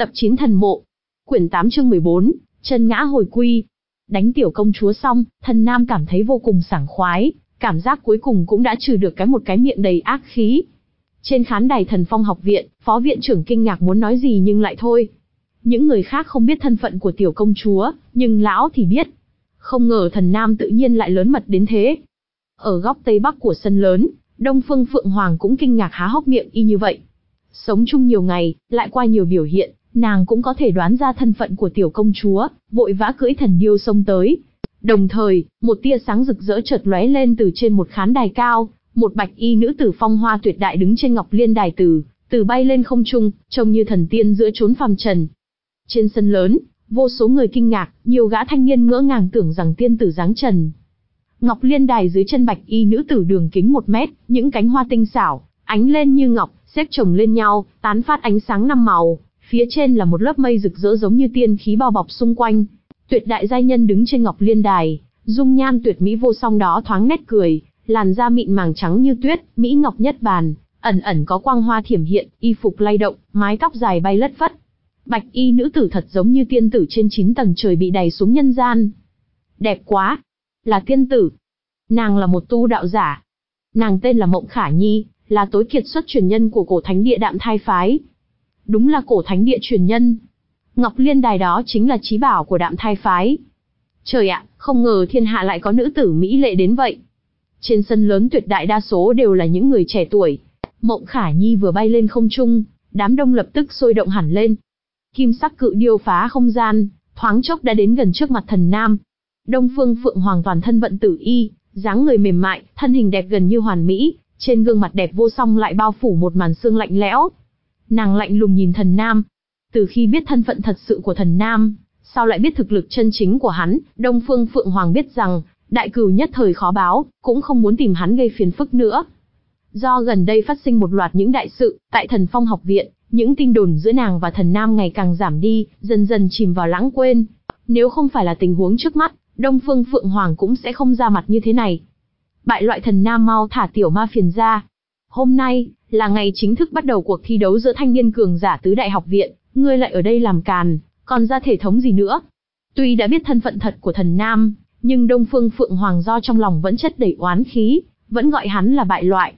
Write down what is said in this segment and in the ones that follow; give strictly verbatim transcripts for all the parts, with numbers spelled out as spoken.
Tập chín Thần Mộ. Quyển tám chương mười bốn, Chân ngã hồi quy. Đánh tiểu công chúa xong, Thần Nam cảm thấy vô cùng sảng khoái, cảm giác cuối cùng cũng đã trừ được cái một cái miệng đầy ác khí. Trên khán đài Thần Phong học viện, phó viện trưởng kinh ngạc muốn nói gì nhưng lại thôi. Những người khác không biết thân phận của tiểu công chúa, nhưng lão thì biết. Không ngờ Thần Nam tự nhiên lại lớn mật đến thế. Ở góc tây bắc của sân lớn, Đông Phương Phượng Hoàng cũng kinh ngạc há hốc miệng y như vậy. Sống chung nhiều ngày, lại qua nhiều biểu hiện, nàng cũng có thể đoán ra thân phận của tiểu công chúa, vội vã cưỡi thần điêu xông tới. Đồng thời, một tia sáng rực rỡ chợt lóe lên từ trên một khán đài cao, một bạch y nữ tử phong hoa tuyệt đại đứng trên Ngọc Liên đài từ, từ bay lên không trung, trông như thần tiên giữa chốn phàm trần. Trên sân lớn, vô số người kinh ngạc, nhiều gã thanh niên ngỡ ngàng tưởng rằng tiên tử giáng trần. Ngọc Liên đài dưới chân bạch y nữ tử đường kính một mét, những cánh hoa tinh xảo, ánh lên như ngọc, xếp chồng lên nhau, tán phát ánh sáng năm màu. Phía trên là một lớp mây rực rỡ giống như tiên khí bao bọc xung quanh. Tuyệt đại giai nhân đứng trên Ngọc Liên đài, dung nhan tuyệt mỹ vô song đó thoáng nét cười, làn da mịn màng trắng như tuyết, mỹ ngọc nhất bàn, ẩn ẩn có quang hoa thiểm hiện, y phục lay động, mái tóc dài bay lất phất. Bạch y nữ tử thật giống như tiên tử trên chín tầng trời bị đày xuống nhân gian. Đẹp quá, là tiên tử. Nàng là một tu đạo giả. Nàng tên là Mộng Khả Nhi, là tối kiệt xuất truyền nhân của cổ thánh địa Đạm Thai phái. Đúng là cổ thánh địa truyền nhân. Ngọc Liên đài đó chính là chí bảo của Đạm Thai phái. Trời ạ, không ngờ thiên hạ lại có nữ tử mỹ lệ đến vậy. Trên sân lớn tuyệt đại đa số đều là những người trẻ tuổi. Mộng Khả Nhi vừa bay lên không trung, đám đông lập tức sôi động hẳn lên. Kim sắc cự điêu phá không gian, thoáng chốc đã đến gần trước mặt Thần Nam. Đông Phương Phượng Hoàng toàn thân vận tử y, dáng người mềm mại, thân hình đẹp gần như hoàn mỹ, trên gương mặt đẹp vô song lại bao phủ một màn sương lạnh lẽo. Nàng lạnh lùng nhìn Thần Nam. Từ khi biết thân phận thật sự của Thần Nam, sau lại biết thực lực chân chính của hắn, Đông Phương Phượng Hoàng biết rằng, đại cửu nhất thời khó báo, cũng không muốn tìm hắn gây phiền phức nữa. Do gần đây phát sinh một loạt những đại sự, tại Thần Phong học viện, những tin đồn giữa nàng và Thần Nam ngày càng giảm đi, dần dần chìm vào lãng quên. Nếu không phải là tình huống trước mắt, Đông Phương Phượng Hoàng cũng sẽ không ra mặt như thế này. Bại loại Thần Nam mau thả tiểu ma phiền ra. Hôm nay, là ngày chính thức bắt đầu cuộc thi đấu giữa thanh niên cường giả tứ đại học viện, ngươi lại ở đây làm càn, còn ra thể thống gì nữa. Tuy đã biết thân phận thật của Thần Nam, nhưng Đông Phương Phượng Hoàng do trong lòng vẫn chất đầy oán khí, vẫn gọi hắn là bại loại.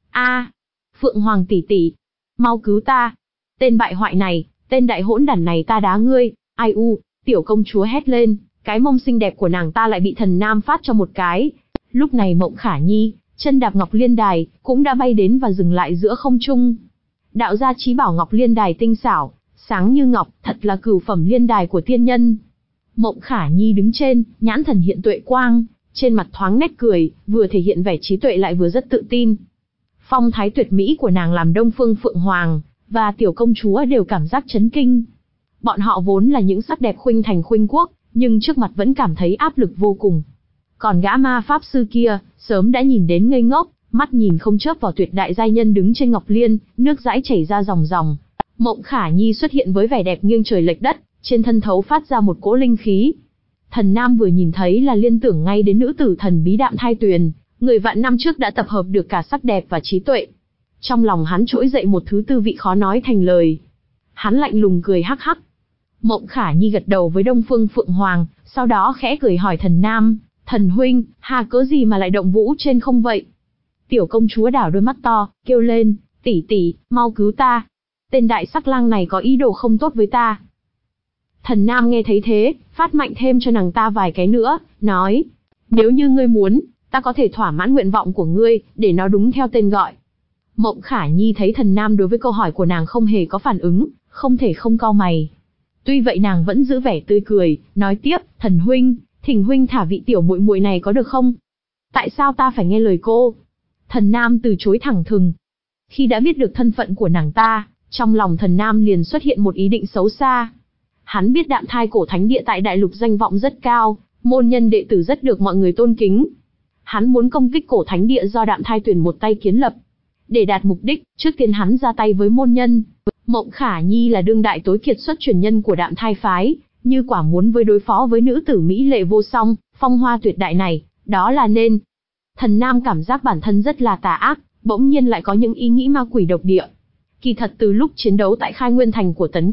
A, Phượng Hoàng tỷ tỷ, mau cứu ta. Tên bại hoại này, tên đại hỗn đản này ta đá ngươi. Ai u, tiểu công chúa hét lên, cái mông xinh đẹp của nàng ta lại bị Thần Nam phát cho một cái. Lúc này Mộng Khả Nhi, chân đạp Ngọc Liên đài, cũng đã bay đến và dừng lại giữa không trung. Đạo gia chí bảo Ngọc Liên đài tinh xảo, sáng như ngọc, thật là cửu phẩm liên đài của tiên nhân. Mộng Khả Nhi đứng trên, nhãn thần hiện tuệ quang, trên mặt thoáng nét cười, vừa thể hiện vẻ trí tuệ lại vừa rất tự tin. Phong thái tuyệt mỹ của nàng làm Đông Phương Phượng Hoàng và tiểu công chúa đều cảm giác chấn kinh. Bọn họ vốn là những sắc đẹp khuynh thành khuynh quốc, nhưng trước mặt vẫn cảm thấy áp lực vô cùng. Còn gã ma pháp sư kia, sớm đã nhìn đến ngây ngốc, mắt nhìn không chớp vào tuyệt đại giai nhân đứng trên Ngọc Liên, nước dãi chảy ra ròng ròng. Mộng Khả Nhi xuất hiện với vẻ đẹp nghiêng trời lệch đất, trên thân thấu phát ra một cỗ linh khí. Thần Nam vừa nhìn thấy là liên tưởng ngay đến nữ tử thần bí Đạm Thai Tuyền, người vạn năm trước đã tập hợp được cả sắc đẹp và trí tuệ. Trong lòng hắn trỗi dậy một thứ tư vị khó nói thành lời. Hắn lạnh lùng cười hắc hắc. Mộng Khả Nhi gật đầu với Đông Phương Phượng Hoàng, sau đó khẽ cười hỏi Thần Nam, thần huynh, hà cớ gì mà lại động vũ trên không vậy? Tiểu công chúa đảo đôi mắt to, kêu lên, tỷ tỷ, mau cứu ta. Tên đại sắc lang này có ý đồ không tốt với ta. Thần Nam nghe thấy thế, phát mạnh thêm cho nàng ta vài cái nữa, nói, nếu như ngươi muốn, ta có thể thỏa mãn nguyện vọng của ngươi, để nó đúng theo tên gọi. Mộng Khả Nhi thấy Thần Nam đối với câu hỏi của nàng không hề có phản ứng, không thể không cau mày. Tuy vậy nàng vẫn giữ vẻ tươi cười, nói tiếp, thần huynh, thỉnh huynh thả vị tiểu muội muội này có được không? Tại sao ta phải nghe lời cô? Thần Nam từ chối thẳng thừng. Khi đã biết được thân phận của nàng ta, trong lòng Thần Nam liền xuất hiện một ý định xấu xa. Hắn biết Đạm Thai cổ thánh địa tại đại lục danh vọng rất cao, môn nhân đệ tử rất được mọi người tôn kính. Hắn muốn công kích cổ thánh địa do Đạm Thai Tuyền một tay kiến lập. Để đạt mục đích, trước tiên hắn ra tay với môn nhân. Mộng Khả Nhi là đương đại tối kiệt xuất truyền nhân của Đạm Thai phái, như quả muốn với đối phó với nữ tử mỹ lệ vô song, phong hoa tuyệt đại này, đó là nên. Thần Nam cảm giác bản thân rất là tà ác, bỗng nhiên lại có những ý nghĩ ma quỷ độc địa. Kỳ thật từ lúc chiến đấu tại Khai Nguyên Thành của Tấn Quốc,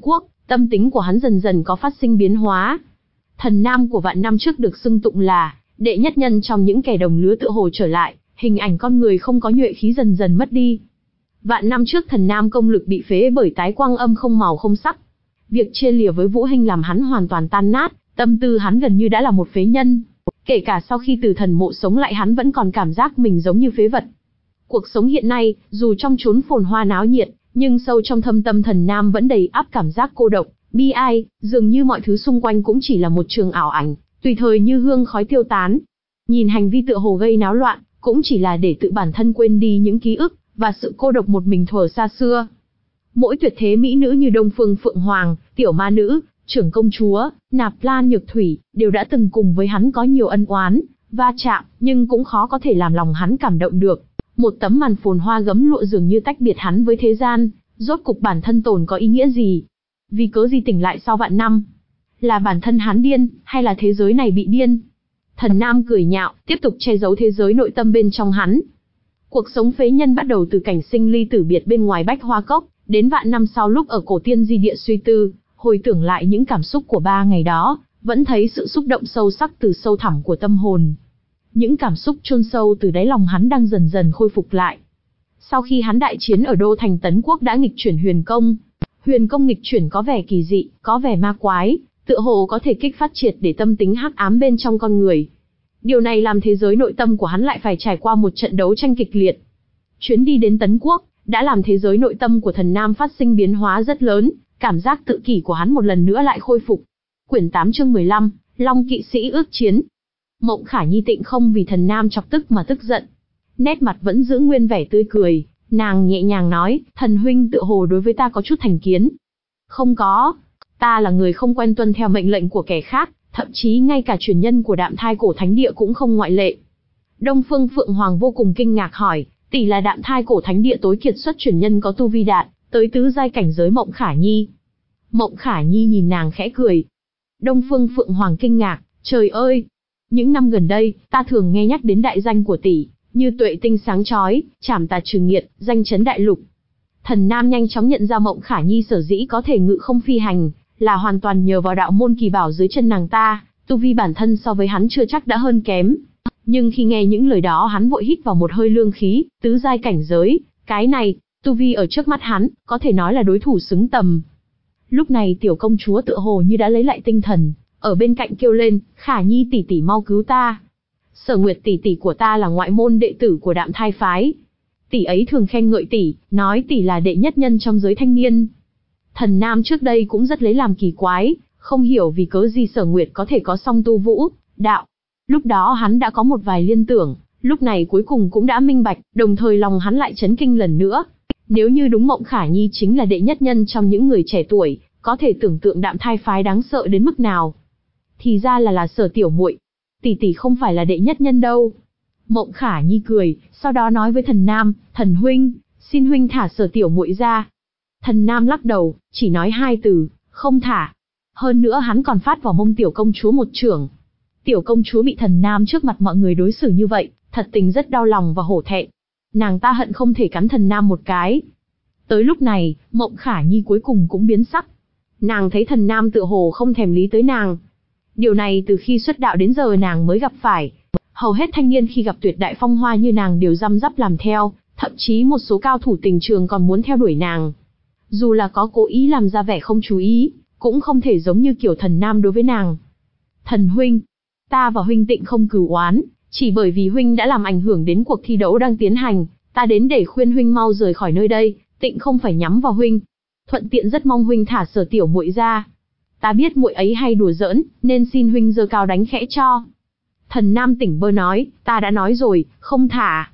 tâm tính của hắn dần dần có phát sinh biến hóa. Thần nam của vạn năm trước được xưng tụng là đệ nhất nhân trong những kẻ đồng lứa tựa hồ trở lại, hình ảnh con người không có nhuệ khí dần dần mất đi. Vạn năm trước thần nam công lực bị phế bởi tái quang âm không màu không sắc. Việc chia lìa với Vũ Hinh làm hắn hoàn toàn tan nát, tâm tư hắn gần như đã là một phế nhân. Kể cả sau khi từ thần mộ sống lại hắn vẫn còn cảm giác mình giống như phế vật. Cuộc sống hiện nay, dù trong chốn phồn hoa náo nhiệt, nhưng sâu trong thâm tâm thần nam vẫn đầy áp cảm giác cô độc, bi ai, dường như mọi thứ xung quanh cũng chỉ là một trường ảo ảnh, tùy thời như hương khói tiêu tán. Nhìn hành vi tựa hồ gây náo loạn, cũng chỉ là để tự bản thân quên đi những ký ức, và sự cô độc một mình thuở xa xưa. Mỗi tuyệt thế mỹ nữ như Đông Phương Phượng Hoàng, Tiểu Ma Nữ, Trưởng Công Chúa, Nạp Lan Nhược Thủy, đều đã từng cùng với hắn có nhiều ân oán, va chạm, nhưng cũng khó có thể làm lòng hắn cảm động được. Một tấm màn phồn hoa gấm lụa dường như tách biệt hắn với thế gian, rốt cục bản thân tồn có ý nghĩa gì? Vì cớ gì tỉnh lại sau vạn năm? Là bản thân hắn điên, hay là thế giới này bị điên? Thần nam cười nhạo, tiếp tục che giấu thế giới nội tâm bên trong hắn. Cuộc sống phế nhân bắt đầu từ cảnh sinh ly tử biệt bên ngoài Bách Hoa Cốc, đến vạn năm sau lúc ở cổ tiên di địa suy tư, hồi tưởng lại những cảm xúc của ba ngày đó, vẫn thấy sự xúc động sâu sắc từ sâu thẳm của tâm hồn. Những cảm xúc chôn sâu từ đáy lòng hắn đang dần dần khôi phục lại. Sau khi hắn đại chiến ở đô thành Tấn Quốc đã nghịch chuyển huyền công. Huyền công nghịch chuyển có vẻ kỳ dị, có vẻ ma quái, tựa hồ có thể kích phát triệt để tâm tính hắc ám bên trong con người. Điều này làm thế giới nội tâm của hắn lại phải trải qua một trận đấu tranh kịch liệt. Chuyến đi đến Tấn Quốc đã làm thế giới nội tâm của thần nam phát sinh biến hóa rất lớn, cảm giác tự kỷ của hắn một lần nữa lại khôi phục. Quyển tám chương mười lăm, Long Kỵ Sĩ ước chiến. Mộng Khả Nhi tịnh không vì thần nam chọc tức mà tức giận. Nét mặt vẫn giữ nguyên vẻ tươi cười, nàng nhẹ nhàng nói, thần huynh tựa hồ đối với ta có chút thành kiến. Không có, ta là người không quen tuân theo mệnh lệnh của kẻ khác, thậm chí ngay cả truyền nhân của Đạm Thai Cổ Thánh Địa cũng không ngoại lệ. Đông Phương Phượng Hoàng vô cùng kinh ngạc hỏi, tỷ là Đạm Thai Cổ Thánh Địa tối kiệt xuất truyền nhân có tu vi đạt tới tứ giai cảnh giới Mộng Khả Nhi. Mộng Khả Nhi nhìn nàng khẽ cười. Đông Phương Phượng Hoàng kinh ngạc, trời ơi! Những năm gần đây, ta thường nghe nhắc đến đại danh của tỷ, như tuệ tinh sáng chói, trảm tà trừ nghiệt, danh chấn đại lục. Thần nam nhanh chóng nhận ra Mộng Khả Nhi sở dĩ có thể ngự không phi hành, là hoàn toàn nhờ vào đạo môn kỳ bảo dưới chân nàng ta, tu vi bản thân so với hắn chưa chắc đã hơn kém. Nhưng khi nghe những lời đó hắn vội hít vào một hơi lương khí, tứ giai cảnh giới, cái này, tu vi ở trước mắt hắn, có thể nói là đối thủ xứng tầm. Lúc này tiểu công chúa tựa hồ như đã lấy lại tinh thần, ở bên cạnh kêu lên, Khả Nhi tỷ tỷ mau cứu ta. Sở Nguyệt tỷ tỷ của ta là ngoại môn đệ tử của Đạm Thai phái. Tỷ ấy thường khen ngợi tỷ, nói tỷ là đệ nhất nhân trong giới thanh niên. Thần nam trước đây cũng rất lấy làm kỳ quái, không hiểu vì cớ gì Sở Nguyệt có thể có song tu vũ, đạo. Lúc đó hắn đã có một vài liên tưởng, lúc này cuối cùng cũng đã minh bạch, đồng thời lòng hắn lại chấn kinh lần nữa. Nếu như đúng Mộng Khả Nhi chính là đệ nhất nhân trong những người trẻ tuổi, có thể tưởng tượng Đạm Thai phái đáng sợ đến mức nào. Thì ra là là Sở tiểu muội, tỷ tỷ không phải là đệ nhất nhân đâu. Mộng Khả Nhi cười, sau đó nói với thần nam, thần huynh, xin huynh thả Sở tiểu muội ra. Thần nam lắc đầu, chỉ nói hai từ, không thả. Hơn nữa hắn còn phát vào mông tiểu công chúa một chưởng. Tiểu công chúa bị thần nam trước mặt mọi người đối xử như vậy, thật tình rất đau lòng và hổ thẹn. Nàng ta hận không thể cắn thần nam một cái. Tới lúc này, Mộng Khả Nhi cuối cùng cũng biến sắc. Nàng thấy thần nam tựa hồ không thèm lý tới nàng. Điều này từ khi xuất đạo đến giờ nàng mới gặp phải. Hầu hết thanh niên khi gặp tuyệt đại phong hoa như nàng đều răm rắp làm theo, thậm chí một số cao thủ tình trường còn muốn theo đuổi nàng. Dù là có cố ý làm ra vẻ không chú ý, cũng không thể giống như kiểu thần nam đối với nàng. Thần huynh, ta và huynh tịnh không cừu oán, chỉ bởi vì huynh đã làm ảnh hưởng đến cuộc thi đấu đang tiến hành, ta đến để khuyên huynh mau rời khỏi nơi đây, tịnh không phải nhắm vào huynh. Thuận tiện rất mong huynh thả Sở tiểu muội ra. Ta biết muội ấy hay đùa giỡn, nên xin huynh giơ cao đánh khẽ cho. Thần nam tỉnh bơ nói, ta đã nói rồi, không thả.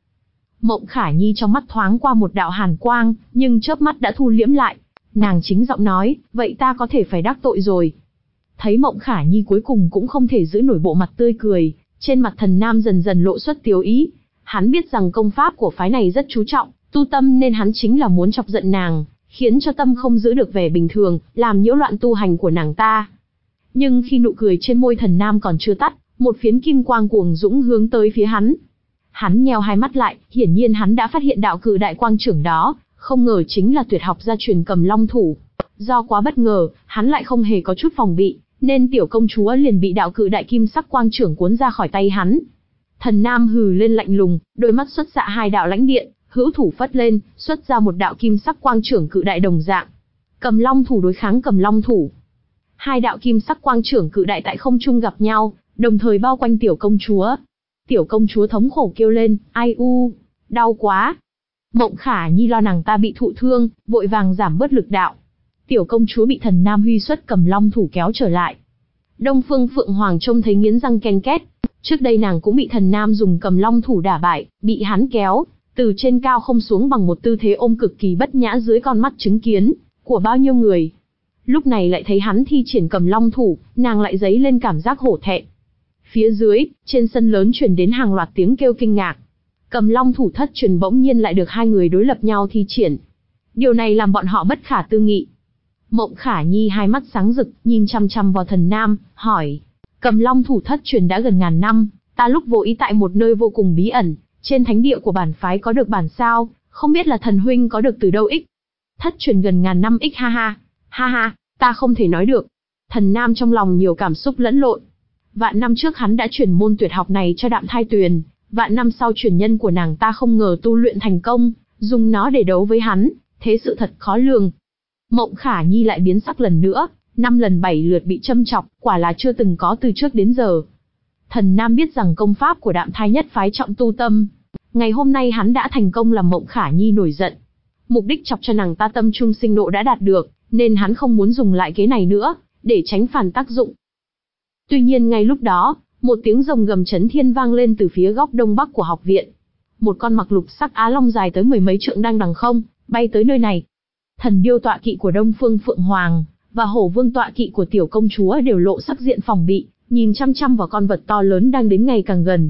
Mộng Khả Nhi trong mắt thoáng qua một đạo hàn quang, nhưng chớp mắt đã thu liễm lại. Nàng chính giọng nói, vậy ta có thể phải đắc tội rồi. Thấy Mộng Khả Nhi cuối cùng cũng không thể giữ nổi bộ mặt tươi cười, trên mặt thần nam dần dần lộ xuất tiếu ý. Hắn biết rằng công pháp của phái này rất chú trọng, tu tâm nên hắn chính là muốn chọc giận nàng, khiến cho tâm không giữ được vẻ bình thường, làm nhiễu loạn tu hành của nàng ta. Nhưng khi nụ cười trên môi thần nam còn chưa tắt, một phiến kim quang cuồng dũng hướng tới phía hắn. Hắn nheo hai mắt lại, hiển nhiên hắn đã phát hiện đạo cự đại quang trưởng đó, không ngờ chính là tuyệt học gia truyền Cầm Long thủ. Do quá bất ngờ, hắn lại không hề có chút phòng bị, nên tiểu công chúa liền bị đạo cự đại kim sắc quang trưởng cuốn ra khỏi tay hắn. Thần Nam hừ lên lạnh lùng, đôi mắt xuất xạ hai đạo lãnh điện, hữu thủ phất lên, xuất ra một đạo kim sắc quang trưởng cự đại đồng dạng. Cầm long thủ đối kháng cầm long thủ. Hai đạo kim sắc quang trưởng cự đại tại không trung gặp nhau, đồng thời bao quanh tiểu công chúa. Tiểu công chúa thống khổ kêu lên, ai u, đau quá. Mộng Khả Nhi lo nàng ta bị thụ thương, vội vàng giảm bớt lực đạo. Tiểu công chúa bị Thần Nam huy xuất cầm long thủ kéo trở lại. Đông Phương Phượng Hoàng trông thấy nghiến răng ken két. Trước đây nàng cũng bị Thần Nam dùng cầm long thủ đả bại, bị hắn kéo từ trên cao không xuống bằng một tư thế ôm cực kỳ bất nhã dưới con mắt chứng kiến của bao nhiêu người. Lúc này lại thấy hắn thi triển cầm long thủ, nàng lại dấy lên cảm giác hổ thẹn. Phía dưới, trên sân lớn truyền đến hàng loạt tiếng kêu kinh ngạc. Cầm long thủ thất truyền bỗng nhiên lại được hai người đối lập nhau thi triển. Điều này làm bọn họ bất khả tư nghị. Mộng Khả Nhi hai mắt sáng rực, nhìn chăm chăm vào Thần Nam, hỏi. Cầm long thủ thất truyền đã gần ngàn năm, ta lúc vô ý tại một nơi vô cùng bí ẩn, trên thánh địa của bản phái có được bản sao, không biết là thần huynh có được từ đâu ích. Thất truyền gần ngàn năm ích ha ha, ha ha, ta không thể nói được. Thần Nam trong lòng nhiều cảm xúc lẫn lộn. Vạn năm trước hắn đã truyền môn tuyệt học này cho Đạm Thai Tuyền, vạn năm sau truyền nhân của nàng ta không ngờ tu luyện thành công, dùng nó để đấu với hắn, thế sự thật khó lường. Mộng Khả Nhi lại biến sắc lần nữa, năm lần bảy lượt bị châm chọc, quả là chưa từng có từ trước đến giờ. Thần Nam biết rằng công pháp của Đạm Thai nhất phái trọng tu tâm. Ngày hôm nay hắn đã thành công làm Mộng Khả Nhi nổi giận. Mục đích chọc cho nàng ta tâm trung sinh nộ đã đạt được, nên hắn không muốn dùng lại kế này nữa, để tránh phản tác dụng. Tuy nhiên ngay lúc đó, một tiếng rồng gầm chấn thiên vang lên từ phía góc đông bắc của học viện. Một con mặc lục sắc á long dài tới mười mấy trượng đang đằng không, bay tới nơi này. Thần điêu tọa kỵ của Đông Phương Phượng Hoàng, và hổ vương tọa kỵ của tiểu công chúa đều lộ sắc diện phòng bị, nhìn chăm chăm vào con vật to lớn đang đến ngày càng gần.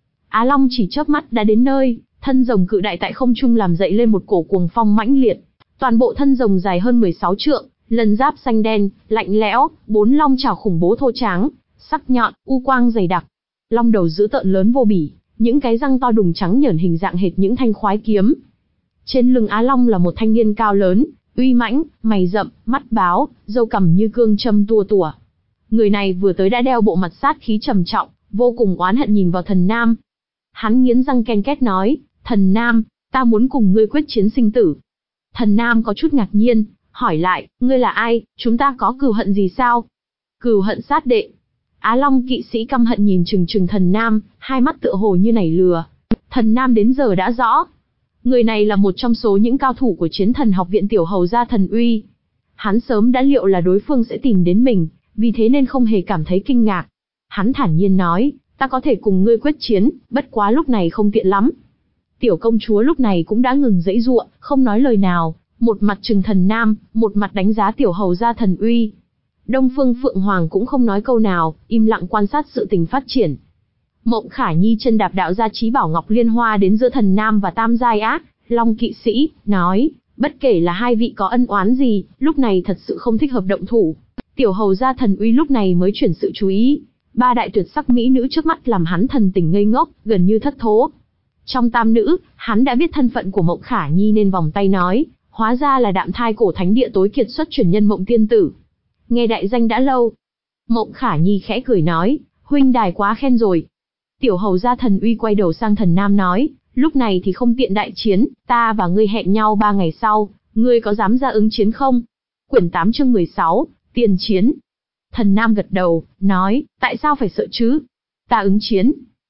Á long chỉ chớp mắt đã đến nơi, thân rồng cự đại tại không trung làm dậy lên một cổ cuồng phong mãnh liệt. Toàn bộ thân rồng dài hơn mười sáu trượng, lân giáp xanh đen, lạnh lẽo, bốn long chảo khủng bố thô tráng, sắc nhọn, u quang dày đặc. Long đầu dữ tợn lớn vô bỉ, những cái răng to đùng trắng nhởn hình dạng hệt những thanh khoái kiếm. Trên lưng Á long là một thanh niên cao lớn, uy mãnh, mày rậm, mắt báo, râu cằm như cương châm tua tủa. Người này vừa tới đã đeo bộ mặt sát khí trầm trọng, vô cùng oán hận nhìn vào Thần Nam. Hắn nghiến răng ken két nói, Thần Nam, ta muốn cùng ngươi quyết chiến sinh tử. Thần Nam có chút ngạc nhiên, hỏi lại, ngươi là ai, chúng ta có cừu hận gì sao? Cừu hận sát đệ. Á long kỵ sĩ căm hận nhìn chừng chừng Thần Nam, hai mắt tựa hồ như nảy lửa. Thần Nam đến giờ đã rõ. Người này là một trong số những cao thủ của Chiến Thần Học viện tiểu hầu gia Thần Uy. Hắn sớm đã liệu là đối phương sẽ tìm đến mình, vì thế nên không hề cảm thấy kinh ngạc. Hắn thản nhiên nói, ta có thể cùng ngươi quyết chiến, bất quá lúc này không tiện lắm. Tiểu công chúa lúc này cũng đã ngừng giãy giụa, không nói lời nào, một mặt trừng Thần Nam, một mặt đánh giá tiểu hầu gia Thần Uy. Đông Phương Phượng Hoàng cũng không nói câu nào, im lặng quan sát sự tình phát triển. Mộng Khả Nhi chân đạp đạo gia chí bảo ngọc liên hoa đến giữa Thần Nam và Tam Giai Ác Long kỵ sĩ, nói, bất kể là hai vị có ân oán gì, lúc này thật sự không thích hợp động thủ. Tiểu hầu gia Thần Uy lúc này mới chuyển sự chú ý. Ba đại tuyệt sắc mỹ nữ trước mắt làm hắn thần tình ngây ngốc, gần như thất thố. Trong tam nữ, hắn đã biết thân phận của Mộng Khả Nhi nên vòng tay nói, hóa ra là Đạm Thai cổ thánh địa tối kiệt xuất truyền nhân Mộng tiên tử. Nghe đại danh đã lâu. Mộng Khả Nhi khẽ cười nói, huynh đài quá khen rồi. Tiểu hầu gia Thần Uy quay đầu sang Thần Nam nói, lúc này thì không tiện đại chiến, ta và ngươi hẹn nhau ba ngày sau, ngươi có dám ra ứng chiến không? Quyển tám chương mười sáu, tiền chiến. Thần Nam gật đầu, nói, tại sao phải sợ chứ? Ta ứng chiến.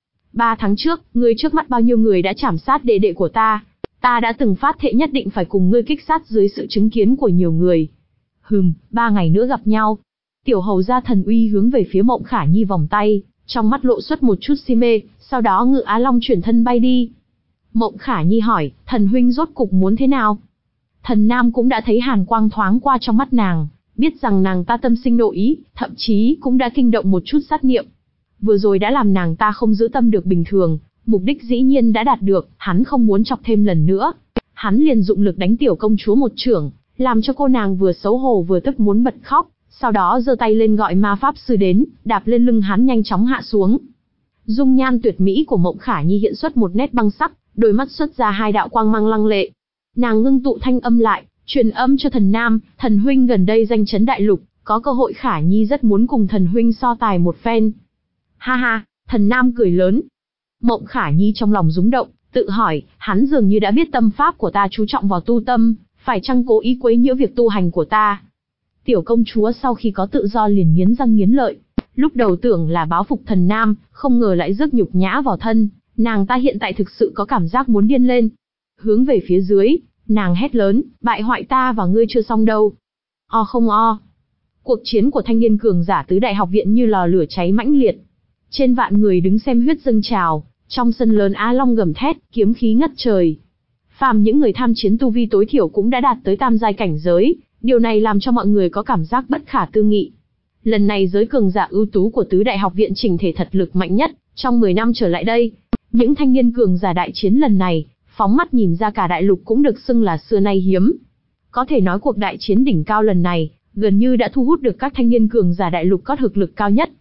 Ba tháng trước, ngươi trước mắt bao nhiêu người đã chảm sát đệ đệ của ta. Ta đã từng phát thệ nhất định phải cùng ngươi kích sát dưới sự chứng kiến của nhiều người. Hừm, ba ngày nữa gặp nhau. Tiểu hầu gia Thần Uy hướng về phía Mộng Khả Nhi vòng tay, trong mắt lộ xuất một chút si mê, sau đó ngự Á Long chuyển thân bay đi. Mộng Khả Nhi hỏi, thần huynh rốt cục muốn thế nào? Thần Nam cũng đã thấy hàn quang thoáng qua trong mắt nàng, biết rằng nàng ta tâm sinh nội ý, thậm chí cũng đã kinh động một chút sát niệm. Vừa rồi đã làm nàng ta không giữ tâm được bình thường, mục đích dĩ nhiên đã đạt được, hắn không muốn chọc thêm lần nữa. Hắn liền dụng lực đánh tiểu công chúa một chưởng, làm cho cô nàng vừa xấu hổ vừa tức muốn bật khóc, sau đó giơ tay lên gọi ma pháp sư đến, đạp lên lưng hắn nhanh chóng hạ xuống. Dung nhan tuyệt mỹ của Mộng Khả Nhi hiện xuất một nét băng sắc, đôi mắt xuất ra hai đạo quang mang lăng lệ. Nàng ngưng tụ thanh âm lại, Truyền âm cho Thần Nam, thần huynh gần đây danh chấn đại lục, có cơ hội Khả Nhi rất muốn cùng thần huynh so tài một phen. Ha ha, Thần Nam cười lớn. Mộng Khả Nhi trong lòng rúng động, tự hỏi, hắn dường như đã biết tâm pháp của ta chú trọng vào tu tâm, phải chăng cố ý quấy nhiễu việc tu hành của ta. Tiểu công chúa sau khi có tự do liền nghiến răng nghiến lợi. Lúc đầu tưởng là báo phục Thần Nam, không ngờ lại rước nhục nhã vào thân, nàng ta hiện tại thực sự có cảm giác muốn điên lên. Hướng về phía dưới, nàng hét lớn, bại hoại ta và ngươi chưa xong đâu. O không o. Cuộc chiến của thanh niên cường giả tứ đại học viện như lò lửa cháy mãnh liệt. Trên vạn người đứng xem huyết dâng trào, trong sân lớn Á Long gầm thét, kiếm khí ngất trời. Phàm những người tham chiến tu vi tối thiểu cũng đã đạt tới tam giai cảnh giới, điều này làm cho mọi người có cảm giác bất khả tư nghị. Lần này giới cường giả ưu tú của tứ đại học viện chỉnh thể thật lực mạnh nhất, trong mười năm trở lại đây. Những thanh niên cường giả đại chiến lần này, phóng mắt nhìn ra cả đại lục cũng được xưng là xưa nay hiếm. Có thể nói cuộc đại chiến đỉnh cao lần này, gần như đã thu hút được các thanh niên cường giả đại lục có thực lực cao nhất.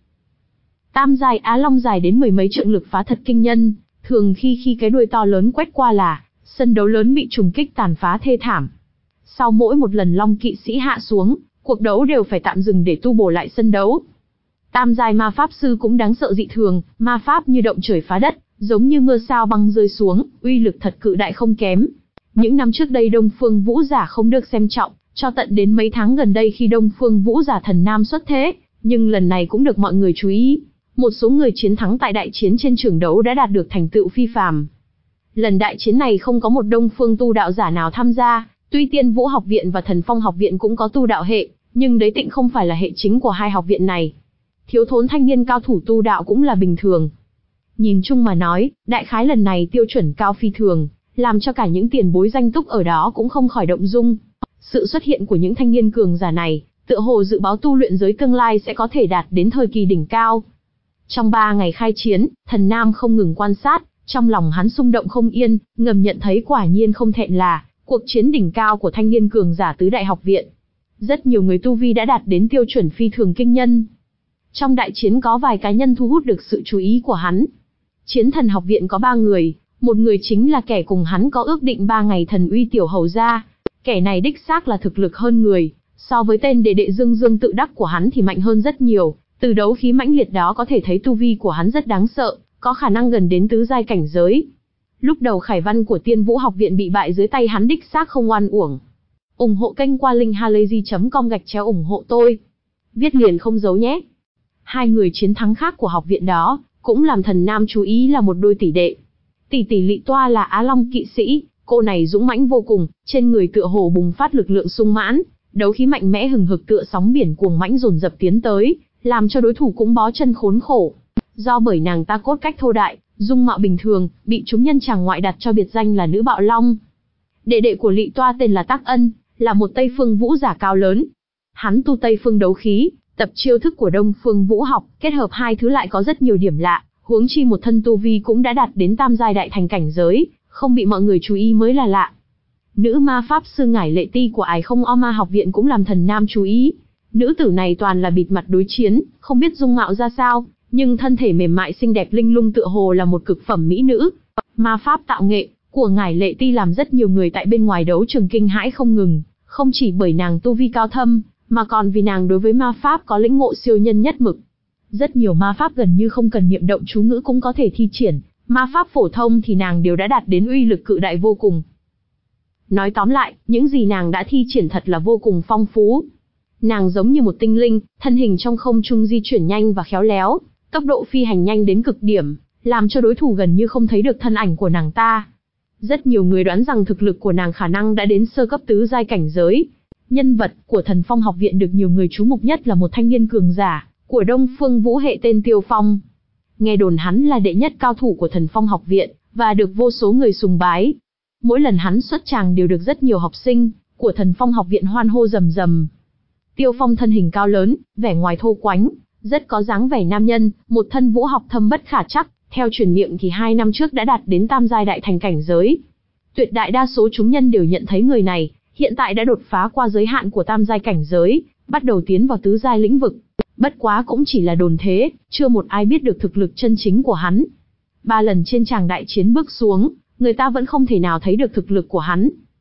Tam giai Á Long dài đến mười mấy trượng lực phá thật kinh nhân, thường khi khi cái đuôi to lớn quét qua là, sân đấu lớn bị trùng kích tàn phá thê thảm. Sau mỗi một lần Long kỵ sĩ hạ xuống, cuộc đấu đều phải tạm dừng để tu bổ lại sân đấu. Tam giai ma pháp sư cũng đáng sợ dị thường, ma pháp như động trời phá đất, giống như mưa sao băng rơi xuống, uy lực thật cự đại không kém. Những năm trước đây Đông Phương Vũ Giả không được xem trọng, cho tận đến mấy tháng gần đây khi Đông Phương Vũ Giả Thần Nam xuất thế, nhưng lần này cũng được mọi người chú ý. Một số người chiến thắng tại đại chiến trên trường đấu đã đạt được thành tựu phi phàm. Lần đại chiến này không có một Đông Phương tu đạo giả nào tham gia, tuy Tiên Vũ học viện và Thần Phong học viện cũng có tu đạo hệ, nhưng đấy tịnh không phải là hệ chính của hai học viện này. Thiếu thốn thanh niên cao thủ tu đạo cũng là bình thường. Nhìn chung mà nói, đại khái lần này tiêu chuẩn cao phi thường, làm cho cả những tiền bối danh túc ở đó cũng không khỏi động dung. Sự xuất hiện của những thanh niên cường giả này, tựa hồ dự báo tu luyện giới tương lai sẽ có thể đạt đến thời kỳ đỉnh cao. Trong ba ngày khai chiến, Thần Nam không ngừng quan sát, trong lòng hắn xung động không yên, ngầm nhận thấy quả nhiên không thẹn là cuộc chiến đỉnh cao của thanh niên cường giả tứ đại học viện. Rất nhiều người tu vi đã đạt đến tiêu chuẩn phi thường kinh nhân. Trong đại chiến có vài cá nhân thu hút được sự chú ý của hắn. Chiến Thần học viện có ba người, một người chính là kẻ cùng hắn có ước định ba ngày thần uy tiểu hầu gia. Kẻ này đích xác là thực lực hơn người, so với tên đệ đệ Dương Dương tự đắc của hắn thì mạnh hơn rất nhiều. Từ đấu khí mãnh liệt đó có thể thấy tu vi của hắn rất đáng sợ, có khả năng gần đến tứ giai cảnh giới. Lúc đầu khải văn của Tiên Vũ học viện bị bại dưới tay hắn đích xác không oan uổng. Ủng hộ kênh qua linkhalazy chấm com gạch chéo ủng hộ tôi. Viết liền không giấu nhé. Hai người chiến thắng khác của học viện đó, cũng làm Thần Nam chú ý là một đôi tỷ đệ. Tỷ tỷ Lị Toa là Á Long kỵ sĩ, cô này dũng mãnh vô cùng, trên người tựa hồ bùng phát lực lượng sung mãn, đấu khí mạnh mẽ hừng hực tựa sóng biển cuồng mãnh dồn dập tiến tới, làm cho đối thủ cũng bó chân khốn khổ. Do bởi nàng ta cốt cách thô đại, dung mạo bình thường, bị chúng nhân chàng ngoại đặt cho biệt danh là nữ bạo long. Đệ đệ của Lị Toa tên là Tắc Ân, là một Tây Phương Vũ giả cao lớn. Hắn tu Tây Phương đấu khí, tập chiêu thức của Đông Phương Vũ học, kết hợp hai thứ lại có rất nhiều điểm lạ, huống chi một thân tu vi cũng đã đạt đến tam giai đại thành cảnh giới, không bị mọi người chú ý mới là lạ. Nữ ma pháp sư Ngải Lệ Ti của Ái Không O Ma học viện cũng làm Thần Nam chú ý. Nữ tử này toàn là bịt mặt đối chiến, không biết dung mạo ra sao, nhưng thân thể mềm mại xinh đẹp linh lung tựa hồ là một cực phẩm mỹ nữ. Ma pháp tạo nghệ của Ngải Lệ Ti làm rất nhiều người tại bên ngoài đấu trường kinh hãi không ngừng, không chỉ bởi nàng tu vi cao thâm, mà còn vì nàng đối với ma pháp có lĩnh ngộ siêu nhân nhất mực. Rất nhiều ma pháp gần như không cần niệm động chú ngữ cũng có thể thi triển, ma pháp phổ thông thì nàng đều đã đạt đến uy lực cự đại vô cùng. Nói tóm lại, những gì nàng đã thi triển thật là vô cùng phong phú. Nàng giống như một tinh linh, thân hình trong không trung di chuyển nhanh và khéo léo, tốc độ phi hành nhanh đến cực điểm, làm cho đối thủ gần như không thấy được thân ảnh của nàng ta. Rất nhiều người đoán rằng thực lực của nàng khả năng đã đến sơ cấp tứ giai cảnh giới. Nhân vật của Thần Phong học viện được nhiều người chú mục nhất là một thanh niên cường giả của Đông Phương Vũ hệ tên Tiêu Phong. Nghe đồn hắn là đệ nhất cao thủ của Thần Phong học viện và được vô số người sùng bái. Mỗi lần hắn xuất tràng đều được rất nhiều học sinh của Thần Phong học viện hoan hô rầm rầm. Tiêu Phong thân hình cao lớn, vẻ ngoài thô quánh, rất có dáng vẻ nam nhân, một thân vũ học thâm bất khả trắc, theo truyền miệng thì hai năm trước đã đạt đến tam giai đại thành cảnh giới. Tuyệt đại đa số chúng nhân đều nhận thấy người này, hiện tại đã đột phá qua giới hạn của tam giai cảnh giới, bắt đầu tiến vào tứ giai lĩnh vực. Bất quá cũng chỉ là đồn thế, chưa một ai biết được thực lực chân chính của hắn. Ba lần trên tràng đại chiến bước xuống, người ta vẫn không thể nào thấy được thực lực của hắn.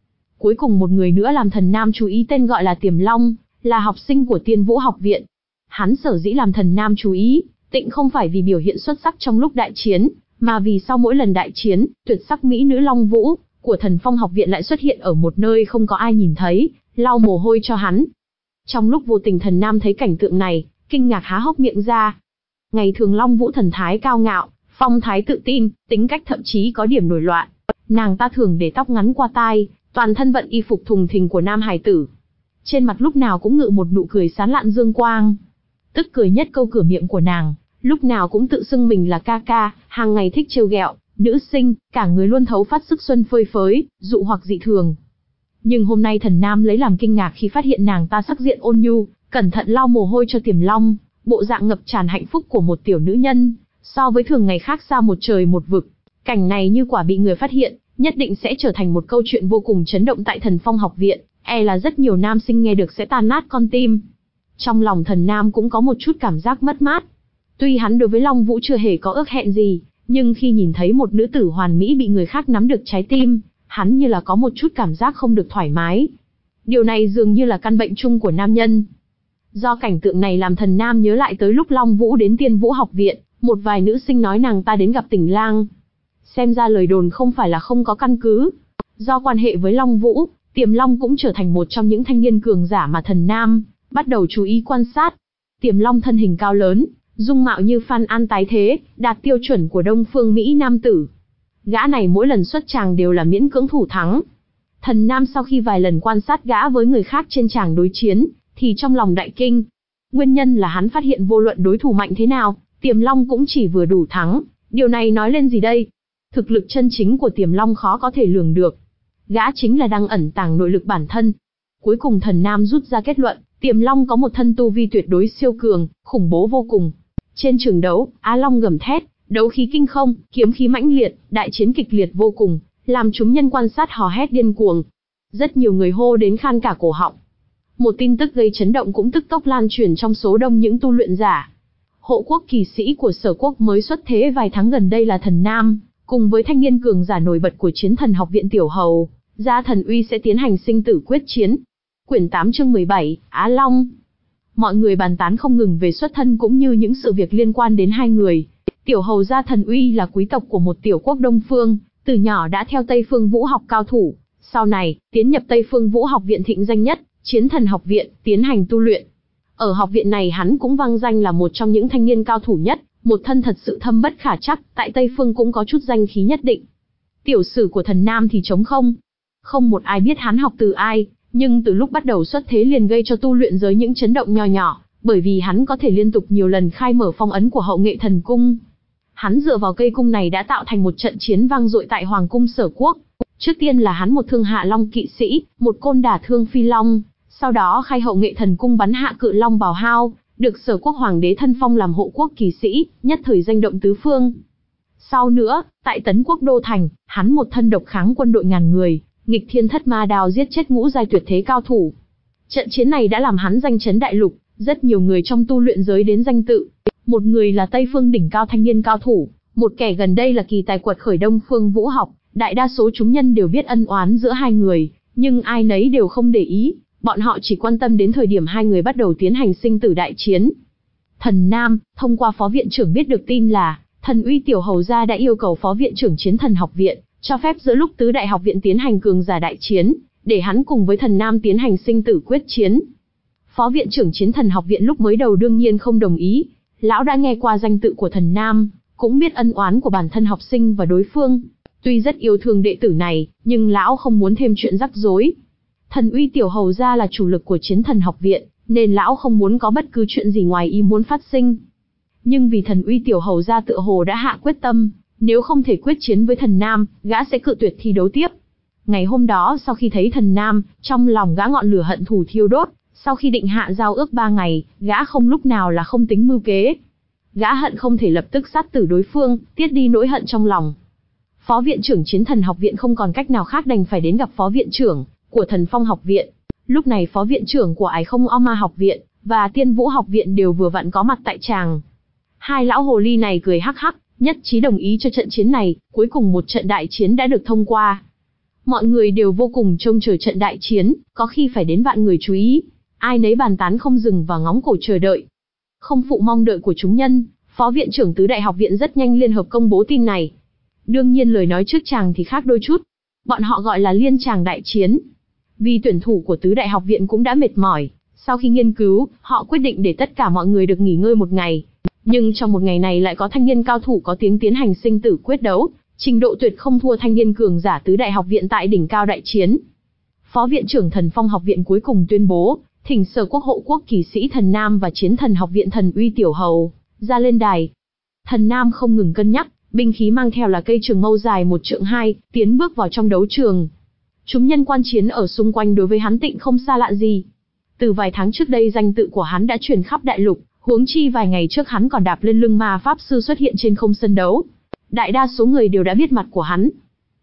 Cuối cùng một người nữa làm Thần Nam chú ý tên gọi là Tiềm Long, là học sinh của Tiên Vũ học viện. Hắn sở dĩ làm Thần Nam chú ý, tịnh không phải vì biểu hiện xuất sắc trong lúc đại chiến, mà vì sau mỗi lần đại chiến, tuyệt sắc mỹ nữ Long Vũ của Thần Phong học viện lại xuất hiện ở một nơi không có ai nhìn thấy, lau mồ hôi cho hắn. Trong lúc vô tình Thần Nam thấy cảnh tượng này, kinh ngạc há hốc miệng ra. Ngày thường Long Vũ thần thái cao ngạo, phong thái tự tin, tính cách thậm chí có điểm nổi loạn. Nàng ta thường để tóc ngắn qua tai, toàn thân vận y phục thùng thình của nam hài tử. Trên mặt lúc nào cũng ngự một nụ cười sán lạn dương quang. Tức cười nhất câu cửa miệng của nàng, lúc nào cũng tự xưng mình là ca ca, hàng ngày thích trêu ghẹo nữ sinh, cả người luôn thấu phát sức xuân phơi phới, dụ hoặc dị thường. Nhưng hôm nay Thần Nam lấy làm kinh ngạc khi phát hiện nàng ta sắc diện ôn nhu, cẩn thận lau mồ hôi cho Tiềm Long, bộ dạng ngập tràn hạnh phúc của một tiểu nữ nhân, so với thường ngày khác xa một trời một vực. Cảnh này như quả bị người phát hiện, nhất định sẽ trở thành một câu chuyện vô cùng chấn động tại Thần Phong học viện, e là rất nhiều nam sinh nghe được sẽ tan nát con tim. Trong lòng Thần Nam cũng có một chút cảm giác mất mát. Tuy hắn đối với Long Vũ chưa hề có ước hẹn gì, nhưng khi nhìn thấy một nữ tử hoàn mỹ bị người khác nắm được trái tim, hắn như là có một chút cảm giác không được thoải mái. Điều này dường như là căn bệnh chung của nam nhân. Do cảnh tượng này làm Thần Nam nhớ lại tới lúc Long Vũ đến Tiên Vũ học viện, một vài nữ sinh nói nàng ta đến gặp Tỉnh Lang. Xem ra lời đồn không phải là không có căn cứ. Do quan hệ với Long Vũ, Tiềm Long cũng trở thành một trong những thanh niên cường giả mà Thần Nam bắt đầu chú ý quan sát. Tiềm Long thân hình cao lớn, dung mạo như Phan An tái thế, đạt tiêu chuẩn của Đông Phương Mỹ nam tử. Gã này mỗi lần xuất tràng đều là miễn cưỡng thủ thắng. Thần Nam sau khi vài lần quan sát gã với người khác trên tràng đối chiến, thì trong lòng đại kinh. Nguyên nhân là hắn phát hiện vô luận đối thủ mạnh thế nào, Tiềm Long cũng chỉ vừa đủ thắng. Điều này nói lên gì đây? Thực lực chân chính của Tiềm Long khó có thể lường được. Gã chính là đang ẩn tàng nội lực bản thân. Cuối cùng Thần Nam rút ra kết luận, Tiềm Long có một thân tu vi tuyệt đối siêu cường, khủng bố vô cùng. Trên trường đấu, Á Long gầm thét, đấu khí kinh không, kiếm khí mãnh liệt, đại chiến kịch liệt vô cùng, làm chúng nhân quan sát hò hét điên cuồng. Rất nhiều người hô đến khan cả cổ họng. Một tin tức gây chấn động cũng tức tốc lan truyền trong số đông những tu luyện giả. Hộ quốc kỳ sĩ của Sở Quốc mới xuất thế vài tháng gần đây là Thần Nam, cùng với thanh niên cường giả nổi bật của Chiến Thần học viện Tiểu Hầu, Gia Thần Uy sẽ tiến hành sinh tử quyết chiến. Quyển tám chương mười bảy, Á Long. Mọi người bàn tán không ngừng về xuất thân cũng như những sự việc liên quan đến hai người. Tiểu Hầu Gia Thần Uy là quý tộc của một tiểu quốc Đông Phương, từ nhỏ đã theo Tây Phương Vũ học cao thủ, sau này tiến nhập Tây Phương Vũ học viện thịnh danh nhất, Chiến Thần học viện, tiến hành tu luyện. Ở học viện này hắn cũng vang danh là một trong những thanh niên cao thủ nhất, một thân thật sự thâm bất khả trắc, tại Tây Phương cũng có chút danh khí nhất định. Tiểu sử của Thần Nam thì trống không. Không một ai biết hắn học từ ai, nhưng từ lúc bắt đầu xuất thế liền gây cho tu luyện giới những chấn động nho nhỏ, bởi vì hắn có thể liên tục nhiều lần khai mở phong ấn của Hậu Nghệ Thần Cung. Hắn dựa vào cây cung này đã tạo thành một trận chiến vang dội tại Hoàng cung Sở Quốc. Trước tiên là hắn một thương hạ long kỵ sĩ, một côn đả thương phi long, sau đó khai Hậu Nghệ Thần Cung bắn hạ cự long Bào Hao, được Sở Quốc hoàng đế thân phong làm hộ quốc kỳ sĩ, nhất thời danh động tứ phương. Sau nữa, tại Tấn Quốc đô thành, hắn một thân độc kháng quân đội ngàn người, nghịch thiên thất ma đao giết chết ngũ giai tuyệt thế cao thủ. Trận chiến này đã làm hắn danh chấn đại lục, rất nhiều người trong tu luyện giới đến danh tự. Một người là Tây Phương đỉnh cao thanh niên cao thủ, một kẻ gần đây là kỳ tài quật khởi Đông Phương Vũ học. Đại đa số chúng nhân đều biết ân oán giữa hai người, nhưng ai nấy đều không để ý, bọn họ chỉ quan tâm đến thời điểm hai người bắt đầu tiến hành sinh tử đại chiến. Thần Nam, thông qua phó viện trưởng biết được tin là, Thần Uy Tiểu Hầu gia đã yêu cầu phó viện trưởng Chiến Thần học viện, cho phép giữa lúc tứ đại học viện tiến hành cường giả đại chiến, để hắn cùng với Thần Nam tiến hành sinh tử quyết chiến. Phó viện trưởng Chiến Thần học viện lúc mới đầu đương nhiên không đồng ý, lão đã nghe qua danh tự của Thần Nam, cũng biết ân oán của bản thân học sinh và đối phương. Tuy rất yêu thương đệ tử này, nhưng lão không muốn thêm chuyện rắc rối. Thần Uy Tiểu Hầu gia là chủ lực của Chiến Thần học viện, nên lão không muốn có bất cứ chuyện gì ngoài ý muốn phát sinh. Nhưng vì Thần Uy Tiểu Hầu gia tựa hồ đã hạ quyết tâm, nếu không thể quyết chiến với Thần Nam, gã sẽ cự tuyệt thi đấu tiếp. Ngày hôm đó sau khi thấy Thần Nam, trong lòng gã ngọn lửa hận thù thiêu đốt, sau khi định hạ giao ước ba ngày, gã không lúc nào là không tính mưu kế. Gã hận không thể lập tức sát tử đối phương, tiết đi nỗi hận trong lòng. Phó viện trưởng Chiến Thần học viện không còn cách nào khác đành phải đến gặp phó viện trưởng của Thần Phong học viện. Lúc này phó viện trưởng của Ái Không Oma học viện và Tiên Vũ học viện đều vừa vặn có mặt tại tràng. Hai lão hồ ly này cười hắc hắc, nhất trí đồng ý cho trận chiến này, cuối cùng một trận đại chiến đã được thông qua. Mọi người đều vô cùng trông chờ trận đại chiến, có khi phải đến vạn người chú ý. Ai nấy bàn tán không dừng và ngóng cổ chờ đợi. Không phụ mong đợi của chúng nhân, Phó viện trưởng Tứ Đại Học viện rất nhanh liên hợp công bố tin này. Đương nhiên lời nói trước chàng thì khác đôi chút. Bọn họ gọi là liên tràng đại chiến. Vì tuyển thủ của Tứ Đại Học viện cũng đã mệt mỏi, sau khi nghiên cứu, họ quyết định để tất cả mọi người được nghỉ ngơi một ngày. Nhưng trong một ngày này lại có thanh niên cao thủ có tiếng tiến hành sinh tử quyết đấu, trình độ tuyệt không thua thanh niên cường giả Tứ Đại Học viện tại đỉnh cao đại chiến. Phó viện trưởng Thần Phong Học viện cuối cùng tuyên bố, thỉnh Sở Quốc hộ quốc kỳ sĩ Thần Nam và Chiến Thần Học viện Thần Uy Tiểu Hầu ra lên đài. Thần Nam không ngừng cân nhắc, binh khí mang theo là cây trường mâu dài một trượng hai, tiến bước vào trong đấu trường. Chúng nhân quan chiến ở xung quanh đối với hắn tịnh không xa lạ gì. Từ vài tháng trước đây danh tự của hắn đã truyền khắp đại lục, huống chi vài ngày trước hắn còn đạp lên lưng ma pháp sư xuất hiện trên không sân đấu. Đại đa số người đều đã biết mặt của hắn.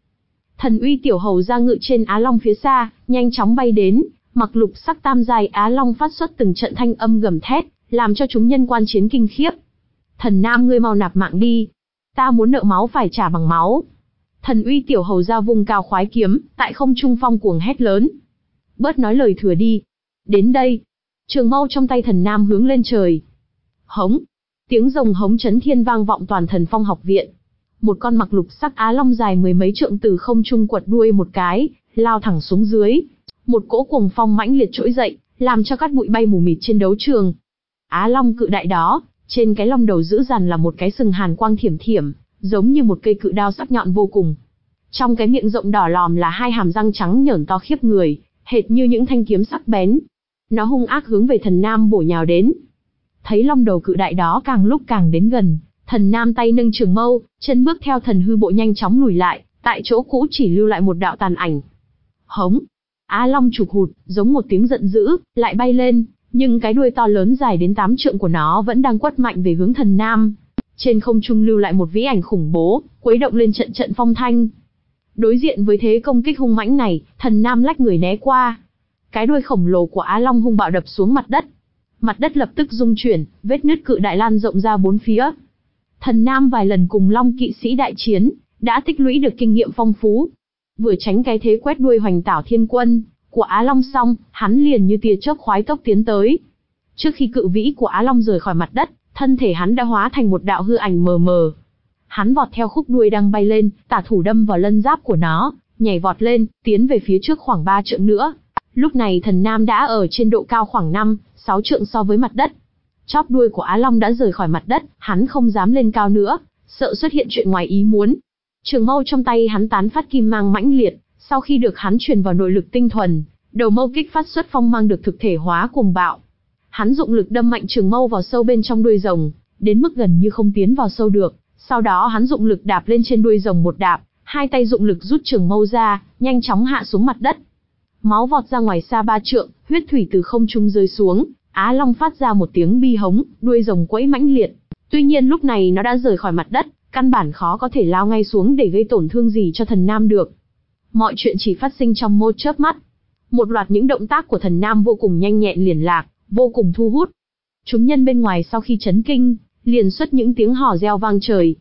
Thần Uy Tiểu Hầu ra ngự trên Á Long phía xa, nhanh chóng bay đến, mặc lục sắc tam giai Á Long phát xuất từng trận thanh âm gầm thét, làm cho chúng nhân quan chiến kinh khiếp. Thần Nam ngươi mau nạp mạng đi. Ta muốn nợ máu phải trả bằng máu. Thần Uy Tiểu Hầu ra vùng cao khoái kiếm, tại không trung phong cuồng hét lớn. Bớt nói lời thừa đi. Đến đây. Trường mâu trong tay Thần Nam hướng lên trời. Hống. Tiếng rồng hống chấn thiên vang vọng toàn Thần Phong Học viện. Một con mặc lục sắc Á Long dài mười mấy trượng từ không trung quật đuôi một cái, lao thẳng xuống dưới. Một cỗ cuồng phong mãnh liệt trỗi dậy, làm cho cát bụi bay mù mịt trên đấu trường. Á Long cự đại đó, trên cái long đầu dữ dằn là một cái sừng hàn quang thiểm thiểm, giống như một cây cự đao sắc nhọn vô cùng. Trong cái miệng rộng đỏ lòm là hai hàm răng trắng nhởn to khiếp người, hệt như những thanh kiếm sắc bén. Nó hung ác hướng về Thần Nam bổ nhào đến. Thấy long đầu cự đại đó càng lúc càng đến gần, Thần Nam tay nâng trường mâu, chân bước theo thần hư bộ nhanh chóng lùi lại, tại chỗ cũ chỉ lưu lại một đạo tàn ảnh. Hống! Á Long chụp hụt, giống một tiếng giận dữ, lại bay lên, nhưng cái đuôi to lớn dài đến tám trượng của nó vẫn đang quất mạnh về hướng Thần Nam. Trên không trung lưu lại một vĩ ảnh khủng bố, quấy động lên trận trận phong thanh. Đối diện với thế công kích hung mãnh này, Thần Nam lách người né qua. Cái đuôi khổng lồ của Á Long hung bạo đập xuống mặt đất. Mặt đất lập tức rung chuyển, vết nứt cự đại lan rộng ra bốn phía. Thần Nam vài lần cùng Long kỵ sĩ đại chiến, đã tích lũy được kinh nghiệm phong phú. Vừa tránh cái thế quét đuôi hoành tảo thiên quân của Á Long xong, hắn liền như tia chớp khoái tốc tiến tới. Trước khi cự vĩ của Á Long rời khỏi mặt đất, thân thể hắn đã hóa thành một đạo hư ảnh mờ mờ. Hắn vọt theo khúc đuôi đang bay lên, tả thủ đâm vào lân giáp của nó, nhảy vọt lên, tiến về phía trước khoảng ba trượng nữa. Lúc này Thần Nam đã ở trên độ cao khoảng năm, sáu trượng so với mặt đất. Chóp đuôi của Á Long đã rời khỏi mặt đất, hắn không dám lên cao nữa, sợ xuất hiện chuyện ngoài ý muốn. Trường mâu trong tay hắn tán phát kim mang mãnh liệt, sau khi được hắn truyền vào nội lực tinh thuần, đầu mâu kích phát xuất phong mang được thực thể hóa cuồng bạo. Hắn dụng lực đâm mạnh trường mâu vào sâu bên trong đuôi rồng, đến mức gần như không tiến vào sâu được. Sau đó hắn dụng lực đạp lên trên đuôi rồng một đạp, hai tay dụng lực rút trường mâu ra, nhanh chóng hạ xuống mặt đất. Máu vọt ra ngoài xa ba trượng, huyết thủy từ không trung rơi xuống. Á Long phát ra một tiếng bi hống, đuôi rồng quẫy mãnh liệt. Tuy nhiên lúc này nó đã rời khỏi mặt đất, căn bản khó có thể lao ngay xuống để gây tổn thương gì cho Thần Nam được. Mọi chuyện chỉ phát sinh trong một chớp mắt. Một loạt những động tác của Thần Nam vô cùng nhanh nhẹn liền lạc, vô cùng thu hút. Chúng nhân bên ngoài sau khi chấn kinh, liền xuất những tiếng hò reo vang trời.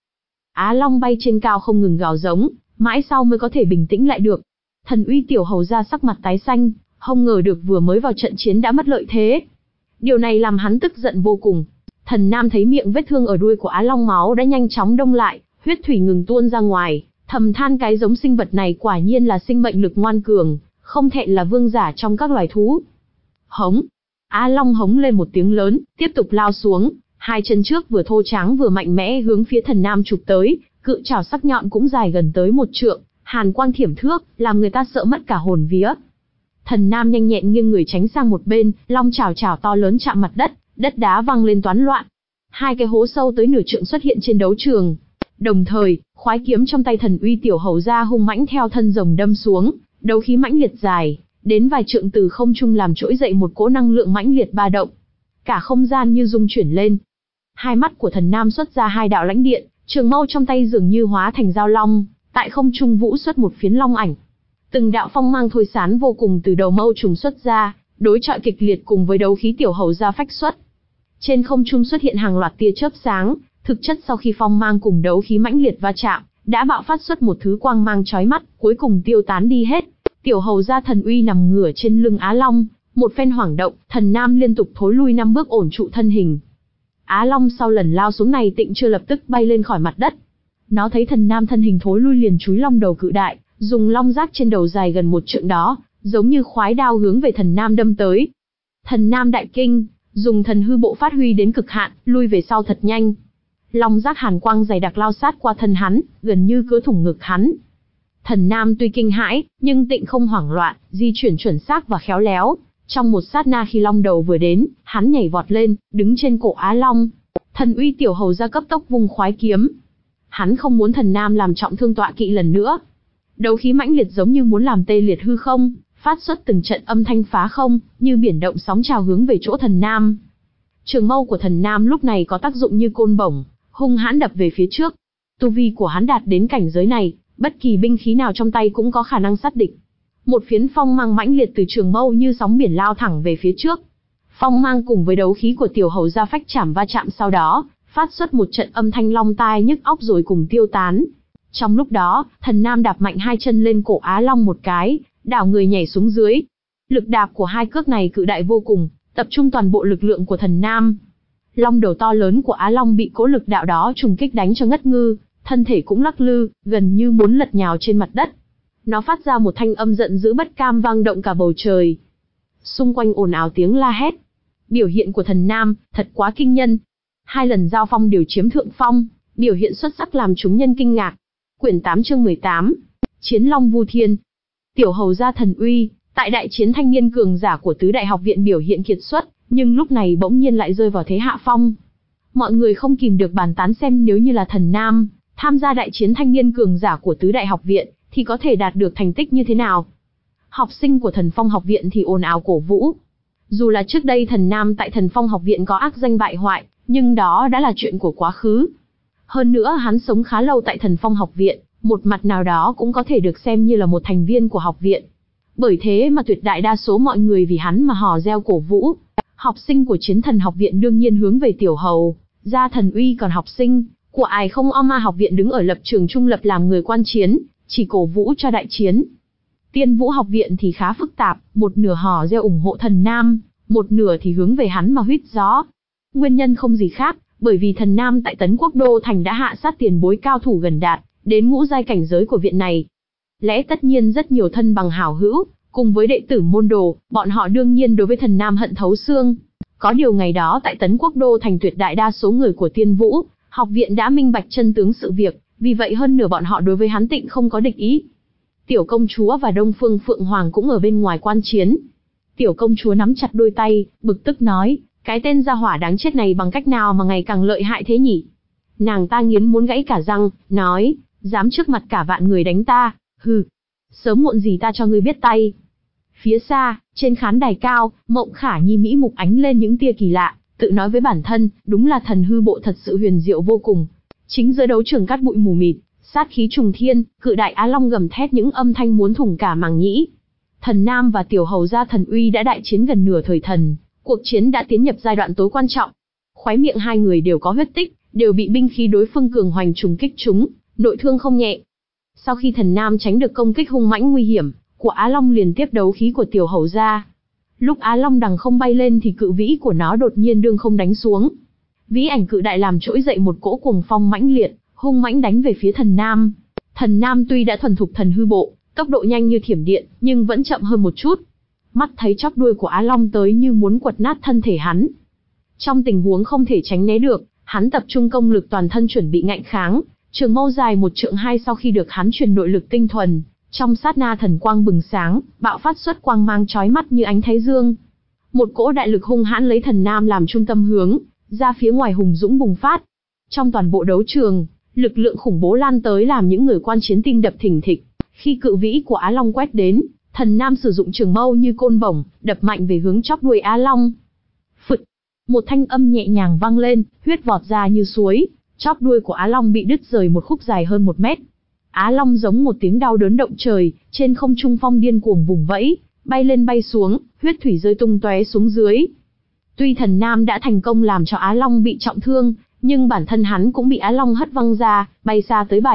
Á Long bay trên cao không ngừng gào giống, mãi sau mới có thể bình tĩnh lại được. Thần Uy Tiểu Hầu ra sắc mặt tái xanh, không ngờ được vừa mới vào trận chiến đã mất lợi thế. Điều này làm hắn tức giận vô cùng. Thần Nam thấy miệng vết thương ở đuôi của Á Long máu đã nhanh chóng đông lại, huyết thủy ngừng tuôn ra ngoài, thầm than cái giống sinh vật này quả nhiên là sinh mệnh lực ngoan cường, không thẹn là vương giả trong các loài thú. Hống! Á Long hống lên một tiếng lớn, tiếp tục lao xuống, hai chân trước vừa thô tráng vừa mạnh mẽ hướng phía Thần Nam chụp tới, cự trảo sắc nhọn cũng dài gần tới một trượng, hàn quang thiểm thước, làm người ta sợ mất cả hồn vía. Thần Nam nhanh nhẹn nghiêng người tránh sang một bên, long chảo chảo to lớn chạm mặt đất, đất đá văng lên toán loạn. Hai cái hố sâu tới nửa trượng xuất hiện trên đấu trường. Đồng thời, khoái kiếm trong tay Thần Uy Tiểu Hầu ra hung mãnh theo thân rồng đâm xuống, đấu khí mãnh liệt dài, đến vài trượng từ không trung làm trỗi dậy một cỗ năng lượng mãnh liệt ba động. Cả không gian như rung chuyển lên. Hai mắt của Thần Nam xuất ra hai đạo lãnh điện, trường mâu trong tay dường như hóa thành dao long, tại không trung vũ xuất một phiến long ảnh. Từng đạo phong mang thôi sán vô cùng từ đầu mâu trùng xuất ra, đối chọi kịch liệt cùng với đấu khí Tiểu Hầu ra phách xuất. Trên không trung xuất hiện hàng loạt tia chớp sáng, thực chất sau khi phong mang cùng đấu khí mãnh liệt va chạm, đã bạo phát xuất một thứ quang mang chói mắt, cuối cùng tiêu tán đi hết. Tiểu hầu gia Thần Uy nằm ngửa trên lưng Á Long, một phen hoảng động, Thần Nam liên tục thối lui năm bước ổn trụ thân hình. Á Long sau lần lao xuống này tịnh chưa lập tức bay lên khỏi mặt đất. Nó thấy Thần Nam thân hình thối lui liền chúi long đầu cự đại, dùng long giác trên đầu dài gần một trượng đó, giống như khoái đao hướng về Thần Nam đâm tới. Thần Nam đại kinh, dùng thần hư bộ phát huy đến cực hạn, lui về sau thật nhanh. Long giác hàn quang dày đặc lao sát qua thân hắn, gần như cứa thủng ngực hắn. Thần Nam tuy kinh hãi, nhưng tịnh không hoảng loạn, di chuyển chuẩn xác và khéo léo. Trong một sát na khi long đầu vừa đến, hắn nhảy vọt lên, đứng trên cổ Á Long. Thần Uy tiểu hầu ra cấp tốc vung khoái kiếm. Hắn không muốn Thần Nam làm trọng thương tọa kỵ lần nữa. Đấu khí mãnh liệt giống như muốn làm tê liệt hư không, phát xuất từng trận âm thanh phá không, như biển động sóng trào hướng về chỗ Thần Nam. Trường mâu của Thần Nam lúc này có tác dụng như côn bổng, hung hãn đập về phía trước. Tu vi của hắn đạt đến cảnh giới này, bất kỳ binh khí nào trong tay cũng có khả năng sát địch. Một phiến phong mang mãnh liệt từ trường mâu như sóng biển lao thẳng về phía trước. Phong mang cùng với đấu khí của tiểu hầu gia phách chạm va chạm sau đó, phát xuất một trận âm thanh long tai nhức óc rồi cùng tiêu tán. Trong lúc đó, Thần Nam đạp mạnh hai chân lên cổ Á Long một cái, đảo người nhảy xuống dưới. Lực đạp của hai cước này cự đại vô cùng, tập trung toàn bộ lực lượng của Thần Nam. Long đầu to lớn của Á Long bị cỗ lực đạo đó trùng kích đánh cho ngất ngư, thân thể cũng lắc lư, gần như muốn lật nhào trên mặt đất. Nó phát ra một thanh âm giận dữ bất cam vang động cả bầu trời. Xung quanh ồn ào tiếng la hét. Biểu hiện của Thần Nam thật quá kinh nhân. Hai lần giao phong đều chiếm thượng phong, biểu hiện xuất sắc làm chúng nhân kinh ngạc. Quyển tám chương mười tám, Chiến Long Vu Thiên. Tiểu hầu gia Thần Uy, tại đại chiến thanh niên cường giả của tứ đại học viện biểu hiện kiệt xuất, nhưng lúc này bỗng nhiên lại rơi vào thế hạ phong. Mọi người không kìm được bàn tán xem nếu như là Thần Nam tham gia đại chiến thanh niên cường giả của tứ đại học viện, thì có thể đạt được thành tích như thế nào. Học sinh của Thần Phong học viện thì ồn ào cổ vũ. Dù là trước đây Thần Nam tại Thần Phong học viện có ác danh bại hoại, nhưng đó đã là chuyện của quá khứ. Hơn nữa hắn sống khá lâu tại Thần Phong học viện, một mặt nào đó cũng có thể được xem như là một thành viên của học viện. Bởi thế mà tuyệt đại đa số mọi người vì hắn mà hò reo cổ vũ. Học sinh của Chiến Thần học viện đương nhiên hướng về tiểu hầu gia Thần Uy, còn học sinh của Ai Không Oma học viện đứng ở lập trường trung lập làm người quan chiến, chỉ cổ vũ cho đại chiến. Tiên Vũ học viện thì khá phức tạp, một nửa hò reo ủng hộ Thần Nam, một nửa thì hướng về hắn mà huýt gió. Nguyên nhân không gì khác, bởi vì Thần Nam tại Tấn Quốc Đô Thành đã hạ sát tiền bối cao thủ gần đạt đến ngũ giai cảnh giới của viện này. Lẽ tất nhiên rất nhiều thân bằng hảo hữu, cùng với đệ tử môn đồ, bọn họ đương nhiên đối với Thần Nam hận thấu xương. Có điều ngày đó tại Tấn Quốc Đô Thành tuyệt đại đa số người của Tiên Vũ học viện đã minh bạch chân tướng sự việc, vì vậy hơn nửa bọn họ đối với hắn tịnh không có địch ý. Tiểu công chúa và Đông Phương Phượng Hoàng cũng ở bên ngoài quan chiến. Tiểu công chúa nắm chặt đôi tay, bực tức nói, cái tên gia hỏa đáng chết này bằng cách nào mà ngày càng lợi hại thế nhỉ? Nàng ta nghiến muốn gãy cả răng, nói, dám trước mặt cả vạn người đánh ta, hừ, sớm muộn gì ta cho ngươi biết tay. Phía xa, trên khán đài cao, Mộng Khả Nhi mỹ mục ánh lên những tia kỳ lạ, tự nói với bản thân, đúng là thần hư bộ thật sự huyền diệu vô cùng. Chính giữa đấu trường cát bụi mù mịt, sát khí trùng thiên, cự đại Á Long gầm thét những âm thanh muốn thủng cả màng nhĩ. Thần Nam và tiểu hầu gia Thần Uy đã đại chiến gần nửa thời thần, cuộc chiến đã tiến nhập giai đoạn tối quan trọng. Khóe miệng hai người đều có huyết tích, đều bị binh khí đối phương cường hoành trùng kích trúng, nội thương không nhẹ. Sau khi Thần Nam tránh được công kích hung mãnh nguy hiểm của Á Long liền tiếp đấu khí của tiểu hầu gia. Lúc Á Long đằng không bay lên thì cự vĩ của nó đột nhiên đương không đánh xuống. Vĩ ảnh cự đại làm trỗi dậy một cỗ cuồng phong mãnh liệt, hung mãnh đánh về phía Thần Nam. Thần Nam tuy đã thuần thục thần hư bộ, tốc độ nhanh như thiểm điện, nhưng vẫn chậm hơn một chút. Mắt thấy chóp đuôi của Á Long tới như muốn quật nát thân thể hắn. Trong tình huống không thể tránh né được, hắn tập trung công lực toàn thân chuẩn bị ngạnh kháng. Trường mâu dài một trượng hai sau khi được hắn truyền nội lực tinh thuần, trong sát na thần quang bừng sáng, bạo phát xuất quang mang chói mắt như ánh thái dương. Một cỗ đại lực hung hãn lấy Thần Nam làm trung tâm hướng ra phía ngoài hùng dũng bùng phát. Trong toàn bộ đấu trường, lực lượng khủng bố lan tới làm những người quan chiến tim đập thình thịch. Khi cự vĩ của Á Long quét đến, Thần Nam sử dụng trường mâu như côn bổng, đập mạnh về hướng chóp đuôi Á Long. Phụt! Một thanh âm nhẹ nhàng vang lên, huyết vọt ra như suối. Chóp đuôi của Á Long bị đứt rời một khúc dài hơn một mét. Á Long giống một tiếng đau đớn động trời, trên không trung phong điên cuồng vùng vẫy, bay lên bay xuống, huyết thủy rơi tung tóe xuống dưới. Tuy Thần Nam đã thành công làm cho Á Long bị trọng thương, nhưng bản thân hắn cũng bị Á Long hất văng ra, bay xa tới bảy,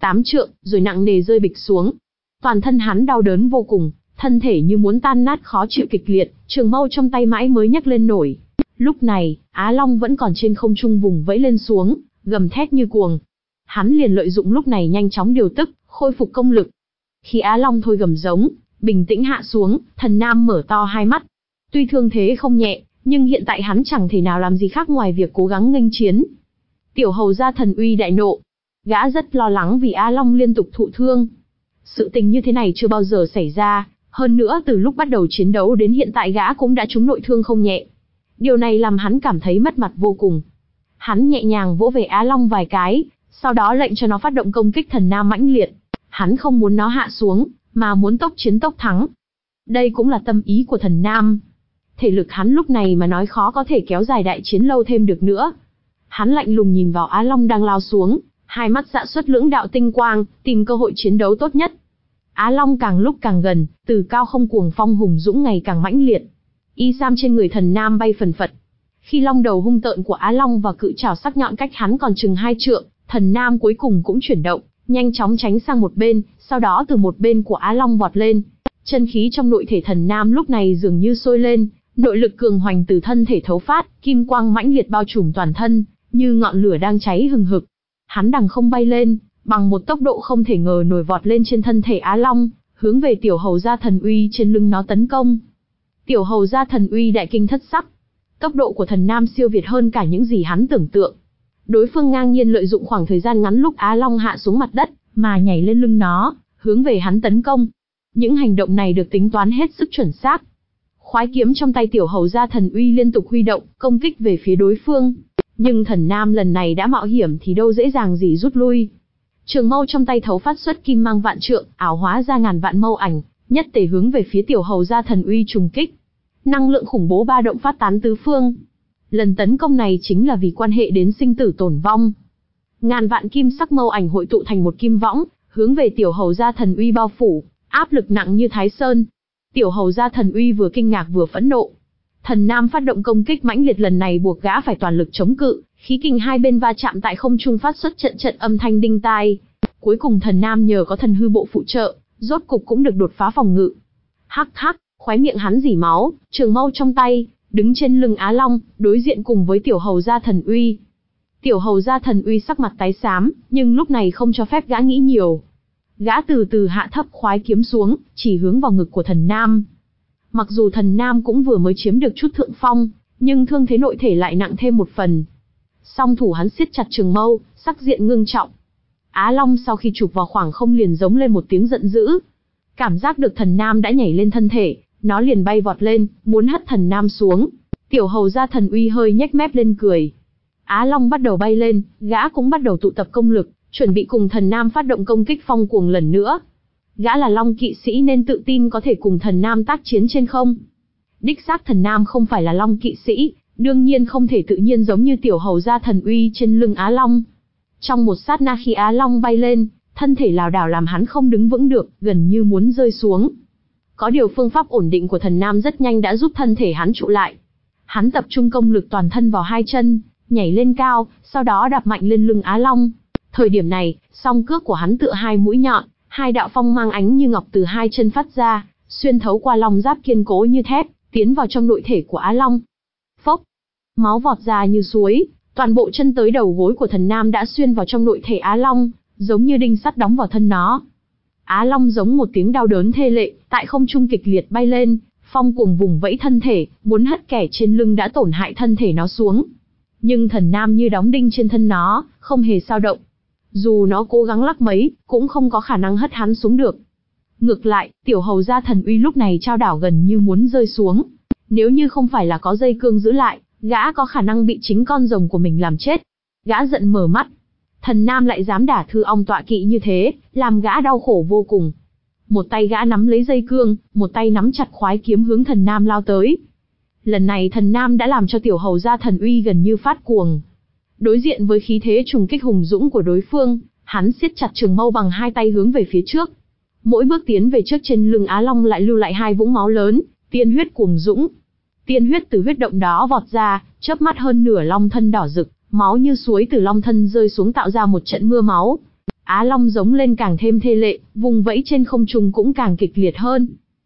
tám trượng, rồi nặng nề rơi bịch xuống. Toàn thân hắn đau đớn vô cùng, thân thể như muốn tan nát khó chịu kịch liệt, trường mâu trong tay mãi mới nhấc lên nổi. Lúc này, Á Long vẫn còn trên không trung vùng vẫy lên xuống, gầm thét như cuồng. Hắn liền lợi dụng lúc này nhanh chóng điều tức, khôi phục công lực. Khi Á Long thôi gầm giống, bình tĩnh hạ xuống, Thần Nam mở to hai mắt. Tuy thương thế không nhẹ, nhưng hiện tại hắn chẳng thể nào làm gì khác ngoài việc cố gắng nghênh chiến. Tiểu hầu gia Thần Uy đại nộ. Gã rất lo lắng vì Á Long liên tục thụ thương. Sự tình như thế này chưa bao giờ xảy ra, hơn nữa từ lúc bắt đầu chiến đấu đến hiện tại gã cũng đã trúng nội thương không nhẹ. Điều này làm hắn cảm thấy mất mặt vô cùng. Hắn nhẹ nhàng vỗ về Á Long vài cái, sau đó lệnh cho nó phát động công kích thần nam mãnh liệt. Hắn không muốn nó hạ xuống, mà muốn tốc chiến tốc thắng. Đây cũng là tâm ý của thần nam. Thể lực hắn lúc này mà nói khó có thể kéo dài đại chiến lâu thêm được nữa. Hắn lạnh lùng nhìn vào Á Long đang lao xuống, hai mắt dạ xuất lưỡng đạo tinh quang, tìm cơ hội chiến đấu tốt nhất. Á Long càng lúc càng gần, từ cao không cuồng phong hùng dũng ngày càng mãnh liệt. Y sam trên người thần nam bay phần phật. Khi long đầu hung tợn của Á Long và cự trảo sắc nhọn cách hắn còn chừng hai trượng, thần nam cuối cùng cũng chuyển động, nhanh chóng tránh sang một bên, sau đó từ một bên của Á Long vọt lên. Chân khí trong nội thể thần nam lúc này dường như sôi lên, nội lực cường hoành từ thân thể thấu phát, kim quang mãnh liệt bao trùm toàn thân, như ngọn lửa đang cháy hừng hực. Hắn đằng không bay lên, bằng một tốc độ không thể ngờ nổi vọt lên trên thân thể Á Long, hướng về tiểu hầu gia Thần Uy trên lưng nó tấn công. Tiểu hầu gia Thần Uy đại kinh thất sắc. Tốc độ của thần nam siêu việt hơn cả những gì hắn tưởng tượng. Đối phương ngang nhiên lợi dụng khoảng thời gian ngắn lúc Á Long hạ xuống mặt đất, mà nhảy lên lưng nó, hướng về hắn tấn công. Những hành động này được tính toán hết sức chuẩn xác. Khoái kiếm trong tay tiểu hầu gia Thần Uy liên tục huy động, công kích về phía đối phương. Nhưng thần nam lần này đã mạo hiểm thì đâu dễ dàng gì rút lui. Trường mâu trong tay thấu phát xuất kim mang vạn trượng, ảo hóa ra ngàn vạn mâu ảnh, nhất tề hướng về phía tiểu hầu gia Thần Uy trùng kích. Năng lượng khủng bố ba động phát tán tứ phương. Lần tấn công này chính là vì quan hệ đến sinh tử tổn vong. Ngàn vạn kim sắc mâu ảnh hội tụ thành một kim võng, hướng về tiểu hầu gia Thần Uy bao phủ, áp lực nặng như Thái Sơn. Tiểu hầu gia Thần Uy vừa kinh ngạc vừa phẫn nộ. Thần nam phát động công kích mãnh liệt lần này buộc gã phải toàn lực chống cự, khí kình hai bên va chạm tại không trung phát xuất trận trận âm thanh đinh tai. Cuối cùng thần nam nhờ có thần hư bộ phụ trợ, rốt cục cũng được đột phá phòng ngự. Hắc hắc, khóe miệng hắn rỉ máu, trường mâu trong tay, đứng trên lưng Á Long, đối diện cùng với tiểu hầu gia Thần Uy. Tiểu hầu gia Thần Uy sắc mặt tái xám, nhưng lúc này không cho phép gã nghĩ nhiều. Gã từ từ hạ thấp khoái kiếm xuống, chỉ hướng vào ngực của thần nam. Mặc dù thần nam cũng vừa mới chiếm được chút thượng phong, nhưng thương thế nội thể lại nặng thêm một phần. Song thủ hắn siết chặt trường mâu, sắc diện ngưng trọng. Á Long sau khi chụp vào khoảng không liền giống lên một tiếng giận dữ. Cảm giác được thần nam đã nhảy lên thân thể, nó liền bay vọt lên, muốn hất thần nam xuống. Tiểu hầu gia Thần Uy hơi nhếch mép lên cười. Á Long bắt đầu bay lên, gã cũng bắt đầu tụ tập công lực, chuẩn bị cùng thần nam phát động công kích phong cuồng lần nữa. Gã là Long kỵ sĩ nên tự tin có thể cùng thần nam tác chiến trên không. Đích xác thần nam không phải là Long kỵ sĩ, đương nhiên không thể tự nhiên giống như tiểu hầu gia Thần Uy trên lưng Á Long. Trong một sát na khi Á Long bay lên, thân thể lảo đảo làm hắn không đứng vững được, gần như muốn rơi xuống. Có điều phương pháp ổn định của thần nam rất nhanh đã giúp thân thể hắn trụ lại. Hắn tập trung công lực toàn thân vào hai chân, nhảy lên cao, sau đó đạp mạnh lên lưng Á Long. Thời điểm này, song cước của hắn tựa hai mũi nhọn, hai đạo phong mang ánh như ngọc từ hai chân phát ra, xuyên thấu qua long giáp kiên cố như thép, tiến vào trong nội thể của Á Long. Phốc, máu vọt ra như suối, toàn bộ chân tới đầu gối của thần nam đã xuyên vào trong nội thể Á Long, giống như đinh sắt đóng vào thân nó. Á Long giống một tiếng đau đớn thê lệ, tại không trung kịch liệt bay lên, phong cuồng vùng vẫy thân thể, muốn hất kẻ trên lưng đã tổn hại thân thể nó xuống. Nhưng thần nam như đóng đinh trên thân nó, không hề dao động. Dù nó cố gắng lắc mấy, cũng không có khả năng hất hắn xuống được. Ngược lại, tiểu hầu gia Thần Uy lúc này chao đảo gần như muốn rơi xuống. Nếu như không phải là có dây cương giữ lại, gã có khả năng bị chính con rồng của mình làm chết. Gã giận mở mắt. Thần nam lại dám đả thư ong tọa kỵ như thế, làm gã đau khổ vô cùng. Một tay gã nắm lấy dây cương, một tay nắm chặt khoái kiếm hướng thần nam lao tới. Lần này thần nam đã làm cho tiểu hầu gia Thần Uy gần như phát cuồng. Đối diện với khí thế trùng kích hùng dũng của đối phương, hắn siết chặt trường mâu bằng hai tay hướng về phía trước. Mỗi bước tiến về trước trên lưng Á Long lại lưu lại hai vũng máu lớn, tiên huyết cuồng dũng. Tiên huyết từ huyết động đó vọt ra, chớp mắt hơn nửa long thân đỏ rực, máu như suối từ long thân rơi xuống tạo ra một trận mưa máu. Á Long giống lên càng thêm thê lệ, vùng vẫy trên không trung cũng càng kịch liệt hơn.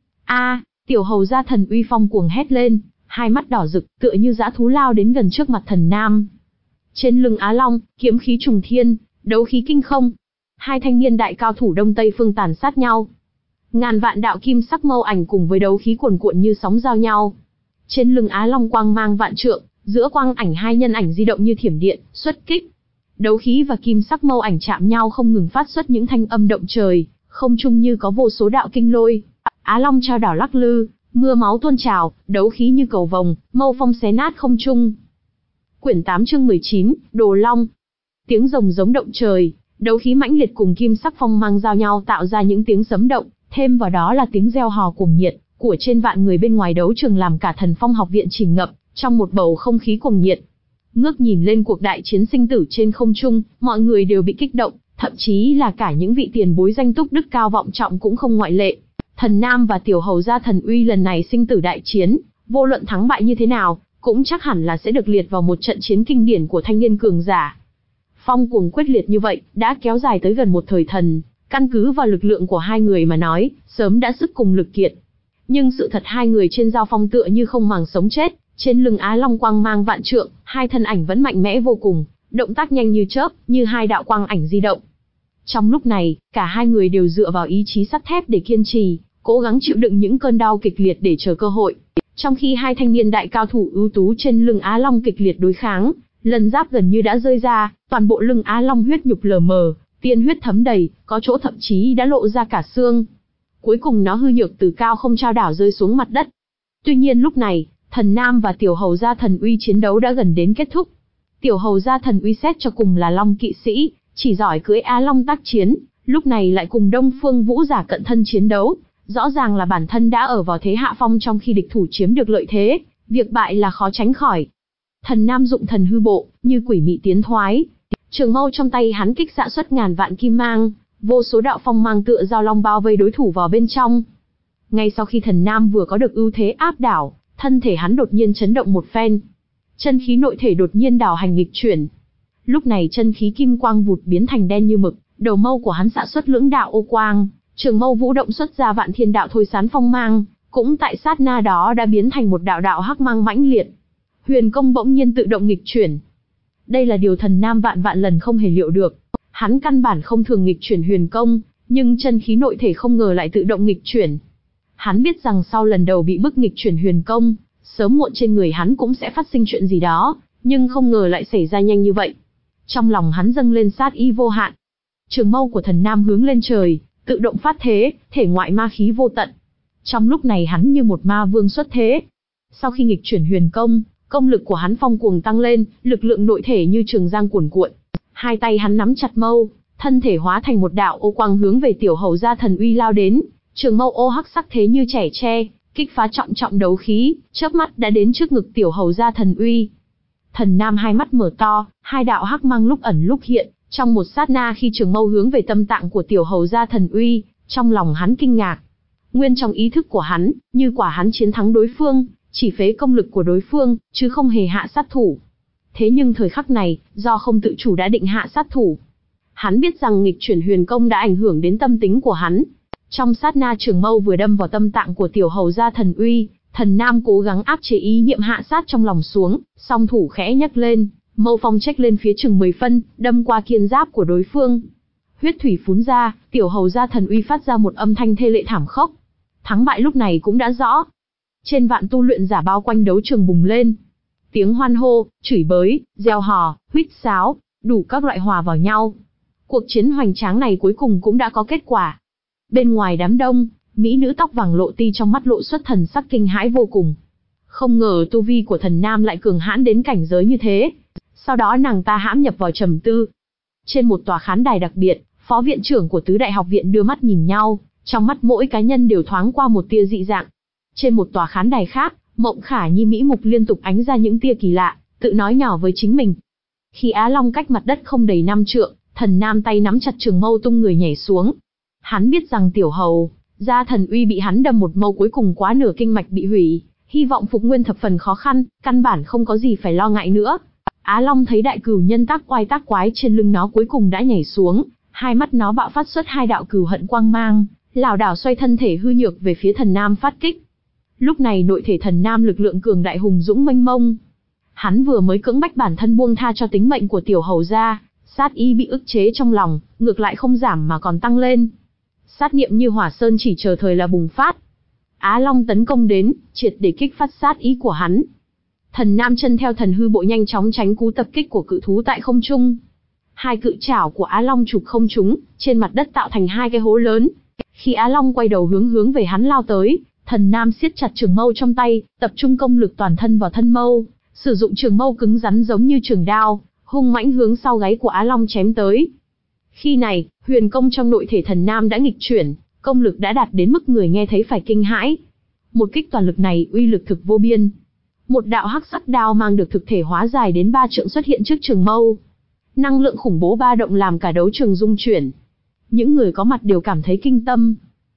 A, tiểu hầu gia Thần Uy phong cuồng hét lên, hai mắt đỏ rực, tựa như dã thú lao đến gần trước mặt Thần Nam. Trên lưng Á Long, kiếm khí trùng thiên, đấu khí kinh không. Hai thanh niên đại cao thủ Đông Tây phương tàn sát nhau. Ngàn vạn đạo kim sắc mâu ảnh cùng với đấu khí cuồn cuộn như sóng giao nhau. Trên lưng Á Long quang mang vạn trượng, giữa quang ảnh hai nhân ảnh di động như thiểm điện, xuất kích. Đấu khí và kim sắc mâu ảnh chạm nhau không ngừng phát xuất những thanh âm động trời, không trung như có vô số đạo kinh lôi. Á Long trao đảo lắc lư, mưa máu tuôn trào, đấu khí như cầu vồng, mâu phong xé nát không trung. Quyển tám chương mười chín, Đồ Long. Tiếng rồng giống động trời, đấu khí mãnh liệt cùng kim sắc phong mang giao nhau tạo ra những tiếng sấm động, thêm vào đó là tiếng reo hò cuồng nhiệt của trên vạn người bên ngoài đấu trường làm cả Thần Phong học viện chìm ngập trong một bầu không khí cuồng nhiệt. Ngước nhìn lên cuộc đại chiến sinh tử trên không trung, mọi người đều bị kích động, thậm chí là cả những vị tiền bối danh túc đức cao vọng trọng cũng không ngoại lệ. Thần Nam và tiểu hầu gia Thần Uy lần này sinh tử đại chiến, vô luận thắng bại như thế nào, cũng chắc hẳn là sẽ được liệt vào một trận chiến kinh điển của thanh niên cường giả. Phong cuồng quyết liệt như vậy, đã kéo dài tới gần một thời thần, căn cứ vào lực lượng của hai người mà nói, sớm đã sức cùng lực kiệt. Nhưng sự thật hai người trên giao phong tựa như không màng sống chết, trên lưng Á Long quang mang vạn trượng, hai thân ảnh vẫn mạnh mẽ vô cùng, động tác nhanh như chớp, như hai đạo quang ảnh di động. Trong lúc này, cả hai người đều dựa vào ý chí sắt thép để kiên trì, cố gắng chịu đựng những cơn đau kịch liệt để chờ cơ hội. Trong khi hai thanh niên đại cao thủ ưu tú trên lưng Á Long kịch liệt đối kháng, lần giáp gần như đã rơi ra, toàn bộ lưng Á Long huyết nhục lờ mờ, tiên huyết thấm đầy, có chỗ thậm chí đã lộ ra cả xương. Cuối cùng nó hư nhược từ cao không trao đảo rơi xuống mặt đất. Tuy nhiên lúc này, Thần Nam và tiểu hầu gia Thần Uy chiến đấu đã gần đến kết thúc. Tiểu hầu gia Thần Uy xét cho cùng là Long kỵ sĩ, chỉ giỏi cưỡi Á Long tác chiến, lúc này lại cùng Đông Phương Vũ giả cận thân chiến đấu, rõ ràng là bản thân đã ở vào thế hạ phong trong khi địch thủ chiếm được lợi thế, việc bại là khó tránh khỏi. Thần Nam dụng thần hư bộ, như quỷ mị tiến thoái, trường mâu trong tay hắn kích xạ xuất ngàn vạn kim mang, vô số đạo phong mang tựa dao long bao vây đối thủ vào bên trong. Ngay sau khi Thần Nam vừa có được ưu thế áp đảo, thân thể hắn đột nhiên chấn động một phen. Chân khí nội thể đột nhiên đảo hành nghịch chuyển. Lúc này chân khí kim quang vụt biến thành đen như mực, đầu mâu của hắn xạ xuất lưỡng đạo ô quang, trường mâu vũ động xuất ra vạn thiên đạo thôi sán phong mang, cũng tại sát na đó đã biến thành một đạo đạo hắc mang mãnh liệt. Huyền công bỗng nhiên tự động nghịch chuyển. Đây là điều Thần Nam vạn vạn lần không hề liệu được. Hắn căn bản không thường nghịch chuyển huyền công, nhưng chân khí nội thể không ngờ lại tự động nghịch chuyển. Hắn biết rằng sau lần đầu bị bức nghịch chuyển huyền công, sớm muộn trên người hắn cũng sẽ phát sinh chuyện gì đó, nhưng không ngờ lại xảy ra nhanh như vậy. Trong lòng hắn dâng lên sát ý vô hạn. Trường mâu của Thần Nam hướng lên trời, tự động phát thế, thể ngoại ma khí vô tận. Trong lúc này hắn như một ma vương xuất thế. Sau khi nghịch chuyển huyền công, công lực của hắn phong cuồng tăng lên, lực lượng nội thể như trường giang cuồn cuộn. Hai tay hắn nắm chặt mâu, thân thể hóa thành một đạo ô quang hướng về tiểu hầu gia Thần Uy lao đến. Trường mâu ô hắc sắc thế như trẻ tre, kích phá trọng trọng đấu khí, chớp mắt đã đến trước ngực tiểu hầu gia Thần Uy. Thần Nam hai mắt mở to, hai đạo hắc mang lúc ẩn lúc hiện, trong một sát na khi trường mâu hướng về tâm tạng của tiểu hầu gia Thần Uy, trong lòng hắn kinh ngạc. Nguyên trong ý thức của hắn, như quả hắn chiến thắng đối phương, chỉ phế công lực của đối phương, chứ không hề hạ sát thủ. Thế nhưng thời khắc này, do không tự chủ đã định hạ sát thủ. Hắn biết rằng nghịch chuyển huyền công đã ảnh hưởng đến tâm tính của hắn. Trong sát na trường mâu vừa đâm vào tâm tạng của tiểu hầu gia Thần Uy, Thần Nam cố gắng áp chế ý niệm hạ sát trong lòng xuống, song thủ khẽ nhấc lên, mâu phong chếch lên phía chừng mười phân, đâm qua kiên giáp của đối phương. Huyết thủy phún ra, tiểu hầu gia Thần Uy phát ra một âm thanh thê lệ thảm khốc. Thắng bại lúc này cũng đã rõ. Trên vạn tu luyện giả bao quanh đấu trường bùng lên. Tiếng hoan hô, chửi bới, reo hò, huýt sáo, đủ các loại hòa vào nhau. Cuộc chiến hoành tráng này cuối cùng cũng đã có kết quả. Bên ngoài đám đông, mỹ nữ tóc vàng Lộ Ti trong mắt lộ xuất thần sắc kinh hãi vô cùng. Không ngờ tu vi của Thần Nam lại cường hãn đến cảnh giới như thế. Sau đó nàng ta hãm nhập vào trầm tư. Trên một tòa khán đài đặc biệt, phó viện trưởng của tứ đại học viện đưa mắt nhìn nhau, trong mắt mỗi cá nhân đều thoáng qua một tia dị dạng. Trên một tòa khán đài khác, Mộng Khả Nhi mỹ mục liên tục ánh ra những tia kỳ lạ, tự nói nhỏ với chính mình. Khi Á Long cách mặt đất không đầy năm trượng, Thần Nam tay nắm chặt trường mâu tung người nhảy xuống. Hắn biết rằng tiểu hầu gia Thần Uy bị hắn đâm một mâu cuối cùng quá nửa kinh mạch bị hủy, hy vọng phục nguyên thập phần khó khăn, căn bản không có gì phải lo ngại nữa. Á Long thấy đại cửu nhân tác oai tác quái trên lưng nó cuối cùng đã nhảy xuống, Hai mắt nó bạo phát xuất hai đạo cừu hận quang mang, lảo đảo xoay thân thể hư nhược về phía Thần Nam phát kích. Lúc này nội thể Thần Nam lực lượng cường đại hùng dũng mênh mông. Hắn vừa mới cưỡng bách bản thân buông tha cho tính mệnh của tiểu hầu gia, sát ý bị ức chế trong lòng, ngược lại không giảm mà còn tăng lên. Sát niệm như hỏa sơn chỉ chờ thời là bùng phát. Á Long tấn công đến, triệt để kích phát sát ý của hắn. Thần Nam chân theo thần hư bộ nhanh chóng tránh cú tập kích của cự thú tại không trung. Hai cự trảo của Á Long chụp không trúng, trên mặt đất tạo thành hai cái hố lớn. Khi Á Long quay đầu hướng hướng về hắn lao tới, Thần Nam siết chặt trường mâu trong tay, tập trung công lực toàn thân vào thân mâu, sử dụng trường mâu cứng rắn giống như trường đao, hung mãnh hướng sau gáy của Á Long chém tới. Khi này, huyền công trong nội thể Thần Nam đã nghịch chuyển, công lực đã đạt đến mức người nghe thấy phải kinh hãi. Một kích toàn lực này uy lực thực vô biên. Một đạo hắc sắc đao mang được thực thể hóa dài đến ba trượng xuất hiện trước trường mâu. Năng lượng khủng bố ba động làm cả đấu trường rung chuyển. Những người có mặt đều cảm thấy kinh tâm.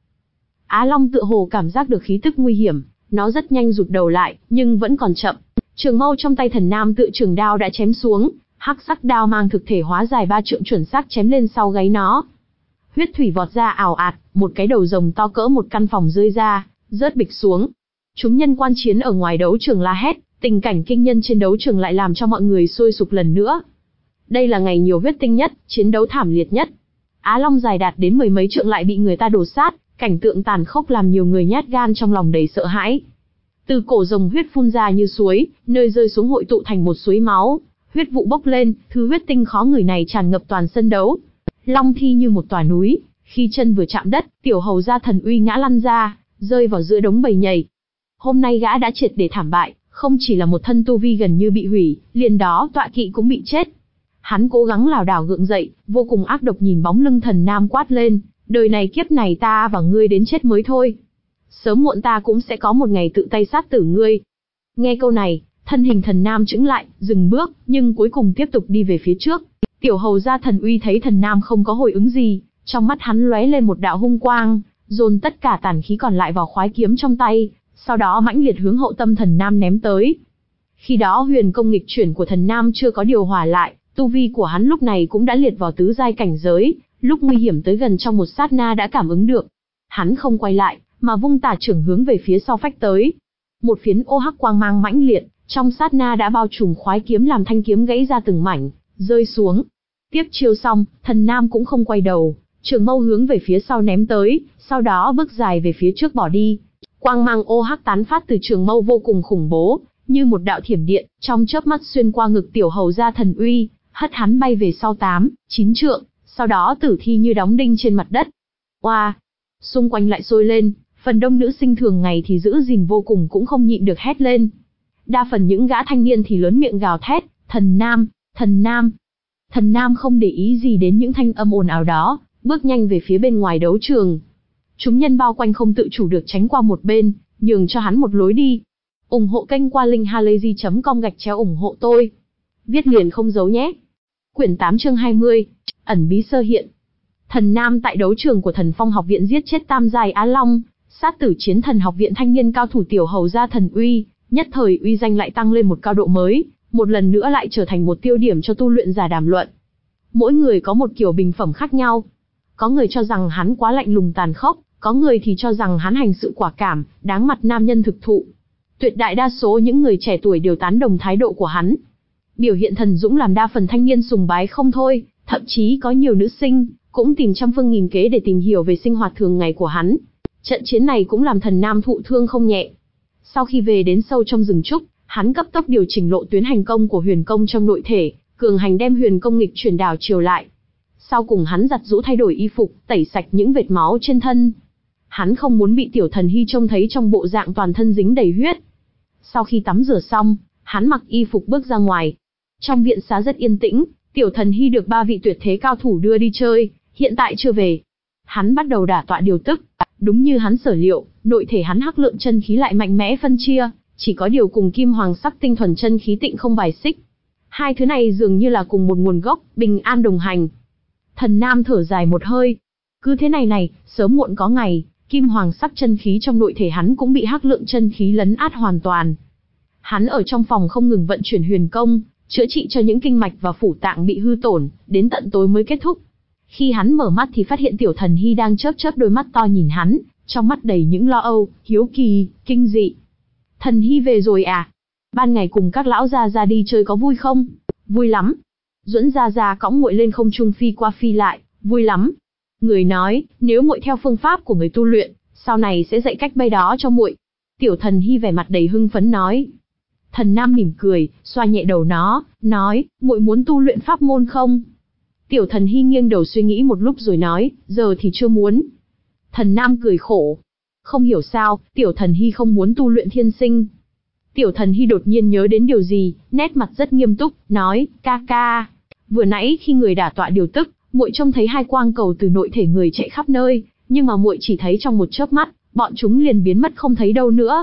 Á Long tựa hồ cảm giác được khí tức nguy hiểm, nó rất nhanh rụt đầu lại, nhưng vẫn còn chậm. Trường mâu trong tay Thần Nam tựa trường đao đã chém xuống, hắc sắc đao mang thực thể hóa dài ba trượng chuẩn xác chém lên sau gáy nó. Huyết thủy vọt ra ào ạt, một cái đầu rồng to cỡ một căn phòng rơi ra, rớt bịch xuống. Chúng nhân quan chiến ở ngoài đấu trường la hét, tình cảnh kinh nhân trên đấu trường lại làm cho mọi người sôi sục lần nữa. Đây là ngày nhiều huyết tinh nhất, chiến đấu thảm liệt nhất. Á Long dài đạt đến mười mấy trượng lại bị người ta đổ sát, cảnh tượng tàn khốc làm nhiều người nhát gan trong lòng đầy sợ hãi. Từ cổ rồng huyết phun ra như suối, nơi rơi xuống hội tụ thành một suối máu, huyết vụ bốc lên, thứ huyết tinh khó ngửi này tràn ngập toàn sân đấu. Long thi như một tòa núi, khi chân vừa chạm đất, tiểu hầu gia Thần Uy ngã lăn ra, rơi vào giữa đống bầy nhầy. Hôm nay gã đã triệt để thảm bại, không chỉ là một thân tu vi gần như bị hủy, liền đó tọa kỵ cũng bị chết. Hắn cố gắng lảo đảo gượng dậy, vô cùng ác độc nhìn bóng lưng Thần Nam quát lên, đời này kiếp này ta và ngươi đến chết mới thôi. Sớm muộn ta cũng sẽ có một ngày tự tay sát tử ngươi. Nghe câu này, thân hình Thần Nam chững lại, dừng bước, nhưng cuối cùng tiếp tục đi về phía trước. Tiểu hầu gia Thần Uy thấy Thần Nam không có hồi ứng gì, trong mắt hắn lóe lên một đạo hung quang, dồn tất cả tàn khí còn lại vào khoái kiếm trong tay, sau đó mãnh liệt hướng hậu tâm Thần Nam ném tới. Khi đó huyền công nghịch chuyển của Thần Nam chưa có điều hòa lại, tu vi của hắn lúc này cũng đã liệt vào tứ giai cảnh giới, lúc nguy hiểm tới gần trong một sát na đã cảm ứng được. Hắn không quay lại, mà vung tả trưởng hướng về phía sau phách tới. Một phiến ô hắc quang mang mãnh liệt, trong sát na đã bao trùm khoái kiếm làm thanh kiếm gãy ra từng mảnh, rơi xuống. Tiếp chiêu xong, Thần Nam cũng không quay đầu, trường mâu hướng về phía sau ném tới, sau đó bước dài về phía trước bỏ đi. Quang mang ô hắc tán phát từ trường mâu vô cùng khủng bố, như một đạo thiểm điện, trong chớp mắt xuyên qua ngực tiểu hầu gia Thần Uy, hất hắn bay về sau tám, chín trượng, sau đó tử thi như đóng đinh trên mặt đất. Oa! Xung quanh lại sôi lên, phần đông nữ sinh thường ngày thì giữ gìn vô cùng cũng không nhịn được hét lên. Đa phần những gã thanh niên thì lớn miệng gào thét, Thần Nam, Thần Nam. Thần Nam không để ý gì đến những thanh âm ồn ào đó, bước nhanh về phía bên ngoài đấu trường. Chúng nhân bao quanh không tự chủ được tránh qua một bên, nhường cho hắn một lối đi. Ủng hộ kênh qua linkhalazy chấm com gạch chéo ủng hộ tôi. Viết liền không giấu nhé. Quyển tám chương hai mươi, ẩn bí sơ hiện. Thần Nam tại đấu trường của Thần Phong học viện giết chết tam giai Á Long, sát tử chiến thần học viện thanh niên cao thủ tiểu hầu gia Thần Uy, nhất thời uy danh lại tăng lên một cao độ mới, một lần nữa lại trở thành một tiêu điểm cho tu luyện giả đàm luận. Mỗi người có một kiểu bình phẩm khác nhau. Có người cho rằng hắn quá lạnh lùng tàn khốc, có người thì cho rằng hắn hành sự quả cảm, đáng mặt nam nhân thực thụ. Tuyệt đại đa số những người trẻ tuổi đều tán đồng thái độ của hắn. Biểu hiện thần dũng làm đa phần thanh niên sùng bái không thôi, thậm chí có nhiều nữ sinh cũng tìm trăm phương nghìn kế để tìm hiểu về sinh hoạt thường ngày của hắn. Trận chiến này cũng làm Thần Nam thụ thương không nhẹ. Sau khi về đến sâu trong rừng trúc, hắn cấp tốc điều chỉnh lộ tuyến hành công của huyền công trong nội thể, cường hành đem huyền công nghịch chuyển đảo chiều lại. Sau cùng hắn giặt giũ thay đổi y phục, tẩy sạch những vệt máu trên thân. Hắn không muốn bị tiểu thần hy trông thấy trong bộ dạng toàn thân dính đầy huyết. Sau khi tắm rửa xong, hắn mặc y phục bước ra ngoài. Trong viện xá rất yên tĩnh, tiểu thần hy được ba vị tuyệt thế cao thủ đưa đi chơi, hiện tại chưa về. Hắn bắt đầu đả tọa điều tức, đúng như hắn sở liệu, nội thể hắn hắc lượng chân khí lại mạnh mẽ phân chia, chỉ có điều cùng kim hoàng sắc tinh thuần chân khí tịnh không bài xích. Hai thứ này dường như là cùng một nguồn gốc, bình an đồng hành. Thần Nam thở dài một hơi. Cứ thế này này, sớm muộn có ngày, kim hoàng sắc chân khí trong nội thể hắn cũng bị hắc lượng chân khí lấn át hoàn toàn. Hắn ở trong phòng không ngừng vận chuyển huyền công, chữa trị cho những kinh mạch và phủ tạng bị hư tổn, đến tận tối mới kết thúc. Khi hắn mở mắt thì phát hiện Tiểu Thần Hy đang chớp chớp đôi mắt to nhìn hắn, trong mắt đầy những lo âu, hiếu kỳ, kinh dị. Thần Hy về rồi à? Ban ngày cùng các lão gia gia đi chơi có vui không? Vui lắm. Duẫn gia gia cõng muội lên không trung phi qua phi lại, vui lắm. Người nói, nếu muội theo phương pháp của người tu luyện, sau này sẽ dạy cách bay đó cho muội. Tiểu Thần Hy vẻ mặt đầy hưng phấn nói. Thần Nam mỉm cười, xoa nhẹ đầu nó, nói, muội muốn tu luyện pháp môn không? Tiểu Thần Hy nghiêng đầu suy nghĩ một lúc rồi nói, giờ thì chưa muốn. Thần Nam cười khổ. Không hiểu sao, Tiểu Thần Hy không muốn tu luyện thiên sinh. Tiểu Thần Hy đột nhiên nhớ đến điều gì, nét mặt rất nghiêm túc, nói, ca ca. Vừa nãy khi người đả tọa điều tức, muội trông thấy hai quang cầu từ nội thể người chạy khắp nơi, nhưng mà muội chỉ thấy trong một chớp mắt, bọn chúng liền biến mất không thấy đâu nữa.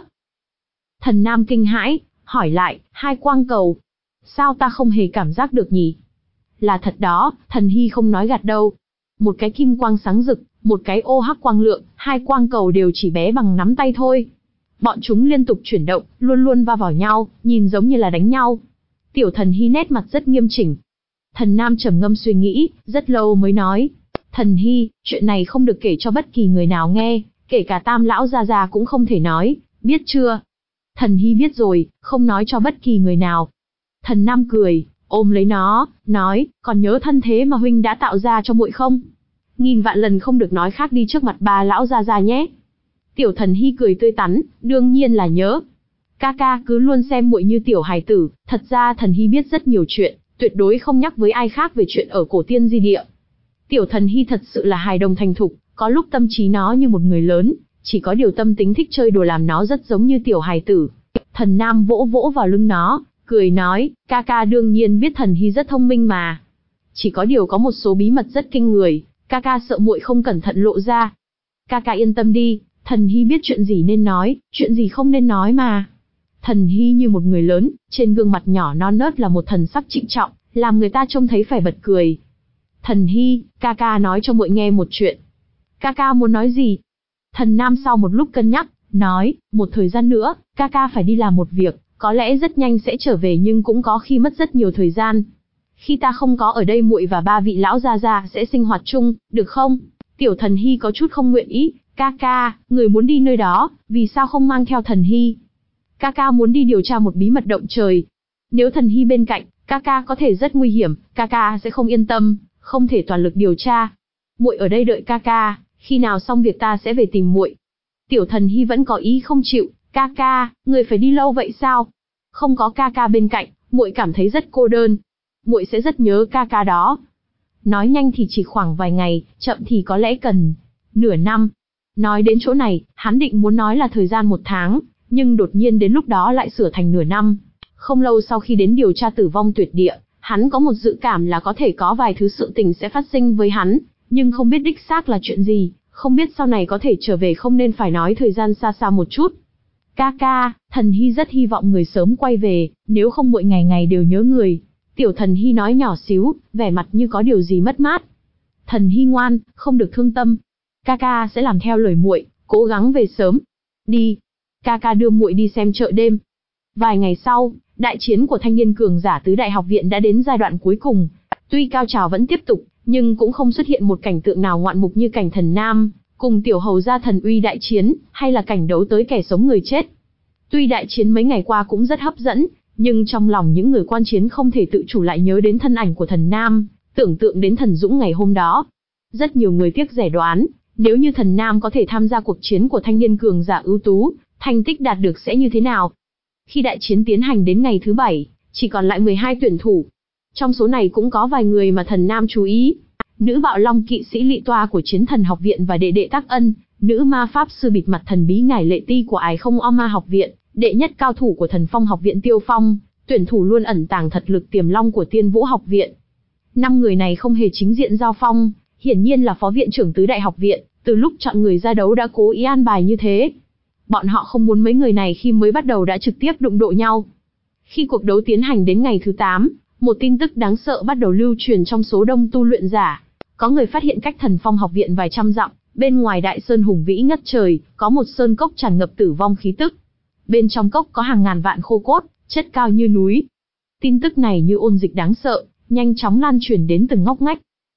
Thần Nam kinh hãi, hỏi lại, hai quang cầu. Sao ta không hề cảm giác được nhỉ? Là thật đó, Thần Hy không nói gạt đâu. Một cái kim quang sáng rực, một cái ô hắc quang lượng, hai quang cầu đều chỉ bé bằng nắm tay thôi. Bọn chúng liên tục chuyển động, luôn luôn va vào nhau, nhìn giống như là đánh nhau. Tiểu Thần Hy nét mặt rất nghiêm chỉnh. Thần Nam trầm ngâm suy nghĩ, rất lâu mới nói. Thần Hy, chuyện này không được kể cho bất kỳ người nào nghe, kể cả Tam lão gia gia cũng không thể nói, biết chưa? Thần Hy biết rồi, không nói cho bất kỳ người nào. Thần Nam cười, ôm lấy nó, nói, còn nhớ thân thế mà huynh đã tạo ra cho muội không? Nghìn vạn lần không được nói khác đi trước mặt ba lão gia gia nhé. Tiểu Thần Hy cười tươi tắn, đương nhiên là nhớ. Ca ca cứ luôn xem muội như tiểu hài tử, thật ra Thần Hy biết rất nhiều chuyện, tuyệt đối không nhắc với ai khác về chuyện ở cổ tiên di địa. Tiểu Thần Hy thật sự là hài đồng thành thục, có lúc tâm trí nó như một người lớn, chỉ có điều tâm tính thích chơi đùa làm nó rất giống như tiểu hài tử. Thần Nam vỗ vỗ vào lưng nó, cười nói, ca ca đương nhiên biết Thần Hy rất thông minh mà. Chỉ có điều có một số bí mật rất kinh người, ca ca sợ muội không cẩn thận lộ ra. Ca ca yên tâm đi, Thần Hy biết chuyện gì nên nói, chuyện gì không nên nói mà. Thần Hy như một người lớn, trên gương mặt nhỏ non nớt là một thần sắc trịnh trọng, làm người ta trông thấy phải bật cười. Thần Hy, ca ca nói cho muội nghe một chuyện. Ca ca muốn nói gì? Thần Nam sau một lúc cân nhắc, nói, một thời gian nữa, ca ca phải đi làm một việc, có lẽ rất nhanh sẽ trở về nhưng cũng có khi mất rất nhiều thời gian. Khi ta không có ở đây muội và ba vị lão gia gia sẽ sinh hoạt chung, được không? Tiểu Thần Hy có chút không nguyện ý, ca ca, người muốn đi nơi đó, vì sao không mang theo Thần Hy? Ca ca muốn đi điều tra một bí mật động trời. Nếu Thần Hy bên cạnh, ca ca có thể rất nguy hiểm, ca ca sẽ không yên tâm, không thể toàn lực điều tra. Muội ở đây đợi ca ca, khi nào xong việc ta sẽ về tìm muội. Tiểu Thần Hy vẫn có ý không chịu, ca ca, người phải đi lâu vậy sao? Không có ca ca bên cạnh, muội cảm thấy rất cô đơn. Muội sẽ rất nhớ ca ca đó. Nói nhanh thì chỉ khoảng vài ngày, chậm thì có lẽ cần nửa năm. Nói đến chỗ này, hắn định muốn nói là thời gian một tháng, nhưng đột nhiên đến lúc đó lại sửa thành nửa năm. Không lâu sau khi đến điều tra tử vong tuyệt địa, hắn có một dự cảm là có thể có vài thứ sự tình sẽ phát sinh với hắn, nhưng không biết đích xác là chuyện gì, không biết sau này có thể trở về không nên phải nói thời gian xa xa một chút. Ca ca, Thần Hy rất hy vọng người sớm quay về, nếu không muội ngày ngày đều nhớ người. Tiểu Thần Hy nói nhỏ xíu, vẻ mặt như có điều gì mất mát. Thần Hy ngoan, không được thương tâm. Ca ca sẽ làm theo lời muội, cố gắng về sớm. Đi. Ca ca đưa muội đi xem chợ đêm. Vài ngày sau, đại chiến của thanh niên cường giả tứ đại học viện đã đến giai đoạn cuối cùng. Tuy cao trào vẫn tiếp tục, nhưng cũng không xuất hiện một cảnh tượng nào ngoạn mục như cảnh Thần Nam cùng tiểu hầu gia Thần Uy đại chiến, hay là cảnh đấu tới kẻ sống người chết. Tuy đại chiến mấy ngày qua cũng rất hấp dẫn, nhưng trong lòng những người quan chiến không thể tự chủ lại nhớ đến thân ảnh của Thần Nam, tưởng tượng đến Thần Dũng ngày hôm đó. Rất nhiều người tiếc rẻ đoán, nếu như Thần Nam có thể tham gia cuộc chiến của thanh niên cường giả ưu tú, thành tích đạt được sẽ như thế nào? Khi đại chiến tiến hành đến ngày thứ bảy, chỉ còn lại mười hai tuyển thủ. Trong số này cũng có vài người mà Thần Nam chú ý. Nữ bạo long kỵ sĩ Lị Toa của Chiến Thần học viện và đệ đệ Tắc Ân, nữ ma pháp sư bịt mặt thần bí Ngải Lệ Ti của Ái Không O Ma học viện, đệ nhất cao thủ của Thần Phong học viện Tiêu Phong, tuyển thủ luôn ẩn tàng thật lực tiềm long của Tiên Vũ học viện. Năm người này không hề chính diện giao phong, hiển nhiên là phó viện trưởng tứ đại học viện, từ lúc chọn người ra đấu đã cố ý an bài như thế. Bọn họ không muốn mấy người này khi mới bắt đầu đã trực tiếp đụng độ nhau. Khi cuộc đấu tiến hành đến ngày thứ tám, một tin tức đáng sợ bắt đầu lưu truyền trong số đông tu luyện giả. Có người phát hiện cách Thần Phong học viện vài trăm dặm, bên ngoài đại sơn hùng vĩ ngất trời, có một sơn cốc tràn ngập tử vong khí tức. Bên trong cốc có hàng ngàn vạn khô cốt, chất cao như núi. Tin tức này như ôn dịch đáng sợ, nhanh chóng lan truyền đến từng ngóc ngách.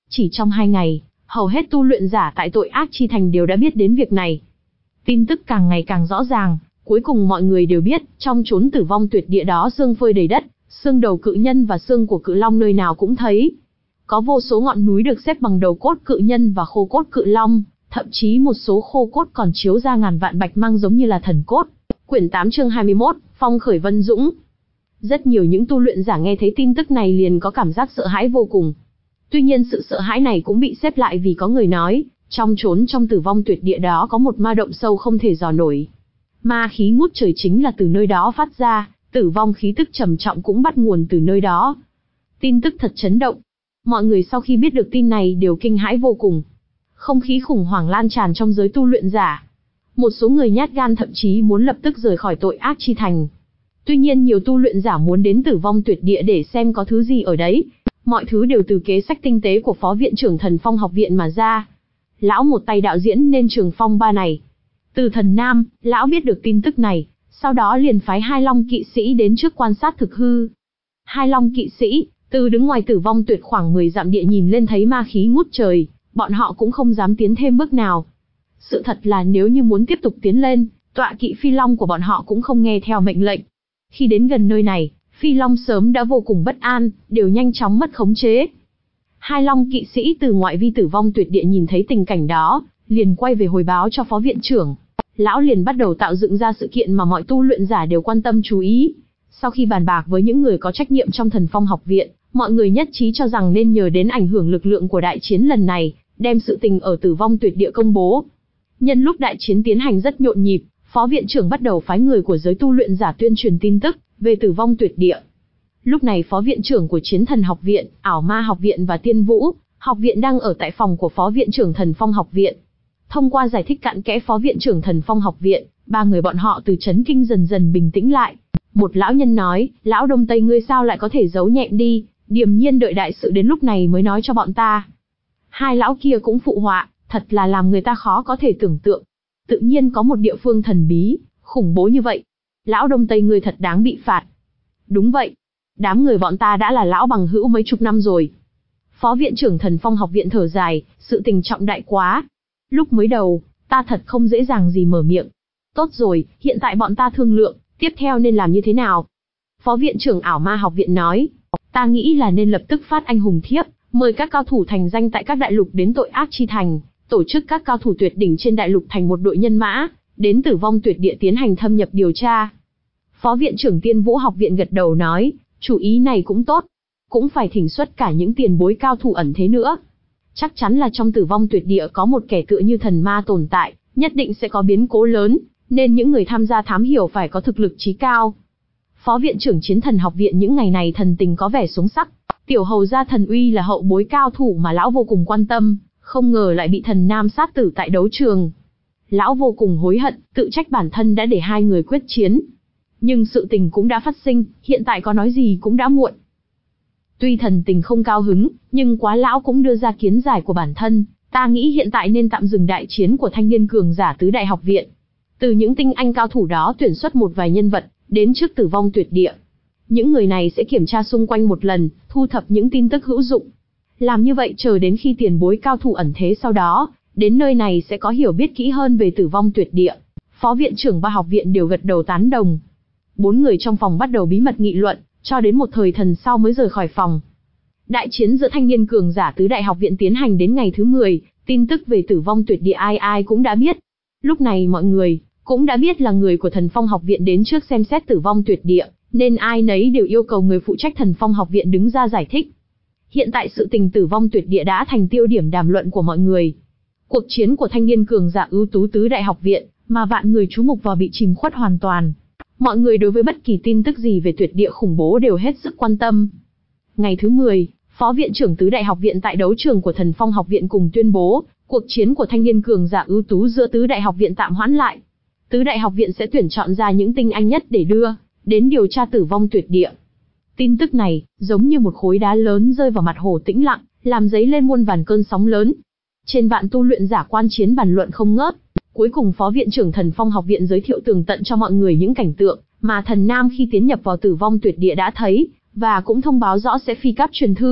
Chỉ trong hai ngày, hầu hết tu luyện giả tại tội ác chi thành đều đã biết đến việc này. Tin tức càng ngày càng rõ ràng, cuối cùng mọi người đều biết, trong chốn tử vong tuyệt địa đó xương phơi đầy đất, xương đầu cự nhân và xương của cự long nơi nào cũng thấy. Có vô số ngọn núi được xếp bằng đầu cốt cự nhân và khô cốt cự long, thậm chí một số khô cốt còn chiếu ra ngàn vạn bạch mang giống như là thần cốt. Quyển tám chương hai mươi mốt, Phong khởi Vân Dũng. Rất nhiều những tu luyện giả nghe thấy tin tức này liền có cảm giác sợ hãi vô cùng. Tuy nhiên sự sợ hãi này cũng bị xếp lại vì có người nói, trong chốn trong tử vong tuyệt địa đó có một ma động sâu không thể dò nổi. Ma khí ngút trời chính là từ nơi đó phát ra, tử vong khí tức trầm trọng cũng bắt nguồn từ nơi đó. Tin tức thật chấn động. Mọi người sau khi biết được tin này đều kinh hãi vô cùng. Không khí khủng hoảng lan tràn trong giới tu luyện giả. Một số người nhát gan thậm chí muốn lập tức rời khỏi tội ác chi thành. Tuy nhiên nhiều tu luyện giả muốn đến tử vong tuyệt địa để xem có thứ gì ở đấy. Mọi thứ đều từ kế sách tinh tế của Phó Viện trưởng Thần Phong học viện mà ra. Lão một tay đạo diễn nên trường phong ba này. Từ Thần Nam, lão biết được tin tức này, sau đó liền phái hai long kỵ sĩ đến trước quan sát thực hư. Hai long kỵ sĩ, từ đứng ngoài tử vong tuyệt khoảng mười dặm địa nhìn lên thấy ma khí ngút trời, bọn họ cũng không dám tiến thêm bước nào. Sự thật là nếu như muốn tiếp tục tiến lên, tọa kỵ phi long của bọn họ cũng không nghe theo mệnh lệnh. Khi đến gần nơi này, phi long sớm đã vô cùng bất an, đều nhanh chóng mất khống chế. Hai long kỵ sĩ từ ngoại vi tử vong tuyệt địa nhìn thấy tình cảnh đó, liền quay về hồi báo cho Phó Viện trưởng. Lão liền bắt đầu tạo dựng ra sự kiện mà mọi tu luyện giả đều quan tâm chú ý. Sau khi bàn bạc với những người có trách nhiệm trong Thần Phong học viện, mọi người nhất trí cho rằng nên nhờ đến ảnh hưởng lực lượng của đại chiến lần này, đem sự tình ở tử vong tuyệt địa công bố. Nhân lúc đại chiến tiến hành rất nhộn nhịp, Phó Viện trưởng bắt đầu phái người của giới tu luyện giả tuyên truyền tin tức về tử vong tuyệt địa. Lúc này Phó Viện trưởng của Chiến Thần học viện, Ảo Ma học viện và Tiên Vũ học viện đang ở tại phòng của Phó Viện trưởng Thần Phong học viện. Thông qua giải thích cặn kẽ Phó Viện trưởng Thần Phong học viện, ba người bọn họ từ chấn kinh dần dần bình tĩnh lại. Một lão nhân nói, lão Đông Tây ngươi sao lại có thể giấu nhẹm đi, điềm nhiên đợi đại sự đến lúc này mới nói cho bọn ta. Hai lão kia cũng phụ họa, thật là làm người ta khó có thể tưởng tượng. Tự nhiên có một địa phương thần bí, khủng bố như vậy. Lão Đông Tây ngươi thật đáng bị phạt. Đúng vậy. Đám người bọn ta đã là lão bằng hữu mấy chục năm rồi. Phó Viện trưởng Thần Phong học viện thở dài, sự tình trọng đại quá. Lúc mới đầu, ta thật không dễ dàng gì mở miệng. Tốt rồi, hiện tại bọn ta thương lượng, tiếp theo nên làm như thế nào? Phó Viện trưởng Ảo Ma học viện nói, ta nghĩ là nên lập tức phát anh hùng thiếp, mời các cao thủ thành danh tại các đại lục đến tội ác chi thành, tổ chức các cao thủ tuyệt đỉnh trên đại lục thành một đội nhân mã, đến tử vong tuyệt địa tiến hành thâm nhập điều tra. Phó Viện trưởng Tiên Vũ học viện gật đầu nói, chủ ý này cũng tốt, cũng phải thỉnh xuất cả những tiền bối cao thủ ẩn thế nữa. Chắc chắn là trong tử vong tuyệt địa có một kẻ tựa như thần ma tồn tại, nhất định sẽ có biến cố lớn, nên những người tham gia thám hiểu phải có thực lực chí cao. Phó Viện trưởng Chiến Thần học viện những ngày này thần tình có vẻ xuống sắc, tiểu hầu gia Thần Uy là hậu bối cao thủ mà lão vô cùng quan tâm, không ngờ lại bị Thần Nam sát tử tại đấu trường. Lão vô cùng hối hận, tự trách bản thân đã để hai người quyết chiến. Nhưng sự tình cũng đã phát sinh, hiện tại có nói gì cũng đã muộn. Tuy thần tình không cao hứng, nhưng quá lão cũng đưa ra kiến giải của bản thân, ta nghĩ hiện tại nên tạm dừng đại chiến của thanh niên cường giả tứ đại học viện. Từ những tinh anh cao thủ đó tuyển xuất một vài nhân vật, đến trước tử vong tuyệt địa. Những người này sẽ kiểm tra xung quanh một lần, thu thập những tin tức hữu dụng. Làm như vậy chờ đến khi tiền bối cao thủ ẩn thế sau đó, đến nơi này sẽ có hiểu biết kỹ hơn về tử vong tuyệt địa. Phó Viện trưởng ba học viện đều gật đầu tán đồng. Bốn người trong phòng bắt đầu bí mật nghị luận, cho đến một thời thần sau mới rời khỏi phòng. Đại chiến giữa thanh niên cường giả tứ đại học viện tiến hành đến ngày thứ mười, tin tức về tử vong tuyệt địa ai ai cũng đã biết. Lúc này mọi người cũng đã biết là người của Thần Phong học viện đến trước xem xét tử vong tuyệt địa, nên ai nấy đều yêu cầu người phụ trách Thần Phong học viện đứng ra giải thích. Hiện tại sự tình tử vong tuyệt địa đã thành tiêu điểm đàm luận của mọi người. Cuộc chiến của thanh niên cường giả ưu tú tứ đại học viện, mà vạn người chú mục vào bị chìm khuất hoàn toàn. Mọi người đối với bất kỳ tin tức gì về tuyệt địa khủng bố đều hết sức quan tâm. Ngày thứ mười, Phó Viện trưởng tứ đại học viện tại đấu trường của Thần Phong học viện cùng tuyên bố, cuộc chiến của thanh niên cường giả ưu tú giữa tứ đại học viện tạm hoãn lại. Tứ đại học viện sẽ tuyển chọn ra những tinh anh nhất để đưa đến điều tra tử vong tuyệt địa. Tin tức này, giống như một khối đá lớn rơi vào mặt hồ tĩnh lặng, làm dấy lên muôn vàn cơn sóng lớn. Trên vạn tu luyện giả quan chiến bàn luận không ngớt. Cuối cùng Phó Viện trưởng Thần Phong học viện giới thiệu tường tận cho mọi người những cảnh tượng mà Thần Nam khi tiến nhập vào tử vong tuyệt địa đã thấy, và cũng thông báo rõ sẽ phi cáp truyền thư,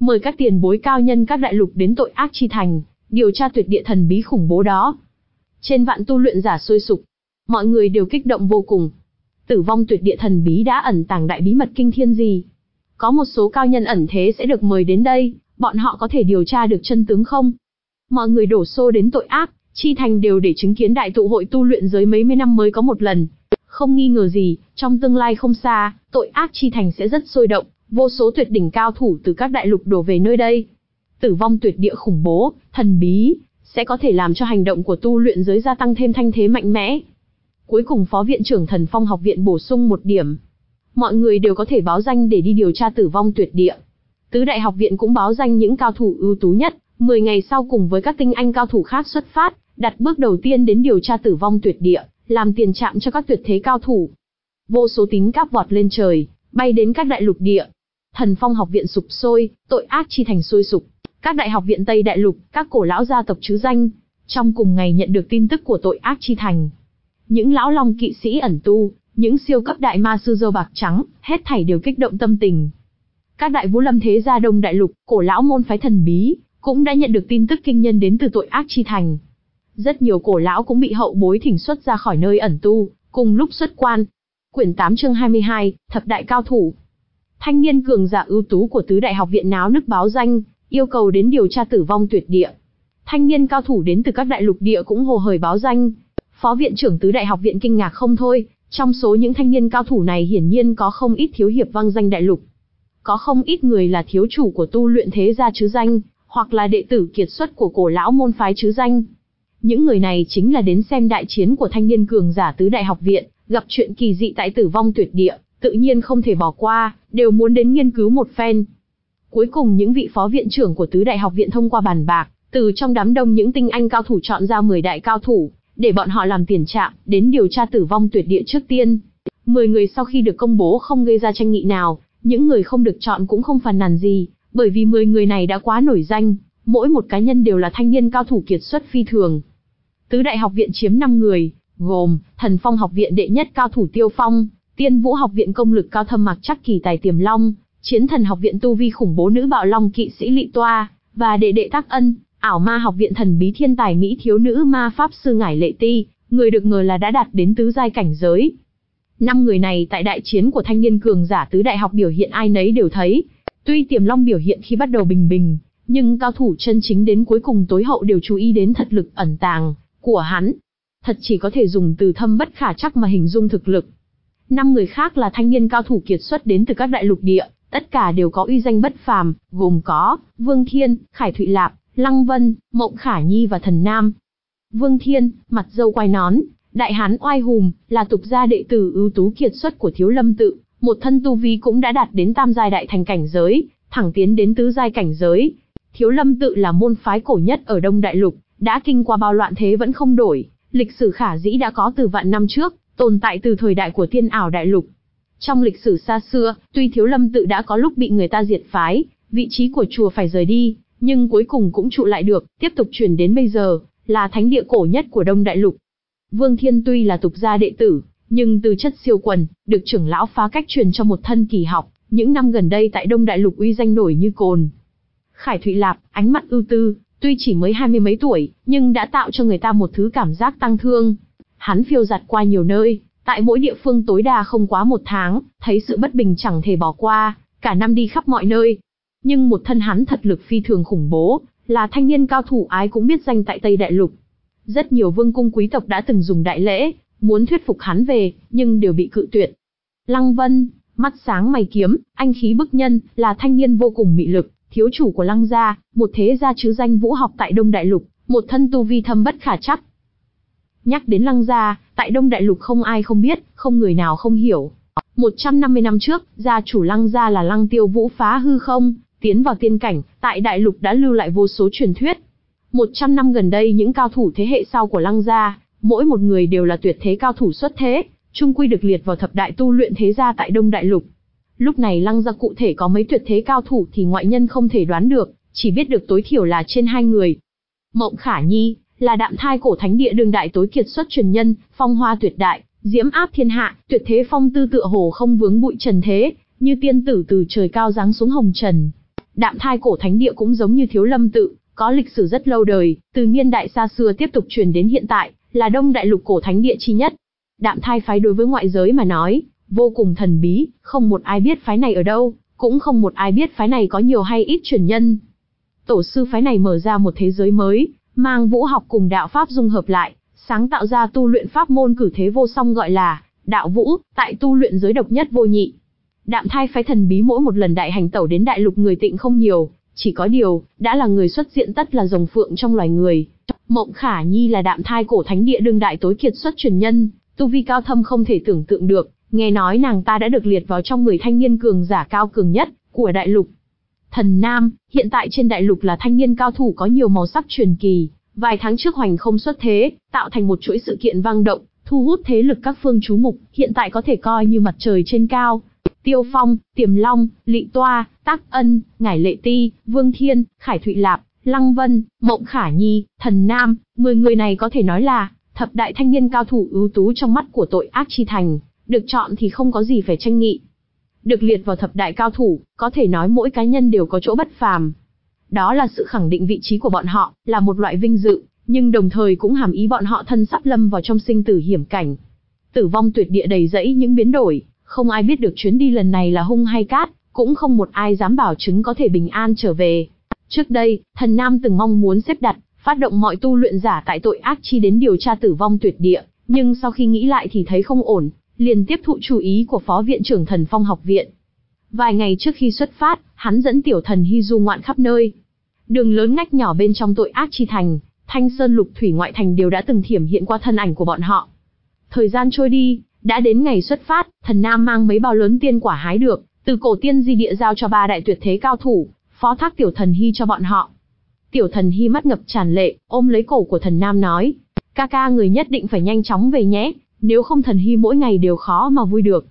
mời các tiền bối cao nhân các đại lục đến tội ác chi thành, điều tra tuyệt địa thần bí khủng bố đó. Trên vạn tu luyện giả sôi sục, mọi người đều kích động vô cùng. Tử vong tuyệt địa thần bí đã ẩn tàng đại bí mật kinh thiên gì? Có một số cao nhân ẩn thế sẽ được mời đến đây, bọn họ có thể điều tra được chân tướng không? Mọi người đổ xô đến tội ác chi thành đều để chứng kiến đại tụ hội tu luyện giới mấy mươi năm mới có một lần. Không nghi ngờ gì, trong tương lai không xa, tội ác chi thành sẽ rất sôi động, vô số tuyệt đỉnh cao thủ từ các đại lục đổ về nơi đây. Tử vong tuyệt địa khủng bố, thần bí, sẽ có thể làm cho hành động của tu luyện giới gia tăng thêm thanh thế mạnh mẽ. Cuối cùng Phó Viện trưởng Thần Phong học viện bổ sung một điểm. Mọi người đều có thể báo danh để đi điều tra tử vong tuyệt địa. Tứ đại học viện cũng báo danh những cao thủ ưu tú nhất, mười ngày sau cùng với các tinh anh cao thủ khác xuất phát, đặt bước đầu tiên đến điều tra tử vong tuyệt địa, làm tiền trạm cho các tuyệt thế cao thủ. Vô số tín cáp vọt lên trời, bay đến các đại lục địa. Thần Phong học viện sục sôi, tội ác chi thành sôi sục. Các đại học viện Tây Đại Lục, các cổ lão gia tộc chứ danh, trong cùng ngày nhận được tin tức của tội ác chi thành. Những lão long kỵ sĩ ẩn tu, những siêu cấp đại ma sư dâu bạc trắng, hết thảy đều kích động tâm tình. Các đại vũ lâm thế gia Đông Đại Lục, cổ lão môn phái thần bí, cũng đã nhận được tin tức kinh nhân đến từ tội ác chi thành. Rất nhiều cổ lão cũng bị hậu bối thỉnh xuất ra khỏi nơi ẩn tu, cùng lúc xuất quan. Quyển tám chương hai mươi hai, Thập đại cao thủ. Thanh niên cường giả ưu tú của tứ đại học viện náo nức báo danh, yêu cầu đến điều tra tử vong tuyệt địa. Thanh niên cao thủ đến từ các đại lục địa cũng hồ hởi báo danh. Phó viện trưởng tứ đại học viện kinh ngạc không thôi, trong số những thanh niên cao thủ này hiển nhiên có không ít thiếu hiệp vang danh đại lục. Có không ít người là thiếu chủ của tu luyện thế gia chứ danh, hoặc là đệ tử kiệt xuất của cổ lão môn phái chứ danh. Những người này chính là đến xem đại chiến của thanh niên cường giả tứ đại học viện, gặp chuyện kỳ dị tại tử vong tuyệt địa, tự nhiên không thể bỏ qua, đều muốn đến nghiên cứu một phen. Cuối cùng những vị phó viện trưởng của tứ đại học viện thông qua bàn bạc, từ trong đám đông những tinh anh cao thủ chọn ra mười đại cao thủ, để bọn họ làm tiền trạm, đến điều tra tử vong tuyệt địa trước tiên. mười người sau khi được công bố không gây ra tranh nghị nào, những người không được chọn cũng không phàn nàn gì, bởi vì mười người này đã quá nổi danh, mỗi một cá nhân đều là thanh niên cao thủ kiệt xuất phi thường. Tứ đại học viện chiếm năm người, gồm Thần Phong học viện đệ nhất cao thủ Tiêu Phong, Tiên Vũ học viện công lực cao thâm mặc chắc kỳ tài Tiềm Long, Chiến Thần học viện tu vi khủng bố nữ bạo long kỵ sĩ Lị Toa, và đệ đệ Tác Ân, Ảo Ma học viện thần bí thiên tài mỹ thiếu nữ ma pháp sư Ngải Lệ Ti, người được ngờ là đã đạt đến tứ giai cảnh giới. Năm người này tại đại chiến của thanh niên cường giả tứ đại học biểu hiện ai nấy đều thấy. Tuy Tiềm Long biểu hiện khi bắt đầu bình bình, nhưng cao thủ chân chính đến cuối cùng tối hậu đều chú ý đến thật lực ẩn tàng của hắn. Thật chỉ có thể dùng từ thâm bất khả trắc mà hình dung thực lực. Năm người khác là thanh niên cao thủ kiệt xuất đến từ các đại lục địa, tất cả đều có uy danh bất phàm, gồm có Vương Thiên, Khải Thụy Lạp, Lăng Vân, Mộng Khả Nhi và Thần Nam. Vương Thiên, mặt râu quai nón, đại hán oai hùng, là tục gia đệ tử ưu tú kiệt xuất của Thiếu Lâm tự, một thân tu vi cũng đã đạt đến tam giai đại thành cảnh giới, thẳng tiến đến tứ giai cảnh giới. Thiếu Lâm tự là môn phái cổ nhất ở Đông Đại Lục, đã kinh qua bao loạn thế vẫn không đổi, lịch sử khả dĩ đã có từ vạn năm trước, tồn tại từ thời đại của Tiên Ảo Đại Lục. Trong lịch sử xa xưa, tuy Thiếu Lâm tự đã có lúc bị người ta diệt phái, vị trí của chùa phải rời đi, nhưng cuối cùng cũng trụ lại được, tiếp tục truyền đến bây giờ, là thánh địa cổ nhất của Đông Đại Lục. Vương Thiên tuy là tục gia đệ tử, nhưng tư chất siêu quần, được trưởng lão phá cách truyền cho một thân kỳ học, những năm gần đây tại Đông Đại Lục uy danh nổi như cồn. Khải Thụy Lạp, ánh mắt ưu tư, tuy chỉ mới hai mươi mấy tuổi, nhưng đã tạo cho người ta một thứ cảm giác tăng thương. Hắn phiêu dạt qua nhiều nơi, tại mỗi địa phương tối đa không quá một tháng, thấy sự bất bình chẳng thể bỏ qua, cả năm đi khắp mọi nơi. Nhưng một thân hắn thật lực phi thường khủng bố, là thanh niên cao thủ ai cũng biết danh tại Tây Đại Lục. Rất nhiều vương cung quý tộc đã từng dùng đại lễ, muốn thuyết phục hắn về, nhưng đều bị cự tuyệt. Lăng Vân, mắt sáng mày kiếm, anh khí bức nhân, là thanh niên vô cùng mị lực, thiếu chủ của Lăng gia, một thế gia chứ danh vũ học tại Đông Đại Lục, một thân tu vi thâm bất khả trắc. Nhắc đến Lăng gia, tại Đông Đại Lục không ai không biết, không người nào không hiểu. một trăm năm mươi năm trước, gia chủ Lăng gia là Lăng Tiêu Vũ phá hư không, tiến vào tiên cảnh, tại Đại Lục đã lưu lại vô số truyền thuyết. một trăm năm gần đây những cao thủ thế hệ sau của Lăng gia, mỗi một người đều là tuyệt thế cao thủ xuất thế, chung quy được liệt vào thập đại tu luyện thế gia tại Đông Đại Lục. Lúc này Lăng gia cụ thể có mấy tuyệt thế cao thủ thì ngoại nhân không thể đoán được, chỉ biết được tối thiểu là trên hai người. Mộng Khả Nhi là đạm thai cổ thánh địa đương đại tối kiệt xuất truyền nhân, phong hoa tuyệt đại, diễm áp thiên hạ, tuyệt thế phong tư tựa hồ không vướng bụi trần thế, như tiên tử từ trời cao giáng xuống hồng trần. Đạm Thai cổ thánh địa cũng giống như Thiếu Lâm tự, có lịch sử rất lâu đời, từ niên đại xa xưa tiếp tục truyền đến hiện tại, là Đông Đại Lục cổ thánh địa chi nhất. Đạm Thai phái đối với ngoại giới mà nói, vô cùng thần bí, không một ai biết phái này ở đâu, cũng không một ai biết phái này có nhiều hay ít truyền nhân. Tổ sư phái này mở ra một thế giới mới, mang vũ học cùng đạo pháp dung hợp lại, sáng tạo ra tu luyện pháp môn cử thế vô song gọi là đạo vũ, tại tu luyện giới độc nhất vô nhị. Đạm Thai phái thần bí mỗi một lần đại hành tẩu đến đại lục người Tịnh không nhiều, chỉ có điều, đã là người xuất diện tất là rồng phượng trong loài người. Mộng Khả Nhi là Đạm Thai cổ thánh địa đương đại tối kiệt xuất truyền nhân, tu vi cao thâm không thể tưởng tượng được, nghe nói nàng ta đã được liệt vào trong mười thanh niên cường giả cao cường nhất của đại lục. Thần Nam, hiện tại trên đại lục là thanh niên cao thủ có nhiều màu sắc truyền kỳ, vài tháng trước hoành không xuất thế, tạo thành một chuỗi sự kiện vang động, thu hút thế lực các phương chú mục, hiện tại có thể coi như mặt trời trên cao. Tiêu Phong, Tiềm Long, Lị Toa, Tác Ân, Ngải Lệ Ti, Vương Thiên, Khải Thụy Lạp, Lăng Vân, Mộng Khả Nhi, Thần Nam, mười người này có thể nói là thập đại thanh niên cao thủ ưu tú trong mắt của tội ác chi thành, được chọn thì không có gì phải tranh nghị. Được liệt vào thập đại cao thủ, có thể nói mỗi cá nhân đều có chỗ bất phàm. Đó là sự khẳng định vị trí của bọn họ, là một loại vinh dự, nhưng đồng thời cũng hàm ý bọn họ thân sắp lâm vào trong sinh tử hiểm cảnh. Tử vong tuyệt địa đầy rẫy những biến đổi, không ai biết được chuyến đi lần này là hung hay cát, cũng không một ai dám bảo chứng có thể bình an trở về. Trước đây, Thần Nam từng mong muốn xếp đặt, phát động mọi tu luyện giả tại tội ác chi đến điều tra tử vong tuyệt địa, nhưng sau khi nghĩ lại thì thấy không ổn, liền tiếp thụ chủ ý của Phó Viện trưởng Thần Phong học viện. Vài ngày trước khi xuất phát, hắn dẫn Tiểu Thần Hy du ngoạn khắp nơi. Đường lớn ngách nhỏ bên trong tội ác chi thành, Thanh Sơn Lục Thủy ngoại thành đều đã từng thiểm hiện qua thân ảnh của bọn họ. Thời gian trôi đi, đã đến ngày xuất phát, Thần Nam mang mấy bao lớn tiên quả hái được, từ cổ tiên di địa giao cho ba đại tuyệt thế cao thủ, phó thác Tiểu Thần Hy cho bọn họ. Tiểu Thần Hy mắt ngập tràn lệ, ôm lấy cổ của Thần Nam nói, ca ca người nhất định phải nhanh chóng về nhé, nếu không Thần Hy mỗi ngày đều khó mà vui được.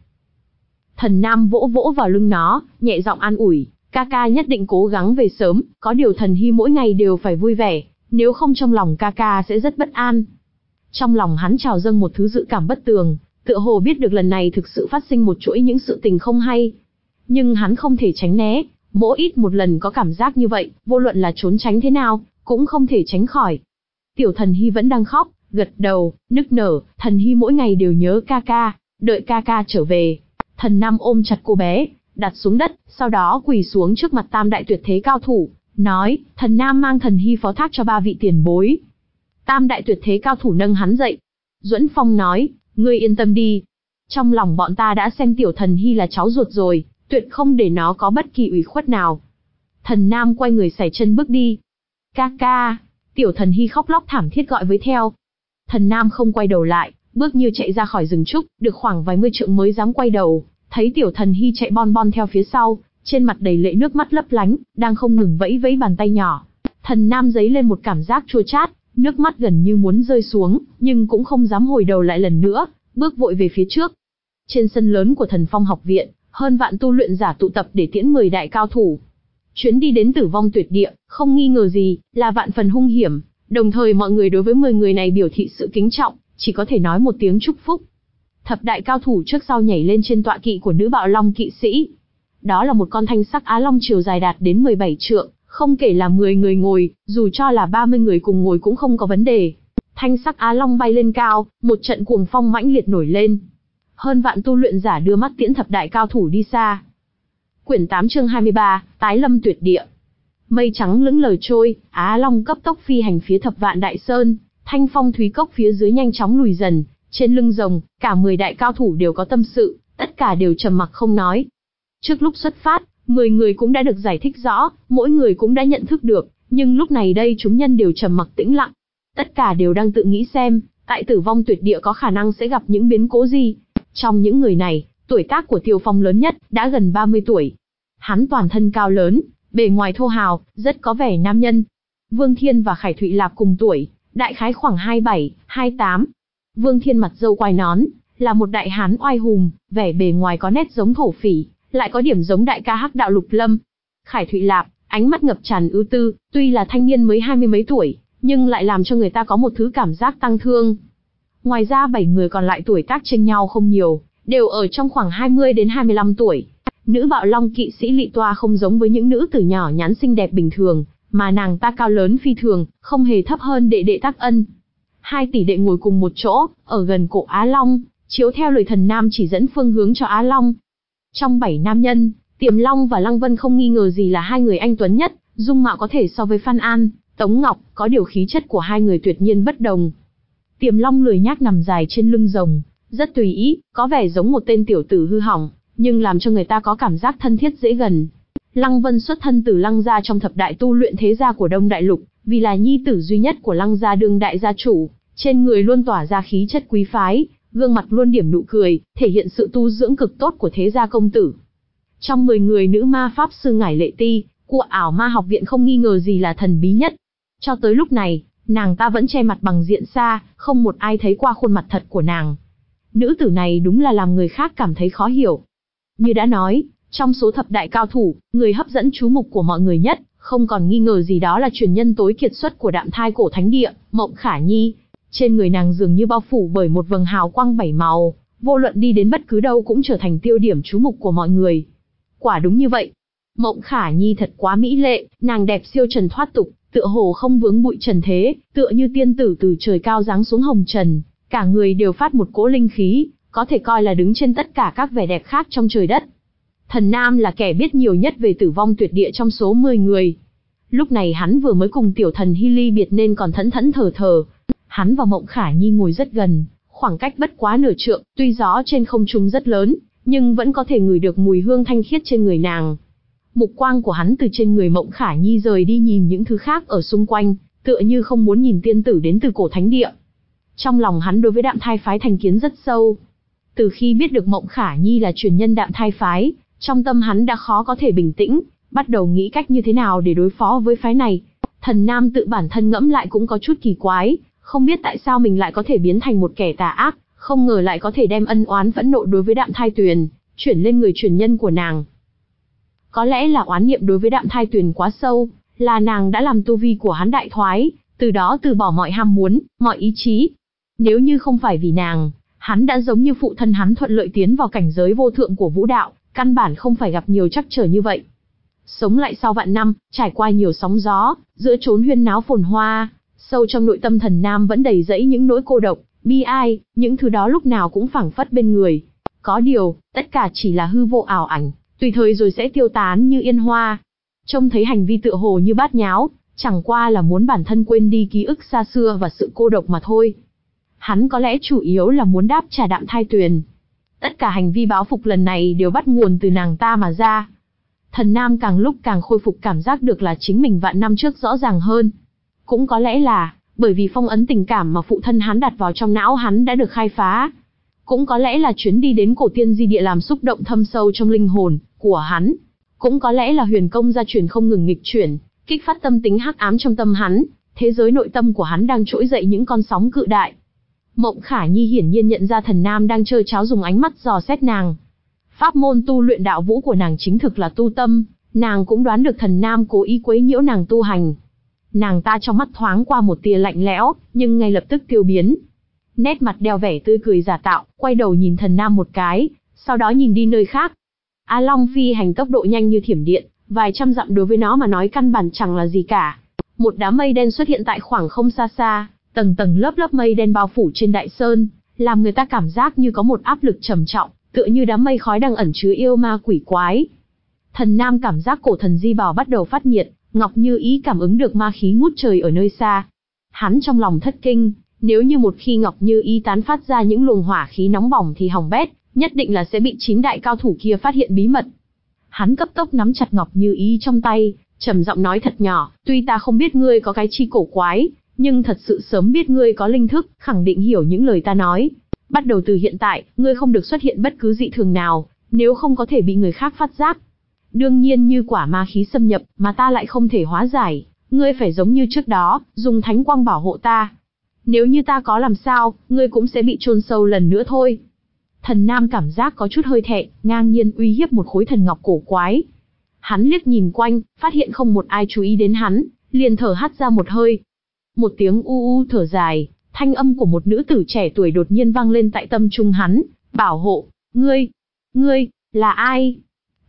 Thần Nam vỗ vỗ vào lưng nó, nhẹ giọng an ủi, ca ca nhất định cố gắng về sớm, có điều Thần Hy mỗi ngày đều phải vui vẻ, nếu không trong lòng ca ca sẽ rất bất an. Trong lòng hắn trào dâng một thứ dự cảm bất tường, tựa hồ biết được lần này thực sự phát sinh một chuỗi những sự tình không hay. Nhưng hắn không thể tránh né, mỗi ít một lần có cảm giác như vậy, vô luận là trốn tránh thế nào, cũng không thể tránh khỏi. Tiểu Thần Hy vẫn đang khóc, gật đầu, nức nở, Thần Hy mỗi ngày đều nhớ ca ca, đợi ca ca trở về. Thần Nam ôm chặt cô bé, đặt xuống đất, sau đó quỳ xuống trước mặt tam đại tuyệt thế cao thủ, nói, Thần Nam mang Thần Hy phó thác cho ba vị tiền bối. Tam đại tuyệt thế cao thủ nâng hắn dậy. Duẫn Phong nói, ngươi yên tâm đi. Trong lòng bọn ta đã xem Tiểu Thần Hy là cháu ruột rồi, tuyệt không để nó có bất kỳ ủy khuất nào. Thần Nam quay người sải chân bước đi. Ca ca, Tiểu Thần Hy khóc lóc thảm thiết gọi với theo. Thần Nam không quay đầu lại, bước như chạy ra khỏi rừng trúc, được khoảng vài mươi trượng mới dám quay đầu, thấy Tiểu Thần Hy chạy bon bon theo phía sau, trên mặt đầy lệ nước mắt lấp lánh, đang không ngừng vẫy vẫy bàn tay nhỏ. Thần Nam dấy lên một cảm giác chua chát, nước mắt gần như muốn rơi xuống, nhưng cũng không dám hồi đầu lại lần nữa, bước vội về phía trước. Trên sân lớn của Thần Phong học viện, hơn vạn tu luyện giả tụ tập để tiễn mười đại cao thủ. Chuyến đi đến tử vong tuyệt địa, không nghi ngờ gì, là vạn phần hung hiểm, đồng thời mọi người đối với mười người này biểu thị sự kính trọng, chỉ có thể nói một tiếng chúc phúc. Thập đại cao thủ trước sau nhảy lên trên tọa kỵ của nữ bạo long kỵ sĩ. Đó là một con thanh sắc á long chiều dài đạt đến mười bảy trượng, không kể là mười người ngồi, dù cho là ba mươi người cùng ngồi cũng không có vấn đề. Thanh sắc á long bay lên cao, một trận cuồng phong mãnh liệt nổi lên. Hơn vạn tu luyện giả đưa mắt tiễn thập đại cao thủ đi xa. Quyển tám chương hai mươi ba, Tái lâm tuyệt địa. Mây trắng lững lờ trôi, á long cấp tốc phi hành phía thập vạn đại sơn, thanh phong thúy cốc phía dưới nhanh chóng lùi dần. Trên lưng rồng, cả mười đại cao thủ đều có tâm sự, tất cả đều trầm mặc không nói. Trước lúc xuất phát, mười người cũng đã được giải thích rõ, mỗi người cũng đã nhận thức được, nhưng lúc này đây chúng nhân đều trầm mặc tĩnh lặng. Tất cả đều đang tự nghĩ xem, tại tử vong tuyệt địa có khả năng sẽ gặp những biến cố gì. Trong những người này, tuổi tác của Tiêu Phong lớn nhất, đã gần ba mươi tuổi. Hắn toàn thân cao lớn, bề ngoài thô hào, rất có vẻ nam nhân. Vương Thiên và Khải Thụy Lạp cùng tuổi, đại khái khoảng hai mươi bảy, hai mươi tám. Vương Thiên mặt râu quai nón, là một đại hán oai hùng, vẻ bề ngoài có nét giống thổ phỉ, lại có điểm giống đại ca Hắc Đạo Lục Lâm. Khải Thụy Lạp, ánh mắt ngập tràn ưu tư, tuy là thanh niên mới hai mươi mấy tuổi, nhưng lại làm cho người ta có một thứ cảm giác tăng thương. Ngoài ra bảy người còn lại tuổi tác chênh nhau không nhiều, đều ở trong khoảng hai mươi đến hai mươi lăm tuổi. Nữ bạo long kỵ sĩ Lị Toa không giống với những nữ tử nhỏ nhắn xinh đẹp bình thường, mà nàng ta cao lớn phi thường, không hề thấp hơn đệ đệ Tắc Ân. Hai tỷ đệ ngồi cùng một chỗ, ở gần cổ Á Long, chiếu theo lời thần nam chỉ dẫn phương hướng cho Á Long. Trong bảy nam nhân, Tiềm Long và Lăng Vân không nghi ngờ gì là hai người anh tuấn nhất, dung mạo có thể so với Phan An, Tống Ngọc, có điều khí chất của hai người tuyệt nhiên bất đồng. Tiềm Long lười nhác nằm dài trên lưng rồng, rất tùy ý, có vẻ giống một tên tiểu tử hư hỏng, nhưng làm cho người ta có cảm giác thân thiết dễ gần. Lăng Vân xuất thân từ Lăng gia trong thập đại tu luyện thế gia của Đông Đại Lục, vì là nhi tử duy nhất của Lăng gia đương đại gia chủ, trên người luôn tỏa ra khí chất quý phái, gương mặt luôn điểm nụ cười, thể hiện sự tu dưỡng cực tốt của thế gia công tử. Trong mười người nữ ma pháp sư Ngải Lệ Ti, của ảo ma học viện không nghi ngờ gì là thần bí nhất. Cho tới lúc này, nàng ta vẫn che mặt bằng diện xa, không một ai thấy qua khuôn mặt thật của nàng. Nữ tử này đúng là làm người khác cảm thấy khó hiểu. Như đã nói, trong số thập đại cao thủ, người hấp dẫn chú mục của mọi người nhất, không còn nghi ngờ gì đó là truyền nhân tối kiệt xuất của Đạm Thai Cổ Thánh Địa, Mộng Khả Nhi. Trên người nàng dường như bao phủ bởi một vầng hào quang bảy màu, vô luận đi đến bất cứ đâu cũng trở thành tiêu điểm chú mục của mọi người. Quả đúng như vậy. Mộng Khả Nhi thật quá mỹ lệ, nàng đẹp siêu trần thoát tục, tựa hồ không vướng bụi trần thế, tựa như tiên tử từ trời cao giáng xuống hồng trần, cả người đều phát một cỗ linh khí, có thể coi là đứng trên tất cả các vẻ đẹp khác trong trời đất. Thần Nam là kẻ biết nhiều nhất về tử vong tuyệt địa trong số mười người. Lúc này hắn vừa mới cùng tiểu thần Hy ly biệt nên còn thẫn thẫn thờ thờ. Hắn và Mộng Khả Nhi ngồi rất gần, khoảng cách bất quá nửa trượng, tuy gió trên không trung rất lớn, nhưng vẫn có thể ngửi được mùi hương thanh khiết trên người nàng. Mục quang của hắn từ trên người Mộng Khả Nhi rời đi nhìn những thứ khác ở xung quanh, tựa như không muốn nhìn tiên tử đến từ cổ thánh địa. Trong lòng hắn đối với Đạm Thai phái thành kiến rất sâu. Từ khi biết được Mộng Khả Nhi là truyền nhân Đạm Thai phái, trong tâm hắn đã khó có thể bình tĩnh, bắt đầu nghĩ cách như thế nào để đối phó với phái này. Thần Nam tự bản thân ngẫm lại cũng có chút kỳ quái, không biết tại sao mình lại có thể biến thành một kẻ tà ác, không ngờ lại có thể đem ân oán phẫn nộ đối với Đạm Thai Tuyền chuyển lên người truyền nhân của nàng. Có lẽ là oán niệm đối với Đạm Thai Tuyền quá sâu, là nàng đã làm tu vi của hắn đại thoái, từ đó từ bỏ mọi ham muốn, mọi ý chí. Nếu như không phải vì nàng, hắn đã giống như phụ thân hắn thuận lợi tiến vào cảnh giới vô thượng của vũ đạo, căn bản không phải gặp nhiều trắc trở như vậy. Sống lại sau vạn năm, trải qua nhiều sóng gió, giữa chốn huyên náo phồn hoa, sâu trong nội tâm Thần Nam vẫn đầy rẫy những nỗi cô độc, bi ai, những thứ đó lúc nào cũng phảng phất bên người. Có điều, tất cả chỉ là hư vô ảo ảnh, tùy thời rồi sẽ tiêu tán như yên hoa. Trông thấy hành vi tựa hồ như bát nháo, chẳng qua là muốn bản thân quên đi ký ức xa xưa và sự cô độc mà thôi. Hắn có lẽ chủ yếu là muốn đáp trả Đạm Thai Tuyền. Tất cả hành vi báo phục lần này đều bắt nguồn từ nàng ta mà ra. Thần Nam càng lúc càng khôi phục cảm giác được là chính mình vạn năm trước rõ ràng hơn. Cũng có lẽ là, bởi vì phong ấn tình cảm mà phụ thân hắn đặt vào trong não hắn đã được khai phá. Cũng có lẽ là chuyến đi đến cổ tiên di địa làm xúc động thâm sâu trong linh hồn của hắn. Cũng có lẽ là huyền công gia truyền không ngừng nghịch chuyển, kích phát tâm tính hắc ám trong tâm hắn, thế giới nội tâm của hắn đang trỗi dậy những con sóng cự đại. Mộng Khả Nhi hiển nhiên nhận ra Thần Nam đang chơi cháo dùng ánh mắt dò xét nàng. Pháp môn tu luyện đạo vũ của nàng chính thực là tu tâm, nàng cũng đoán được Thần Nam cố ý quấy nhiễu nàng tu hành. Nàng ta trong mắt thoáng qua một tia lạnh lẽo, nhưng ngay lập tức tiêu biến. Nét mặt đeo vẻ tươi cười giả tạo, quay đầu nhìn Thần Nam một cái, sau đó nhìn đi nơi khác. Á Long phi hành tốc độ nhanh như thiểm điện, vài trăm dặm đối với nó mà nói căn bản chẳng là gì cả. Một đám mây đen xuất hiện tại khoảng không xa xa, tầng tầng lớp lớp mây đen bao phủ trên đại sơn, làm người ta cảm giác như có một áp lực trầm trọng, tựa như đám mây khói đang ẩn chứa yêu ma quỷ quái. Thần Nam cảm giác cổ thần di bào bắt đầu phát nhiệt, Ngọc Như Ý cảm ứng được ma khí ngút trời ở nơi xa. Hắn trong lòng thất kinh, nếu như một khi Ngọc Như Ý tán phát ra những luồng hỏa khí nóng bỏng thì hỏng bét, nhất định là sẽ bị chín đại cao thủ kia phát hiện bí mật. Hắn cấp tốc nắm chặt Ngọc Như Ý trong tay, trầm giọng nói thật nhỏ, tuy ta không biết ngươi có cái chi cổ quái, nhưng thật sự sớm biết ngươi có linh thức, khẳng định hiểu những lời ta nói. Bắt đầu từ hiện tại, ngươi không được xuất hiện bất cứ dị thường nào, nếu không có thể bị người khác phát giác. Đương nhiên như quả ma khí xâm nhập, mà ta lại không thể hóa giải, ngươi phải giống như trước đó, dùng thánh quang bảo hộ ta. Nếu như ta có làm sao, ngươi cũng sẽ bị chôn sâu lần nữa thôi. Thần Nam cảm giác có chút hơi thẹn, ngang nhiên uy hiếp một khối thần ngọc cổ quái. Hắn liếc nhìn quanh, phát hiện không một ai chú ý đến hắn, liền thở hắt ra một hơi. Một tiếng u u thở dài, thanh âm của một nữ tử trẻ tuổi đột nhiên vang lên tại tâm trung hắn, bảo hộ, ngươi, ngươi, là ai?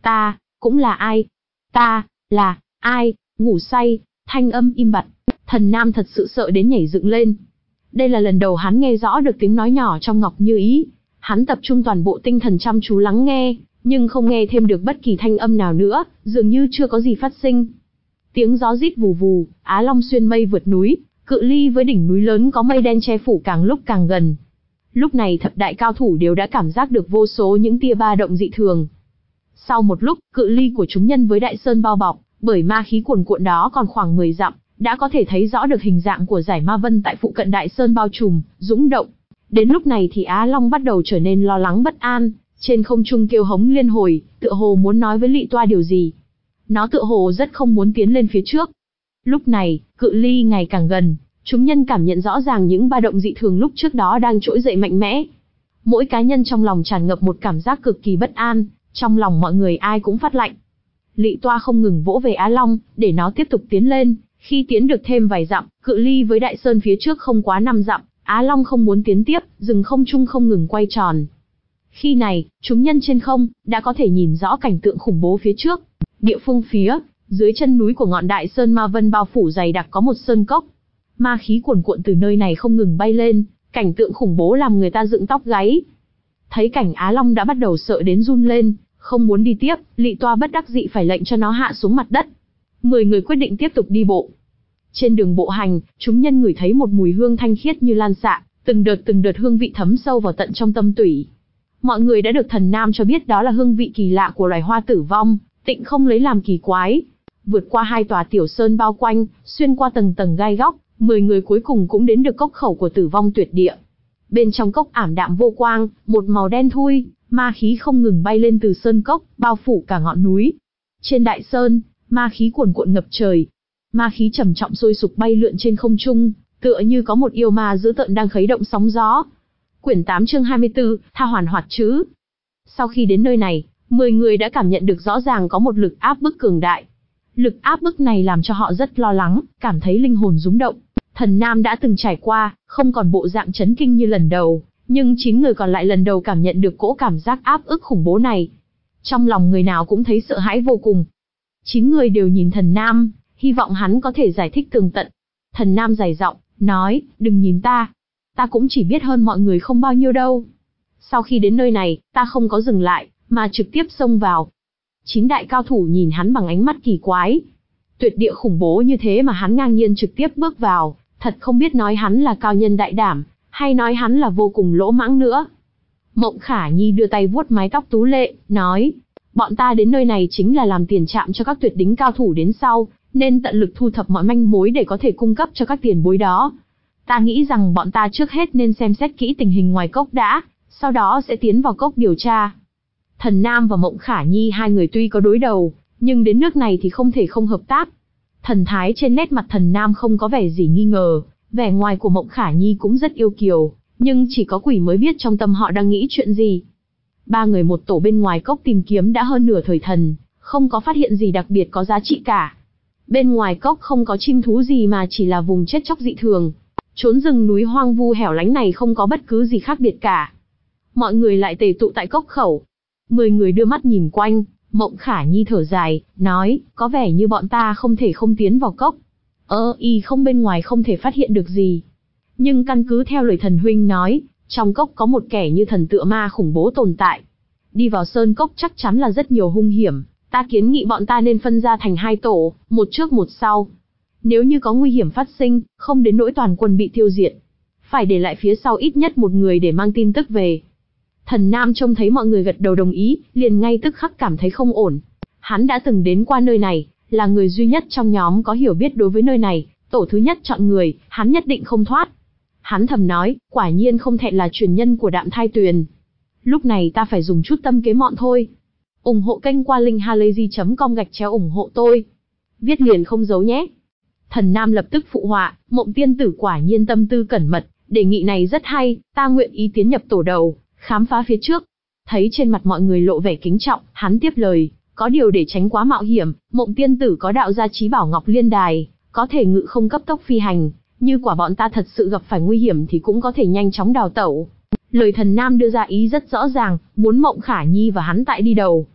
Ta, cũng là ai? Ta, là, ai? Ngủ say, thanh âm im bặt. Thần Nam thật sự sợ đến nhảy dựng lên. Đây là lần đầu hắn nghe rõ được tiếng nói nhỏ trong Ngọc Như Ý. Hắn tập trung toàn bộ tinh thần chăm chú lắng nghe, nhưng không nghe thêm được bất kỳ thanh âm nào nữa, dường như chưa có gì phát sinh. Tiếng gió rít vù vù, Á Long xuyên mây vượt núi, cự ly với đỉnh núi lớn có mây đen che phủ càng lúc càng gần. Lúc này thập đại cao thủ đều đã cảm giác được vô số những tia ba động dị thường. Sau một lúc, cự ly của chúng nhân với Đại Sơn bao bọc, bởi ma khí cuồn cuộn đó còn khoảng mười dặm, đã có thể thấy rõ được hình dạng của dải ma vân tại phụ cận Đại Sơn bao trùm, dũng động. Đến lúc này thì Á Long bắt đầu trở nên lo lắng bất an, trên không trung kêu hống liên hồi, tựa hồ muốn nói với Lị Toa điều gì. Nó tựa hồ rất không muốn tiến lên phía trước. Lúc này, cự ly ngày càng gần, chúng nhân cảm nhận rõ ràng những ba động dị thường lúc trước đó đang trỗi dậy mạnh mẽ. Mỗi cá nhân trong lòng tràn ngập một cảm giác cực kỳ bất an, trong lòng mọi người ai cũng phát lạnh. Lị Toa không ngừng vỗ về Á Long, để nó tiếp tục tiến lên. Khi tiến được thêm vài dặm, cự ly với Đại Sơn phía trước không quá năm dặm, Á Long không muốn tiến tiếp, rừng không trung không ngừng quay tròn. Khi này, chúng nhân trên không đã có thể nhìn rõ cảnh tượng khủng bố phía trước. Địa phương phía dưới chân núi của ngọn Đại Sơn ma vân bao phủ dày đặc có một sơn cốc. Ma khí cuồn cuộn từ nơi này không ngừng bay lên, cảnh tượng khủng bố làm người ta dựng tóc gáy. Thấy cảnh Á Long đã bắt đầu sợ đến run lên, không muốn đi tiếp, Lị Toa bất đắc dĩ phải lệnh cho nó hạ xuống mặt đất. Mười người quyết định tiếp tục đi bộ. Trên đường bộ hành, chúng nhân ngửi thấy một mùi hương thanh khiết như lan xạ, từng đợt từng đợt hương vị thấm sâu vào tận trong tâm tủy. Mọi người đã được Thần Nam cho biết đó là hương vị kỳ lạ của loài hoa tử vong, tịnh không lấy làm kỳ quái. Vượt qua hai tòa tiểu sơn bao quanh, xuyên qua tầng tầng gai góc, mười người cuối cùng cũng đến được cốc khẩu của Tử Vong Tuyệt Địa. Bên trong cốc ảm đạm vô quang, một màu đen thui, ma khí không ngừng bay lên từ sơn cốc, bao phủ cả ngọn núi. Trên Đại Sơn, ma khí cuồn cuộn ngập trời. Ma khí trầm trọng sôi sục bay lượn trên không trung, tựa như có một yêu ma dữ tợn đang khuấy động sóng gió. Quyển tám chương hai mươi tư, Tha Hoàn Hoạt Trứ. Sau khi đến nơi này, mười người đã cảm nhận được rõ ràng có một lực áp bức cường đại. Lực áp bức này làm cho họ rất lo lắng, cảm thấy linh hồn rúng động. Thần Nam đã từng trải qua, không còn bộ dạng chấn kinh như lần đầu, nhưng chín người còn lại lần đầu cảm nhận được cỗ cảm giác áp ức khủng bố này. Trong lòng người nào cũng thấy sợ hãi vô cùng. Chín người đều nhìn Thần Nam, hy vọng hắn có thể giải thích tường tận. Thần Nam dày giọng, nói, đừng nhìn ta. Ta cũng chỉ biết hơn mọi người không bao nhiêu đâu. Sau khi đến nơi này, ta không có dừng lại, mà trực tiếp xông vào. Chín đại cao thủ nhìn hắn bằng ánh mắt kỳ quái. Tuyệt địa khủng bố như thế mà hắn ngang nhiên trực tiếp bước vào, thật không biết nói hắn là cao nhân đại đảm, hay nói hắn là vô cùng lỗ mãng nữa. Mộng Khả Nhi đưa tay vuốt mái tóc tú lệ, nói, bọn ta đến nơi này chính là làm tiền trạm cho các tuyệt đỉnh cao thủ đến sau, nên tận lực thu thập mọi manh mối để có thể cung cấp cho các tiền bối đó. Ta nghĩ rằng bọn ta trước hết nên xem xét kỹ tình hình ngoài cốc đã, sau đó sẽ tiến vào cốc điều tra. Thần Nam và Mộng Khả Nhi hai người tuy có đối đầu, nhưng đến nước này thì không thể không hợp tác. Thần thái trên nét mặt Thần Nam không có vẻ gì nghi ngờ, vẻ ngoài của Mộng Khả Nhi cũng rất yêu kiều, nhưng chỉ có quỷ mới biết trong tâm họ đang nghĩ chuyện gì. Ba người một tổ bên ngoài cốc tìm kiếm đã hơn nửa thời thần, không có phát hiện gì đặc biệt có giá trị cả. Bên ngoài cốc không có chim thú gì mà chỉ là vùng chết chóc dị thường. Trốn rừng núi hoang vu hẻo lánh này không có bất cứ gì khác biệt cả. Mọi người lại tề tụ tại cốc khẩu. Mười người đưa mắt nhìn quanh, Mộng Khả Nhi thở dài, nói, có vẻ như bọn ta không thể không tiến vào cốc. Ơ y không bên ngoài không thể phát hiện được gì. Nhưng căn cứ theo lời thần huynh nói, trong cốc có một kẻ như thần tựa ma khủng bố tồn tại. Đi vào sơn cốc chắc chắn là rất nhiều hung hiểm, ta kiến nghị bọn ta nên phân ra thành hai tổ, một trước một sau. Nếu như có nguy hiểm phát sinh, không đến nỗi toàn quân bị tiêu diệt. Phải để lại phía sau ít nhất một người để mang tin tức về. Thần Nam trông thấy mọi người gật đầu đồng ý, liền ngay tức khắc cảm thấy không ổn. Hắn đã từng đến qua nơi này, là người duy nhất trong nhóm có hiểu biết đối với nơi này, tổ thứ nhất chọn người, hắn nhất định không thoát. Hắn thầm nói, quả nhiên không thẹn là truyền nhân của Đạm Thai Tuyền. Lúc này ta phải dùng chút tâm kế mọn thôi. ủng hộ kênh qua link halayzi chấm com gạch chéo ủng hộ tôi. Viết liền không giấu nhé. Thần Nam lập tức phụ họa, Mộng tiên tử quả nhiên tâm tư cẩn mật, đề nghị này rất hay, ta nguyện ý tiến nhập tổ đầu, khám phá phía trước. Thấy trên mặt mọi người lộ vẻ kính trọng, hắn tiếp lời, có điều để tránh quá mạo hiểm, Mộng tiên tử có đạo gia trí bảo Ngọc Liên Đài, có thể ngự không cấp tốc phi hành, như quả bọn ta thật sự gặp phải nguy hiểm thì cũng có thể nhanh chóng đào tẩu. Lời Thần Nam đưa ra ý rất rõ ràng, muốn Mộng Khả Nhi và hắn tại đi đầu.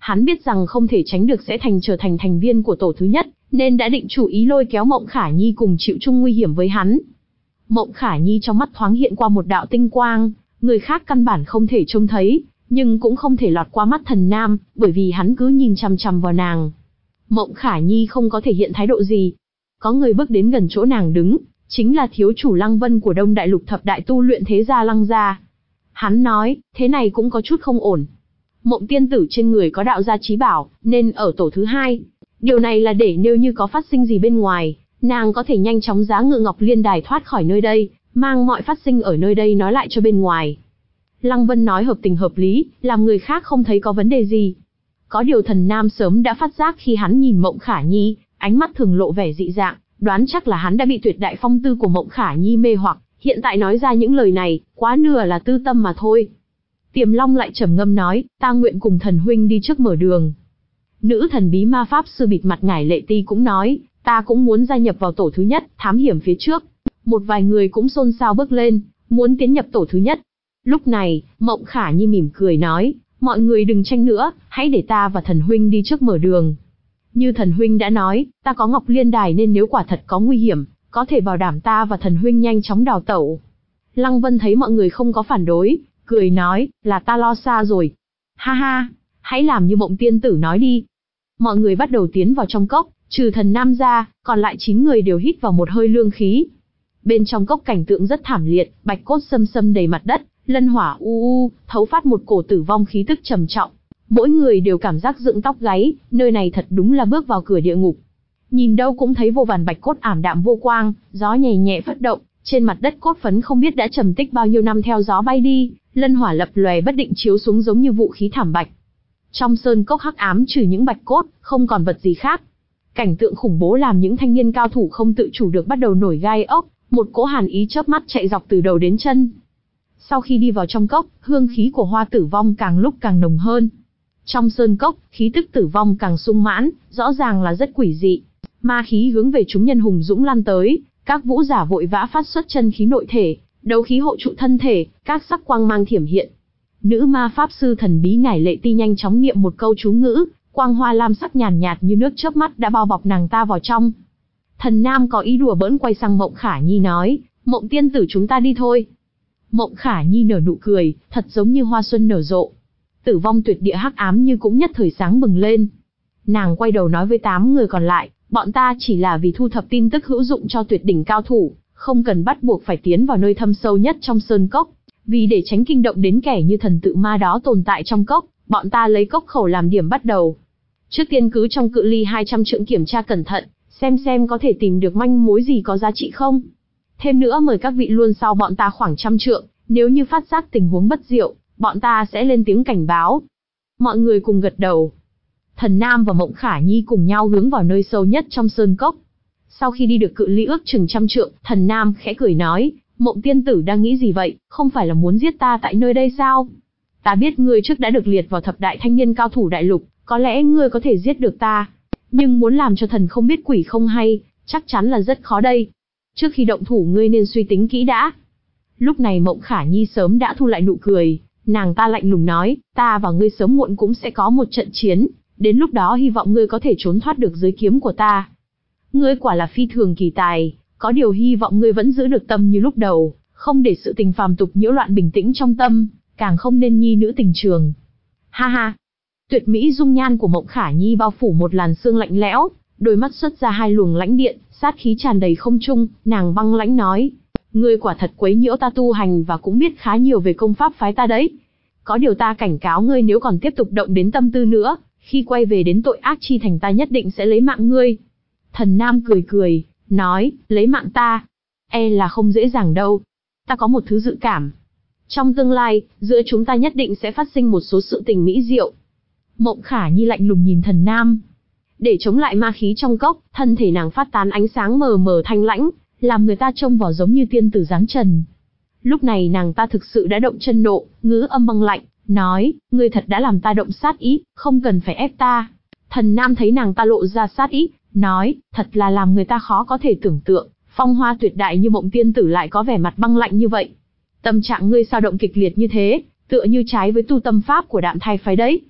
Hắn biết rằng không thể tránh được sẽ thành trở thành thành viên của tổ thứ nhất, nên đã định chủ ý lôi kéo Mộng Khả Nhi cùng chịu chung nguy hiểm với hắn. Mộng Khả Nhi trong mắt thoáng hiện qua một đạo tinh quang, người khác căn bản không thể trông thấy, nhưng cũng không thể lọt qua mắt Thần Nam, bởi vì hắn cứ nhìn chằm chằm vào nàng. Mộng Khả Nhi không có thể hiện thái độ gì. Có người bước đến gần chỗ nàng đứng, chính là thiếu chủ Lăng Vân của Đông Đại Lục thập đại tu luyện thế gia Lăng gia. Hắn nói, thế này cũng có chút không ổn. Mộng tiên tử trên người có đạo gia chí bảo, nên ở tổ thứ hai. Điều này là để nếu như có phát sinh gì bên ngoài, nàng có thể nhanh chóng giá ngự Ngọc Liên Đài thoát khỏi nơi đây, mang mọi phát sinh ở nơi đây nói lại cho bên ngoài. Lăng Vân nói hợp tình hợp lý, làm người khác không thấy có vấn đề gì. Có điều Thần Nam sớm đã phát giác khi hắn nhìn Mộng Khả Nhi, ánh mắt thường lộ vẻ dị dạng, đoán chắc là hắn đã bị tuyệt đại phong tư của Mộng Khả Nhi mê hoặc, hiện tại nói ra những lời này, quá nửa là tư tâm mà thôi. Tiềm Long lại trầm ngâm nói, ta nguyện cùng thần huynh đi trước mở đường. Nữ thần bí ma pháp sư bịt mặt Ngải Lệ Ti cũng nói, ta cũng muốn gia nhập vào tổ thứ nhất, thám hiểm phía trước. Một vài người cũng xôn xao bước lên, muốn tiến nhập tổ thứ nhất. Lúc này, Mộng Khả Nhi mỉm cười nói, mọi người đừng tranh nữa, hãy để ta và thần huynh đi trước mở đường. Như thần huynh đã nói, ta có Ngọc Liên Đài nên nếu quả thật có nguy hiểm, có thể bảo đảm ta và thần huynh nhanh chóng đào tẩu. Lăng Vân thấy mọi người không có phản đối, cười nói, là ta lo xa rồi. Ha ha, hãy làm như Mộng tiên tử nói đi. Mọi người bắt đầu tiến vào trong cốc, trừ Thần Nam ra, còn lại chín người đều hít vào một hơi lương khí. Bên trong cốc cảnh tượng rất thảm liệt, bạch cốt xâm xâm đầy mặt đất, lân hỏa u u, thấu phát một cổ tử vong khí tức trầm trọng. Mỗi người đều cảm giác dựng tóc gáy, nơi này thật đúng là bước vào cửa địa ngục. Nhìn đâu cũng thấy vô vàn bạch cốt ảm đạm vô quang, gió nhẹ nhẹ phất động, trên mặt đất cốt phấn không biết đã trầm tích bao nhiêu năm theo gió bay đi, lân hỏa lập lòe bất định chiếu xuống giống như vũ khí thảm bạch. Trong sơn cốc hắc ám trừ những bạch cốt, không còn vật gì khác. Cảnh tượng khủng bố làm những thanh niên cao thủ không tự chủ được bắt đầu nổi gai ốc, một cỗ hàn ý chớp mắt chạy dọc từ đầu đến chân. Sau khi đi vào trong cốc, hương khí của hoa tử vong càng lúc càng nồng hơn. Trong sơn cốc, khí tức tử vong càng sung mãn, rõ ràng là rất quỷ dị. Ma khí hướng về chúng nhân hùng dũng lan tới, các vũ giả vội vã phát xuất chân khí nội thể, đấu khí hộ trụ thân thể, các sắc quang mang thiểm hiện. Nữ ma pháp sư thần bí Ngải Lệ Ti nhanh chóng niệm một câu chú ngữ, quang hoa lam sắc nhàn nhạt, nhạt như nước chớp mắt đã bao bọc nàng ta vào trong. Thần Nam có ý đùa bỡn quay sang Mộng Khả Nhi nói, Mộng tiên tử chúng ta đi thôi. Mộng Khả Nhi nở nụ cười, thật giống như hoa xuân nở rộ. Tử vong tuyệt địa hắc ám như cũng nhất thời sáng bừng lên. Nàng quay đầu nói với tám người còn lại, bọn ta chỉ là vì thu thập tin tức hữu dụng cho tuyệt đỉnh cao thủ, không cần bắt buộc phải tiến vào nơi thâm sâu nhất trong sơn cốc. Vì để tránh kinh động đến kẻ như thần tự ma đó tồn tại trong cốc, bọn ta lấy cốc khẩu làm điểm bắt đầu. Trước tiên cứ trong cự ly hai trăm trượng kiểm tra cẩn thận, xem xem có thể tìm được manh mối gì có giá trị không. Thêm nữa mời các vị luôn sau bọn ta khoảng trăm trượng, nếu như phát giác tình huống bất diệu, bọn ta sẽ lên tiếng cảnh báo. Mọi người cùng gật đầu. Thần Nam và Mộng Khả Nhi cùng nhau hướng vào nơi sâu nhất trong sơn cốc. Sau khi đi được cự ly ước chừng trăm trượng, Thần Nam khẽ cười nói, Mộng tiên tử đang nghĩ gì vậy, không phải là muốn giết ta tại nơi đây sao? Ta biết ngươi trước đã được liệt vào thập đại thanh niên cao thủ đại lục, có lẽ ngươi có thể giết được ta. Nhưng muốn làm cho thần không biết quỷ không hay, chắc chắn là rất khó đây. Trước khi động thủ ngươi nên suy tính kỹ đã. Lúc này Mộng Khả Nhi sớm đã thu lại nụ cười, nàng ta lạnh lùng nói, ta và ngươi sớm muộn cũng sẽ có một trận chiến, đến lúc đó hy vọng ngươi có thể trốn thoát được dưới kiếm của ta. Ngươi quả là phi thường kỳ tài, có điều hy vọng ngươi vẫn giữ được tâm như lúc đầu, không để sự tình phàm tục nhiễu loạn bình tĩnh trong tâm, càng không nên nhi nữ tình trường. Ha ha! Tuyệt mỹ dung nhan của Mộng Khả Nhi bao phủ một làn sương lạnh lẽo, đôi mắt xuất ra hai luồng lãnh điện, sát khí tràn đầy không trung, nàng băng lãnh nói, ngươi quả thật quấy nhiễu ta tu hành và cũng biết khá nhiều về công pháp phái ta đấy. Có điều ta cảnh cáo ngươi nếu còn tiếp tục động đến tâm tư nữa, khi quay về đến tội ác chi thành ta nhất định sẽ lấy mạng ngươi. Thần Nam cười cười, nói, lấy mạng ta? E là không dễ dàng đâu. Ta có một thứ dự cảm. Trong tương lai, giữa chúng ta nhất định sẽ phát sinh một số sự tình mỹ diệu. Mộng Khả Nhi lạnh lùng nhìn Thần Nam. Để chống lại ma khí trong cốc, thân thể nàng phát tán ánh sáng mờ mờ thanh lãnh, làm người ta trông vào giống như tiên tử dáng trần. Lúc này nàng ta thực sự đã động chân nộ, ngữ âm băng lạnh, nói, ngươi thật đã làm ta động sát ý, không cần phải ép ta. Thần Nam thấy nàng ta lộ ra sát ý, nói, thật là làm người ta khó có thể tưởng tượng, phong hoa tuyệt đại như Mộng tiên tử lại có vẻ mặt băng lạnh như vậy. Tâm trạng ngươi sao động kịch liệt như thế, tựa như trái với tu tâm pháp của Đạm Thai phái đấy.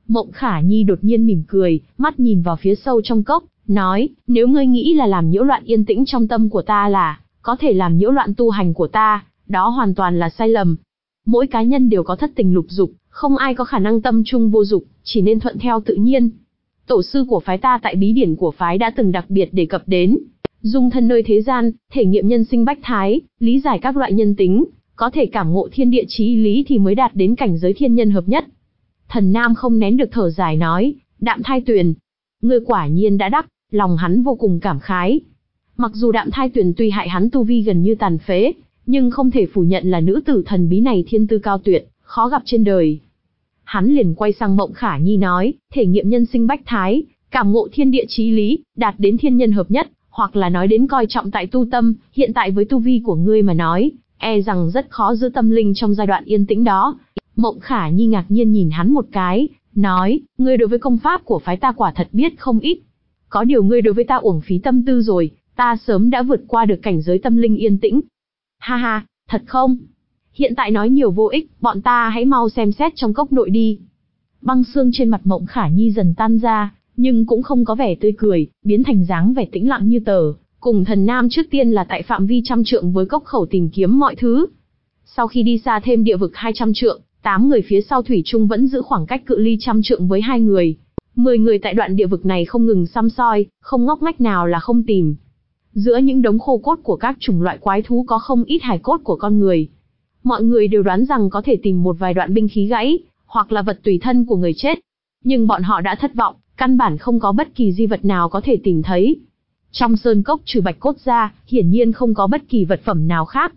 Mộng Khả Nhi đột nhiên mỉm cười, mắt nhìn vào phía sâu trong cốc, nói, nếu ngươi nghĩ là làm nhiễu loạn yên tĩnh trong tâm của ta là có thể làm nhiễu loạn tu hành của ta, đó hoàn toàn là sai lầm. Mỗi cá nhân đều có thất tình lục dục, không ai có khả năng tâm trung vô dục, chỉ nên thuận theo tự nhiên. Tổ sư của phái ta tại bí điển của phái đã từng đặc biệt đề cập đến, dung thân nơi thế gian, thể nghiệm nhân sinh bách thái, lý giải các loại nhân tính, có thể cảm ngộ thiên địa chí lý thì mới đạt đến cảnh giới thiên nhân hợp nhất. Thần Nam không nén được thở dài nói, Đạm Thai Tuyền, ngươi quả nhiên đã đắc, lòng hắn vô cùng cảm khái. Mặc dù Đạm Thai Tuyền tuy hại hắn tu vi gần như tàn phế, nhưng không thể phủ nhận là nữ tử thần bí này thiên tư cao tuyệt, khó gặp trên đời. Hắn liền quay sang Mộng Khả Nhi nói, thể nghiệm nhân sinh bách thái, cảm ngộ thiên địa chí lý, đạt đến thiên nhân hợp nhất, hoặc là nói đến coi trọng tại tu tâm, hiện tại với tu vi của ngươi mà nói, e rằng rất khó giữ tâm linh trong giai đoạn yên tĩnh đó. Mộng Khả Nhi ngạc nhiên nhìn hắn một cái, nói, ngươi đối với công pháp của phái ta quả thật biết không ít. Có điều ngươi đối với ta uổng phí tâm tư rồi, ta sớm đã vượt qua được cảnh giới tâm linh yên tĩnh. Ha ha, thật không? Hiện tại nói nhiều vô ích, bọn ta hãy mau xem xét trong cốc nội đi. Băng xương trên mặt Mộng Khả Nhi dần tan ra, nhưng cũng không có vẻ tươi cười, biến thành dáng vẻ tĩnh lặng như tờ. Cùng Thần Nam trước tiên là tại phạm vi trăm trượng với cốc khẩu tìm kiếm mọi thứ. Sau khi đi xa thêm địa vực hai trăm trượng, tám người phía sau thủy chung vẫn giữ khoảng cách cự ly trăm trượng với hai người. Mười người tại đoạn địa vực này không ngừng săm soi, không ngóc ngách nào là không tìm. Giữa những đống khô cốt của các chủng loại quái thú có không ít hài cốt của con người. Mọi người đều đoán rằng có thể tìm một vài đoạn binh khí gãy, hoặc là vật tùy thân của người chết. Nhưng bọn họ đã thất vọng, căn bản không có bất kỳ di vật nào có thể tìm thấy. Trong sơn cốc trừ bạch cốt ra, hiển nhiên không có bất kỳ vật phẩm nào khác.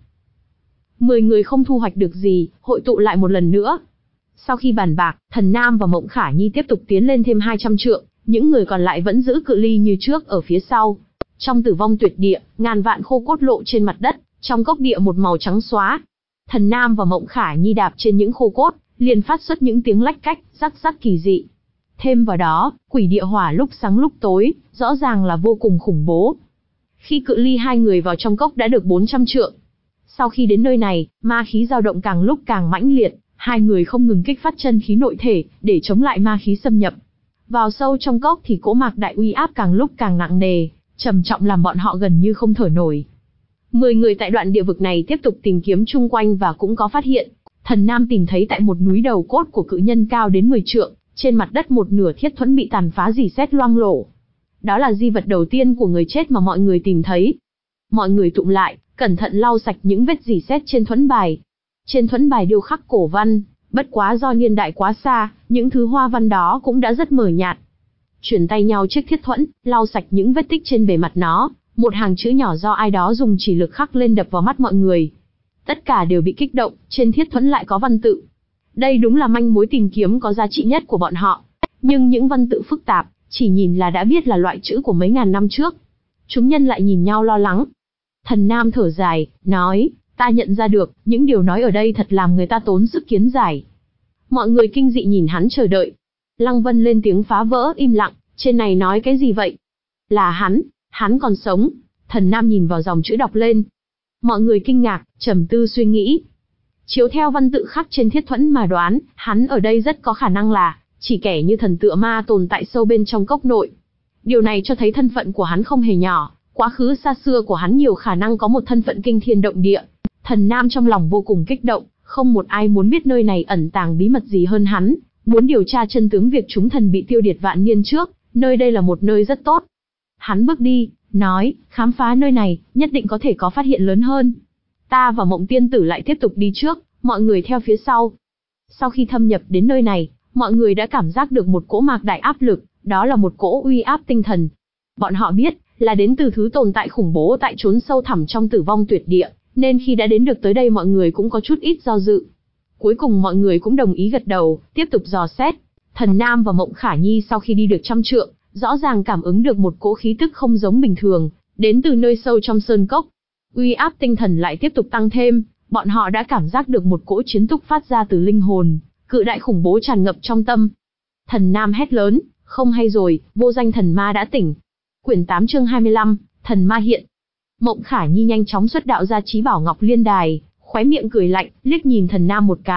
Mười người không thu hoạch được gì, hội tụ lại một lần nữa. Sau khi bàn bạc, Thần Nam và Mộng Khả Nhi tiếp tục tiến lên thêm hai trăm trượng, những người còn lại vẫn giữ cự ly như trước ở phía sau. Trong tử vong tuyệt địa, ngàn vạn khô cốt lộ trên mặt đất, trong cốc địa một màu trắng xóa. Thần Nam và Mộng Khả Nhi đạp trên những khô cốt, liền phát xuất những tiếng lách cách, rắc rắc kỳ dị. Thêm vào đó, quỷ địa hỏa lúc sáng lúc tối, rõ ràng là vô cùng khủng bố. Khi cự ly hai người vào trong cốc đã được bốn trăm trượng. Sau khi đến nơi này, ma khí dao động càng lúc càng mãnh liệt, hai người không ngừng kích phát chân khí nội thể, để chống lại ma khí xâm nhập. Vào sâu trong cốc thì cỗ mạc đại uy áp càng lúc càng nặng nề, trầm trọng làm bọn họ gần như không thở nổi. Mười người tại đoạn địa vực này tiếp tục tìm kiếm chung quanh và cũng có phát hiện. Thần Nam tìm thấy tại một núi đầu cốt của cự nhân cao đến mười trượng, trên mặt đất một nửa thiết thuẫn bị tàn phá rỉ sét loang lổ. Đó là di vật đầu tiên của người chết mà mọi người tìm thấy. Mọi người tụm lại, cẩn thận lau sạch những vết rỉ sét trên thuẫn bài. Trên thuẫn bài điêu khắc cổ văn, bất quá do niên đại quá xa, những thứ hoa văn đó cũng đã rất mờ nhạt. Chuyển tay nhau chiếc thiết thuẫn, lau sạch những vết tích trên bề mặt nó, một hàng chữ nhỏ do ai đó dùng chỉ lực khắc lên đập vào mắt mọi người. Tất cả đều bị kích động, trên thiết thuẫn lại có văn tự. Đây đúng là manh mối tìm kiếm có giá trị nhất của bọn họ. Nhưng những văn tự phức tạp, chỉ nhìn là đã biết là loại chữ của mấy ngàn năm trước. Chúng nhân lại nhìn nhau lo lắng. Thần Nam thở dài, nói, ta nhận ra được, những điều nói ở đây thật làm người ta tốn sức kiến giải. Mọi người kinh dị nhìn hắn chờ đợi. Lăng Vân lên tiếng phá vỡ im lặng, trên này nói cái gì vậy? Là hắn, hắn còn sống. Thần Nam nhìn vào dòng chữ đọc lên. Mọi người kinh ngạc, trầm tư suy nghĩ. Chiếu theo văn tự khắc trên thiết thuẫn mà đoán, hắn ở đây rất có khả năng là chỉ kẻ như thần tựa ma tồn tại sâu bên trong cốc nội. Điều này cho thấy thân phận của hắn không hề nhỏ, quá khứ xa xưa của hắn nhiều khả năng có một thân phận kinh thiên động địa. Thần Nam trong lòng vô cùng kích động, không một ai muốn biết nơi này ẩn tàng bí mật gì hơn hắn, muốn điều tra chân tướng việc chúng thần bị tiêu diệt vạn niên trước, nơi đây là một nơi rất tốt. Hắn bước đi, nói, khám phá nơi này, nhất định có thể có phát hiện lớn hơn. Ta và Mộng Tiên Tử lại tiếp tục đi trước, mọi người theo phía sau. Sau khi thâm nhập đến nơi này, mọi người đã cảm giác được một cỗ mạc đại áp lực, đó là một cỗ uy áp tinh thần. Bọn họ biết, là đến từ thứ tồn tại khủng bố tại chốn sâu thẳm trong tử vong tuyệt địa, nên khi đã đến được tới đây mọi người cũng có chút ít do dự. Cuối cùng mọi người cũng đồng ý gật đầu, tiếp tục dò xét. Thần Nam và Mộng Khả Nhi sau khi đi được trăm trượng, rõ ràng cảm ứng được một cỗ khí tức không giống bình thường, đến từ nơi sâu trong sơn cốc. Uy áp tinh thần lại tiếp tục tăng thêm, bọn họ đã cảm giác được một cỗ chiến túc phát ra từ linh hồn, cự đại khủng bố tràn ngập trong tâm. Thần Nam hét lớn, không hay rồi, vô danh thần ma đã tỉnh. Quyển tám chương hai mươi lăm, thần ma hiện. Mộng Khả Nhi nhanh chóng xuất đạo ra trí bảo Ngọc Liên Đài, khóe miệng cười lạnh, liếc nhìn Thần Nam một cái,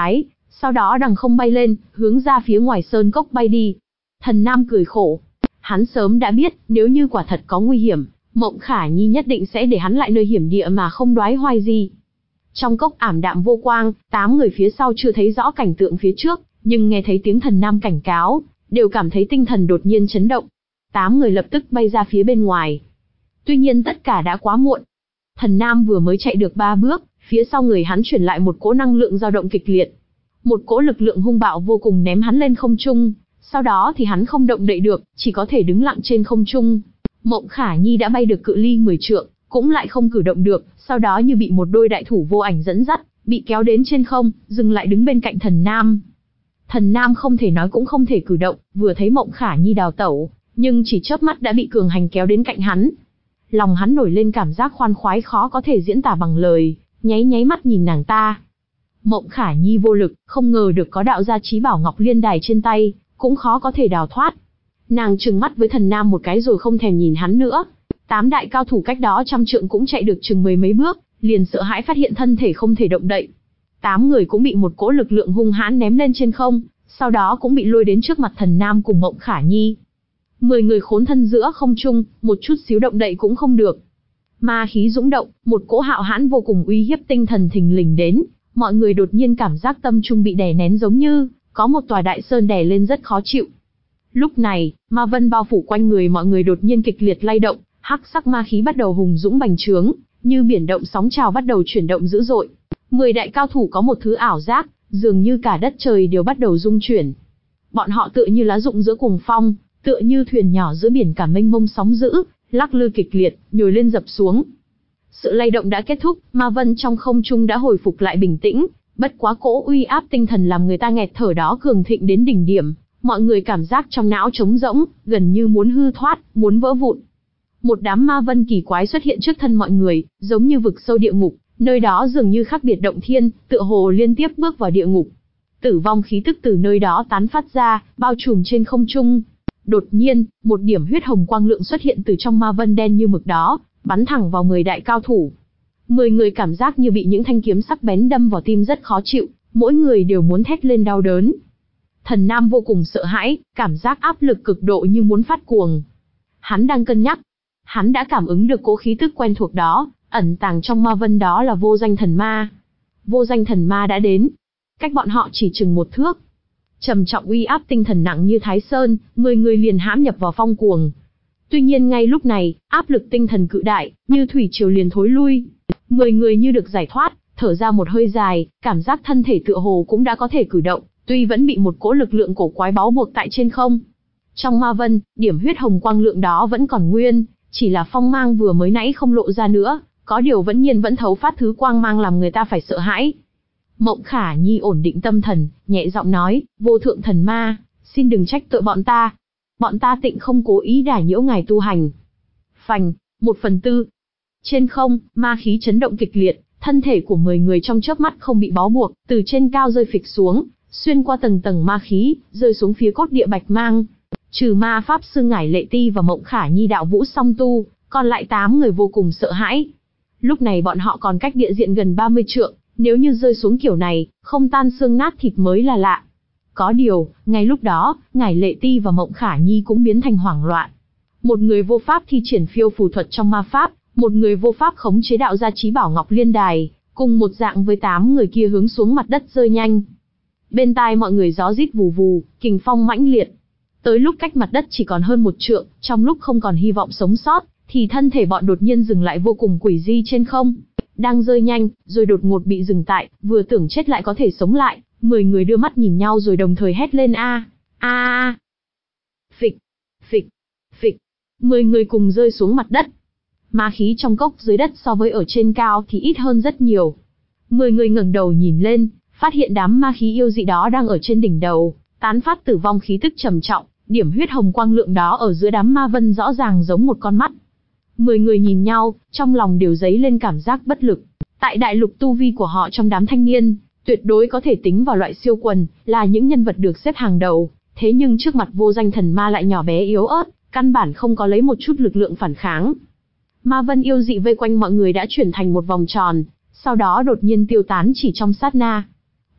Sau đó đằng không bay lên, hướng ra phía ngoài sơn cốc bay đi. Thần Nam cười khổ. Hắn sớm đã biết, nếu như quả thật có nguy hiểm, Mộng Khả Nhi nhất định sẽ để hắn lại nơi hiểm địa mà không đoái hoài gì. Trong cốc ảm đạm vô quang, tám người phía sau chưa thấy rõ cảnh tượng phía trước, nhưng nghe thấy tiếng Thần Nam cảnh cáo, đều cảm thấy tinh thần đột nhiên chấn động. Tám người lập tức bay ra phía bên ngoài. Tuy nhiên tất cả đã quá muộn. Thần Nam vừa mới chạy được ba bước, phía sau người hắn chuyển lại một cỗ năng lượng dao động kịch liệt. Một cỗ lực lượng hung bạo vô cùng ném hắn lên không trung, sau đó thì hắn không động đậy được, chỉ có thể đứng lặng trên không trung. Mộng Khả Nhi đã bay được cự ly mười trượng, cũng lại không cử động được, sau đó như bị một đôi đại thủ vô ảnh dẫn dắt, bị kéo đến trên không, dừng lại đứng bên cạnh Thần Nam. Thần Nam không thể nói cũng không thể cử động, vừa thấy Mộng Khả Nhi đào tẩu, nhưng chỉ chớp mắt đã bị cường hành kéo đến cạnh hắn. Lòng hắn nổi lên cảm giác khoan khoái khó có thể diễn tả bằng lời, nháy nháy mắt nhìn nàng ta. Mộng Khả Nhi vô lực, không ngờ được có đạo gia trí bảo Ngọc Liên Đài trên tay, cũng khó có thể đào thoát. Nàng trừng mắt với Thần Nam một cái rồi không thèm nhìn hắn nữa. Tám đại cao thủ cách đó trăm trượng cũng chạy được chừng mười mấy bước, liền sợ hãi phát hiện thân thể không thể động đậy. Tám người cũng bị một cỗ lực lượng hung hãn ném lên trên không, sau đó cũng bị lôi đến trước mặt Thần Nam cùng Mộng Khả Nhi. Mười người khốn thân giữa không trung, một chút xíu động đậy cũng không được. Ma khí dũng động, một cỗ hạo hãn vô cùng uy hiếp tinh thần thình lình đến, mọi người đột nhiên cảm giác tâm trung bị đè nén giống như có một tòa đại sơn đè lên rất khó chịu. Lúc này, ma vân bao phủ quanh người mọi người đột nhiên kịch liệt lay động, hắc sắc ma khí bắt đầu hùng dũng bành trướng, như biển động sóng trào bắt đầu chuyển động dữ dội. Mười đại cao thủ có một thứ ảo giác, dường như cả đất trời đều bắt đầu rung chuyển. Bọn họ tựa như lá rụng giữa cuồng phong, tựa như thuyền nhỏ giữa biển cả mênh mông sóng dữ, lắc lư kịch liệt, nhồi lên dập xuống. Sự lay động đã kết thúc, ma vân trong không trung đã hồi phục lại bình tĩnh, bất quá cỗ uy áp tinh thần làm người ta nghẹt thở đó cường thịnh đến đỉnh điểm, mọi người cảm giác trong não trống rỗng, gần như muốn hư thoát, muốn vỡ vụn. Một đám ma vân kỳ quái xuất hiện trước thân mọi người, giống như vực sâu địa ngục, nơi đó dường như khác biệt động thiên, tựa hồ liên tiếp bước vào địa ngục. Tử vong khí tức từ nơi đó tán phát ra, bao trùm trên không trung. Đột nhiên, một điểm huyết hồng quang lượng xuất hiện từ trong ma vân đen như mực đó, bắn thẳng vào mười đại cao thủ. Mười người cảm giác như bị những thanh kiếm sắc bén đâm vào tim rất khó chịu, mỗi người đều muốn thét lên đau đớn. Thần Nam vô cùng sợ hãi, cảm giác áp lực cực độ như muốn phát cuồng. Hắn đang cân nhắc. Hắn đã cảm ứng được cỗ khí tức quen thuộc đó, ẩn tàng trong ma vân đó là vô danh thần ma. Vô danh thần ma đã đến. Cách bọn họ chỉ chừng một thước. Trầm trọng uy áp tinh thần nặng như Thái Sơn, mười người liền hãm nhập vào phong cuồng. Tuy nhiên ngay lúc này, áp lực tinh thần cự đại, như thủy triều liền thối lui. Mười người như được giải thoát, thở ra một hơi dài, cảm giác thân thể tựa hồ cũng đã có thể cử động, tuy vẫn bị một cỗ lực lượng cổ quái bó buộc tại trên không. Trong ma vân, điểm huyết hồng quang lượng đó vẫn còn nguyên, chỉ là phong mang vừa mới nãy không lộ ra nữa, có điều vẫn nhiên vẫn thấu phát thứ quang mang làm người ta phải sợ hãi. Mộng Khả Nhi ổn định tâm thần, nhẹ giọng nói, vô thượng thần ma, xin đừng trách tội bọn ta. Bọn ta tịnh không cố ý đả nhiễu ngài tu hành. Phành, một phần tư. Trên không, ma khí chấn động kịch liệt, thân thể của mười người trong chớp mắt không bị bó buộc, từ trên cao rơi phịch xuống, xuyên qua tầng tầng ma khí, rơi xuống phía cốt địa bạch mang. Trừ ma pháp sư Ngải Lệ Ti và Mộng Khả Nhi đạo vũ song tu, còn lại tám người vô cùng sợ hãi. Lúc này bọn họ còn cách địa diện gần ba mươi trượng, nếu như rơi xuống kiểu này, không tan xương nát thịt mới là lạ. Có điều, ngay lúc đó, Ngải Lệ Ti và Mộng Khả Nhi cũng biến thành hoảng loạn. Một người vô pháp thi triển phiêu phù thuật trong ma pháp, một người vô pháp khống chế đạo gia trí bảo Ngọc Liên Đài, cùng một dạng với tám người kia hướng xuống mặt đất rơi nhanh. Bên tai mọi người gió rít vù vù, kình phong mãnh liệt. Tới lúc cách mặt đất chỉ còn hơn một trượng, trong lúc không còn hy vọng sống sót, thì thân thể bọn đột nhiên dừng lại vô cùng quỷ dị trên không. Đang rơi nhanh, rồi đột ngột bị dừng tại, vừa tưởng chết lại có thể sống lại, mười người đưa mắt nhìn nhau rồi đồng thời hét lên a, a a. Phịch, phịch, phịch. Mười người cùng rơi xuống mặt đất. Ma khí trong cốc dưới đất so với ở trên cao thì ít hơn rất nhiều. Mười người ngẩng đầu nhìn lên, phát hiện đám ma khí yêu dị đó đang ở trên đỉnh đầu, tán phát tử vong khí tức trầm trọng, điểm huyết hồng quang lượng đó ở giữa đám ma vân rõ ràng giống một con mắt. Mười người nhìn nhau, trong lòng đều dấy lên cảm giác bất lực. Tại đại lục tu vi của họ trong đám thanh niên, tuyệt đối có thể tính vào loại siêu quần, là những nhân vật được xếp hàng đầu. Thế nhưng trước mặt vô danh thần ma lại nhỏ bé yếu ớt, căn bản không có lấy một chút lực lượng phản kháng. Ma vân yêu dị vây quanh mọi người đã chuyển thành một vòng tròn, sau đó đột nhiên tiêu tán chỉ trong sát na.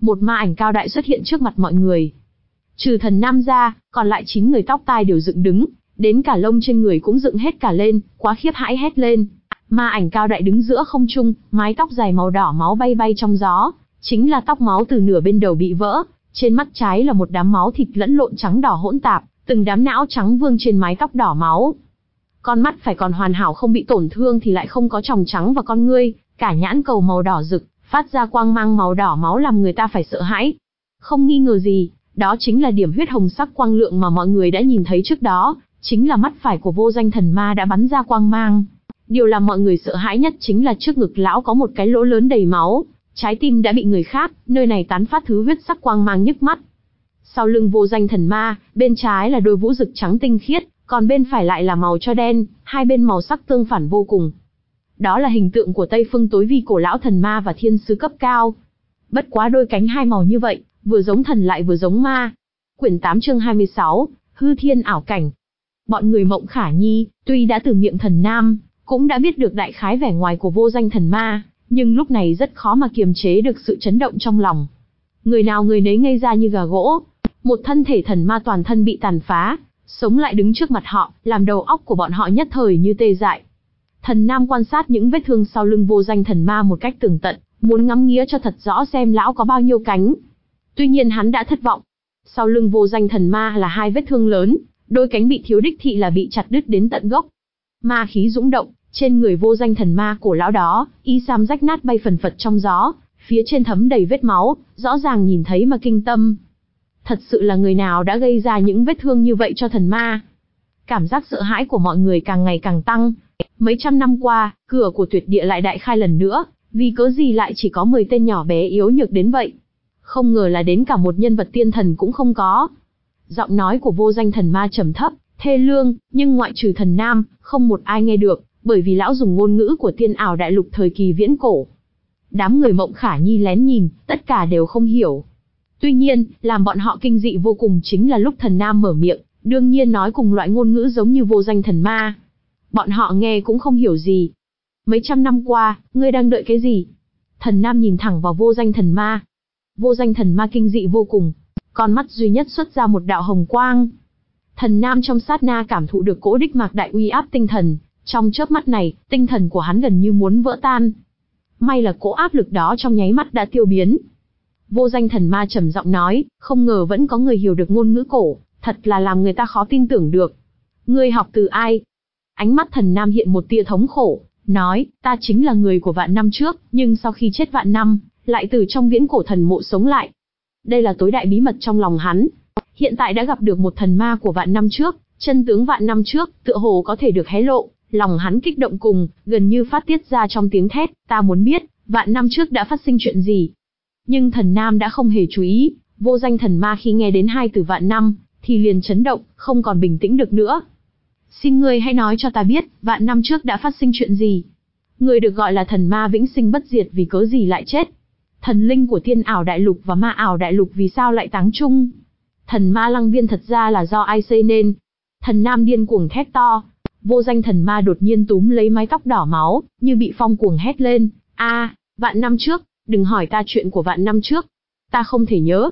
một ma ảnh cao đại xuất hiện trước mặt mọi người. Trừ thần nam ra, còn lại chín người tóc tai đều dựng đứng, đến cả lông trên người cũng dựng hết cả lên, quá khiếp hãi hét lên. Ma ảnh cao đại đứng giữa không trung, mái tóc dài màu đỏ máu bay bay trong gió, chính là tóc máu từ nửa bên đầu bị vỡ, trên mắt trái là một đám máu thịt lẫn lộn trắng đỏ hỗn tạp, từng đám não trắng vương trên mái tóc đỏ máu. Con mắt phải còn hoàn hảo không bị tổn thương thì lại không có tròng trắng và con ngươi, cả nhãn cầu màu đỏ rực, phát ra quang mang màu đỏ máu làm người ta phải sợ hãi. Không nghi ngờ gì, đó chính là điểm huyết hồng sắc quang lượng mà mọi người đã nhìn thấy trước đó, chính là mắt phải của vô danh thần ma đã bắn ra quang mang. Điều làm mọi người sợ hãi nhất chính là trước ngực lão có một cái lỗ lớn đầy máu, trái tim đã bị người khác, nơi này tán phát thứ huyết sắc quang mang nhức mắt. Sau lưng vô danh thần ma, bên trái là đôi vũ rực trắng tinh khiết, còn bên phải lại là màu cho đen, hai bên màu sắc tương phản vô cùng. Đó là hình tượng của Tây Phương Tối Vi cổ lão thần ma và thiên sứ cấp cao. Bất quá đôi cánh hai màu như vậy, vừa giống thần lại vừa giống ma. Quyển tám chương hai mươi sáu, Hư Thiên ảo cảnh. Bọn người Mộng Khả Nhi, tuy đã từ miệng thần nam, cũng đã biết được đại khái vẻ ngoài của vô danh thần ma, nhưng lúc này rất khó mà kiềm chế được sự chấn động trong lòng. Người nào người nấy ngây ra như gà gỗ, một thân thể thần ma toàn thân bị tàn phá, sống lại đứng trước mặt họ, làm đầu óc của bọn họ nhất thời như tê dại. Thần nam quan sát những vết thương sau lưng vô danh thần ma một cách tường tận, muốn ngắm nghía cho thật rõ xem lão có bao nhiêu cánh. Tuy nhiên hắn đã thất vọng. Sau lưng vô danh thần ma là hai vết thương lớn, đôi cánh bị thiếu đích thị là bị chặt đứt đến tận gốc. Ma khí dũng động, trên người vô danh thần ma cổ lão đó, y sam rách nát bay phần phật trong gió, phía trên thấm đầy vết máu, rõ ràng nhìn thấy mà kinh tâm. Thật sự là người nào đã gây ra những vết thương như vậy cho thần ma? Cảm giác sợ hãi của mọi người càng ngày càng tăng. Mấy trăm năm qua, cửa của tuyệt địa lại đại khai lần nữa, vì cớ gì lại chỉ có mười tên nhỏ bé yếu nhược đến vậy? Không ngờ là đến cả một nhân vật tiên thần cũng không có. Giọng nói của vô danh thần ma trầm thấp, thê lương, nhưng ngoại trừ thần nam, không một ai nghe được, bởi vì lão dùng ngôn ngữ của tiên ảo đại lục thời kỳ viễn cổ. Đám người Mộng Khả Nhi lén nhìn, tất cả đều không hiểu. Tuy nhiên, làm bọn họ kinh dị vô cùng chính là lúc thần nam mở miệng, đương nhiên nói cùng loại ngôn ngữ giống như vô danh thần ma. Bọn họ nghe cũng không hiểu gì. Mấy trăm năm qua, ngươi đang đợi cái gì? Thần nam nhìn thẳng vào vô danh thần ma. Vô danh thần ma kinh dị vô cùng, con mắt duy nhất xuất ra một đạo hồng quang. Thần nam trong sát na cảm thụ được cỗ đích mạc đại uy áp tinh thần, trong chớp mắt này, tinh thần của hắn gần như muốn vỡ tan. May là cỗ áp lực đó trong nháy mắt đã tiêu biến. Vô danh thần ma trầm giọng nói, không ngờ vẫn có người hiểu được ngôn ngữ cổ, thật là làm người ta khó tin tưởng được. Ngươi học từ ai? Ánh mắt thần nam hiện một tia thống khổ, nói, ta chính là người của vạn năm trước, nhưng sau khi chết vạn năm, lại từ trong viễn cổ thần mộ sống lại. Đây là tối đại bí mật trong lòng hắn. Hiện tại đã gặp được một thần ma của vạn năm trước, chân tướng vạn năm trước, tựa hồ có thể được hé lộ, lòng hắn kích động cùng, gần như phát tiết ra trong tiếng thét, ta muốn biết, vạn năm trước đã phát sinh chuyện gì. Nhưng thần nam đã không hề chú ý, vô danh thần ma khi nghe đến hai từ vạn năm, thì liền chấn động, không còn bình tĩnh được nữa. Xin ngươi hãy nói cho ta biết, vạn năm trước đã phát sinh chuyện gì. Người được gọi là thần ma vĩnh sinh bất diệt vì cớ gì lại chết. Thần linh của tiên ảo đại lục và ma ảo đại lục vì sao lại táng chung. Thần ma lăng viên thật ra là do ai xây nên. Thần nam điên cuồng thét to. Vô danh thần ma đột nhiên túm lấy mái tóc đỏ máu, như bị phong cuồng hét lên. A, vạn năm trước, đừng hỏi ta chuyện của vạn năm trước. Ta không thể nhớ.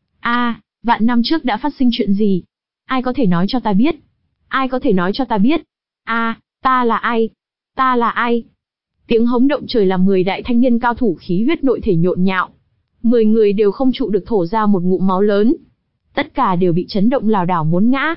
A, vạn năm trước đã phát sinh chuyện gì? Ai có thể nói cho ta biết? Ai có thể nói cho ta biết? A, ta là ai? Ta là ai? Tiếng hống động trời làm mười đại thanh niên cao thủ khí huyết nội thể nhộn nhạo. Mười người đều không trụ được thổ ra một ngụm máu lớn. Tất cả đều bị chấn động lảo đảo muốn ngã.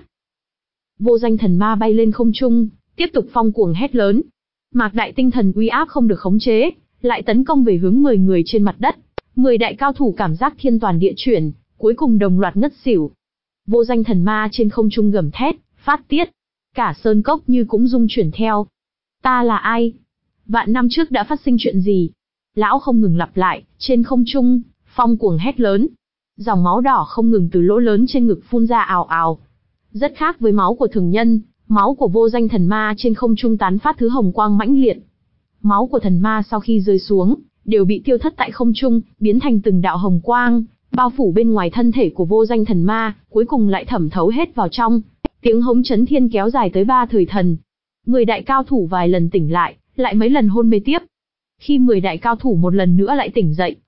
Vô danh thần ma bay lên không trung, tiếp tục phong cuồng hét lớn. Mạc đại tinh thần uy áp không được khống chế, lại tấn công về hướng mười người trên mặt đất. Mười đại cao thủ cảm giác thiên toàn địa chuyển, cuối cùng đồng loạt ngất xỉu. Vô danh thần ma trên không trung gầm thét, phát tiết. Cả sơn cốc như cũng rung chuyển theo. Ta là ai? Vạn năm trước đã phát sinh chuyện gì? Lão không ngừng lặp lại, trên không trung, phong cuồng hét lớn. Dòng máu đỏ không ngừng từ lỗ lớn trên ngực phun ra ào ào. Rất khác với máu của thường nhân, máu của vô danh thần ma trên không trung tán phát thứ hồng quang mãnh liệt. Máu của thần ma sau khi rơi xuống, đều bị tiêu thất tại không trung, biến thành từng đạo hồng quang, bao phủ bên ngoài thân thể của vô danh thần ma, cuối cùng lại thẩm thấu hết vào trong. Tiếng hống chấn thiên kéo dài tới ba thời thần. Mười đại cao thủ vài lần tỉnh lại, lại mấy lần hôn mê tiếp. Khi mười đại cao thủ một lần nữa lại tỉnh dậy,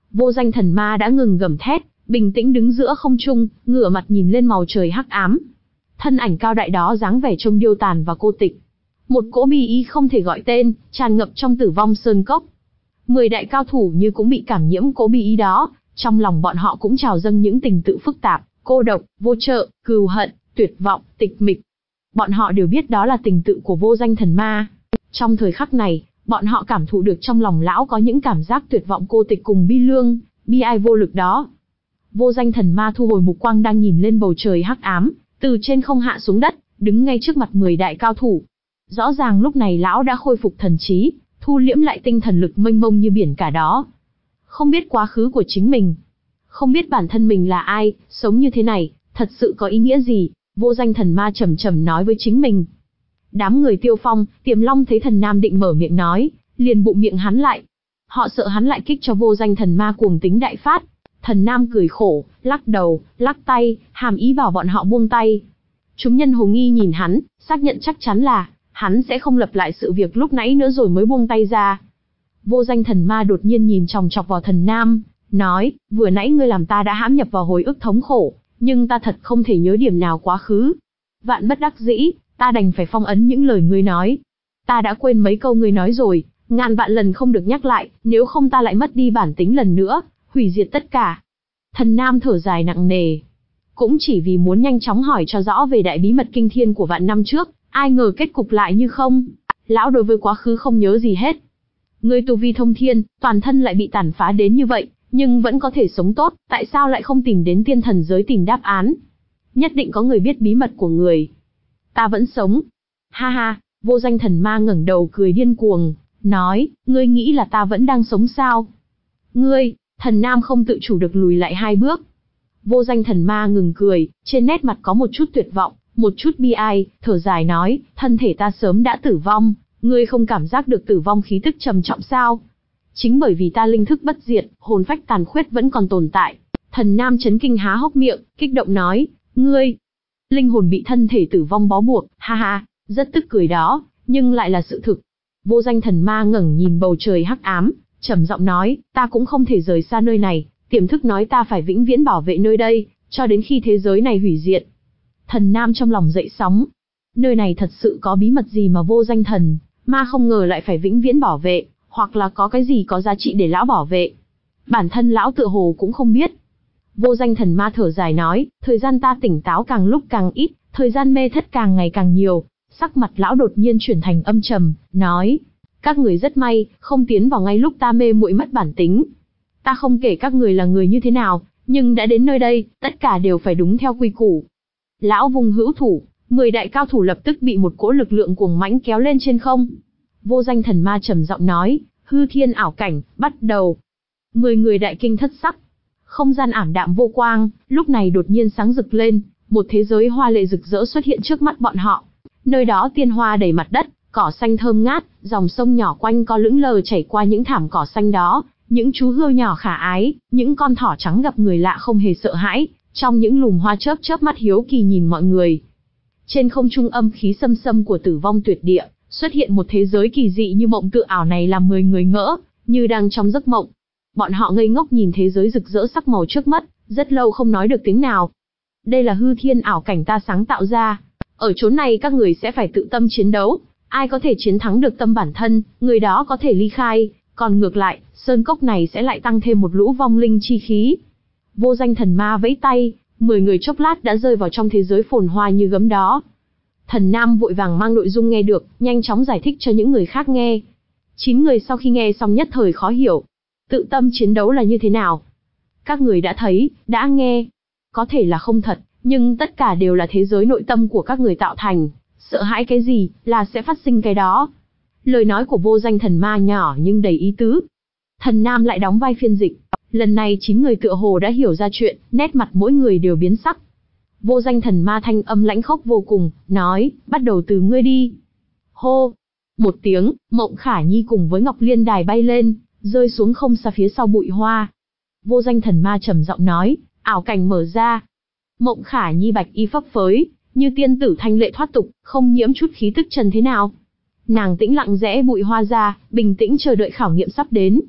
Vô danh thần ma đã ngừng gầm thét, bình tĩnh đứng giữa không trung, ngửa mặt nhìn lên màu trời hắc ám. Thân ảnh cao đại đó dáng vẻ trông điêu tàn và cô tịch. Một cỗ bi ý không thể gọi tên, tràn ngập trong Tử Vong Sơn Cốc. Mười đại cao thủ như cũng bị cảm nhiễm cỗ bi ý đó, trong lòng bọn họ cũng trào dâng những tình tự phức tạp, cô độc, vô trợ, cừu hận, tuyệt vọng, tịch mịch. Bọn họ đều biết đó là tình tự của vô danh thần ma. Trong thời khắc này, bọn họ cảm thụ được trong lòng lão có những cảm giác tuyệt vọng, cô tịch cùng bi lương, bi ai vô lực đó. Vô danh thần ma thu hồi mục quang đang nhìn lên bầu trời hắc ám, từ trên không hạ xuống đất, đứng ngay trước mặt mười đại cao thủ. Rõ ràng lúc này lão đã khôi phục thần trí, thu liễm lại tinh thần lực mênh mông như biển cả đó. Không biết quá khứ của chính mình, không biết bản thân mình là ai, sống như thế này, thật sự có ý nghĩa gì, vô danh thần ma trầm trầm nói với chính mình. Đám người Tiêu Phong, Tiềm Long thấy Thần Nam định mở miệng nói, liền bụng miệng hắn lại. Họ sợ hắn lại kích cho vô danh thần ma cuồng tính đại phát. Thần Nam cười khổ, lắc đầu, lắc tay, hàm ý bảo bọn họ buông tay. Chúng nhân hồ nghi nhìn hắn, xác nhận chắc chắn là hắn sẽ không lặp lại sự việc lúc nãy nữa rồi mới buông tay ra. Vô danh thần ma đột nhiên nhìn chòng chọc vào Thần Nam, nói, vừa nãy ngươi làm ta đã hãm nhập vào hồi ức thống khổ, nhưng ta thật không thể nhớ điểm nào quá khứ. Vạn bất đắc dĩ, ta đành phải phong ấn những lời ngươi nói. Ta đã quên mấy câu ngươi nói rồi, ngàn vạn lần không được nhắc lại, nếu không ta lại mất đi bản tính lần nữa, hủy diệt tất cả. Thần Nam thở dài nặng nề. Cũng chỉ vì muốn nhanh chóng hỏi cho rõ về đại bí mật kinh thiên của vạn năm trước, ai ngờ kết cục lại như không. Lão đối với quá khứ không nhớ gì hết. Ngươi tu vi thông thiên, toàn thân lại bị tàn phá đến như vậy, nhưng vẫn có thể sống tốt, tại sao lại không tìm đến tiên thần giới tìm đáp án? Nhất định có người biết bí mật của người. Ta vẫn sống. Ha ha, vô danh thần ma ngẩng đầu cười điên cuồng, nói, ngươi nghĩ là ta vẫn đang sống sao? Ngươi, Thần Nam không tự chủ được lùi lại hai bước. Vô danh thần ma ngừng cười, trên nét mặt có một chút tuyệt vọng, một chút bi ai, thở dài nói, thân thể ta sớm đã tử vong, ngươi không cảm giác được tử vong khí tức trầm trọng sao? Chính bởi vì ta linh thức bất diệt, hồn phách tàn khuyết vẫn còn tồn tại. Thần Nam chấn kinh há hốc miệng, kích động nói, ngươi, linh hồn bị thân thể tử vong bó buộc, ha ha, rất tức cười đó, nhưng lại là sự thực. Vô danh thần ma ngẩng nhìn bầu trời hắc ám, trầm giọng nói, ta cũng không thể rời xa nơi này, tiềm thức nói ta phải vĩnh viễn bảo vệ nơi đây, cho đến khi thế giới này hủy diệt. Thần Nam trong lòng dậy sóng. Nơi này thật sự có bí mật gì mà vô danh thần ma không ngờ lại phải vĩnh viễn bảo vệ, hoặc là có cái gì có giá trị để lão bảo vệ. Bản thân lão tựa hồ cũng không biết. Vô danh thần ma thở dài nói, thời gian ta tỉnh táo càng lúc càng ít, thời gian mê thất càng ngày càng nhiều. Sắc mặt lão đột nhiên chuyển thành âm trầm, nói, các người rất may, không tiến vào ngay lúc ta mê muội mất bản tính. Ta không kể các người là người như thế nào, nhưng đã đến nơi đây, tất cả đều phải đúng theo quy củ. Lão vung hữu thủ, mười đại cao thủ lập tức bị một cỗ lực lượng cuồng mãnh kéo lên trên không. Vô danh thần ma trầm giọng nói, hư thiên ảo cảnh, bắt đầu. Mười người đại kinh thất sắc. Không gian ảm đạm vô quang, lúc này đột nhiên sáng rực lên, một thế giới hoa lệ rực rỡ xuất hiện trước mắt bọn họ. Nơi đó tiên hoa đầy mặt đất, cỏ xanh thơm ngát, dòng sông nhỏ quanh co lững lờ chảy qua những thảm cỏ xanh đó, những chú hươu nhỏ khả ái, những con thỏ trắng gặp người lạ không hề sợ hãi, trong những lùm hoa chớp chớp mắt hiếu kỳ nhìn mọi người. Trên không trung âm khí xâm xâm của Tử Vong Tuyệt Địa, xuất hiện một thế giới kỳ dị như mộng tự ảo này làm mười người ngỡ, như đang trong giấc mộng. Bọn họ ngây ngốc nhìn thế giới rực rỡ sắc màu trước mắt, rất lâu không nói được tiếng nào. Đây là hư thiên ảo cảnh ta sáng tạo ra. Ở chốn này các người sẽ phải tự tâm chiến đấu, ai có thể chiến thắng được tâm bản thân, người đó có thể ly khai, còn ngược lại, sơn cốc này sẽ lại tăng thêm một lũ vong linh chi khí. Vô danh thần ma vẫy tay, mười người chốc lát đã rơi vào trong thế giới phồn hoa như gấm đó. Thần Nam vội vàng mang nội dung nghe được, nhanh chóng giải thích cho những người khác nghe. Chín người sau khi nghe xong nhất thời khó hiểu. Tự tâm chiến đấu là như thế nào? Các người đã thấy, đã nghe. Có thể là không thật, nhưng tất cả đều là thế giới nội tâm của các người tạo thành. Sợ hãi cái gì, là sẽ phát sinh cái đó. Lời nói của vô danh thần ma nhỏ nhưng đầy ý tứ. Thần Nam lại đóng vai phiên dịch. Lần này chín người tựa hồ đã hiểu ra chuyện, nét mặt mỗi người đều biến sắc. Vô danh thần ma thanh âm lãnh khốc vô cùng, nói, bắt đầu từ ngươi đi. Hô! Một tiếng, Mộng Khả Nhi cùng với Ngọc Liên Đài bay lên, rơi xuống không xa phía sau bụi hoa. Vô danh thần ma trầm giọng nói, ảo cảnh mở ra. Mộng Khả Nhi bạch y phấp phới, như tiên tử thanh lệ thoát tục, không nhiễm chút khí tức trần thế nào. Nàng tĩnh lặng rẽ bụi hoa ra, bình tĩnh chờ đợi khảo nghiệm sắp đến.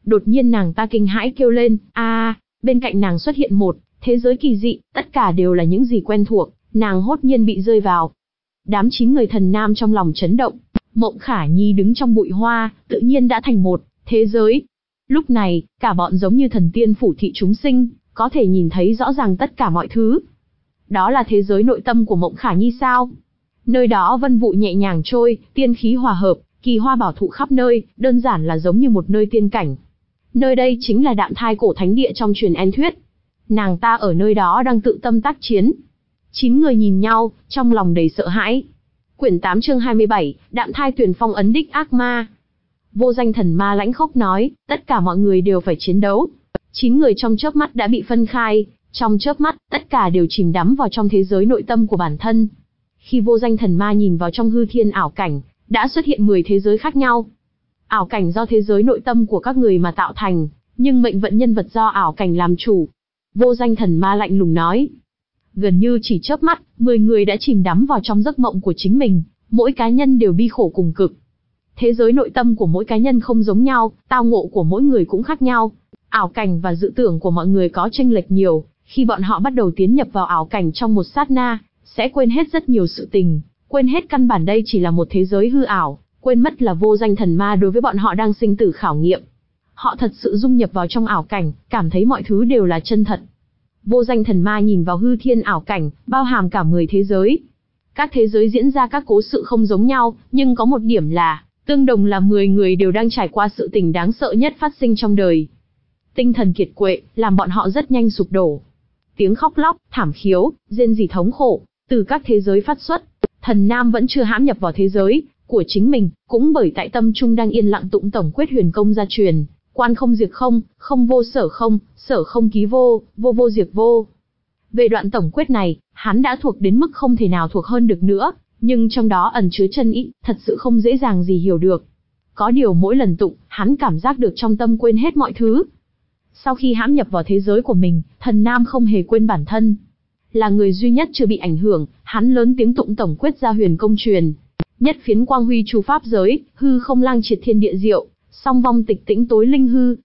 Đột nhiên nàng ta kinh hãi kêu lên, a, bên cạnh nàng xuất hiện một thế giới kỳ dị, tất cả đều là những gì quen thuộc, nàng hốt nhiên bị rơi vào. Đám chín người thần nam trong lòng chấn động, Mộng Khả Nhi đứng trong bụi hoa, tự nhiên đã thành một thế giới. Lúc này, cả bọn giống như thần tiên phủ thị chúng sinh, có thể nhìn thấy rõ ràng tất cả mọi thứ. Đó là thế giới nội tâm của Mộng Khả Nhi sao? Nơi đó vân vụ nhẹ nhàng trôi, tiên khí hòa hợp, kỳ hoa bảo thụ khắp nơi, đơn giản là giống như một nơi tiên cảnh. Nơi đây chính là Đạm Thai cổ thánh địa trong truyền en thuyết. Nàng ta ở nơi đó đang tự tâm tác chiến. Chín người nhìn nhau, trong lòng đầy sợ hãi. Quyển tám chương hai mươi bảy, Đạm Thai tuyển phong ấn đích ác ma. Vô Danh thần ma lãnh khốc nói, tất cả mọi người đều phải chiến đấu. Chín người trong chớp mắt đã bị phân khai, trong chớp mắt, tất cả đều chìm đắm vào trong thế giới nội tâm của bản thân. Khi Vô Danh thần ma nhìn vào trong hư thiên ảo cảnh, đã xuất hiện mười thế giới khác nhau. Ảo cảnh do thế giới nội tâm của các người mà tạo thành, nhưng mệnh vận nhân vật do ảo cảnh làm chủ. Vô Danh thần ma lạnh lùng nói. Gần như chỉ chớp mắt, mười người đã chìm đắm vào trong giấc mộng của chính mình, mỗi cá nhân đều bi khổ cùng cực. Thế giới nội tâm của mỗi cá nhân không giống nhau, tao ngộ của mỗi người cũng khác nhau. Ảo cảnh và dự tưởng của mọi người có chênh lệch nhiều, khi bọn họ bắt đầu tiến nhập vào ảo cảnh trong một sát na, sẽ quên hết rất nhiều sự tình, quên hết căn bản đây chỉ là một thế giới hư ảo, quên mất là Vô Danh thần ma đối với bọn họ đang sinh tử khảo nghiệm. Họ thật sự dung nhập vào trong ảo cảnh, cảm thấy mọi thứ đều là chân thật. Vô Danh thần ma nhìn vào hư thiên ảo cảnh, bao hàm cả mười thế giới. Các thế giới diễn ra các cố sự không giống nhau, nhưng có một điểm là, tương đồng là mười người đều đang trải qua sự tình đáng sợ nhất phát sinh trong đời. Tinh thần kiệt quệ, làm bọn họ rất nhanh sụp đổ. Tiếng khóc lóc, thảm khiếu, rên rỉ thống khổ, từ các thế giới phát xuất. Thần Nam vẫn chưa hãm nhập vào thế giới của chính mình, cũng bởi tại tâm trung đang yên lặng tụng tổng quyết huyền công gia truyền, quan không diệt không, không vô sở không, sở không ký vô, vô vô diệt vô. Về đoạn tổng quyết này, hắn đã thuộc đến mức không thể nào thuộc hơn được nữa, nhưng trong đó ẩn chứa chân ý, thật sự không dễ dàng gì hiểu được. Có điều mỗi lần tụng, hắn cảm giác được trong tâm quên hết mọi thứ. Sau khi hãm nhập vào thế giới của mình, Thần Nam không hề quên bản thân. Là người duy nhất chưa bị ảnh hưởng, hắn lớn tiếng tụng tổng quyết gia huyền công truyền. Nhất phiến quang huy chu pháp giới, hư không lang triệt thiên địa diệu, song vong tịch tĩnh tối linh hư.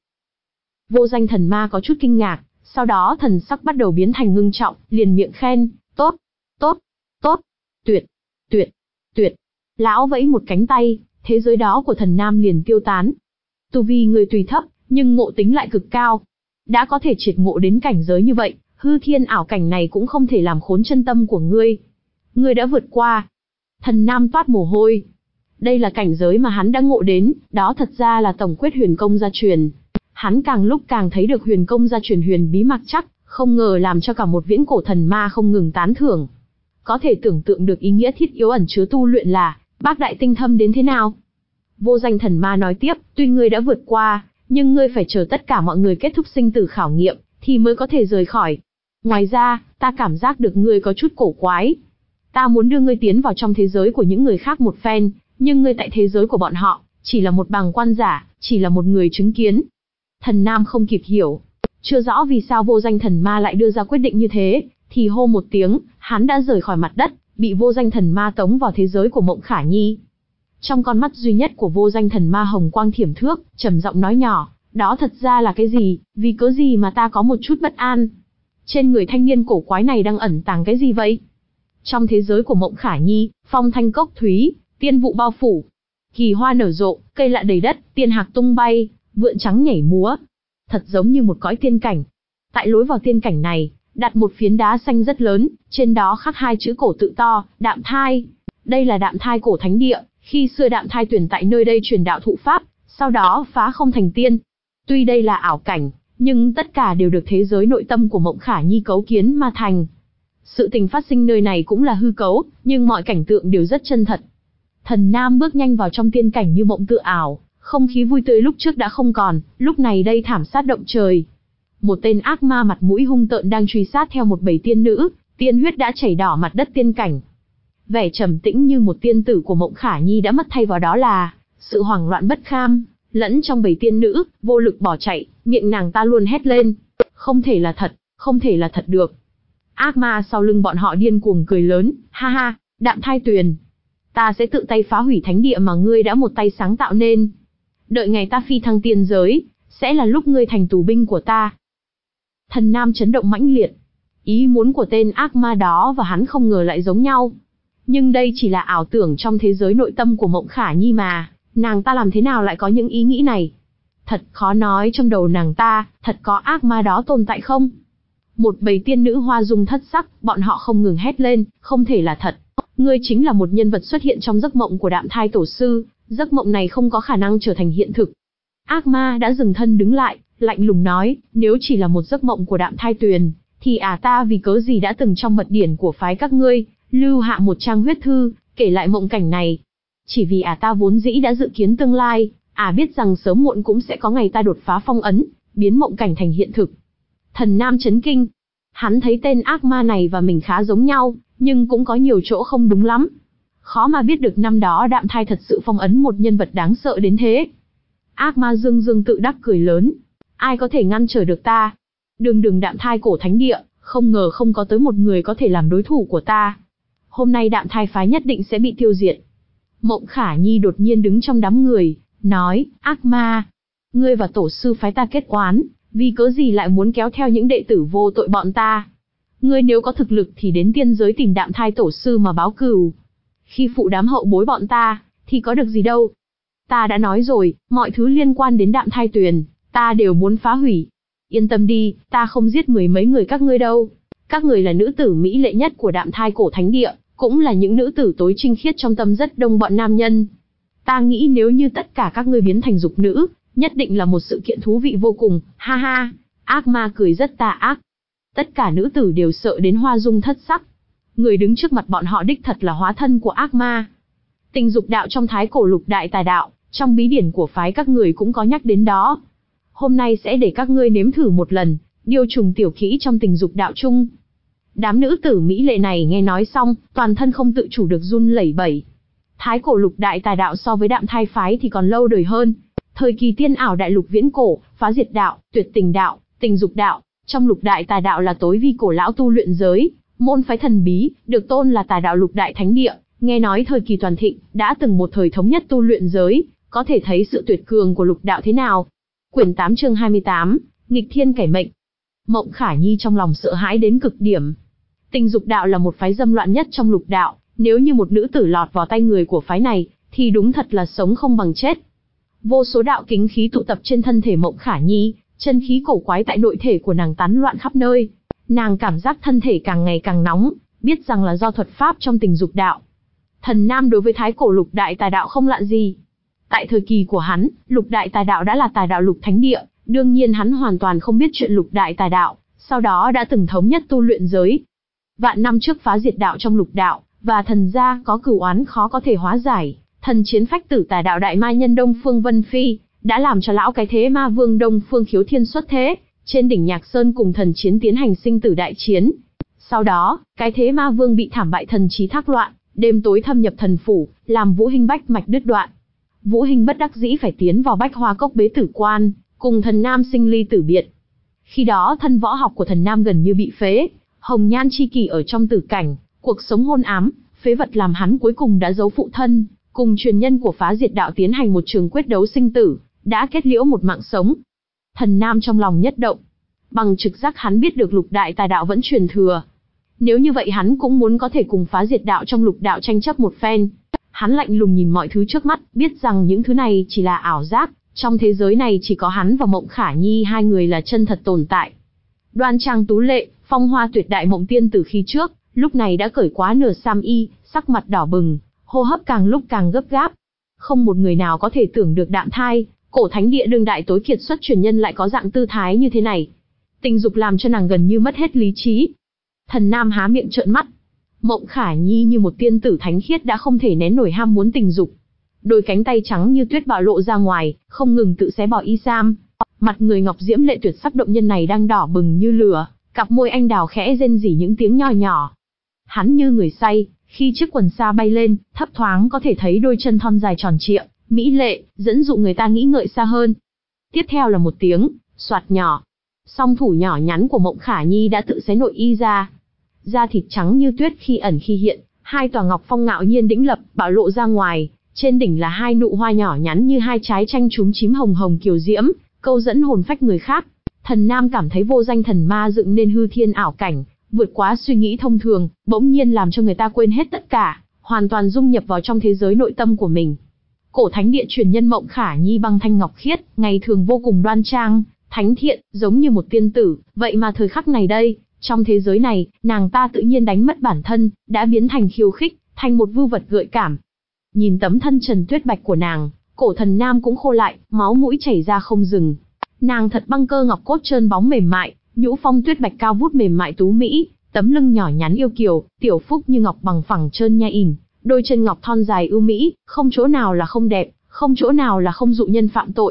Vô Danh thần ma có chút kinh ngạc, sau đó thần sắc bắt đầu biến thành ngưng trọng, liền miệng khen, tốt, tốt, tốt, tuyệt, tuyệt, tuyệt. Lão vẫy một cánh tay, thế giới đó của Thần Nam liền tiêu tán. Tu vi người tùy thấp, nhưng ngộ tính lại cực cao. Đã có thể triệt ngộ đến cảnh giới như vậy, hư thiên ảo cảnh này cũng không thể làm khốn chân tâm của ngươi. Ngươi đã vượt qua. Thần Nam toát mồ hôi. Đây là cảnh giới mà hắn đã ngộ đến, đó thật ra là tổng quyết huyền công gia truyền. Hắn càng lúc càng thấy được huyền công gia truyền huyền bí mặc chắc, không ngờ làm cho cả một viễn cổ thần ma không ngừng tán thưởng. Có thể tưởng tượng được ý nghĩa thiết yếu ẩn chứa tu luyện là, bác đại tinh thâm đến thế nào. Vô Danh thần ma nói tiếp, tuy ngươi đã vượt qua, nhưng ngươi phải chờ tất cả mọi người kết thúc sinh tử khảo nghiệm, thì mới có thể rời khỏi. Ngoài ra, ta cảm giác được ngươi có chút cổ quái. Ta muốn đưa ngươi tiến vào trong thế giới của những người khác một phen, nhưng ngươi tại thế giới của bọn họ, chỉ là một bàng quan giả, chỉ là một người chứng kiến. Thần Nam không kịp hiểu, chưa rõ vì sao Vô Danh thần ma lại đưa ra quyết định như thế, thì hô một tiếng, hắn đã rời khỏi mặt đất, bị Vô Danh thần ma tống vào thế giới của Mộng Khả Nhi. Trong con mắt duy nhất của Vô Danh thần ma hồng quang thiểm thước, trầm giọng nói nhỏ, đó thật ra là cái gì, vì cớ gì mà ta có một chút bất an. Trên người thanh niên cổ quái này đang ẩn tàng cái gì vậy? Trong thế giới của Mộng Khả Nhi, phong thanh cốc thúy, tiên vụ bao phủ, kỳ hoa nở rộ, cây lạ đầy đất, tiên hạc tung bay, vượn trắng nhảy múa. Thật giống như một cõi tiên cảnh. Tại lối vào tiên cảnh này, đặt một phiến đá xanh rất lớn, trên đó khắc hai chữ cổ tự to, Đạm Thai. Đây là Đạm Thai cổ thánh địa, khi xưa Đạm Thai tuyển tại nơi đây truyền đạo thụ pháp, sau đó phá không thành tiên. Tuy đây là ảo cảnh, nhưng tất cả đều được thế giới nội tâm của Mộng Khả Nhi cấu kiến mà thành. Sự tình phát sinh nơi này cũng là hư cấu, nhưng mọi cảnh tượng đều rất chân thật. Thần Nam bước nhanh vào trong tiên cảnh như mộng tự ảo, không khí vui tươi lúc trước đã không còn, lúc này đây thảm sát động trời. Một tên ác ma mặt mũi hung tợn đang truy sát theo một bầy tiên nữ, tiên huyết đã chảy đỏ mặt đất tiên cảnh. Vẻ trầm tĩnh như một tiên tử của Mộng Khả Nhi đã mất thay vào đó là sự hoảng loạn bất kham, lẫn trong bầy tiên nữ, vô lực bỏ chạy, miệng nàng ta luôn hét lên, không thể là thật, không thể là thật được. Ác ma sau lưng bọn họ điên cuồng cười lớn, ha ha, Đạm Thai Tuyền, ta sẽ tự tay phá hủy thánh địa mà ngươi đã một tay sáng tạo nên. Đợi ngày ta phi thăng tiên giới, sẽ là lúc ngươi thành tù binh của ta. Thần Nam chấn động mãnh liệt. Ý muốn của tên ác ma đó và hắn không ngờ lại giống nhau. Nhưng đây chỉ là ảo tưởng trong thế giới nội tâm của Mộng Khả Nhi mà, nàng ta làm thế nào lại có những ý nghĩ này? Thật khó nói trong đầu nàng ta, thật có ác ma đó tồn tại không? Một bầy tiên nữ hoa dung thất sắc, bọn họ không ngừng hét lên, không thể là thật. Ngươi chính là một nhân vật xuất hiện trong giấc mộng của Đạm Thai Tổ sư, giấc mộng này không có khả năng trở thành hiện thực. Ác ma đã dừng thân đứng lại, lạnh lùng nói, nếu chỉ là một giấc mộng của Đạm Thai Tuyền, thì à ta vì cớ gì đã từng trong mật điển của phái các ngươi, lưu hạ một trang huyết thư, kể lại mộng cảnh này. Chỉ vì à ta vốn dĩ đã dự kiến tương lai, à biết rằng sớm muộn cũng sẽ có ngày ta đột phá phong ấn, biến mộng cảnh thành hiện thực. Thần Nam chấn kinh. Hắn thấy tên ác ma này và mình khá giống nhau, nhưng cũng có nhiều chỗ không đúng lắm. Khó mà biết được năm đó Đạm Thai thật sự phong ấn một nhân vật đáng sợ đến thế. Ác ma dương dương tự đắc cười lớn. Ai có thể ngăn trở được ta? Đường đường Đạm Thai cổ thánh địa, không ngờ không có tới một người có thể làm đối thủ của ta. Hôm nay Đạm Thai phái nhất định sẽ bị tiêu diệt. Mộng Khả Nhi đột nhiên đứng trong đám người, nói, ác ma, ngươi và tổ sư phái ta kết oán, vì cớ gì lại muốn kéo theo những đệ tử vô tội bọn ta? Ngươi nếu có thực lực thì đến tiên giới tìm Đạm Thai tổ sư mà báo cừu. Khi phụ đám hậu bối bọn ta, thì có được gì đâu. Ta đã nói rồi, mọi thứ liên quan đến Đạm Thai Tuyền, ta đều muốn phá hủy. Yên tâm đi, ta không giết mười mấy người các ngươi đâu. Các người là nữ tử mỹ lệ nhất của Đạm Thai cổ thánh địa, cũng là những nữ tử tối trinh khiết trong tâm rất đông bọn nam nhân. Ta nghĩ nếu như tất cả các ngươi biến thành dục nữ, nhất định là một sự kiện thú vị vô cùng, ha ha. Ác ma cười rất tà ác. Tất cả nữ tử đều sợ đến hoa dung thất sắc. Người đứng trước mặt bọn họ đích thật là hóa thân của ác ma. Tình dục đạo trong thái cổ lục đại tà đạo, trong bí điển của phái các người cũng có nhắc đến đó. Hôm nay sẽ để các ngươi nếm thử một lần, điều trùng tiểu kỹ trong tình dục đạo chung. Đám nữ tử mỹ lệ này nghe nói xong, toàn thân không tự chủ được run lẩy bẩy. Thái cổ lục đại tà đạo so với Đạm Thai phái thì còn lâu đời hơn. Thời kỳ tiên ảo đại lục viễn cổ, phá diệt đạo, tuyệt tình đạo, tình dục đạo. Trong lục đại tà đạo là tối vi cổ lão tu luyện giới, môn phái thần bí, được tôn là tà đạo lục đại thánh địa. Nghe nói thời kỳ toàn thịnh, đã từng một thời thống nhất tu luyện giới, có thể thấy sự tuyệt cường của lục đạo thế nào. Quyển tám chương hai mươi tám, nghịch thiên cải mệnh. Mộng Khả Nhi trong lòng sợ hãi đến cực điểm. Tình dục đạo là một phái dâm loạn nhất trong lục đạo, nếu như một nữ tử lọt vào tay người của phái này, thì đúng thật là sống không bằng chết. Vô số đạo kính khí tụ tập trên thân thể Mộng Khả Nhi, chân khí cổ quái tại nội thể của nàng tán loạn khắp nơi. Nàng cảm giác thân thể càng ngày càng nóng, biết rằng là do thuật pháp trong tình dục đạo. Thần Nam đối với thái cổ lục đại tà đạo không lạ gì. Tại thời kỳ của hắn, lục đại tà đạo đã là tà đạo lục thánh địa, đương nhiên hắn hoàn toàn không biết chuyện lục đại tà đạo, sau đó đã từng thống nhất tu luyện giới. Vạn năm trước phá diệt đạo trong lục đạo, và thần gia có cửu oán khó có thể hóa giải, thần chiến phách tử tà đạo đại ma nhân Đông Phương Vân Phi, đã làm cho lão cái thế ma vương Đông Phương Khiếu Thiên xuất thế, trên đỉnh Nhạc Sơn cùng thần chiến tiến hành sinh tử đại chiến. Sau đó, cái thế ma vương bị thảm bại thần trí thác loạn, đêm tối thâm nhập thần phủ, làm Vũ Hinh bách mạch đứt đoạn. Vũ Hinh bất đắc dĩ phải tiến vào Bách Hoa Cốc bế tử quan, cùng thần Nam sinh ly tử biệt. Khi đó thân võ học của thần Nam gần như bị phế, hồng nhan chi kỷ ở trong tử cảnh, cuộc sống hôn ám, phế vật làm hắn cuối cùng đã giấu phụ thân, cùng truyền nhân của phá diệt đạo tiến hành một trường quyết đấu sinh tử, đã kết liễu một mạng sống. Thần Nam trong lòng nhất động, bằng trực giác hắn biết được lục đại tà đạo vẫn truyền thừa. Nếu như vậy hắn cũng muốn có thể cùng phá diệt đạo trong lục đạo tranh chấp một phen. Hắn lạnh lùng nhìn mọi thứ trước mắt, biết rằng những thứ này chỉ là ảo giác, trong thế giới này chỉ có hắn và Mộng Khả Nhi hai người là chân thật tồn tại. Đoan trang tú lệ, phong hoa tuyệt đại Mộng tiên từ khi trước, lúc này đã cởi quá nửa sam y, sắc mặt đỏ bừng, hô hấp càng lúc càng gấp gáp. Không một người nào có thể tưởng được Đạm Thai, cổ thánh địa đương đại tối kiệt xuất truyền nhân lại có dạng tư thái như thế này. Tình dục làm cho nàng gần như mất hết lý trí. Thần Nam há miệng trợn mắt. Mộng Khả Nhi như một tiên tử thánh khiết đã không thể nén nổi ham muốn tình dục. Đôi cánh tay trắng như tuyết bạo lộ ra ngoài, không ngừng tự xé bỏ y sam. Mặt người ngọc diễm lệ tuyệt sắc động nhân này đang đỏ bừng như lửa, cặp môi anh đào khẽ rên rỉ những tiếng nho nhỏ. Hắn như người say, khi chiếc quần xa bay lên, thấp thoáng có thể thấy đôi chân thon dài tròn trịa, mỹ lệ, dẫn dụ người ta nghĩ ngợi xa hơn. Tiếp theo là một tiếng xoạt nhỏ. Song thủ nhỏ nhắn của Mộng Khả Nhi đã tự xé nội y ra. Da thịt trắng như tuyết khi ẩn khi hiện, hai tòa ngọc phong ngạo nhiên đĩnh lập, bạo lộ ra ngoài, trên đỉnh là hai nụ hoa nhỏ nhắn như hai trái chanh chúm chím hồng hồng kiều diễm, câu dẫn hồn phách người khác. Thần Nam cảm thấy vô danh thần ma dựng nên hư thiên ảo cảnh, vượt quá suy nghĩ thông thường, bỗng nhiên làm cho người ta quên hết tất cả, hoàn toàn dung nhập vào trong thế giới nội tâm của mình. Cổ thánh địa truyền nhân Mộng Khả Nhi băng thanh ngọc khiết, ngày thường vô cùng đoan trang, thánh thiện, giống như một tiên tử, vậy mà thời khắc này đây, trong thế giới này, nàng ta tự nhiên đánh mất bản thân, đã biến thành khiêu khích, thành một vưu vật gợi cảm. Nhìn tấm thân trần tuyết bạch của nàng, cổ Thần Nam cũng khô lại, máu mũi chảy ra không dừng. Nàng thật băng cơ ngọc cốt trơn bóng mềm mại, nhũ phong tuyết bạch cao vút mềm mại tú mỹ, tấm lưng nhỏ nhắn yêu kiều, tiểu phúc như ngọc bằng phẳng trơn nha ỉn, đôi chân ngọc thon dài ưu mỹ, không chỗ nào là không đẹp, không chỗ nào là không dụ nhân phạm tội.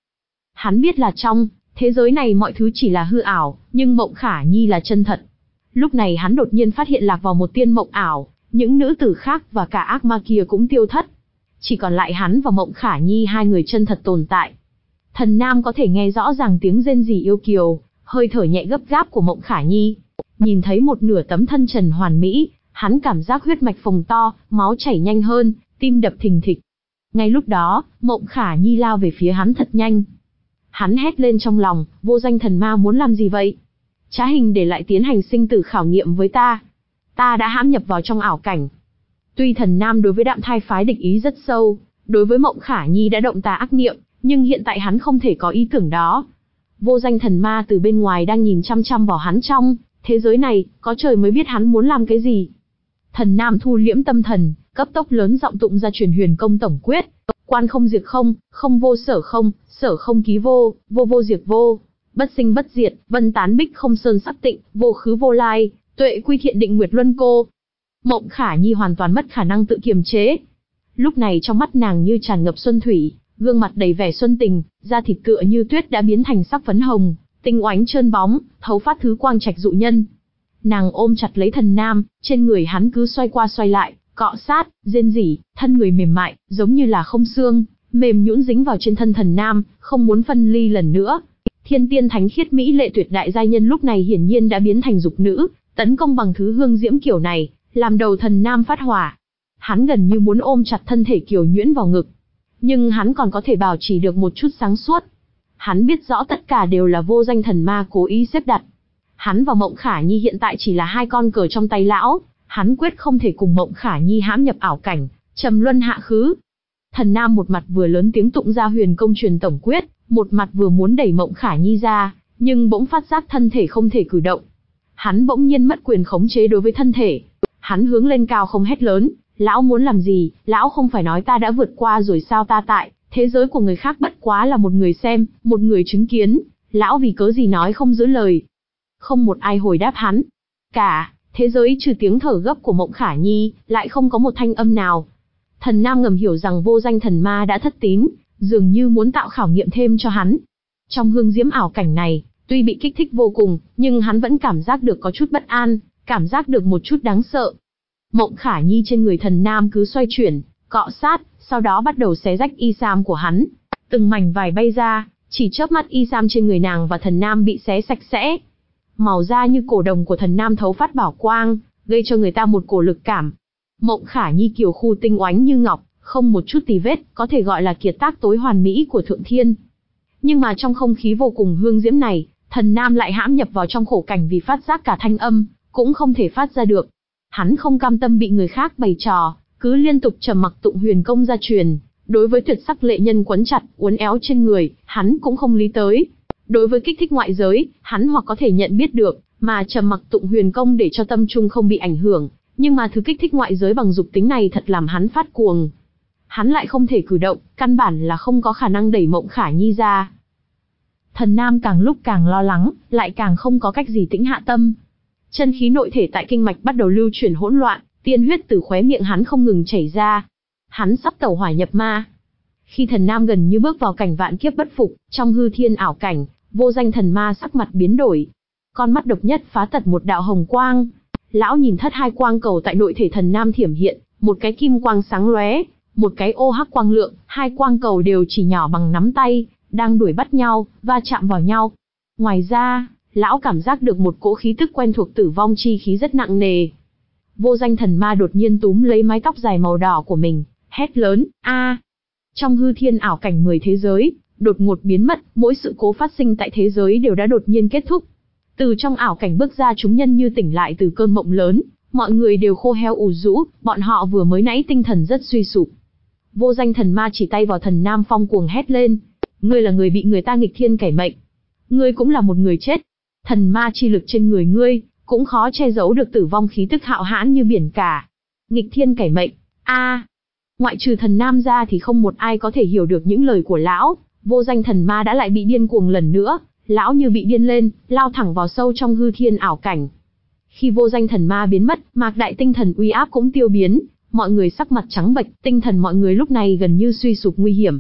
Hắn biết là trong thế giới này mọi thứ chỉ là hư ảo, nhưng Mộng Khả Nhi là chân thật. Lúc này hắn đột nhiên phát hiện lạc vào một tiên mộng ảo, những nữ tử khác và cả ác ma kia cũng tiêu thất. Chỉ còn lại hắn và Mộng Khả Nhi hai người chân thật tồn tại. Thần Nam có thể nghe rõ ràng tiếng rên rỉ yêu kiều, hơi thở nhẹ gấp gáp của Mộng Khả Nhi. Nhìn thấy một nửa tấm thân trần hoàn mỹ, hắn cảm giác huyết mạch phồng to, máu chảy nhanh hơn, tim đập thình thịch. Ngay lúc đó, Mộng Khả Nhi lao về phía hắn thật nhanh. Hắn hét lên trong lòng, vô danh thần ma muốn làm gì vậy? Trá hình để lại tiến hành sinh tử khảo nghiệm với ta. Ta đã hãm nhập vào trong ảo cảnh. Tuy Thần Nam đối với Đạm Thai phái địch ý rất sâu, đối với Mộng Khả Nhi đã động tà ác niệm, nhưng hiện tại hắn không thể có ý tưởng đó. Vô danh thần ma từ bên ngoài đang nhìn chăm chăm vào hắn trong thế giới này, có trời mới biết hắn muốn làm cái gì. Thần Nam thu liễm tâm thần, cấp tốc lớn giọng tụng ra truyền huyền công tổng quyết. Quan không diệt không, không vô sở không, sở không ký vô, vô vô diệt vô, bất sinh bất diệt, vân tán bích không sơn sắc tịnh, vô khứ vô lai, tuệ quy thiện định nguyệt luân cô. Mộng Khả Nhi hoàn toàn mất khả năng tự kiềm chế. Lúc này trong mắt nàng như tràn ngập xuân thủy, gương mặt đầy vẻ xuân tình, da thịt tựa như tuyết đã biến thành sắc phấn hồng, tinh oánh trơn bóng, thấu phát thứ quang trạch dụ nhân. Nàng ôm chặt lấy Thần Nam, trên người hắn cứ xoay qua xoay lại, cọ sát, rên rỉ, thân người mềm mại, giống như là không xương, mềm nhũn dính vào trên thân Thần Nam, không muốn phân ly lần nữa. Thiên tiên thánh khiết mỹ lệ tuyệt đại giai nhân lúc này hiển nhiên đã biến thành dục nữ, tấn công bằng thứ hương diễm kiểu này, làm đầu Thần Nam phát hỏa. Hắn gần như muốn ôm chặt thân thể kiều nhuyễn vào ngực, nhưng hắn còn có thể bảo trì được một chút sáng suốt. Hắn biết rõ tất cả đều là vô danh thần ma cố ý xếp đặt. Hắn và Mộng Khả Nhi hiện tại chỉ là hai con cờ trong tay lão, hắn quyết không thể cùng Mộng Khả Nhi hãm nhập ảo cảnh, trầm luân hạ khứ. Thần Nam một mặt vừa lớn tiếng tụng ra huyền công truyền tổng quyết, một mặt vừa muốn đẩy Mộng Khả Nhi ra, nhưng bỗng phát giác thân thể không thể cử động. Hắn bỗng nhiên mất quyền khống chế đối với thân thể. Hắn hướng lên cao không hét lớn, lão muốn làm gì, lão không phải nói ta đã vượt qua rồi sao? Ta tại thế giới của người khác bất quá là một người xem, một người chứng kiến, lão vì cớ gì nói không giữ lời? Không một ai hồi đáp hắn. Cả thế giới trừ tiếng thở gấp của Mộng Khả Nhi, lại không có một thanh âm nào. Thần Nam ngầm hiểu rằng vô danh thần ma đã thất tín, dường như muốn tạo khảo nghiệm thêm cho hắn. Trong hương diễm ảo cảnh này, tuy bị kích thích vô cùng, nhưng hắn vẫn cảm giác được có chút bất an, cảm giác được một chút đáng sợ. Mộng Khả Nhi trên người Thần Nam cứ xoay chuyển, cọ sát, sau đó bắt đầu xé rách y sam của hắn. Từng mảnh vải bay ra, chỉ chớp mắt y sam trên người nàng và Thần Nam bị xé sạch sẽ. Màu da như cổ đồng của Thần Nam thấu phát bảo quang, gây cho người ta một cổ lực cảm. Mộng Khả Nhi kiều khu tinh oánh như ngọc, không một chút tì vết, có thể gọi là kiệt tác tối hoàn mỹ của thượng thiên. Nhưng mà trong không khí vô cùng hương diễm này, Thần Nam lại hãm nhập vào trong khổ cảnh vì phát giác cả thanh âm cũng không thể phát ra được. Hắn không cam tâm bị người khác bày trò, cứ liên tục trầm mặc tụng huyền công gia truyền. Đối với tuyệt sắc lệ nhân quấn chặt, uốn éo trên người, hắn cũng không lý tới. Đối với kích thích ngoại giới, hắn hoặc có thể nhận biết được, mà trầm mặc tụng huyền công để cho tâm trung không bị ảnh hưởng. Nhưng mà thứ kích thích ngoại giới bằng dục tính này thật làm hắn phát cuồng. Hắn lại không thể cử động, căn bản là không có khả năng đẩy Mộng Khả Nhi ra. Thần Nam càng lúc càng lo lắng, lại càng không có cách gì tĩnh hạ tâm. Chân khí nội thể tại kinh mạch bắt đầu lưu chuyển hỗn loạn, tiên huyết từ khóe miệng hắn không ngừng chảy ra. Hắn sắp tẩu hỏa nhập ma. Khi Thần Nam gần như bước vào cảnh vạn kiếp bất phục, trong hư thiên ảo cảnh, vô danh thần ma sắc mặt biến đổi. Con mắt độc nhất phá tật một đạo hồng quang. Lão nhìn thất hai quang cầu tại nội thể Thần Nam thiểm hiện, một cái kim quang sáng lóe, một cái ô hắc quang lượng, hai quang cầu đều chỉ nhỏ bằng nắm tay, đang đuổi bắt nhau, va chạm vào nhau. Ngoài ra, lão cảm giác được một cỗ khí tức quen thuộc tử vong chi khí rất nặng nề. Vô danh thần ma đột nhiên túm lấy mái tóc dài màu đỏ của mình, hét lớn, a! Trong hư thiên ảo cảnh mười thế giới, đột ngột biến mất, mỗi sự cố phát sinh tại thế giới đều đã đột nhiên kết thúc. Từ trong ảo cảnh bước ra chúng nhân như tỉnh lại từ cơn mộng lớn, mọi người đều khô heo ù rũ, bọn họ vừa mới nãy tinh thần rất suy sụp. Vô danh thần ma chỉ tay vào Thần Nam Phong cuồng hét lên, ngươi là người bị người ta nghịch thiên cải mệnh, ngươi cũng là một người chết. Thần ma chi lực trên người ngươi cũng khó che giấu được tử vong khí tức hạo hãn như biển cả. Nghịch thiên cải mệnh, a, ngoại trừ Thần Nam ra thì không một ai có thể hiểu được những lời của lão. Vô danh thần ma đã lại bị điên cuồng lần nữa, lão như bị điên lên, lao thẳng vào sâu trong hư thiên ảo cảnh. Khi vô danh thần ma biến mất, mạc đại tinh thần uy áp cũng tiêu biến, mọi người sắc mặt trắng bệch, tinh thần mọi người lúc này gần như suy sụp nguy hiểm.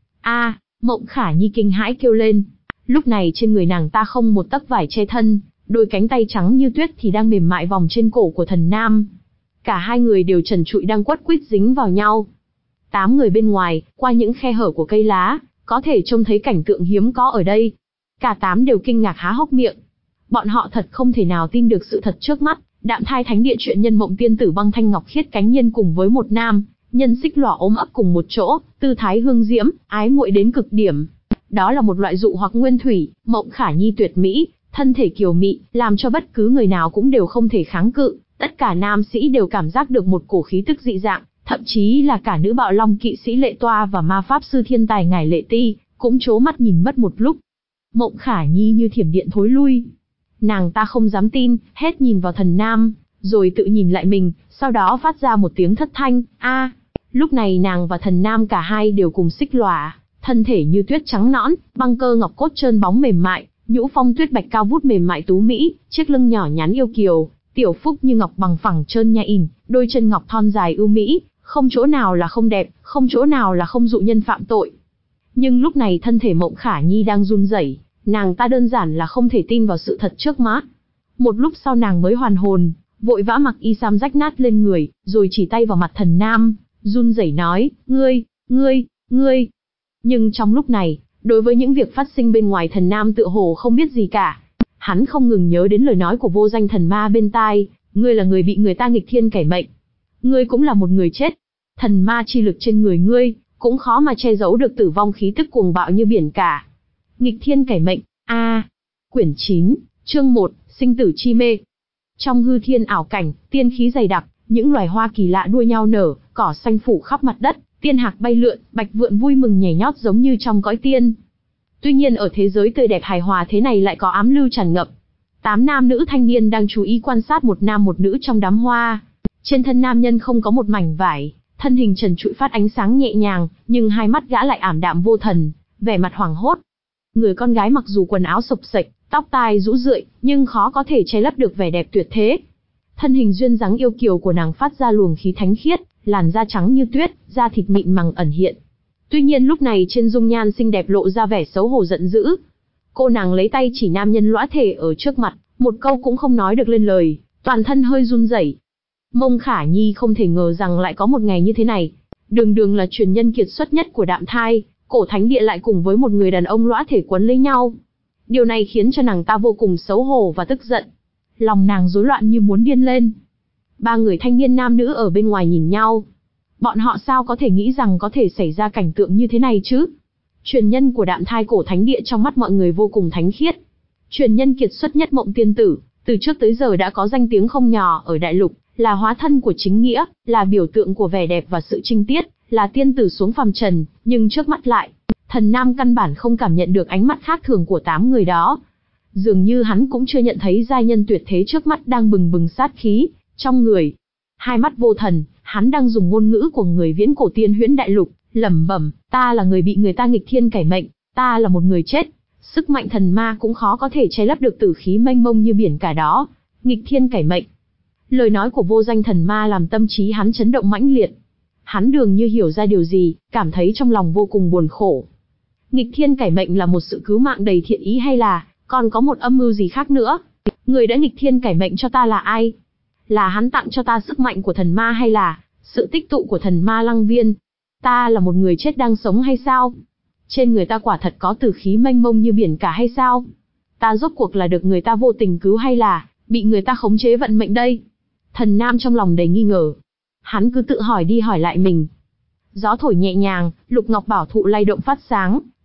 A, Mộng Khả Nhi kinh hãi kêu lên. Lúc này trên người nàng ta không một tấc vải che thân, đôi cánh tay trắng như tuyết thì đang mềm mại vòng trên cổ của Thần Nam. Cả hai người đều trần trụi đang quất quýt dính vào nhau. Tám người bên ngoài, qua những khe hở của cây lá, có thể trông thấy cảnh tượng hiếm có ở đây. Cả tám đều kinh ngạc há hốc miệng. Bọn họ thật không thể nào tin được sự thật trước mắt. Đạm Thai Thánh Địa chuyện nhân mộng tiên tử Băng Thanh Ngọc Khiết cánh nhiên cùng với một nam nhân xích lỏa ôm ấp cùng một chỗ, tư thái hương diễm, ái muội đến cực điểm. Đó là một loại dụ hoặc nguyên thủy. Mộng Khả Nhi tuyệt mỹ, thân thể kiều mị, làm cho bất cứ người nào cũng đều không thể kháng cự. Tất cả nam sĩ đều cảm giác được một cổ khí tức dị dạng, thậm chí là cả nữ bạo long kỵ sĩ Lệ Toa và ma pháp sư thiên tài ngài Lệ Ti cũng trố mắt nhìn mất một lúc. Mộng Khả Nhi như thiểm điện thối lui. Nàng ta không dám tin, hết nhìn vào Thần Nam, rồi tự nhìn lại mình, sau đó phát ra một tiếng thất thanh, a. Lúc này nàng và Thần Nam cả hai đều cùng xích lòa, thân thể như tuyết trắng nõn, băng cơ ngọc cốt trơn bóng mềm mại, nhũ phong tuyết bạch cao vút mềm mại tú mỹ, chiếc lưng nhỏ nhắn yêu kiều, tiểu phúc như ngọc bằng phẳng trơn nha in, đôi chân ngọc thon dài ưu mỹ, không chỗ nào là không đẹp, không chỗ nào là không dụ nhân phạm tội. Nhưng lúc này thân thể Mộng Khả Nhi đang run rẩy, nàng ta đơn giản là không thể tin vào sự thật trước mắt. Một lúc sau nàng mới hoàn hồn, vội vã mặc y sam rách nát lên người, rồi chỉ tay vào mặt Thần Nam, run rẩy nói, ngươi, ngươi, ngươi. Nhưng trong lúc này, đối với những việc phát sinh bên ngoài Thần Nam tựa hồ không biết gì cả. Hắn không ngừng nhớ đến lời nói của vô danh thần ma bên tai, ngươi là người bị người ta nghịch thiên cải mệnh. Ngươi cũng là một người chết. Thần ma chi lực trên người ngươi, cũng khó mà che giấu được tử vong khí tức cuồng bạo như biển cả. Nghịch thiên cải mệnh, a. À, quyển chín, chương một, sinh tử chi mê. Trong hư thiên ảo cảnh, tiên khí dày đặc, những loài hoa kỳ lạ đua nhau nở, cỏ xanh phủ khắp mặt đất, tiên hạc bay lượn, bạch vượn vui mừng nhảy nhót giống như trong cõi tiên. Tuy nhiên ở thế giới tươi đẹp hài hòa thế này lại có ám lưu tràn ngập. Tám nam nữ thanh niên đang chú ý quan sát một nam một nữ trong đám hoa. Trên thân nam nhân không có một mảnh vải, thân hình trần trụi phát ánh sáng nhẹ nhàng, nhưng hai mắt gã lại ảm đạm vô thần, vẻ mặt hoảng hốt. Người con gái mặc dù quần áo xộc xệch, tóc tai rũ rượi, nhưng khó có thể che lấp được vẻ đẹp tuyệt thế. Thân hình duyên dáng yêu kiều của nàng phát ra luồng khí thánh khiết, làn da trắng như tuyết, da thịt mịn màng ẩn hiện. Tuy nhiên lúc này trên dung nhan xinh đẹp lộ ra vẻ xấu hổ giận dữ. Cô nàng lấy tay chỉ nam nhân lõa thể ở trước mặt, một câu cũng không nói được lên lời, toàn thân hơi run rẩy. Mông Khả Nhi không thể ngờ rằng lại có một ngày như thế này. Đường đường là truyền nhân kiệt xuất nhất của Đạm Thai, cổ thánh địa lại cùng với một người đàn ông lõa thể quấn lấy nhau. Điều này khiến cho nàng ta vô cùng xấu hổ và tức giận. Lòng nàng rối loạn như muốn điên lên. Ba người thanh niên nam nữ ở bên ngoài nhìn nhau. Bọn họ sao có thể nghĩ rằng có thể xảy ra cảnh tượng như thế này chứ? Truyền nhân của Đạm Thai cổ thánh địa trong mắt mọi người vô cùng thánh khiết. Truyền nhân kiệt xuất nhất Mộng tiên tử, từ trước tới giờ đã có danh tiếng không nhỏ ở đại lục, là hóa thân của chính nghĩa, là biểu tượng của vẻ đẹp và sự trinh tiết, là tiên tử xuống phàm trần, nhưng trước mắt lại, Thần Nam căn bản không cảm nhận được ánh mắt khác thường của tám người đó. Dường như hắn cũng chưa nhận thấy giai nhân tuyệt thế trước mắt đang bừng bừng sát khí trong người. Hai mắt vô thần, hắn đang dùng ngôn ngữ của người viễn cổ tiên huyễn đại lục, lẩm bẩm, ta là người bị người ta nghịch thiên cải mệnh, ta là một người chết. Sức mạnh thần ma cũng khó có thể che lấp được tử khí mênh mông như biển cả đó. Nghịch thiên cải mệnh. Lời nói của vô danh thần ma làm tâm trí hắn chấn động mãnh liệt. Hắn dường như hiểu ra điều gì, cảm thấy trong lòng vô cùng buồn khổ. Nghịch thiên cải mệnh là một sự cứu mạng đầy thiện ý hay là còn có một âm mưu gì khác nữa? Người đã nghịch thiên cải mệnh cho ta là ai? Là hắn tặng cho ta sức mạnh của thần ma hay là sự tích tụ của thần ma lăng viên? Ta là một người chết đang sống hay sao? Trên người ta quả thật có tử khí mênh mông như biển cả hay sao? Ta rốt cuộc là được người ta vô tình cứu hay là bị người ta khống chế vận mệnh đây? Thần Nam trong lòng đầy nghi ngờ. Hắn cứ tự hỏi đi hỏi lại mình. Gió thổi nhẹ nhàng, lục ngọc bảo thụ lay động phát sáng,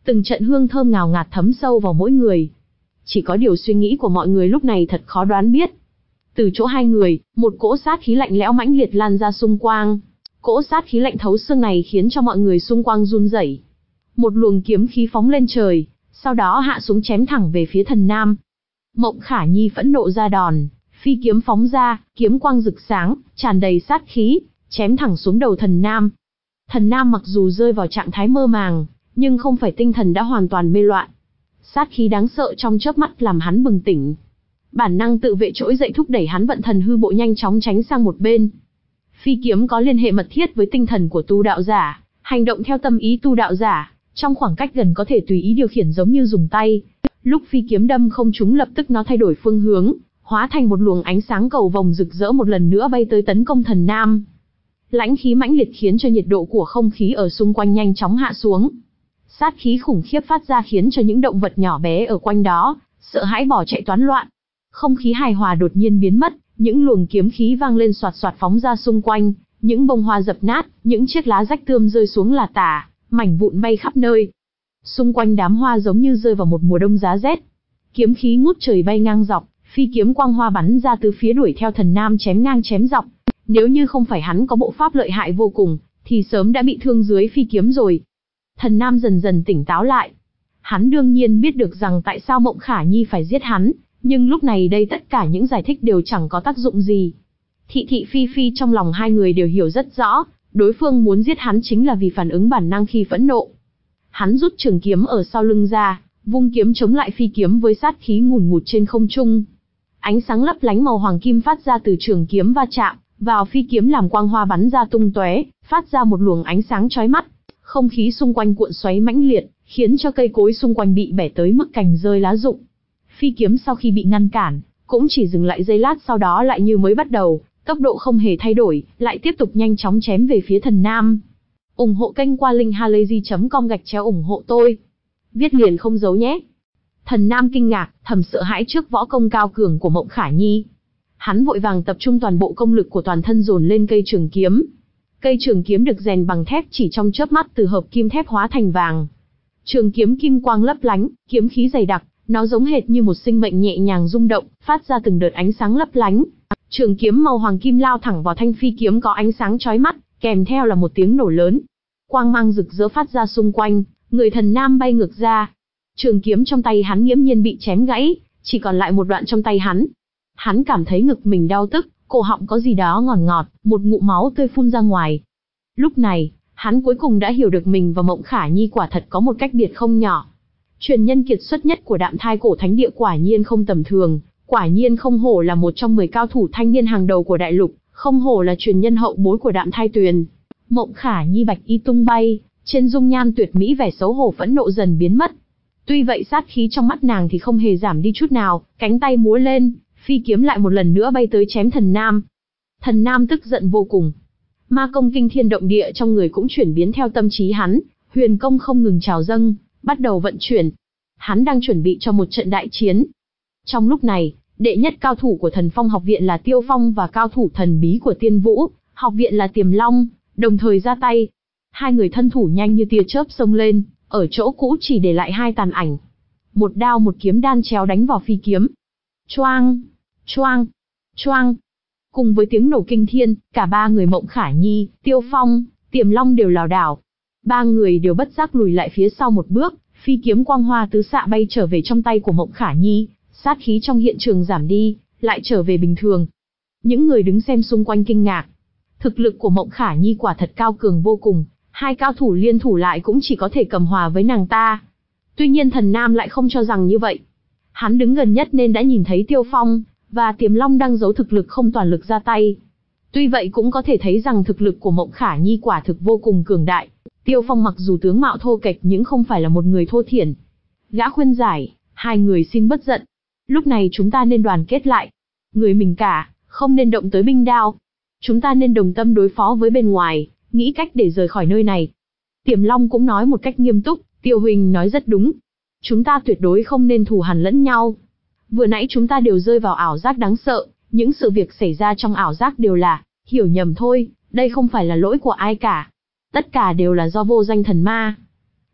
Từng trận hương thơm ngào ngạt thấm sâu vào mỗi người. Chỉ có điều suy nghĩ của mọi người lúc này thật khó đoán biết. Từ chỗ hai người, một cỗ sát khí lạnh lẽo mãnh liệt lan ra xung quanh. Cỗ sát khí lạnh thấu xương này khiến cho mọi người xung quanh run rẩy. Một luồng kiếm khí phóng lên trời, sau đó hạ xuống chém thẳng về phía Thần Nam. Mộng Khả Nhi phẫn nộ ra đòn, phi kiếm phóng ra, kiếm quang rực sáng, tràn đầy sát khí, chém thẳng xuống đầu Thần Nam. Thần Nam mặc dù rơi vào trạng thái mơ màng, nhưng không phải tinh thần đã hoàn toàn mê loạn. Sát khí đáng sợ trong chớp mắt làm hắn bừng tỉnh. Bản năng tự vệ trỗi dậy thúc đẩy hắn vận thần hư bộ nhanh chóng tránh sang một bên. Phi kiếm có liên hệ mật thiết với tinh thần của tu đạo giả, hành động theo tâm ý tu đạo giả, trong khoảng cách gần có thể tùy ý điều khiển giống như dùng tay. Lúc phi kiếm đâm không trúng lập tức nó thay đổi phương hướng, hóa thành một luồng ánh sáng cầu vồng rực rỡ một lần nữa bay tới tấn công Thần Nam. Lãnh khí mãnh liệt khiến cho nhiệt độ của không khí ở xung quanh nhanh chóng hạ xuống. Sát khí khủng khiếp phát ra khiến cho những động vật nhỏ bé ở quanh đó sợ hãi bỏ chạy toán loạn. Không khí hài hòa đột nhiên biến mất, những luồng kiếm khí vang lên xoạt xoạt phóng ra xung quanh, những bông hoa dập nát, những chiếc lá rách tươm rơi xuống là tả, mảnh vụn bay khắp nơi. Xung quanh đám hoa giống như rơi vào một mùa đông giá rét. Kiếm khí ngút trời bay ngang dọc, phi kiếm quang hoa bắn ra từ phía đuổi theo Thần Nam chém ngang chém dọc. Nếu như không phải hắn có bộ pháp lợi hại vô cùng, thì sớm đã bị thương dưới phi kiếm rồi. Thần Nam dần dần tỉnh táo lại. Hắn đương nhiên biết được rằng tại sao Mộng Khả Nhi phải giết hắn, nhưng lúc này đây tất cả những giải thích đều chẳng có tác dụng gì. Thị thị phi phi trong lòng hai người đều hiểu rất rõ, đối phương muốn giết hắn chính là vì phản ứng bản năng khi phẫn nộ. Hắn rút trường kiếm ở sau lưng ra, vung kiếm chống lại phi kiếm với sát khí ngùn ngụt trên không trung. Ánh sáng lấp lánh màu hoàng kim phát ra từ trường kiếm va chạm vào phi kiếm làm quang hoa bắn ra tung tóe, phát ra một luồng ánh sáng chói mắt. Không khí xung quanh cuộn xoáy mãnh liệt, khiến cho cây cối xung quanh bị bẻ tới mức cành rơi lá rụng. Phi kiếm sau khi bị ngăn cản, cũng chỉ dừng lại giây lát sau đó lại như mới bắt đầu, tốc độ không hề thay đổi, lại tiếp tục nhanh chóng chém về phía Thần Nam. Ủng hộ kênh qua linkhalazy chấm com gạch chéo ủng hộ tôi. Viết liền không giấu nhé. Thần Nam kinh ngạc, thầm sợ hãi trước võ công cao cường của Mộng Khả Nhi. Hắn vội vàng tập trung toàn bộ công lực của toàn thân dồn lên cây trường kiếm. Cây trường kiếm được rèn bằng thép chỉ trong chớp mắt từ hợp kim thép hóa thành vàng. Trường kiếm kim quang lấp lánh, kiếm khí dày đặc, nó giống hệt như một sinh mệnh nhẹ nhàng rung động, phát ra từng đợt ánh sáng lấp lánh. Trường kiếm màu hoàng kim lao thẳng vào thanh phi kiếm có ánh sáng chói mắt, kèm theo là một tiếng nổ lớn. Quang mang rực rỡ phát ra xung quanh, người Thần Nam bay ngược ra. Trường kiếm trong tay hắn nghiễm nhiên bị chém gãy, chỉ còn lại một đoạn trong tay hắn. Hắn cảm thấy ngực mình đau tức, cổ họng có gì đó ngọt ngọt, một ngụm máu tươi phun ra ngoài. Lúc này, hắn cuối cùng đã hiểu được mình và Mộng Khả Nhi quả thật có một cách biệt không nhỏ. Truyền nhân kiệt xuất nhất của Đạm Thai Cổ Thánh Địa quả nhiên không tầm thường, quả nhiên không hổ là một trong mười cao thủ thanh niên hàng đầu của đại lục, không hổ là truyền nhân hậu bối của Đạm Thai Tuyền. Mộng Khả Nhi bạch y tung bay, trên dung nhan tuyệt mỹ vẻ xấu hổ phẫn nộ dần biến mất. Tuy vậy sát khí trong mắt nàng thì không hề giảm đi chút nào, cánh tay múa lên, phi kiếm lại một lần nữa bay tới chém Thần Nam. Thần Nam tức giận vô cùng. Ma công kinh thiên động địa trong người cũng chuyển biến theo tâm trí hắn, huyền công không ngừng trào dâng, bắt đầu vận chuyển. Hắn đang chuẩn bị cho một trận đại chiến. Trong lúc này, đệ nhất cao thủ của Thần Phong học viện là Tiêu Phong và cao thủ thần bí của Tiên Vũ học viện là Tiềm Long, đồng thời ra tay. Hai người thân thủ nhanh như tia chớp xông lên, ở chỗ cũ chỉ để lại hai tàn ảnh. Một đao một kiếm đan chéo đánh vào phi kiếm. Choang, choang, choang. Cùng với tiếng nổ kinh thiên, cả ba người Mộng Khả Nhi, Tiêu Phong, Tiềm Long đều lảo đảo. Ba người đều bất giác lùi lại phía sau một bước, phi kiếm quang hoa tứ xạ bay trở về trong tay của Mộng Khả Nhi, sát khí trong hiện trường giảm đi, lại trở về bình thường. Những người đứng xem xung quanh kinh ngạc. Thực lực của Mộng Khả Nhi quả thật cao cường vô cùng, hai cao thủ liên thủ lại cũng chỉ có thể cầm hòa với nàng ta. Tuy nhiên Thần Nam lại không cho rằng như vậy. Hắn đứng gần nhất nên đã nhìn thấy Tiêu Phong và Tiềm Long đang giấu thực lực không toàn lực ra tay. Tuy vậy cũng có thể thấy rằng thực lực của Mộng Khả Nhi quả thực vô cùng cường đại. Tiêu Phong mặc dù tướng mạo thô kệch nhưng không phải là một người thô thiển. Gã khuyên giải, hai người xin bất giận. Lúc này chúng ta nên đoàn kết lại. Người mình cả, không nên động tới binh đao. Chúng ta nên đồng tâm đối phó với bên ngoài, nghĩ cách để rời khỏi nơi này. Tiềm Long cũng nói một cách nghiêm túc, Tiêu Huỳnh nói rất đúng. Chúng ta tuyệt đối không nên thù hằn lẫn nhau. Vừa nãy chúng ta đều rơi vào ảo giác đáng sợ, những sự việc xảy ra trong ảo giác đều là hiểu nhầm thôi, đây không phải là lỗi của ai cả. Tất cả đều là do vô danh thần ma.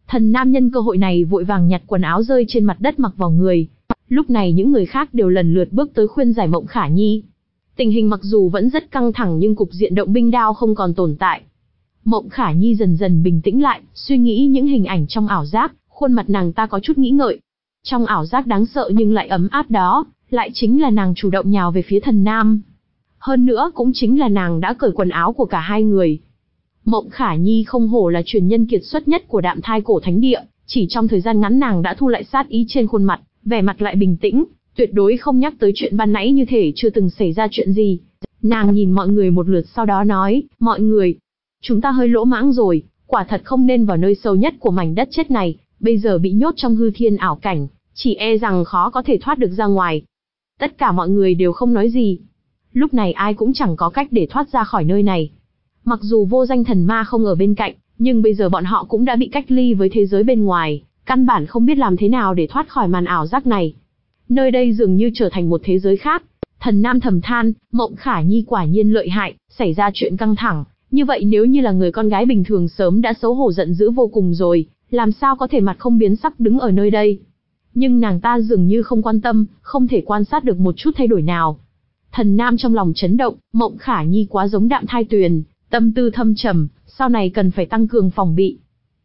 Thần nam nhân cơ hội này vội vàng nhặt quần áo rơi trên mặt đất mặc vào người. Lúc này những người khác đều lần lượt bước tới khuyên giải Mộng Khả Nhi. Tình hình mặc dù vẫn rất căng thẳng nhưng cục diện động binh đao không còn tồn tại. Mộng Khả Nhi dần dần bình tĩnh lại, suy nghĩ những hình ảnh trong ảo giác, khuôn mặt nàng ta có chút nghĩ ngợi. Trong ảo giác đáng sợ nhưng lại ấm áp đó, lại chính là nàng chủ động nhào về phía thần nam. Hơn nữa cũng chính là nàng đã cởi quần áo của cả hai người. Mộng Khả Nhi không hổ là truyền nhân kiệt xuất nhất của Đạm Thai Cổ Thánh Địa, chỉ trong thời gian ngắn nàng đã thu lại sát ý trên khuôn mặt, vẻ mặt lại bình tĩnh, tuyệt đối không nhắc tới chuyện ban nãy như thể chưa từng xảy ra chuyện gì. Nàng nhìn mọi người một lượt sau đó nói, mọi người, chúng ta hơi lỗ mãng rồi, quả thật không nên vào nơi sâu nhất của mảnh đất chết này, bây giờ bị nhốt trong hư thiên ảo cảnh, chỉ e rằng khó có thể thoát được ra ngoài. Tất cả mọi người đều không nói gì. Lúc này ai cũng chẳng có cách để thoát ra khỏi nơi này. Mặc dù vô danh thần ma không ở bên cạnh, nhưng bây giờ bọn họ cũng đã bị cách ly với thế giới bên ngoài, căn bản không biết làm thế nào để thoát khỏi màn ảo giác này. Nơi đây dường như trở thành một thế giới khác. Thần nam thầm than, Mộng Khả Nhi quả nhiên lợi hại, xảy ra chuyện căng thẳng, như vậy nếu như là người con gái bình thường sớm đã xấu hổ giận dữ vô cùng rồi, làm sao có thể mặt không biến sắc đứng ở nơi đây. Nhưng nàng ta dường như không quan tâm, không thể quan sát được một chút thay đổi nào. Thần nam trong lòng chấn động, Mộng Khả Nhi quá giống Đạm Thai Tuyền, tâm tư thâm trầm, sau này cần phải tăng cường phòng bị.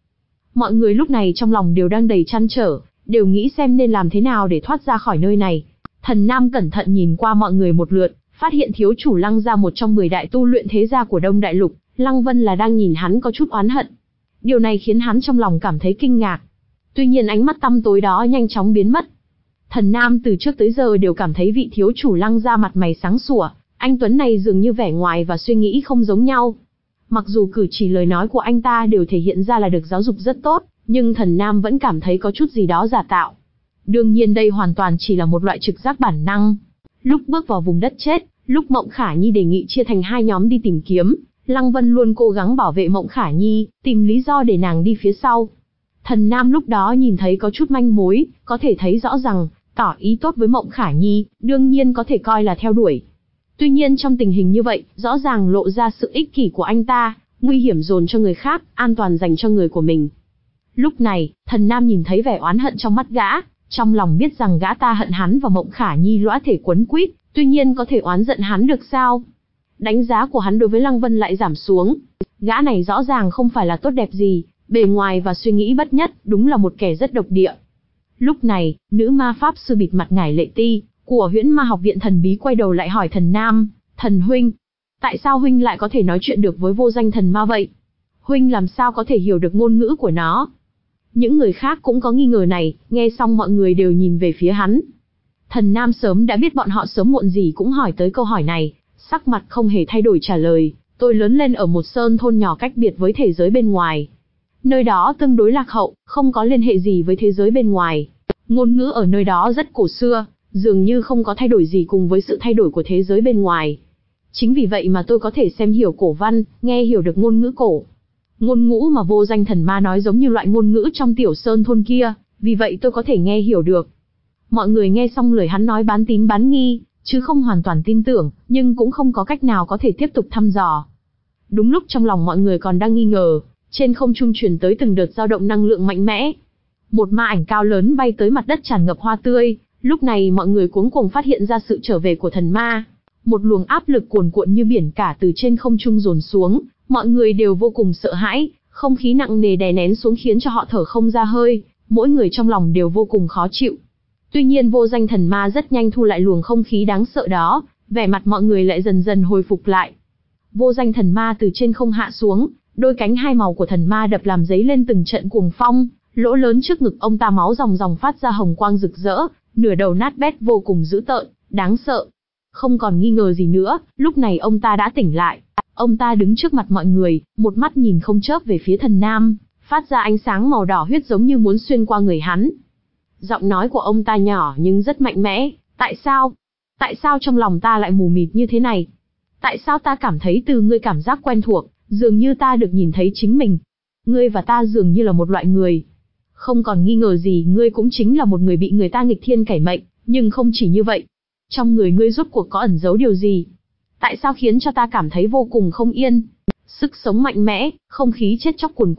Mọi người lúc này trong lòng đều đang đầy trăn trở, đều nghĩ xem nên làm thế nào để thoát ra khỏi nơi này. Thần nam cẩn thận nhìn qua mọi người một lượt, phát hiện thiếu chủ Lăng gia một trong mười đại tu luyện thế gia của Đông Đại Lục, Lăng Vân là đang nhìn hắn có chút oán hận. Điều này khiến hắn trong lòng cảm thấy kinh ngạc. Tuy nhiên ánh mắt tăm tối đó nhanh chóng biến mất. Thần nam từ trước tới giờ đều cảm thấy vị thiếu chủ Lăng gia mặt mày sáng sủa, anh tuấn này dường như vẻ ngoài và suy nghĩ không giống nhau. Mặc dù cử chỉ lời nói của anh ta đều thể hiện ra là được giáo dục rất tốt, nhưng thần nam vẫn cảm thấy có chút gì đó giả tạo. Đương nhiên đây hoàn toàn chỉ là một loại trực giác bản năng. Lúc bước vào vùng đất chết, lúc Mộng Khả Nhi đề nghị chia thành hai nhóm đi tìm kiếm, Lăng Vân luôn cố gắng bảo vệ Mộng Khả Nhi, tìm lý do để nàng đi phía sau. Thần nam lúc đó nhìn thấy có chút manh mối, có thể thấy rõ rằng, tỏ ý tốt với Mộng Khả Nhi, đương nhiên có thể coi là theo đuổi. Tuy nhiên trong tình hình như vậy, rõ ràng lộ ra sự ích kỷ của anh ta, nguy hiểm dồn cho người khác, an toàn dành cho người của mình. Lúc này, thần nam nhìn thấy vẻ oán hận trong mắt gã, trong lòng biết rằng gã ta hận hắn và Mộng Khả Nhi lõa thể quấn quýt, tuy nhiên có thể oán giận hắn được sao? Đánh giá của hắn đối với Lăng Vân lại giảm xuống. Gã này rõ ràng không phải là tốt đẹp gì, bề ngoài và suy nghĩ bất nhất, đúng là một kẻ rất độc địa. Lúc này, nữ ma pháp sư bịt mặt Ngải Lệ Ti của Huyễn Ma Học Viện thần bí quay đầu lại hỏi thần nam, thần huynh, tại sao huynh lại có thể nói chuyện được với vô danh thần ma vậy? Huynh làm sao có thể hiểu được ngôn ngữ của nó? Những người khác cũng có nghi ngờ này, nghe xong mọi người đều nhìn về phía hắn. Thần nam sớm đã biết bọn họ sớm muộn gì cũng hỏi tới câu hỏi này, sắc mặt không hề thay đổi trả lời, tôi lớn lên ở một sơn thôn nhỏ cách biệt với thế giới bên ngoài. Nơi đó tương đối lạc hậu, không có liên hệ gì với thế giới bên ngoài. Ngôn ngữ ở nơi đó rất cổ xưa, dường như không có thay đổi gì cùng với sự thay đổi của thế giới bên ngoài. Chính vì vậy mà tôi có thể xem hiểu cổ văn, nghe hiểu được ngôn ngữ cổ. Ngôn ngữ mà vô danh thần ma nói giống như loại ngôn ngữ trong tiểu sơn thôn kia, vì vậy tôi có thể nghe hiểu được. Mọi người nghe xong lời hắn nói bán tín bán nghi, chứ không hoàn toàn tin tưởng, nhưng cũng không có cách nào có thể tiếp tục thăm dò. Đúng lúc trong lòng mọi người còn đang nghi ngờ, trên không trung truyền tới từng đợt dao động năng lượng mạnh mẽ. Một ma ảnh cao lớn bay tới mặt đất tràn ngập hoa tươi, lúc này mọi người cuống cuồng phát hiện ra sự trở về của thần ma. Một luồng áp lực cuồn cuộn như biển cả từ trên không trung dồn xuống, mọi người đều vô cùng sợ hãi, không khí nặng nề đè nén xuống khiến cho họ thở không ra hơi, mỗi người trong lòng đều vô cùng khó chịu. Tuy nhiên vô danh thần ma rất nhanh thu lại luồng không khí đáng sợ đó, vẻ mặt mọi người lại dần dần hồi phục lại. Vô danh thần ma từ trên không hạ xuống, đôi cánh hai màu của thần ma đập làm dấy lên từng trận cuồng phong, lỗ lớn trước ngực ông ta máu ròng ròng phát ra hồng quang rực rỡ, nửa đầu nát bét vô cùng dữ tợn, đáng sợ. Không còn nghi ngờ gì nữa, lúc này ông ta đã tỉnh lại. Ông ta đứng trước mặt mọi người, một mắt nhìn không chớp về phía thần nam, phát ra ánh sáng màu đỏ huyết giống như muốn xuyên qua người hắn. Giọng nói của ông ta nhỏ nhưng rất mạnh mẽ, tại sao? Tại sao trong lòng ta lại mù mịt như thế này? Tại sao ta cảm thấy từ ngươi cảm giác quen thuộc, dường như ta được nhìn thấy chính mình? Ngươi và ta dường như là một loại người. Không còn nghi ngờ gì ngươi cũng chính là một người bị người ta nghịch thiên cải mệnh, nhưng không chỉ như vậy. Trong người ngươi rốt cuộc có ẩn giấu điều gì? Tại sao khiến cho ta cảm thấy vô cùng không yên? Sức sống mạnh mẽ, không khí chết chóc cuồn cuộn,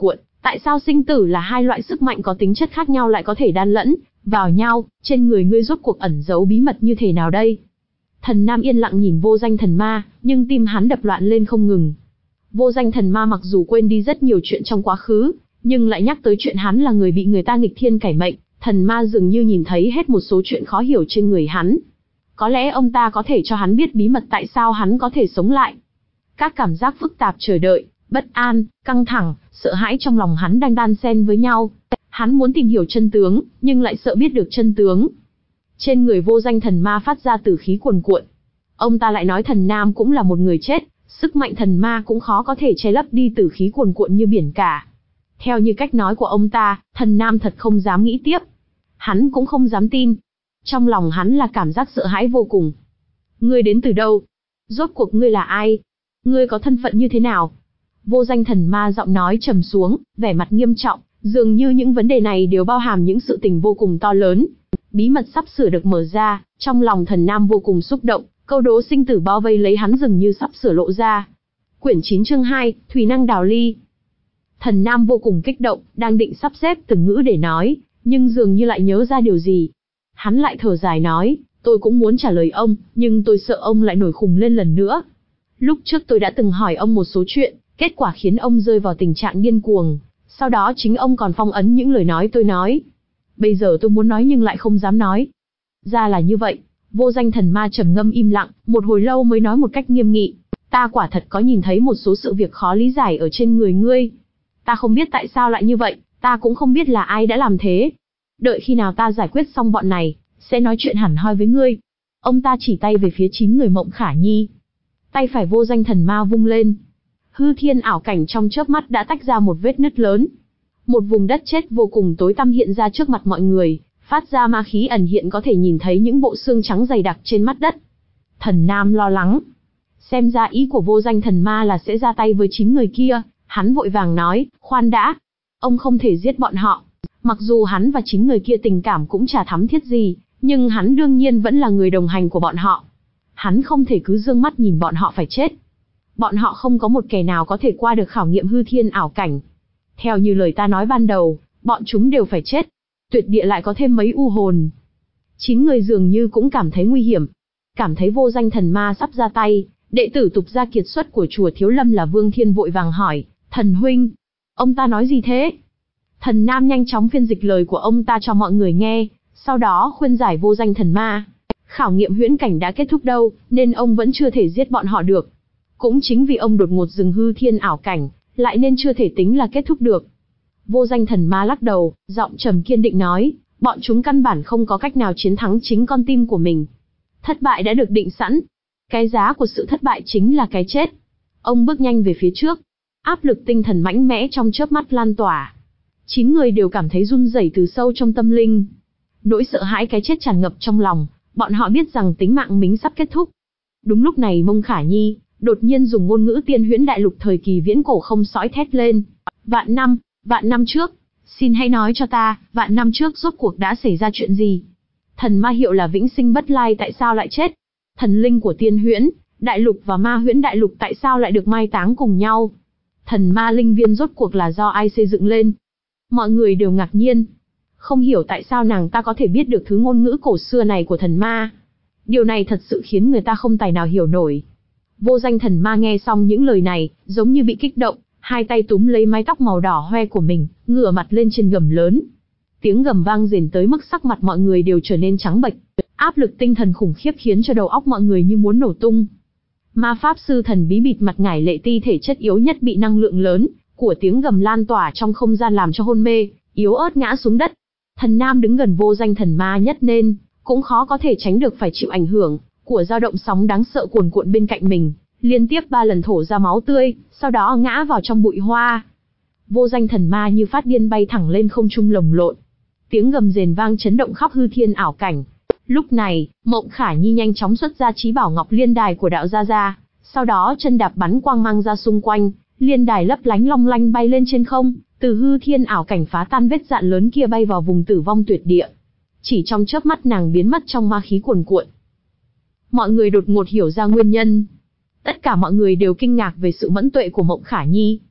Tại sao sinh tử là hai loại sức mạnh có tính chất khác nhau lại có thể đan lẫn vào nhau, trên người ngươi rốt cuộc ẩn giấu bí mật như thế nào đây? Thần Nam yên lặng nhìn vô danh thần ma, nhưng tim hắn đập loạn lên không ngừng. Vô danh thần ma mặc dù quên đi rất nhiều chuyện trong quá khứ, nhưng lại nhắc tới chuyện hắn là người bị người ta nghịch thiên cải mệnh, thần ma dường như nhìn thấy hết một số chuyện khó hiểu trên người hắn. Có lẽ ông ta có thể cho hắn biết bí mật tại sao hắn có thể sống lại. Các cảm giác phức tạp chờ đợi, bất an, căng thẳng, sợ hãi trong lòng hắn đang đan xen với nhau. Hắn muốn tìm hiểu chân tướng, nhưng lại sợ biết được chân tướng. Trên người vô danh thần ma phát ra tử khí cuồn cuộn. Ông ta lại nói thần Nam cũng là một người chết, sức mạnh thần ma cũng khó có thể che lấp đi tử khí cuồn cuộn như biển cả. Theo như cách nói của ông ta, thần Nam thật không dám nghĩ tiếp. Hắn cũng không dám tin. Trong lòng hắn là cảm giác sợ hãi vô cùng. Ngươi đến từ đâu? Rốt cuộc ngươi là ai? Ngươi có thân phận như thế nào? Vô danh thần ma giọng nói trầm xuống, vẻ mặt nghiêm trọng, dường như những vấn đề này đều bao hàm những sự tình vô cùng to lớn. Bí mật sắp sửa được mở ra, trong lòng thần Nam vô cùng xúc động, câu đố sinh tử bao vây lấy hắn dường như sắp sửa lộ ra. Quyển chín chương hai, Thủy năng đào ly. Thần Nam vô cùng kích động, đang định sắp xếp từng ngữ để nói, nhưng dường như lại nhớ ra điều gì. Hắn lại thở dài nói, tôi cũng muốn trả lời ông, nhưng tôi sợ ông lại nổi khùng lên lần nữa. Lúc trước tôi đã từng hỏi ông một số chuyện, kết quả khiến ông rơi vào tình trạng điên cuồng. Sau đó chính ông còn phong ấn những lời nói tôi nói. Bây giờ tôi muốn nói nhưng lại không dám nói. Ra là như vậy. Vô danh thần ma trầm ngâm im lặng, một hồi lâu mới nói một cách nghiêm nghị. Ta quả thật có nhìn thấy một số sự việc khó lý giải ở trên người ngươi. Ta không biết tại sao lại như vậy, ta cũng không biết là ai đã làm thế. Đợi khi nào ta giải quyết xong bọn này, sẽ nói chuyện hẳn hoi với ngươi. Ông ta chỉ tay về phía chín người Mộng Khả Nhi. Tay phải vô danh thần ma vung lên. Hư thiên ảo cảnh trong chớp mắt đã tách ra một vết nứt lớn. Một vùng đất chết vô cùng tối tăm hiện ra trước mặt mọi người, phát ra ma khí ẩn hiện có thể nhìn thấy những bộ xương trắng dày đặc trên mặt đất. Thần Nam lo lắng. Xem ra ý của vô danh thần ma là sẽ ra tay với chín người kia, hắn vội vàng nói, khoan đã. Ông không thể giết bọn họ. Mặc dù hắn và chín người kia tình cảm cũng chả thắm thiết gì, nhưng hắn đương nhiên vẫn là người đồng hành của bọn họ. Hắn không thể cứ dương mắt nhìn bọn họ phải chết. Bọn họ không có một kẻ nào có thể qua được khảo nghiệm hư thiên ảo cảnh. Theo như lời ta nói ban đầu, bọn chúng đều phải chết. Tuyệt địa lại có thêm mấy u hồn. Chín người dường như cũng cảm thấy nguy hiểm. Cảm thấy vô danh thần ma sắp ra tay, đệ tử tục gia kiệt xuất của chùa Thiếu Lâm là Vương Thiên vội vàng hỏi, thần huynh, ông ta nói gì thế? Thần Nam nhanh chóng phiên dịch lời của ông ta cho mọi người nghe, sau đó khuyên giải vô danh thần ma. Khảo nghiệm huyễn cảnh đã kết thúc đâu, nên ông vẫn chưa thể giết bọn họ được. Cũng chính vì ông đột ngột dừng hư thiên ảo cảnh, lại nên chưa thể tính là kết thúc được. Vô danh thần ma lắc đầu, giọng trầm kiên định nói, bọn chúng căn bản không có cách nào chiến thắng chính con tim của mình. Thất bại đã được định sẵn. Cái giá của sự thất bại chính là cái chết. Ông bước nhanh về phía trước. Áp lực tinh thần mãnh mẽ trong chớp mắt lan tỏa. Chín người đều cảm thấy run rẩy từ sâu trong tâm linh. Nỗi sợ hãi cái chết tràn ngập trong lòng, bọn họ biết rằng tính mạng mình sắp kết thúc. Đúng lúc này Mông Khả Nhi đột nhiên dùng ngôn ngữ tiên huyễn đại lục thời kỳ viễn cổ không sõi thét lên. Vạn năm, vạn năm trước, xin hãy nói cho ta, vạn năm trước rốt cuộc đã xảy ra chuyện gì? Thần ma hiệu là vĩnh sinh bất lai tại sao lại chết? Thần linh của tiên huyễn đại lục và ma huyễn đại lục tại sao lại được mai táng cùng nhau? Thần ma linh viên rốt cuộc là do ai xây dựng lên? Mọi người đều ngạc nhiên. Không hiểu tại sao nàng ta có thể biết được thứ ngôn ngữ cổ xưa này của thần ma. Điều này thật sự khiến người ta không tài nào hiểu nổi. Vô danh thần ma nghe xong những lời này, giống như bị kích động, hai tay túm lấy mái tóc màu đỏ hoe của mình, ngửa mặt lên trên gầm lớn. Tiếng gầm vang rền tới mức sắc mặt mọi người đều trở nên trắng bệch, áp lực tinh thần khủng khiếp khiến cho đầu óc mọi người như muốn nổ tung. Ma pháp sư thần bí bịt mặt ngải lệ ti thể chất yếu nhất bị năng lượng lớn của tiếng gầm lan tỏa trong không gian làm cho hôn mê, yếu ớt ngã xuống đất. Thần Nam đứng gần vô danh thần ma nhất nên cũng khó có thể tránh được phải chịu ảnh hưởng của dao động sóng đáng sợ cuồn cuộn bên cạnh mình, liên tiếp ba lần thổ ra máu tươi, sau đó ngã vào trong bụi hoa. Vô danh thần ma như phát điên bay thẳng lên không trung lồng lộn. Tiếng gầm rền vang chấn động khắp hư thiên ảo cảnh. Lúc này, Mộng Khả Nhi nhanh chóng xuất ra trí bảo ngọc liên đài của đạo gia gia, sau đó chân đạp bắn quang mang ra xung quanh, liên đài lấp lánh long lanh bay lên trên không, từ hư thiên ảo cảnh phá tan vết dạn lớn kia bay vào vùng tử vong tuyệt địa. Chỉ trong chớp mắt nàng biến mất trong ma khí cuồn cuộn. Mọi người đột ngột hiểu ra nguyên nhân. Tất cả mọi người đều kinh ngạc về sự mẫn tuệ của Mộng Khả Nhi.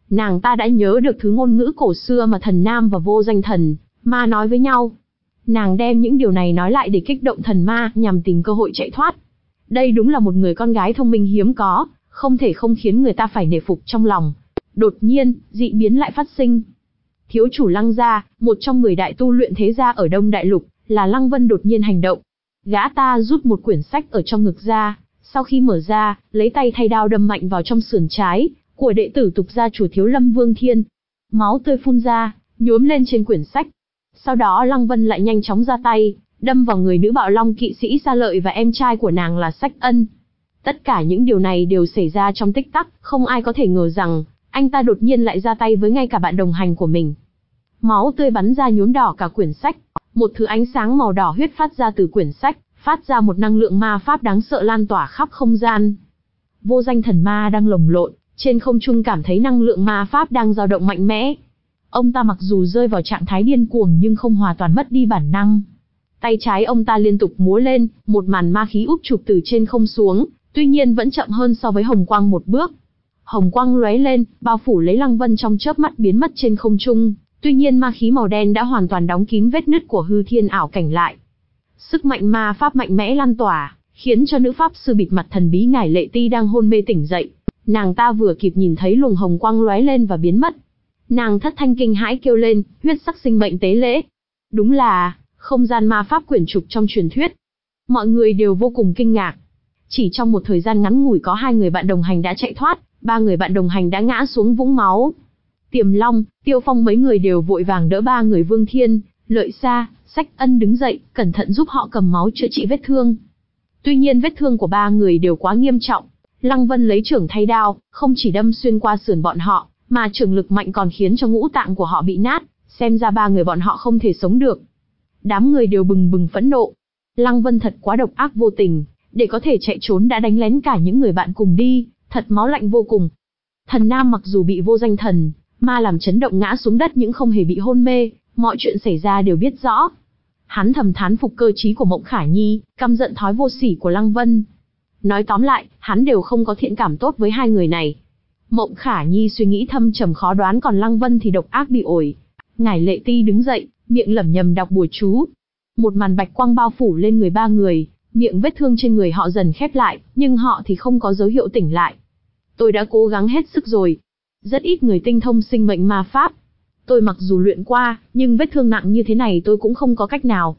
Nàng ta đã nhớ được thứ ngôn ngữ cổ xưa mà Thần Nam và Vô Danh Thần Ma nói với nhau. Nàng đem những điều này nói lại để kích động thần ma nhằm tìm cơ hội chạy thoát. Đây đúng là một người con gái thông minh hiếm có, không thể không khiến người ta phải nể phục trong lòng. Đột nhiên, dị biến lại phát sinh. Thiếu chủ Lăng gia, một trong mười đại tu luyện thế gia ở Đông Đại Lục, là Lăng Vân đột nhiên hành động. Gã ta rút một quyển sách ở trong ngực ra, sau khi mở ra, lấy tay thay đao đâm mạnh vào trong sườn trái của đệ tử tục gia chủ Thiếu Lâm Vương Thiên. Máu tươi phun ra, nhuốm lên trên quyển sách. Sau đó Lăng Vân lại nhanh chóng ra tay, đâm vào người nữ bạo long kỵ sĩ Sa Lợi và em trai của nàng là Sách Ân. Tất cả những điều này đều xảy ra trong tích tắc, không ai có thể ngờ rằng, anh ta đột nhiên lại ra tay với ngay cả bạn đồng hành của mình. Máu tươi bắn ra nhuốm đỏ cả quyển sách, một thứ ánh sáng màu đỏ huyết phát ra từ quyển sách, phát ra một năng lượng ma pháp đáng sợ lan tỏa khắp không gian. Vô Danh Thần Ma đang lồng lộn, trên không trung cảm thấy năng lượng ma pháp đang dao động mạnh mẽ. Ông ta mặc dù rơi vào trạng thái điên cuồng nhưng không hoàn toàn mất đi bản năng. Tay trái ông ta liên tục múa lên, một màn ma khí úp chụp từ trên không xuống, tuy nhiên vẫn chậm hơn so với hồng quang một bước. Hồng quang lóe lên, bao phủ lấy Lăng Vân trong chớp mắt biến mất trên không trung, tuy nhiên ma khí màu đen đã hoàn toàn đóng kín vết nứt của hư thiên ảo cảnh lại. Sức mạnh ma pháp mạnh mẽ lan tỏa, khiến cho nữ pháp sư bịt mặt thần bí Ngải Lệ Ti đang hôn mê tỉnh dậy. Nàng ta vừa kịp nhìn thấy luồng hồng quang lóe lên và biến mất. Nàng thất thanh kinh hãi kêu lên, huyết sắc sinh mệnh tế lễ. Đúng là không gian ma pháp quyển trục trong truyền thuyết. Mọi người đều vô cùng kinh ngạc. Chỉ trong một thời gian ngắn ngủi có hai người bạn đồng hành đã chạy thoát, ba người bạn đồng hành đã ngã xuống vũng máu. Tiềm Long, Tiêu Phong mấy người đều vội vàng đỡ ba người Vương Thiên, Lợi Sa, Sách Ân đứng dậy, cẩn thận giúp họ cầm máu chữa trị vết thương. Tuy nhiên vết thương của ba người đều quá nghiêm trọng. Lăng Vân lấy chưởng thay đao, không chỉ đâm xuyên qua sườn bọn họ, mà chưởng lực mạnh còn khiến cho ngũ tạng của họ bị nát, xem ra ba người bọn họ không thể sống được. Đám người đều bừng bừng phẫn nộ. Lăng Vân thật quá độc ác vô tình, để có thể chạy trốn đã đánh lén cả những người bạn cùng đi, thật máu lạnh vô cùng. Thần Nam mặc dù bị Vô Danh Thần Ma làm chấn động ngã xuống đất nhưng không hề bị hôn mê, mọi chuyện xảy ra đều biết rõ. Hắn thầm thán phục cơ trí của Mộng Khả Nhi, căm giận thói vô sỉ của Lăng Vân. Nói tóm lại, hắn đều không có thiện cảm tốt với hai người này. Mộng Khả Nhi suy nghĩ thâm trầm khó đoán, còn Lăng Vân thì độc ác bị ổi. Ngải Lệ Ti đứng dậy, miệng lẩm nhẩm đọc bùa chú. Một màn bạch quang bao phủ lên người ba người, miệng vết thương trên người họ dần khép lại, nhưng họ thì không có dấu hiệu tỉnh lại. Tôi đã cố gắng hết sức rồi. Rất ít người tinh thông sinh mệnh ma pháp. Tôi mặc dù luyện qua, nhưng vết thương nặng như thế này tôi cũng không có cách nào.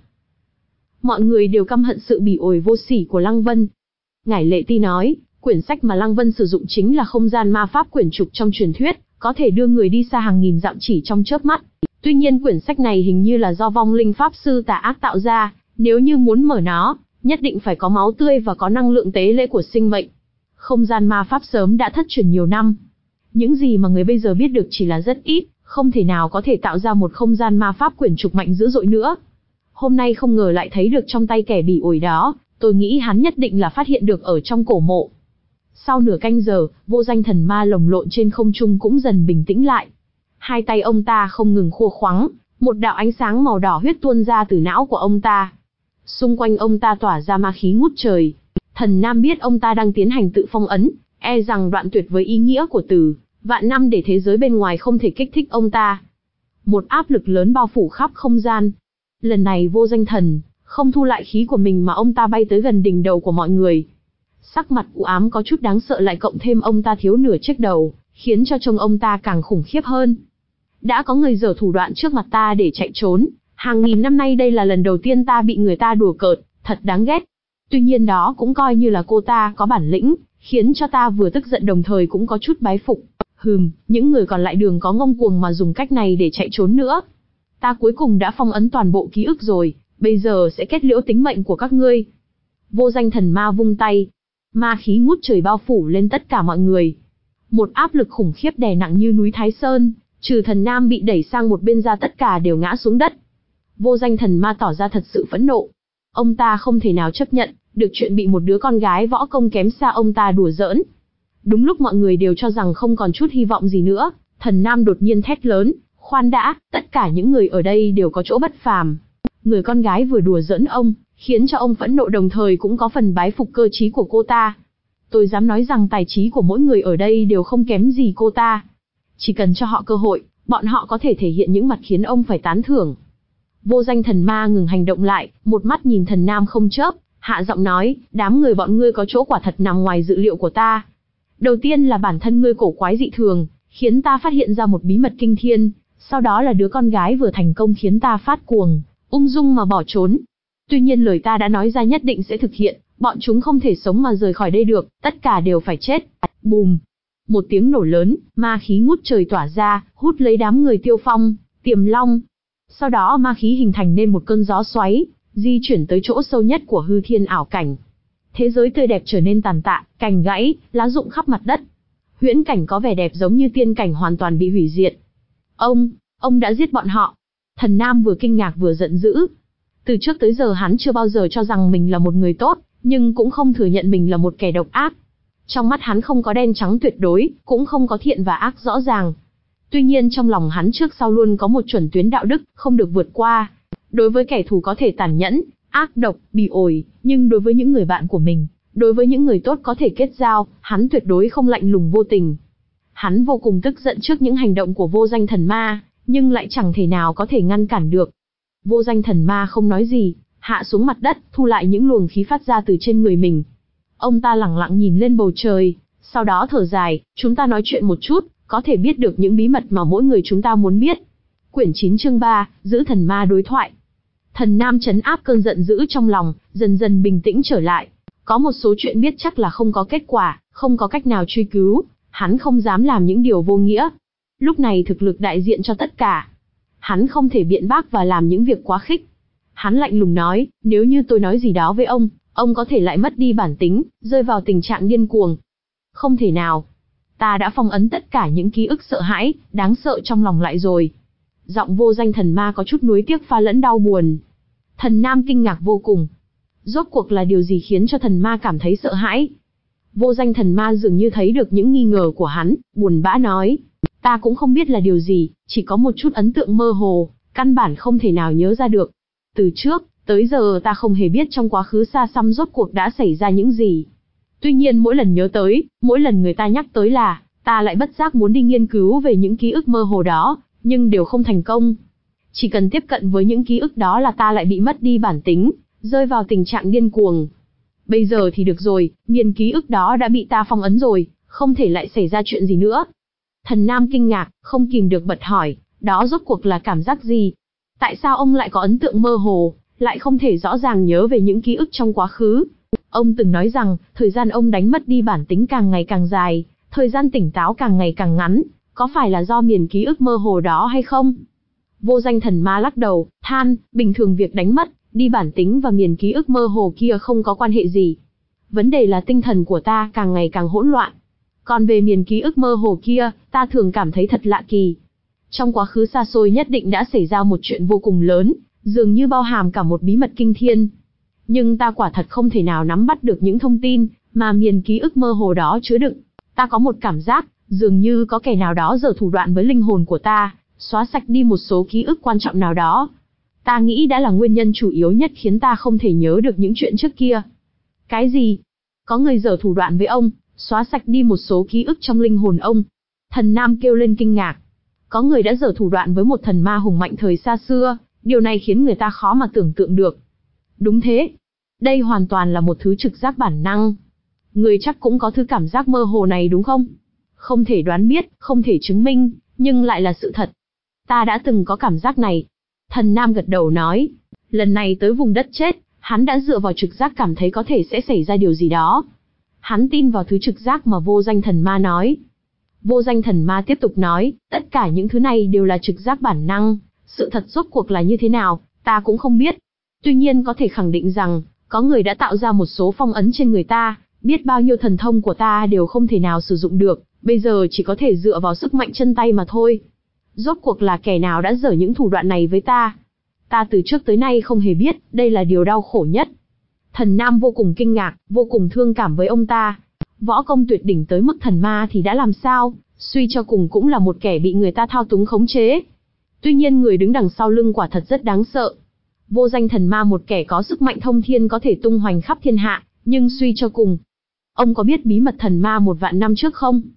Mọi người đều căm hận sự bỉ ổi vô sỉ của Lăng Vân. Ngải Lệ Ti nói, quyển sách mà Lăng Vân sử dụng chính là không gian ma pháp quyển trục trong truyền thuyết, có thể đưa người đi xa hàng nghìn dặm chỉ trong chớp mắt. Tuy nhiên quyển sách này hình như là do vong linh pháp sư tà ác tạo ra, nếu như muốn mở nó, nhất định phải có máu tươi và có năng lượng tế lễ của sinh mệnh. Không gian ma pháp sớm đã thất truyền nhiều năm. Những gì mà người bây giờ biết được chỉ là rất ít, không thể nào có thể tạo ra một không gian ma pháp quyển trục mạnh dữ dội nữa. Hôm nay không ngờ lại thấy được trong tay kẻ bỉ ổi đó, tôi nghĩ hắn nhất định là phát hiện được ở trong cổ mộ. Sau nửa canh giờ, Vô Danh Thần Ma lồng lộn trên không trung cũng dần bình tĩnh lại. Hai tay ông ta không ngừng khua khoắng, một đạo ánh sáng màu đỏ huyết tuôn ra từ não của ông ta. Xung quanh ông ta tỏa ra ma khí ngút trời. Thần Nam biết ông ta đang tiến hành tự phong ấn, e rằng đoạn tuyệt với ý nghĩa của từ vạn năm để thế giới bên ngoài không thể kích thích ông ta. Một áp lực lớn bao phủ khắp không gian. Lần này Vô Danh Thần không thu lại khí của mình mà ông ta bay tới gần đỉnh đầu của mọi người. Sắc mặt u ám có chút đáng sợ, lại cộng thêm ông ta thiếu nửa chiếc đầu, khiến cho trông ông ta càng khủng khiếp hơn. Đã có người giở thủ đoạn trước mặt ta để chạy trốn, hàng nghìn năm nay đây là lần đầu tiên ta bị người ta đùa cợt, thật đáng ghét. Tuy nhiên đó cũng coi như là cô ta có bản lĩnh, khiến cho ta vừa tức giận đồng thời cũng có chút bái phục. Hừm, những người còn lại đường có ngông cuồng mà dùng cách này để chạy trốn nữa. Ta cuối cùng đã phong ấn toàn bộ ký ức rồi, bây giờ sẽ kết liễu tính mệnh của các ngươi. Vô Danh Thần Ma vung tay, ma khí ngút trời bao phủ lên tất cả mọi người. Một áp lực khủng khiếp đè nặng như núi Thái Sơn, trừ Thần Nam bị đẩy sang một bên ra tất cả đều ngã xuống đất. Vô Danh Thần Ma tỏ ra thật sự phẫn nộ. Ông ta không thể nào chấp nhận được chuyện bị một đứa con gái võ công kém xa ông ta đùa giỡn. Đúng lúc mọi người đều cho rằng không còn chút hy vọng gì nữa, Thần Nam đột nhiên thét lớn, khoan đã, tất cả những người ở đây đều có chỗ bất phàm. Người con gái vừa đùa giỡn ông, khiến cho ông phẫn nộ đồng thời cũng có phần bái phục cơ trí của cô ta. Tôi dám nói rằng tài trí của mỗi người ở đây đều không kém gì cô ta. Chỉ cần cho họ cơ hội, bọn họ có thể thể hiện những mặt khiến ông phải tán thưởng. Vô danh thần ma ngừng hành động lại, một mắt nhìn thần nam không chớp, hạ giọng nói, đám người bọn ngươi có chỗ quả thật nằm ngoài dự liệu của ta. Đầu tiên là bản thân ngươi cổ quái dị thường, khiến ta phát hiện ra một bí mật kinh thiên, sau đó là đứa con gái vừa thành công khiến ta phát cuồng, ung dung mà bỏ trốn. Tuy nhiên lời ta đã nói ra nhất định sẽ thực hiện, bọn chúng không thể sống mà rời khỏi đây được, tất cả đều phải chết. Bùm! Một tiếng nổ lớn, ma khí ngút trời tỏa ra, hút lấy đám người Tiêu Phong, Tiềm Long. Sau đó ma khí hình thành nên một cơn gió xoáy, di chuyển tới chỗ sâu nhất của hư thiên ảo cảnh. Thế giới tươi đẹp trở nên tàn tạ, cành gãy, lá rụng khắp mặt đất. Huyễn cảnh có vẻ đẹp giống như tiên cảnh hoàn toàn bị hủy diệt. Ông, ông đã giết bọn họ. Thần Nam vừa kinh ngạc vừa giận dữ. Từ trước tới giờ hắn chưa bao giờ cho rằng mình là một người tốt, nhưng cũng không thừa nhận mình là một kẻ độc ác. Trong mắt hắn không có đen trắng tuyệt đối, cũng không có thiện và ác rõ ràng. Tuy nhiên trong lòng hắn trước sau luôn có một chuẩn tuyến đạo đức, không được vượt qua. Đối với kẻ thù có thể tàn nhẫn, ác độc, bỉ ổi, nhưng đối với những người bạn của mình, đối với những người tốt có thể kết giao, hắn tuyệt đối không lạnh lùng vô tình. Hắn vô cùng tức giận trước những hành động của vô danh thần ma, nhưng lại chẳng thể nào có thể ngăn cản được. Vô danh thần ma không nói gì, hạ xuống mặt đất, thu lại những luồng khí phát ra từ trên người mình. Ông ta lẳng lặng nhìn lên bầu trời, sau đó thở dài, chúng ta nói chuyện một chút, có thể biết được những bí mật mà mỗi người chúng ta muốn biết. Quyển chín chương ba, giữ thần ma đối thoại. Thần Nam trấn áp cơn giận dữ trong lòng, dần dần bình tĩnh trở lại. Có một số chuyện biết chắc là không có kết quả, không có cách nào truy cứu, hắn không dám làm những điều vô nghĩa. Lúc này thực lực đại diện cho tất cả. Hắn không thể biện bác và làm những việc quá khích. Hắn lạnh lùng nói, nếu như tôi nói gì đó với ông, ông có thể lại mất đi bản tính, rơi vào tình trạng điên cuồng. Không thể nào. Ta đã phong ấn tất cả những ký ức sợ hãi, đáng sợ trong lòng lại rồi. Giọng vô danh thần ma có chút nuối tiếc pha lẫn đau buồn. Thần Nam kinh ngạc vô cùng. Rốt cuộc là điều gì khiến cho thần ma cảm thấy sợ hãi? Vô danh thần ma dường như thấy được những nghi ngờ của hắn, buồn bã nói. Ta cũng không biết là điều gì, chỉ có một chút ấn tượng mơ hồ, căn bản không thể nào nhớ ra được. Từ trước, tới giờ ta không hề biết trong quá khứ xa xăm rốt cuộc đã xảy ra những gì. Tuy nhiên mỗi lần nhớ tới, mỗi lần người ta nhắc tới là, ta lại bất giác muốn đi nghiên cứu về những ký ức mơ hồ đó, nhưng đều không thành công. Chỉ cần tiếp cận với những ký ức đó là ta lại bị mất đi bản tính, rơi vào tình trạng điên cuồng. Bây giờ thì được rồi, miền ký ức đó đã bị ta phong ấn rồi, không thể lại xảy ra chuyện gì nữa. Thần Nam kinh ngạc, không kìm được bật hỏi, đó rốt cuộc là cảm giác gì? Tại sao ông lại có ấn tượng mơ hồ, lại không thể rõ ràng nhớ về những ký ức trong quá khứ? Ông từng nói rằng, thời gian ông đánh mất đi bản tính càng ngày càng dài, thời gian tỉnh táo càng ngày càng ngắn, có phải là do miền ký ức mơ hồ đó hay không? Vô danh thần ma lắc đầu, than, bình thường việc đánh mất đi bản tính và miền ký ức mơ hồ kia không có quan hệ gì. Vấn đề là tinh thần của ta càng ngày càng hỗn loạn. Còn về miền ký ức mơ hồ kia, ta thường cảm thấy thật lạ kỳ. Trong quá khứ xa xôi nhất định đã xảy ra một chuyện vô cùng lớn, dường như bao hàm cả một bí mật kinh thiên. Nhưng ta quả thật không thể nào nắm bắt được những thông tin mà miền ký ức mơ hồ đó chứa đựng. Ta có một cảm giác, dường như có kẻ nào đó giở thủ đoạn với linh hồn của ta, xóa sạch đi một số ký ức quan trọng nào đó. Ta nghĩ đã là nguyên nhân chủ yếu nhất khiến ta không thể nhớ được những chuyện trước kia. Cái gì? Có người giở thủ đoạn với ông, xóa sạch đi một số ký ức trong linh hồn ông. Thần Nam kêu lên kinh ngạc. Có người đã giở thủ đoạn với một thần ma hùng mạnh thời xa xưa, điều này khiến người ta khó mà tưởng tượng được. Đúng thế. Đây hoàn toàn là một thứ trực giác bản năng. Người chắc cũng có thứ cảm giác mơ hồ này đúng không? Không thể đoán biết, không thể chứng minh, nhưng lại là sự thật. Ta đã từng có cảm giác này. Thần Nam gật đầu nói. Lần này tới vùng đất chết, hắn đã dựa vào trực giác cảm thấy có thể sẽ xảy ra điều gì đó. Hắn tin vào thứ trực giác mà vô danh thần ma nói. Vô danh thần ma tiếp tục nói, tất cả những thứ này đều là trực giác bản năng. Sự thật rốt cuộc là như thế nào, ta cũng không biết. Tuy nhiên có thể khẳng định rằng, có người đã tạo ra một số phong ấn trên người ta, biết bao nhiêu thần thông của ta đều không thể nào sử dụng được, bây giờ chỉ có thể dựa vào sức mạnh chân tay mà thôi. Rốt cuộc là kẻ nào đã dở những thủ đoạn này với ta? Ta từ trước tới nay không hề biết, đây là điều đau khổ nhất. Thần Nam vô cùng kinh ngạc, vô cùng thương cảm với ông ta. Võ công tuyệt đỉnh tới mức thần ma thì đã làm sao, suy cho cùng cũng là một kẻ bị người ta thao túng khống chế. Tuy nhiên người đứng đằng sau lưng quả thật rất đáng sợ. Vô danh thần ma một kẻ có sức mạnh thông thiên có thể tung hoành khắp thiên hạ, nhưng suy cho cùng. Ông có biết bí mật thần ma một vạn năm trước không?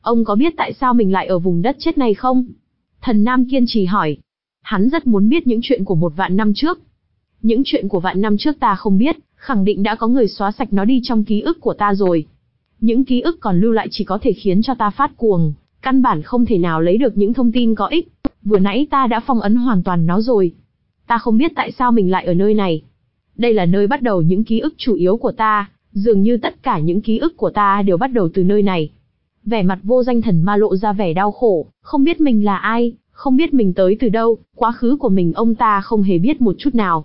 Ông có biết tại sao mình lại ở vùng đất chết này không? Thần Nam kiên trì hỏi. Hắn rất muốn biết những chuyện của một vạn năm trước. Những chuyện của vạn năm trước ta không biết, khẳng định đã có người xóa sạch nó đi trong ký ức của ta rồi. Những ký ức còn lưu lại chỉ có thể khiến cho ta phát cuồng, căn bản không thể nào lấy được những thông tin có ích. Vừa nãy ta đã phong ấn hoàn toàn nó rồi. Ta không biết tại sao mình lại ở nơi này. Đây là nơi bắt đầu những ký ức chủ yếu của ta, dường như tất cả những ký ức của ta đều bắt đầu từ nơi này. Vẻ mặt vô danh thần ma lộ ra vẻ đau khổ, không biết mình là ai, không biết mình tới từ đâu, quá khứ của mình ông ta không hề biết một chút nào.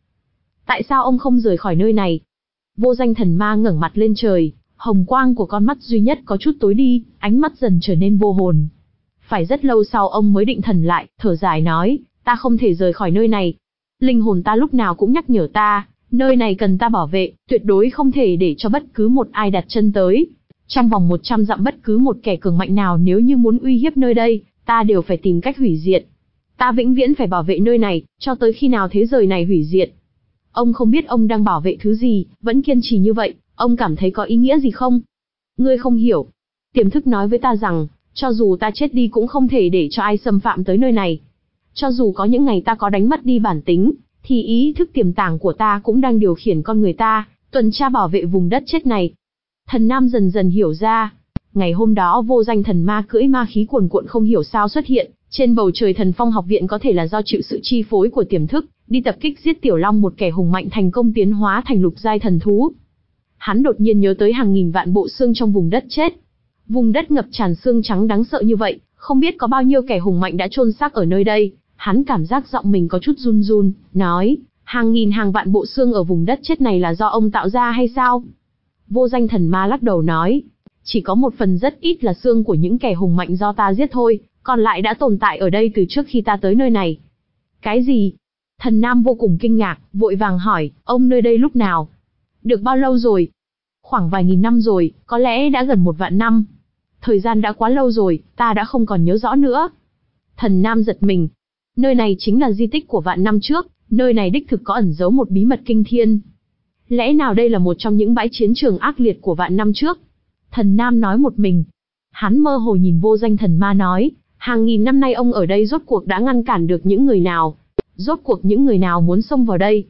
Tại sao ông không rời khỏi nơi này? Vô danh thần ma ngẩng mặt lên trời, hồng quang của con mắt duy nhất có chút tối đi, ánh mắt dần trở nên vô hồn. Phải rất lâu sau ông mới định thần lại, thở dài nói, ta không thể rời khỏi nơi này. Linh hồn ta lúc nào cũng nhắc nhở ta, nơi này cần ta bảo vệ, tuyệt đối không thể để cho bất cứ một ai đặt chân tới. Trong vòng một trăm dặm bất cứ một kẻ cường mạnh nào nếu như muốn uy hiếp nơi đây, ta đều phải tìm cách hủy diệt. Ta vĩnh viễn phải bảo vệ nơi này, cho tới khi nào thế giới này hủy diệt. Ông không biết ông đang bảo vệ thứ gì, vẫn kiên trì như vậy, ông cảm thấy có ý nghĩa gì không? Ngươi không hiểu. Tiềm thức nói với ta rằng, cho dù ta chết đi cũng không thể để cho ai xâm phạm tới nơi này. Cho dù có những ngày ta có đánh mất đi bản tính, thì ý thức tiềm tàng của ta cũng đang điều khiển con người ta, tuần tra bảo vệ vùng đất chết này. Thần Nam dần dần hiểu ra. Ngày hôm đó vô danh thần ma cưỡi ma khí cuồn cuộn không hiểu sao xuất hiện, trên bầu trời thần phong học viện có thể là do chịu sự chi phối của tiềm thức, đi tập kích giết Tiểu Long một kẻ hùng mạnh thành công tiến hóa thành lục giai thần thú. Hắn đột nhiên nhớ tới hàng nghìn vạn bộ xương trong vùng đất chết. Vùng đất ngập tràn xương trắng đáng sợ như vậy, không biết có bao nhiêu kẻ hùng mạnh đã chôn xác ở nơi đây. Hắn cảm giác giọng mình có chút run run, nói, hàng nghìn hàng vạn bộ xương ở vùng đất chết này là do ông tạo ra hay sao? Vô danh thần ma lắc đầu nói, chỉ có một phần rất ít là xương của những kẻ hùng mạnh do ta giết thôi, còn lại đã tồn tại ở đây từ trước khi ta tới nơi này. Cái gì? Thần Nam vô cùng kinh ngạc, vội vàng hỏi, ông nơi đây lúc nào? Được bao lâu rồi? Khoảng vài nghìn năm rồi, có lẽ đã gần một vạn năm. Thời gian đã quá lâu rồi, ta đã không còn nhớ rõ nữa. Thần Nam giật mình. Nơi này chính là di tích của vạn năm trước, nơi này đích thực có ẩn giấu một bí mật kinh thiên. Lẽ nào đây là một trong những bãi chiến trường ác liệt của vạn năm trước? Thần Nam nói một mình. Hắn mơ hồ nhìn vô danh thần ma nói, hàng nghìn năm nay ông ở đây rốt cuộc đã ngăn cản được những người nào? Rốt cuộc những người nào muốn xông vào đây?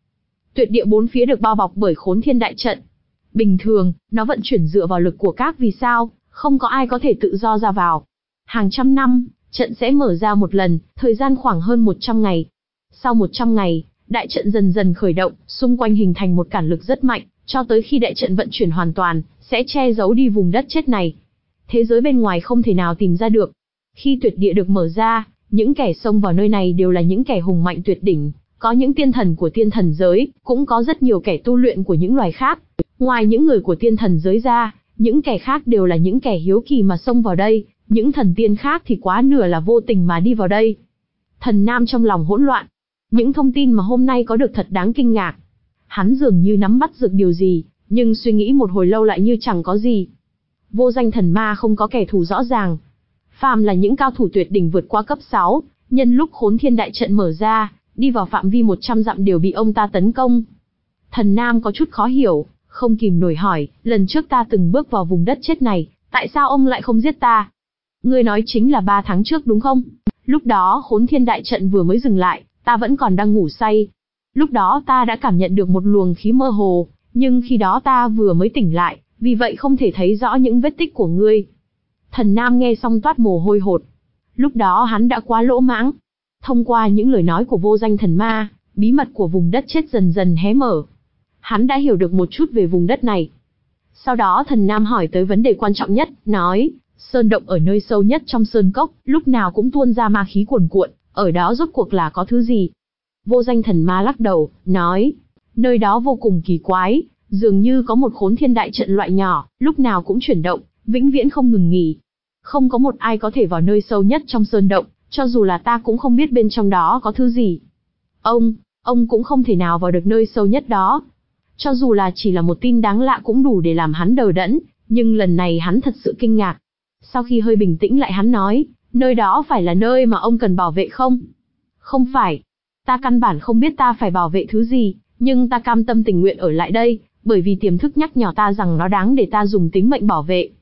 Tuyệt địa bốn phía được bao bọc bởi khốn thiên đại trận. Bình thường, nó vận chuyển dựa vào lực của các vì sao, không có ai có thể tự do ra vào. Hàng trăm năm, trận sẽ mở ra một lần, thời gian khoảng hơn một trăm ngày. Sau một trăm ngày, đại trận dần dần khởi động, xung quanh hình thành một cản lực rất mạnh, cho tới khi đại trận vận chuyển hoàn toàn, sẽ che giấu đi vùng đất chết này. Thế giới bên ngoài không thể nào tìm ra được. Khi tuyệt địa được mở ra, những kẻ xông vào nơi này đều là những kẻ hùng mạnh tuyệt đỉnh, có những tiên thần của tiên thần giới, cũng có rất nhiều kẻ tu luyện của những loài khác. Ngoài những người của tiên thần giới ra, những kẻ khác đều là những kẻ hiếu kỳ mà xông vào đây, những thần tiên khác thì quá nửa là vô tình mà đi vào đây. Thần Nam trong lòng hỗn loạn. Những thông tin mà hôm nay có được thật đáng kinh ngạc. Hắn dường như nắm bắt được điều gì, nhưng suy nghĩ một hồi lâu lại như chẳng có gì. Vô danh thần ma không có kẻ thù rõ ràng. Phàm là những cao thủ tuyệt đỉnh vượt qua cấp sáu, nhân lúc khốn thiên đại trận mở ra, đi vào phạm vi một trăm dặm đều bị ông ta tấn công. Thần Nam có chút khó hiểu, không kìm nổi hỏi, lần trước ta từng bước vào vùng đất chết này, tại sao ông lại không giết ta? Ngươi nói chính là ba tháng trước đúng không? Lúc đó khốn thiên đại trận vừa mới dừng lại, ta vẫn còn đang ngủ say. Lúc đó ta đã cảm nhận được một luồng khí mơ hồ, nhưng khi đó ta vừa mới tỉnh lại, vì vậy không thể thấy rõ những vết tích của ngươi. Thần Nam nghe xong toát mồ hôi hột. Lúc đó hắn đã quá lỗ mãng. Thông qua những lời nói của vô danh thần ma, bí mật của vùng đất chết dần dần hé mở. Hắn đã hiểu được một chút về vùng đất này. Sau đó thần Nam hỏi tới vấn đề quan trọng nhất, nói, sơn động ở nơi sâu nhất trong sơn cốc, lúc nào cũng tuôn ra ma khí cuồn cuộn, ở đó rốt cuộc là có thứ gì? Vô danh thần ma lắc đầu, nói, nơi đó vô cùng kỳ quái, dường như có một khốn thiên đại trận loại nhỏ, lúc nào cũng chuyển động, vĩnh viễn không ngừng nghỉ. Không có một ai có thể vào nơi sâu nhất trong sơn động, cho dù là ta cũng không biết bên trong đó có thứ gì. Ông, ông cũng không thể nào vào được nơi sâu nhất đó. Cho dù là chỉ là một tin đáng lạ cũng đủ để làm hắn đờ đẫn, nhưng lần này hắn thật sự kinh ngạc. Sau khi hơi bình tĩnh lại hắn nói, nơi đó phải là nơi mà ông cần bảo vệ không? Không phải. Ta căn bản không biết ta phải bảo vệ thứ gì, nhưng ta cam tâm tình nguyện ở lại đây, bởi vì tiềm thức nhắc nhở ta rằng nó đáng để ta dùng tính mệnh bảo vệ.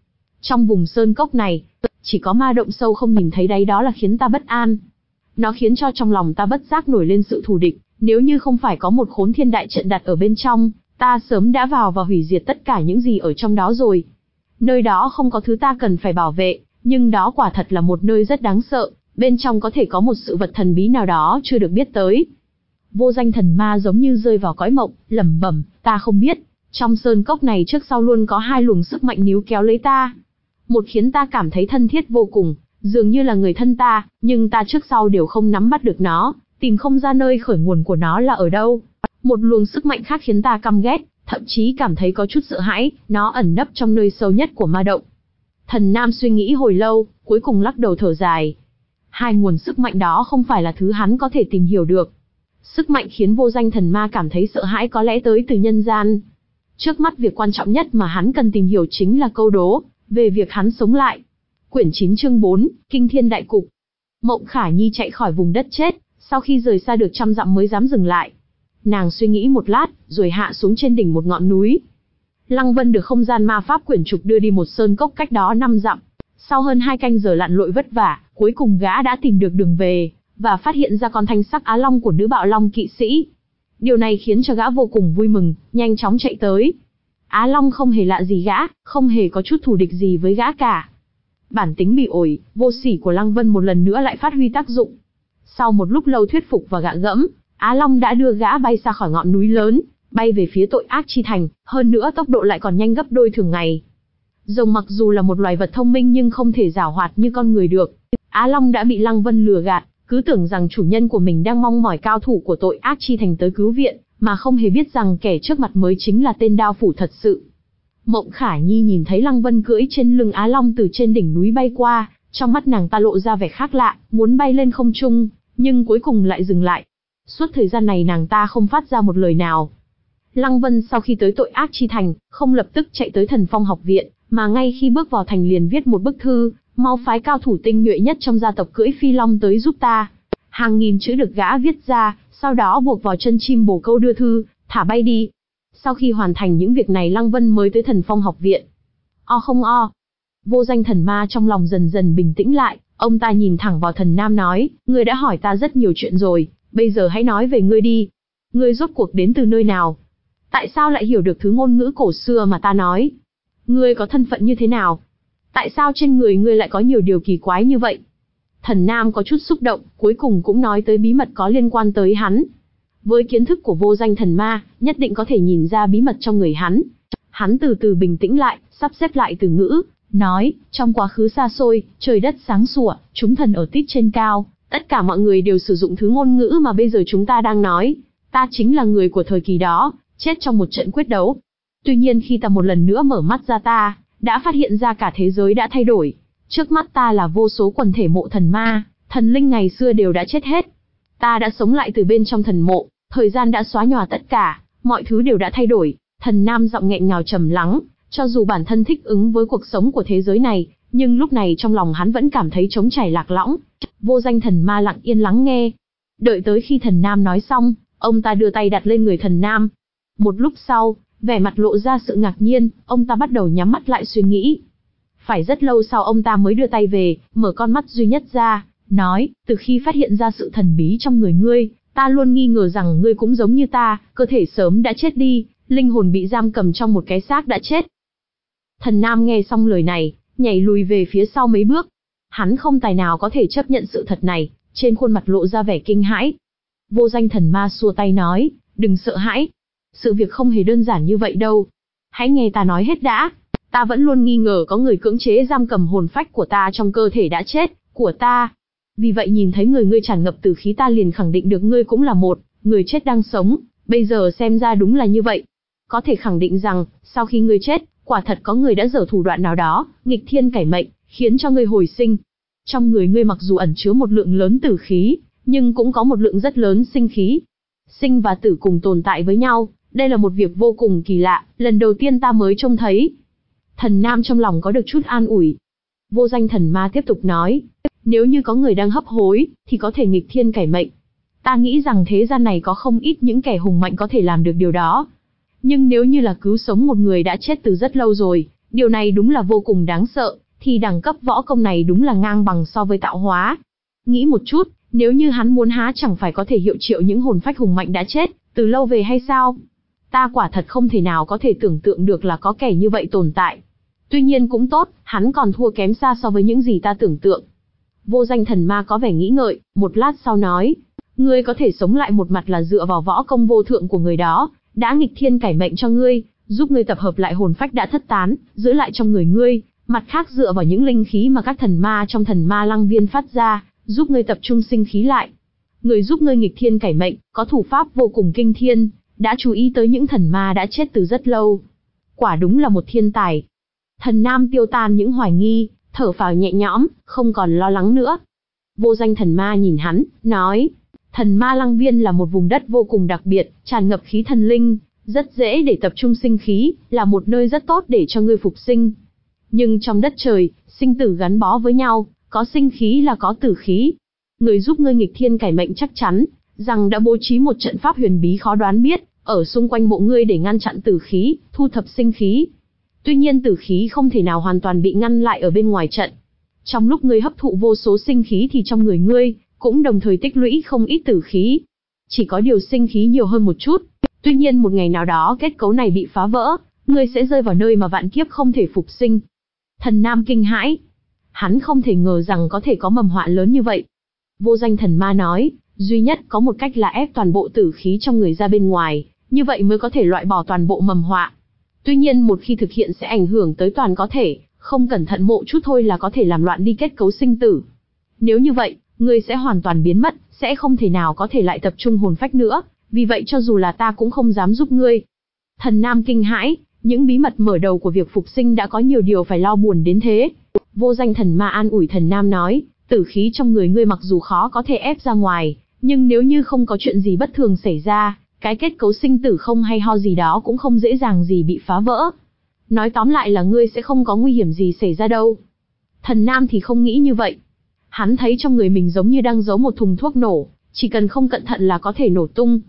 Trong vùng sơn cốc này, chỉ có ma động sâu không nhìn thấy đáy đó là khiến ta bất an. Nó khiến cho trong lòng ta bất giác nổi lên sự thù địch, nếu như không phải có một khốn thiên đại trận đặt ở bên trong, ta sớm đã vào và hủy diệt tất cả những gì ở trong đó rồi. Nơi đó không có thứ ta cần phải bảo vệ, nhưng đó quả thật là một nơi rất đáng sợ, bên trong có thể có một sự vật thần bí nào đó chưa được biết tới. Vô danh thần ma giống như rơi vào cõi mộng, lẩm bẩm, ta không biết, trong sơn cốc này trước sau luôn có hai luồng sức mạnh níu kéo lấy ta. Một khiến ta cảm thấy thân thiết vô cùng, dường như là người thân ta, nhưng ta trước sau đều không nắm bắt được nó, tìm không ra nơi khởi nguồn của nó là ở đâu. Một luồng sức mạnh khác khiến ta căm ghét, thậm chí cảm thấy có chút sợ hãi, nó ẩn nấp trong nơi sâu nhất của ma động. Thần Nam suy nghĩ hồi lâu, cuối cùng lắc đầu thở dài. Hai nguồn sức mạnh đó không phải là thứ hắn có thể tìm hiểu được. Sức mạnh khiến vô danh thần ma cảm thấy sợ hãi có lẽ tới từ nhân gian. Trước mắt việc quan trọng nhất mà hắn cần tìm hiểu chính là câu đố về việc hắn sống lại. Quyển chín chương bốn, Kinh Thiên Đại Cục. Mộng Khả Nhi chạy khỏi vùng đất chết, sau khi rời xa được trăm dặm mới dám dừng lại. Nàng suy nghĩ một lát, rồi hạ xuống trên đỉnh một ngọn núi. Lăng Vân được không gian ma pháp quyển trục đưa đi một sơn cốc cách đó năm dặm. Sau hơn hai canh giờ lặn lội vất vả, cuối cùng gã đã tìm được đường về, và phát hiện ra con thanh sắc Á Long của nữ bạo Long kỵ sĩ. Điều này khiến cho gã vô cùng vui mừng, nhanh chóng chạy tới. Á Long không hề lạ gì gã, không hề có chút thù địch gì với gã cả. Bản tính bị ổi, vô sỉ của Lăng Vân một lần nữa lại phát huy tác dụng. Sau một lúc lâu thuyết phục và gạ gẫm, Á Long đã đưa gã bay xa khỏi ngọn núi lớn, bay về phía tội ác chi thành, hơn nữa tốc độ lại còn nhanh gấp đôi thường ngày. Rồng mặc dù là một loài vật thông minh nhưng không thể giảo hoạt như con người được. Á Long đã bị Lăng Vân lừa gạt, cứ tưởng rằng chủ nhân của mình đang mong mỏi cao thủ của tội ác chi thành tới cứu viện, mà không hề biết rằng kẻ trước mặt mới chính là tên đao phủ thật sự. Mộng Khả Nhi nhìn thấy Lăng Vân cưỡi trên lưng Á Long từ trên đỉnh núi bay qua, trong mắt nàng ta lộ ra vẻ khác lạ, muốn bay lên không trung, nhưng cuối cùng lại dừng lại. Suốt thời gian này nàng ta không phát ra một lời nào. Lăng Vân sau khi tới tội ác chi thành, không lập tức chạy tới Thần Phong học viện, mà ngay khi bước vào thành liền viết một bức thư, mau phái cao thủ tinh nhuệ nhất trong gia tộc cưỡi phi long tới giúp ta. Hàng nghìn chữ được gã viết ra, sau đó buộc vào chân chim bồ câu đưa thư, thả bay đi. Sau khi hoàn thành những việc này Lăng Vân mới tới Thần Phong học viện. O không o. Vô danh thần ma trong lòng dần dần bình tĩnh lại, ông ta nhìn thẳng vào Thần Nam nói, ngươi đã hỏi ta rất nhiều chuyện rồi, bây giờ hãy nói về ngươi đi. Ngươi rốt cuộc đến từ nơi nào? Tại sao lại hiểu được thứ ngôn ngữ cổ xưa mà ta nói? Ngươi có thân phận như thế nào? Tại sao trên người ngươi lại có nhiều điều kỳ quái như vậy? Thần Nam có chút xúc động, cuối cùng cũng nói tới bí mật có liên quan tới hắn. Với kiến thức của vô danh thần ma, nhất định có thể nhìn ra bí mật trong người hắn. Hắn từ từ bình tĩnh lại, sắp xếp lại từ ngữ, nói, trong quá khứ xa xôi, trời đất sáng sủa, chúng thần ở tít trên cao, tất cả mọi người đều sử dụng thứ ngôn ngữ mà bây giờ chúng ta đang nói. Ta chính là người của thời kỳ đó, chết trong một trận quyết đấu. Tuy nhiên khi ta một lần nữa mở mắt ra ta, đã phát hiện ra cả thế giới đã thay đổi. Trước mắt ta là vô số quần thể mộ thần ma, thần linh ngày xưa đều đã chết hết. Ta đã sống lại từ bên trong thần mộ, thời gian đã xóa nhòa tất cả, mọi thứ đều đã thay đổi. Thần Nam giọng nghẹn ngào trầm lắng, cho dù bản thân thích ứng với cuộc sống của thế giới này, nhưng lúc này trong lòng hắn vẫn cảm thấy trống trải lạc lõng. Vô danh thần ma lặng yên lắng nghe. Đợi tới khi Thần Nam nói xong, ông ta đưa tay đặt lên người Thần Nam. Một lúc sau, vẻ mặt lộ ra sự ngạc nhiên, ông ta bắt đầu nhắm mắt lại suy nghĩ. Phải rất lâu sau ông ta mới đưa tay về, mở con mắt duy nhất ra, nói, từ khi phát hiện ra sự thần bí trong người ngươi, ta luôn nghi ngờ rằng ngươi cũng giống như ta, cơ thể sớm đã chết đi, linh hồn bị giam cầm trong một cái xác đã chết. Thần Nam nghe xong lời này, nhảy lùi về phía sau mấy bước. Hắn không tài nào có thể chấp nhận sự thật này, trên khuôn mặt lộ ra vẻ kinh hãi. Vô danh thần ma xua tay nói, đừng sợ hãi. Sự việc không hề đơn giản như vậy đâu. Hãy nghe ta nói hết đã. Ta vẫn luôn nghi ngờ có người cưỡng chế giam cầm hồn phách của ta trong cơ thể đã chết, của ta. Vì vậy nhìn thấy người ngươi tràn ngập tử khí ta liền khẳng định được ngươi cũng là một người chết đang sống, bây giờ xem ra đúng là như vậy. Có thể khẳng định rằng, sau khi ngươi chết, quả thật có người đã giở thủ đoạn nào đó, nghịch thiên cải mệnh, khiến cho ngươi hồi sinh. Trong người ngươi mặc dù ẩn chứa một lượng lớn tử khí, nhưng cũng có một lượng rất lớn sinh khí. Sinh và tử cùng tồn tại với nhau, đây là một việc vô cùng kỳ lạ, lần đầu tiên ta mới trông thấy. Thần Nam trong lòng có được chút an ủi. Vô danh thần ma tiếp tục nói, nếu như có người đang hấp hối, thì có thể nghịch thiên cải mệnh. Ta nghĩ rằng thế gian này có không ít những kẻ hùng mạnh có thể làm được điều đó. Nhưng nếu như là cứu sống một người đã chết từ rất lâu rồi, Điều này đúng là vô cùng đáng sợ, thì đẳng cấp võ công này đúng là ngang bằng so với tạo hóa. Nghĩ một chút, nếu như hắn muốn há chẳng phải có thể hiệu triệu những hồn phách hùng mạnh đã chết, từ lâu về hay sao? Ta quả thật không thể nào có thể tưởng tượng được là có kẻ như vậy tồn tại. Tuy nhiên cũng tốt, hắn còn thua kém xa so với những gì ta tưởng tượng. Vô Danh thần ma có vẻ nghĩ ngợi, một lát sau nói, ngươi có thể sống lại một mặt là dựa vào võ công vô thượng của người đó, đã nghịch thiên cải mệnh cho ngươi, giúp ngươi tập hợp lại hồn phách đã thất tán, giữ lại trong người ngươi, mặt khác dựa vào những linh khí mà các thần ma trong thần ma lăng viên phát ra, giúp ngươi tập trung sinh khí lại. Người giúp ngươi nghịch thiên cải mệnh, có thủ pháp vô cùng kinh thiên, đã chú ý tới những thần ma đã chết từ rất lâu. Quả đúng là một thiên tài. Thần Nam tiêu tan những hoài nghi, thở phào nhẹ nhõm, không còn lo lắng nữa. Vô Danh thần ma nhìn hắn, nói, thần ma lăng viên là một vùng đất vô cùng đặc biệt, tràn ngập khí thần linh, rất dễ để tập trung sinh khí, là một nơi rất tốt để cho ngươi phục sinh. Nhưng trong đất trời, sinh tử gắn bó với nhau, có sinh khí là có tử khí. Người giúp ngươi nghịch thiên cải mệnh chắc chắn rằng đã bố trí một trận pháp huyền bí khó đoán biết, ở xung quanh mộ ngươi để ngăn chặn tử khí, thu thập sinh khí. Tuy nhiên tử khí không thể nào hoàn toàn bị ngăn lại ở bên ngoài trận. Trong lúc ngươi hấp thụ vô số sinh khí thì trong người ngươi cũng đồng thời tích lũy không ít tử khí. Chỉ có điều sinh khí nhiều hơn một chút. Tuy nhiên một ngày nào đó kết cấu này bị phá vỡ, ngươi sẽ rơi vào nơi mà vạn kiếp không thể phục sinh. Thần Nam kinh hãi. Hắn không thể ngờ rằng có thể có mầm họa lớn như vậy. Vô Danh thần ma nói, duy nhất có một cách là ép toàn bộ tử khí trong người ra bên ngoài, như vậy mới có thể loại bỏ toàn bộ mầm họa. Tuy nhiên một khi thực hiện sẽ ảnh hưởng tới toàn có thể, không cẩn thận mộ chút thôi là có thể làm loạn đi kết cấu sinh tử. Nếu như vậy, ngươi sẽ hoàn toàn biến mất, sẽ không thể nào có thể lại tập trung hồn phách nữa, vì vậy cho dù là ta cũng không dám giúp ngươi. Thần Nam kinh hãi, những bí mật mở đầu của việc phục sinh đã có nhiều điều phải lo buồn đến thế. Vô Danh thần ma an ủi Thần Nam nói, tử khí trong người ngươi mặc dù khó có thể ép ra ngoài, nhưng nếu như không có chuyện gì bất thường xảy ra, cái kết cấu sinh tử không hay ho gì đó cũng không dễ dàng gì bị phá vỡ. Nói tóm lại là ngươi sẽ không có nguy hiểm gì xảy ra đâu. Thần Nam thì không nghĩ như vậy. Hắn thấy trong người mình giống như đang giấu một thùng thuốc nổ, chỉ cần không cẩn thận là có thể nổ tung.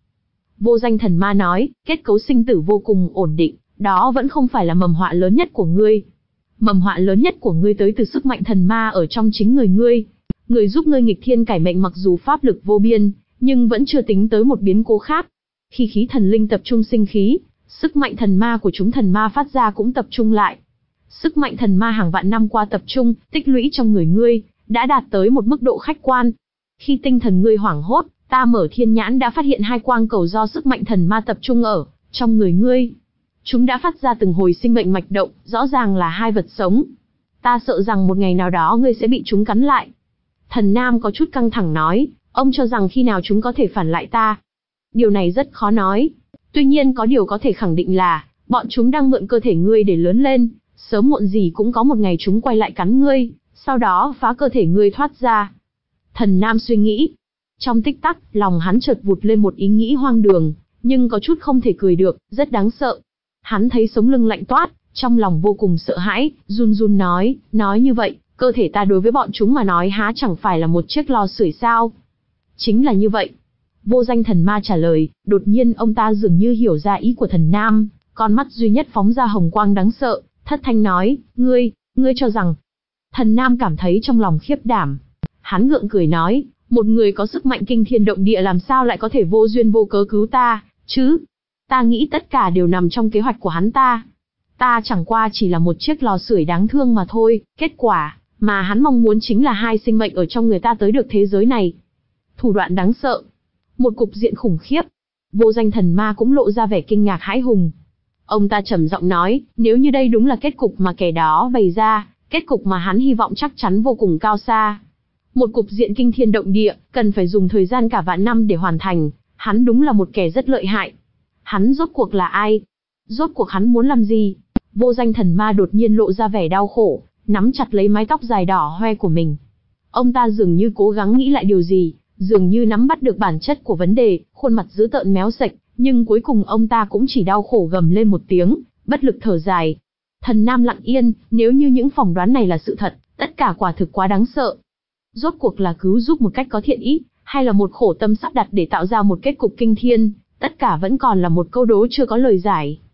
Vô Danh thần ma nói, kết cấu sinh tử vô cùng ổn định, đó vẫn không phải là mầm họa lớn nhất của ngươi. Mầm họa lớn nhất của ngươi tới từ sức mạnh thần ma ở trong chính người ngươi. Người giúp ngươi nghịch thiên cải mệnh mặc dù pháp lực vô biên, nhưng vẫn chưa tính tới một biến cố khác. Khi khí thần linh tập trung sinh khí, sức mạnh thần ma của chúng thần ma phát ra cũng tập trung lại. Sức mạnh thần ma hàng vạn năm qua tập trung, tích lũy trong người ngươi, đã đạt tới một mức độ khách quan. Khi tinh thần ngươi hoảng hốt, ta mở thiên nhãn đã phát hiện hai quang cầu do sức mạnh thần ma tập trung ở trong người ngươi. Chúng đã phát ra từng hồi sinh mệnh mạch động, rõ ràng là hai vật sống. Ta sợ rằng một ngày nào đó ngươi sẽ bị chúng cắn lại. Thần Nam có chút căng thẳng nói, ông cho rằng khi nào chúng có thể phản lại ta? Điều này rất khó nói. Tuy nhiên có điều có thể khẳng định là, bọn chúng đang mượn cơ thể ngươi để lớn lên, sớm muộn gì cũng có một ngày chúng quay lại cắn ngươi, sau đó phá cơ thể ngươi thoát ra. Thần Nam suy nghĩ. Trong tích tắc, lòng hắn chợt vụt lên một ý nghĩ hoang đường, nhưng có chút không thể cười được, rất đáng sợ. Hắn thấy sống lưng lạnh toát, trong lòng vô cùng sợ hãi, run run nói, nói như vậy, cơ thể ta đối với bọn chúng mà nói há chẳng phải là một chiếc lò sưởi sao? Chính là như vậy. Vô Danh thần ma trả lời, đột nhiên ông ta dường như hiểu ra ý của Thần Nam, con mắt duy nhất phóng ra hồng quang đáng sợ, thất thanh nói, ngươi, ngươi cho rằng. Thần Nam cảm thấy trong lòng khiếp đảm. Hắn gượng cười nói, một người có sức mạnh kinh thiên động địa làm sao lại có thể vô duyên vô cớ cứu ta, chứ? Ta nghĩ tất cả đều nằm trong kế hoạch của hắn ta. Ta chẳng qua chỉ là một chiếc lò sưởi đáng thương mà thôi, kết quả mà hắn mong muốn chính là hai sinh mệnh ở trong người ta tới được thế giới này. Thủ đoạn đáng sợ, một cục diện khủng khiếp. Vô Danh thần ma cũng lộ ra vẻ kinh ngạc hãi hùng. Ông ta trầm giọng nói, nếu như đây đúng là kết cục mà kẻ đó bày ra, kết cục mà hắn hy vọng chắc chắn vô cùng cao xa. Một cục diện kinh thiên động địa, cần phải dùng thời gian cả vạn năm để hoàn thành, hắn đúng là một kẻ rất lợi hại. Hắn rốt cuộc là ai? Rốt cuộc hắn muốn làm gì? Vô Danh thần ma đột nhiên lộ ra vẻ đau khổ, nắm chặt lấy mái tóc dài đỏ hoe của mình. Ông ta dường như cố gắng nghĩ lại điều gì, dường như nắm bắt được bản chất của vấn đề, khuôn mặt dữ tợn méo sạch, nhưng cuối cùng ông ta cũng chỉ đau khổ gầm lên một tiếng, bất lực thở dài. Thần Nam lặng yên, nếu như những phỏng đoán này là sự thật, tất cả quả thực quá đáng sợ. Rốt cuộc là cứu giúp một cách có thiện ý, hay là một khổ tâm sắp đặt để tạo ra một kết cục kinh thiên, tất cả vẫn còn là một câu đố chưa có lời giải.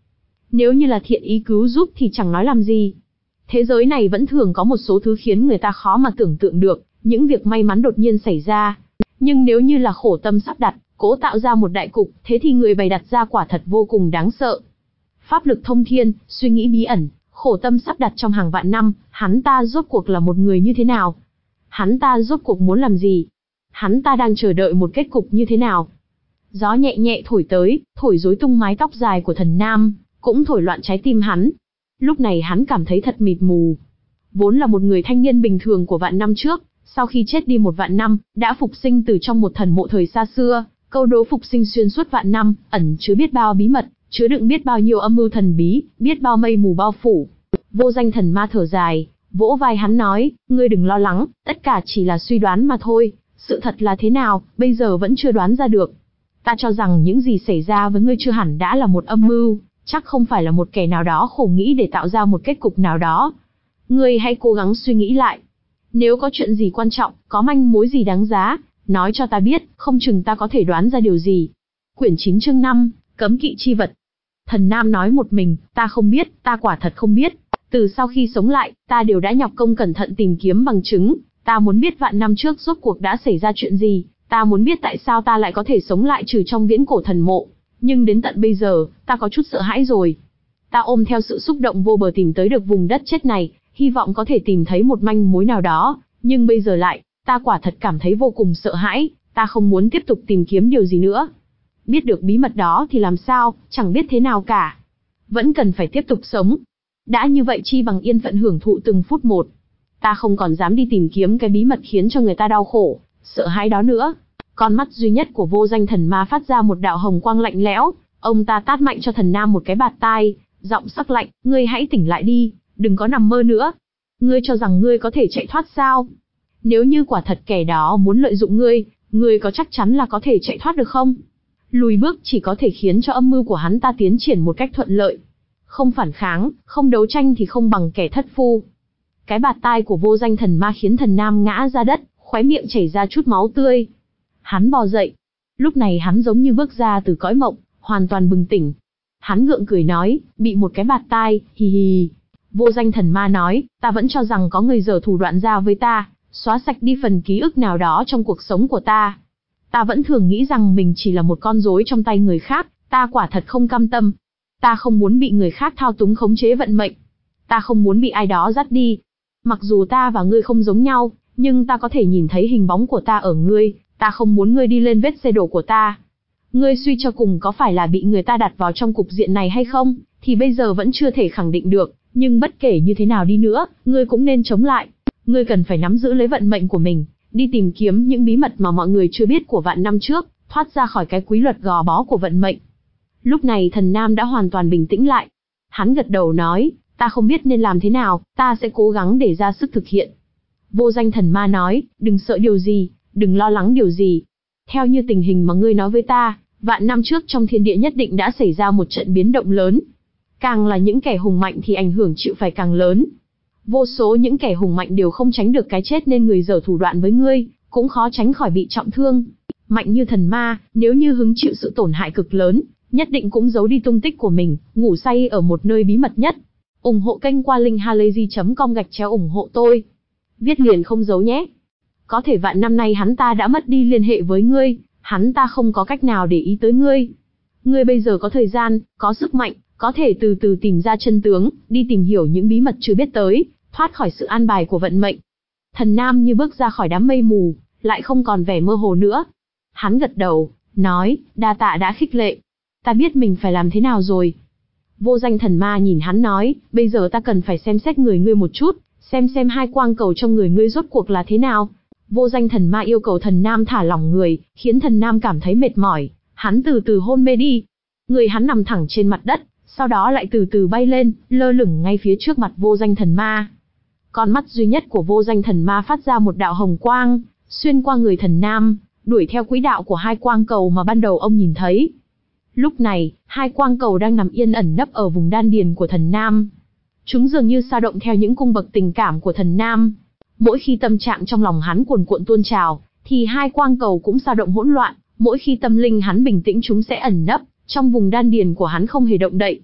Nếu như là thiện ý cứu giúp thì chẳng nói làm gì. Thế giới này vẫn thường có một số thứ khiến người ta khó mà tưởng tượng được, những việc may mắn đột nhiên xảy ra. Nhưng nếu như là khổ tâm sắp đặt, cố tạo ra một đại cục, thế thì người bày đặt ra quả thật vô cùng đáng sợ. Pháp lực thông thiên, suy nghĩ bí ẩn, khổ tâm sắp đặt trong hàng vạn năm, hắn ta rốt cuộc là một người như thế nào? Hắn ta rốt cuộc muốn làm gì? Hắn ta đang chờ đợi một kết cục như thế nào? Gió nhẹ nhẹ thổi tới, thổi rối tung mái tóc dài của Thần Nam, cũng thổi loạn trái tim hắn. Lúc này hắn cảm thấy thật mịt mù. Vốn là một người thanh niên bình thường của vạn năm trước, sau khi chết đi một vạn năm, đã phục sinh từ trong một thần mộ thời xa xưa, câu đố phục sinh xuyên suốt vạn năm, ẩn chứa biết bao bí mật, chứa đựng biết bao nhiêu âm mưu thần bí, biết bao mây mù bao phủ. Vô Danh Thần Ma thở dài, vỗ vai hắn nói, ngươi đừng lo lắng, tất cả chỉ là suy đoán mà thôi, sự thật là thế nào, bây giờ vẫn chưa đoán ra được. Ta cho rằng những gì xảy ra với ngươi chưa hẳn đã là một âm mưu, chắc không phải là một kẻ nào đó khổ nghĩ để tạo ra một kết cục nào đó. Ngươi hãy cố gắng suy nghĩ lại. Nếu có chuyện gì quan trọng, có manh mối gì đáng giá, nói cho ta biết, không chừng ta có thể đoán ra điều gì. Quyển chín chương năm, Cấm kỵ chi vật. Thần Nam nói một mình, ta không biết, ta quả thật không biết. Từ sau khi sống lại, ta đều đã nhọc công cẩn thận tìm kiếm bằng chứng. Ta muốn biết vạn năm trước rốt cuộc đã xảy ra chuyện gì. Ta muốn biết tại sao ta lại có thể sống lại trừ trong viễn cổ thần mộ. Nhưng đến tận bây giờ, ta có chút sợ hãi rồi. Ta ôm theo sự xúc động vô bờ tìm tới được vùng đất chết này, hy vọng có thể tìm thấy một manh mối nào đó. Nhưng bây giờ lại, ta quả thật cảm thấy vô cùng sợ hãi, ta không muốn tiếp tục tìm kiếm điều gì nữa. Biết được bí mật đó thì làm sao, chẳng biết thế nào cả. Vẫn cần phải tiếp tục sống. Đã như vậy chi bằng yên phận hưởng thụ từng phút một. Ta không còn dám đi tìm kiếm cái bí mật khiến cho người ta đau khổ, sợ hãi đó nữa. Con mắt duy nhất của Vô Danh Thần Ma phát ra một đạo hồng quang lạnh lẽo, ông ta tát mạnh cho Thần Nam một cái bạt tai, giọng sắc lạnh, ngươi hãy tỉnh lại đi, đừng có nằm mơ nữa. Ngươi cho rằng ngươi có thể chạy thoát sao? Nếu như quả thật kẻ đó muốn lợi dụng ngươi, ngươi có chắc chắn là có thể chạy thoát được không? Lùi bước chỉ có thể khiến cho âm mưu của hắn ta tiến triển một cách thuận lợi. Không phản kháng, không đấu tranh thì không bằng kẻ thất phu. Cái bạt tai của Vô Danh Thần Ma khiến Thần Nam ngã ra đất, khóe miệng chảy ra chút máu tươi. Hắn bò dậy. Lúc này hắn giống như bước ra từ cõi mộng, hoàn toàn bừng tỉnh. Hắn gượng cười nói, bị một cái bạt tai, hì hì. Vô Danh Thần Ma nói, ta vẫn cho rằng có người giở thủ đoạn ra với ta, xóa sạch đi phần ký ức nào đó trong cuộc sống của ta. Ta vẫn thường nghĩ rằng mình chỉ là một con rối trong tay người khác, ta quả thật không cam tâm. Ta không muốn bị người khác thao túng khống chế vận mệnh. Ta không muốn bị ai đó dắt đi. Mặc dù ta và ngươi không giống nhau, nhưng ta có thể nhìn thấy hình bóng của ta ở ngươi, ta không muốn ngươi đi lên vết xe đổ của ta. Ngươi suy cho cùng có phải là bị người ta đặt vào trong cục diện này hay không, thì bây giờ vẫn chưa thể khẳng định được, nhưng bất kể như thế nào đi nữa, ngươi cũng nên chống lại. Ngươi cần phải nắm giữ lấy vận mệnh của mình, đi tìm kiếm những bí mật mà mọi người chưa biết của vạn năm trước, thoát ra khỏi cái quy luật gò bó của vận mệnh. Lúc này Thần Nam đã hoàn toàn bình tĩnh lại. Hắn gật đầu nói, ta không biết nên làm thế nào, ta sẽ cố gắng để ra sức thực hiện. Vô Danh Thần Ma nói, đừng sợ điều gì, đừng lo lắng điều gì. Theo như tình hình mà ngươi nói với ta, vạn năm trước trong thiên địa nhất định đã xảy ra một trận biến động lớn. Càng là những kẻ hùng mạnh thì ảnh hưởng chịu phải càng lớn. Vô số những kẻ hùng mạnh đều không tránh được cái chết nên người giở thủ đoạn với ngươi, cũng khó tránh khỏi bị trọng thương. Mạnh như thần ma, nếu như hứng chịu sự tổn hại cực lớn, nhất định cũng giấu đi tung tích của mình, ngủ say ở một nơi bí mật nhất. ủng hộ kênh qua linkhalazy chấm com gạch chéo ủng hộ tôi. Viết liền không giấu nhé. Có thể vạn năm nay hắn ta đã mất đi liên hệ với ngươi, hắn ta không có cách nào để ý tới ngươi. Ngươi bây giờ có thời gian, có sức mạnh, có thể từ từ tìm ra chân tướng, đi tìm hiểu những bí mật chưa biết tới, thoát khỏi sự an bài của vận mệnh. Thần Nam như bước ra khỏi đám mây mù, lại không còn vẻ mơ hồ nữa. Hắn gật đầu, nói, đa tạ đã khích lệ. Ta biết mình phải làm thế nào rồi. Vô Danh Thần Ma nhìn hắn nói, bây giờ ta cần phải xem xét người ngươi một chút, xem xem hai quang cầu trong người ngươi rốt cuộc là thế nào. Vô Danh Thần Ma yêu cầu Thần Nam thả lỏng người, khiến Thần Nam cảm thấy mệt mỏi, hắn từ từ hôn mê đi. Người hắn nằm thẳng trên mặt đất, sau đó lại từ từ bay lên, lơ lửng ngay phía trước mặt Vô Danh Thần Ma. Con mắt duy nhất của Vô Danh Thần Ma phát ra một đạo hồng quang, xuyên qua người Thần Nam, đuổi theo quỹ đạo của hai quang cầu mà ban đầu ông nhìn thấy. Lúc này, hai quang cầu đang nằm yên ẩn nấp ở vùng đan điền của Thần Nam. Chúng dường như dao động theo những cung bậc tình cảm của Thần Nam. Mỗi khi tâm trạng trong lòng hắn cuồn cuộn tuôn trào, thì hai quang cầu cũng dao động hỗn loạn, mỗi khi tâm linh hắn bình tĩnh chúng sẽ ẩn nấp trong vùng đan điền của hắn không hề động đậy.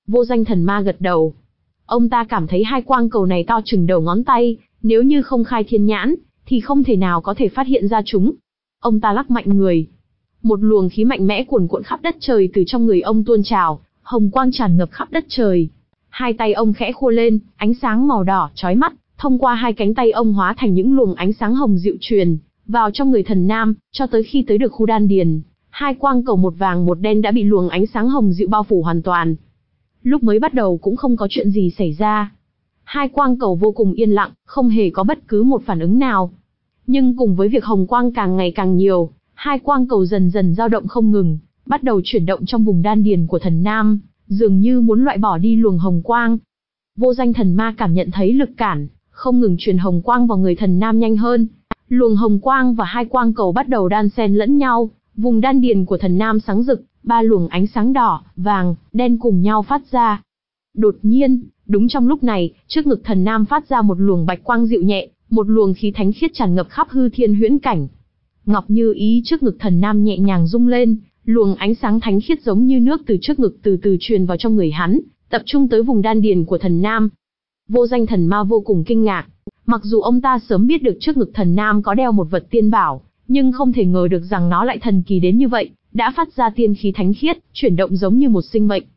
Vô danh thần ma gật đầu. Ông ta cảm thấy hai quang cầu này to chừng đầu ngón tay, nếu như không khai thiên nhãn, thì không thể nào có thể phát hiện ra chúng. Ông ta lắc mạnh người. Một luồng khí mạnh mẽ cuồn cuộn khắp đất trời từ trong người ông tuôn trào, hồng quang tràn ngập khắp đất trời. Hai tay ông khẽ khua lên, ánh sáng màu đỏ chói mắt, thông qua hai cánh tay ông hóa thành những luồng ánh sáng hồng dịu truyền vào trong người thần nam, cho tới khi tới được khu đan điền, hai quang cầu một vàng một đen đã bị luồng ánh sáng hồng dịu bao phủ hoàn toàn. Lúc mới bắt đầu cũng không có chuyện gì xảy ra. Hai quang cầu vô cùng yên lặng, không hề có bất cứ một phản ứng nào. Nhưng cùng với việc hồng quang càng ngày càng nhiều, hai quang cầu dần dần dao động không ngừng, bắt đầu chuyển động trong vùng đan điền của thần nam, dường như muốn loại bỏ đi luồng hồng quang. Vô danh thần ma cảm nhận thấy lực cản, không ngừng truyền hồng quang vào người thần nam nhanh hơn. Luồng hồng quang và hai quang cầu bắt đầu đan xen lẫn nhau, vùng đan điền của thần nam sáng rực, ba luồng ánh sáng đỏ, vàng, đen cùng nhau phát ra. Đột nhiên, đúng trong lúc này, trước ngực thần nam phát ra một luồng bạch quang dịu nhẹ, một luồng khí thánh khiết tràn ngập khắp hư thiên huyễn cảnh. Ngọc Như Ý trước ngực thần nam nhẹ nhàng rung lên, luồng ánh sáng thánh khiết giống như nước từ trước ngực từ từ truyền vào trong người hắn, tập trung tới vùng đan điền của thần nam. Vô danh thần ma vô cùng kinh ngạc, mặc dù ông ta sớm biết được trước ngực thần nam có đeo một vật tiên bảo, nhưng không thể ngờ được rằng nó lại thần kỳ đến như vậy, đã phát ra tiên khí thánh khiết, chuyển động giống như một sinh mệnh.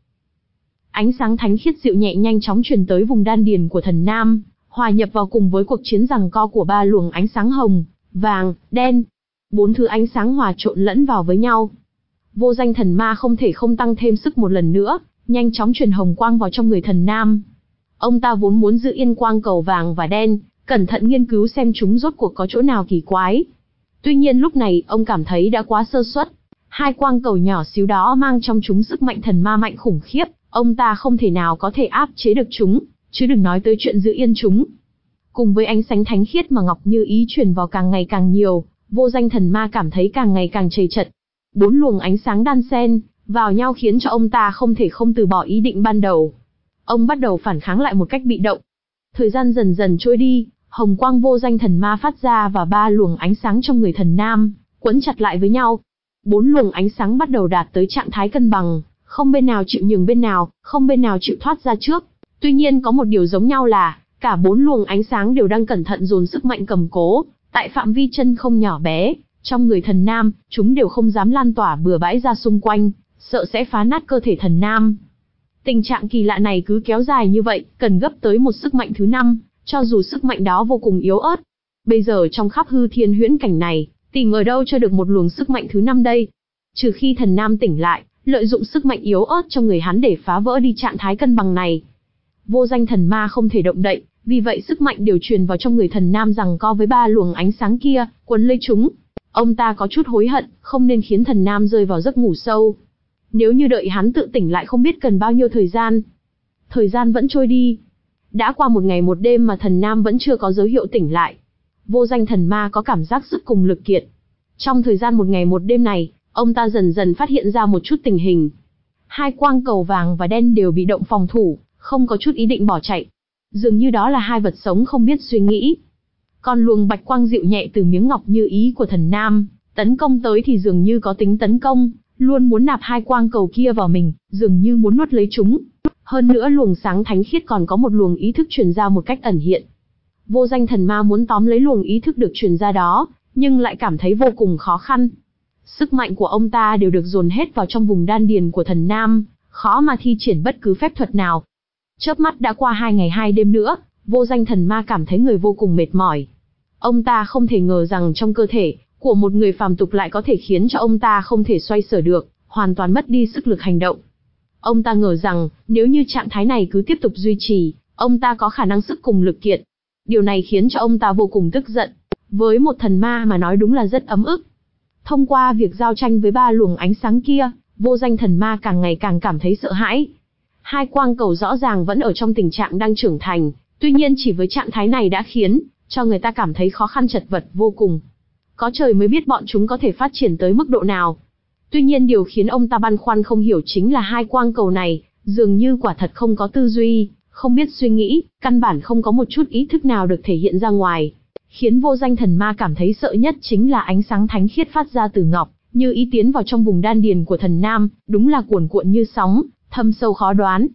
Ánh sáng thánh khiết dịu nhẹ nhanh chóng truyền tới vùng đan điền của thần nam, hòa nhập vào cùng với cuộc chiến giằng co của ba luồng ánh sáng hồng, vàng, đen. Bốn thứ ánh sáng hòa trộn lẫn vào với nhau. Vô danh thần ma không thể không tăng thêm sức một lần nữa, nhanh chóng truyền hồng quang vào trong người thần nam. Ông ta vốn muốn giữ yên quang cầu vàng và đen, cẩn thận nghiên cứu xem chúng rốt cuộc có chỗ nào kỳ quái. Tuy nhiên lúc này, ông cảm thấy đã quá sơ suất. Hai quang cầu nhỏ xíu đó mang trong chúng sức mạnh thần ma mạnh khủng khiếp, ông ta không thể nào có thể áp chế được chúng, chứ đừng nói tới chuyện giữ yên chúng. Cùng với ánh sáng thánh khiết mà Ngọc Như Ý truyền vào càng ngày càng nhiều, vô danh thần ma cảm thấy càng ngày càng trầy trật. Bốn luồng ánh sáng đan xen vào nhau khiến cho ông ta không thể không từ bỏ ý định ban đầu. Ông bắt đầu phản kháng lại một cách bị động. Thời gian dần dần trôi đi, hồng quang vô danh thần ma phát ra và ba luồng ánh sáng trong người thần nam quấn chặt lại với nhau. Bốn luồng ánh sáng bắt đầu đạt tới trạng thái cân bằng, không bên nào chịu nhường bên nào, không bên nào chịu thoát ra trước. Tuy nhiên có một điều giống nhau là, cả bốn luồng ánh sáng đều đang cẩn thận dồn sức mạnh cầm cố, tại phạm vi chân không nhỏ bé, trong người thần nam, chúng đều không dám lan tỏa bừa bãi ra xung quanh, sợ sẽ phá nát cơ thể thần nam. Tình trạng kỳ lạ này cứ kéo dài như vậy, cần gấp tới một sức mạnh thứ năm, cho dù sức mạnh đó vô cùng yếu ớt. Bây giờ trong khắp hư thiên huyễn cảnh này, tìm ở đâu cho được một luồng sức mạnh thứ năm đây? Trừ khi thần nam tỉnh lại, lợi dụng sức mạnh yếu ớt trong người hắn để phá vỡ đi trạng thái cân bằng này. Vô danh thần ma không thể động đậy, vì vậy sức mạnh đều truyền vào trong người thần nam giằng co với ba luồng ánh sáng kia, quấn lấy chúng. Ông ta có chút hối hận, không nên khiến thần nam rơi vào giấc ngủ sâu. Nếu như đợi hắn tự tỉnh lại không biết cần bao nhiêu thời gian. Thời gian vẫn trôi đi. Đã qua một ngày một đêm mà thần nam vẫn chưa có dấu hiệu tỉnh lại. Vô danh thần ma có cảm giác sức cùng lực kiệt. Trong thời gian một ngày một đêm này, ông ta dần dần phát hiện ra một chút tình hình. Hai quang cầu vàng và đen đều bị động phòng thủ, không có chút ý định bỏ chạy. Dường như đó là hai vật sống không biết suy nghĩ. Còn luồng bạch quang dịu nhẹ từ miếng ngọc như ý của thần nam, tấn công tới thì dường như có tính tấn công, luôn muốn nạp hai quang cầu kia vào mình, dường như muốn nuốt lấy chúng. Hơn nữa luồng sáng thánh khiết còn có một luồng ý thức truyền ra một cách ẩn hiện. Vô danh thần ma muốn tóm lấy luồng ý thức được truyền ra đó, nhưng lại cảm thấy vô cùng khó khăn. Sức mạnh của ông ta đều được dồn hết vào trong vùng đan điền của thần nam, khó mà thi triển bất cứ phép thuật nào. Chớp mắt đã qua hai ngày hai đêm nữa, vô danh thần ma cảm thấy người vô cùng mệt mỏi. Ông ta không thể ngờ rằng trong cơ thể của một người phàm tục lại có thể khiến cho ông ta không thể xoay sở được, hoàn toàn mất đi sức lực hành động. Ông ta ngờ rằng, nếu như trạng thái này cứ tiếp tục duy trì, ông ta có khả năng sức cùng lực kiệt. Điều này khiến cho ông ta vô cùng tức giận. Với một thần ma mà nói đúng là rất ấm ức. Thông qua việc giao tranh với ba luồng ánh sáng kia, vô danh thần ma càng ngày càng cảm thấy sợ hãi. Hai quang cầu rõ ràng vẫn ở trong tình trạng đang trưởng thành, tuy nhiên chỉ với trạng thái này đã khiến cho người ta cảm thấy khó khăn chật vật vô cùng. Có trời mới biết bọn chúng có thể phát triển tới mức độ nào. Tuy nhiên điều khiến ông ta băn khoăn không hiểu chính là hai quang cầu này, dường như quả thật không có tư duy, không biết suy nghĩ, căn bản không có một chút ý thức nào được thể hiện ra ngoài. Khiến vô danh thần ma cảm thấy sợ nhất chính là ánh sáng thánh khiết phát ra từ ngọc, như ý tiến vào trong vùng đan điền của thần nam, đúng là cuồn cuộn như sóng, thâm sâu khó đoán.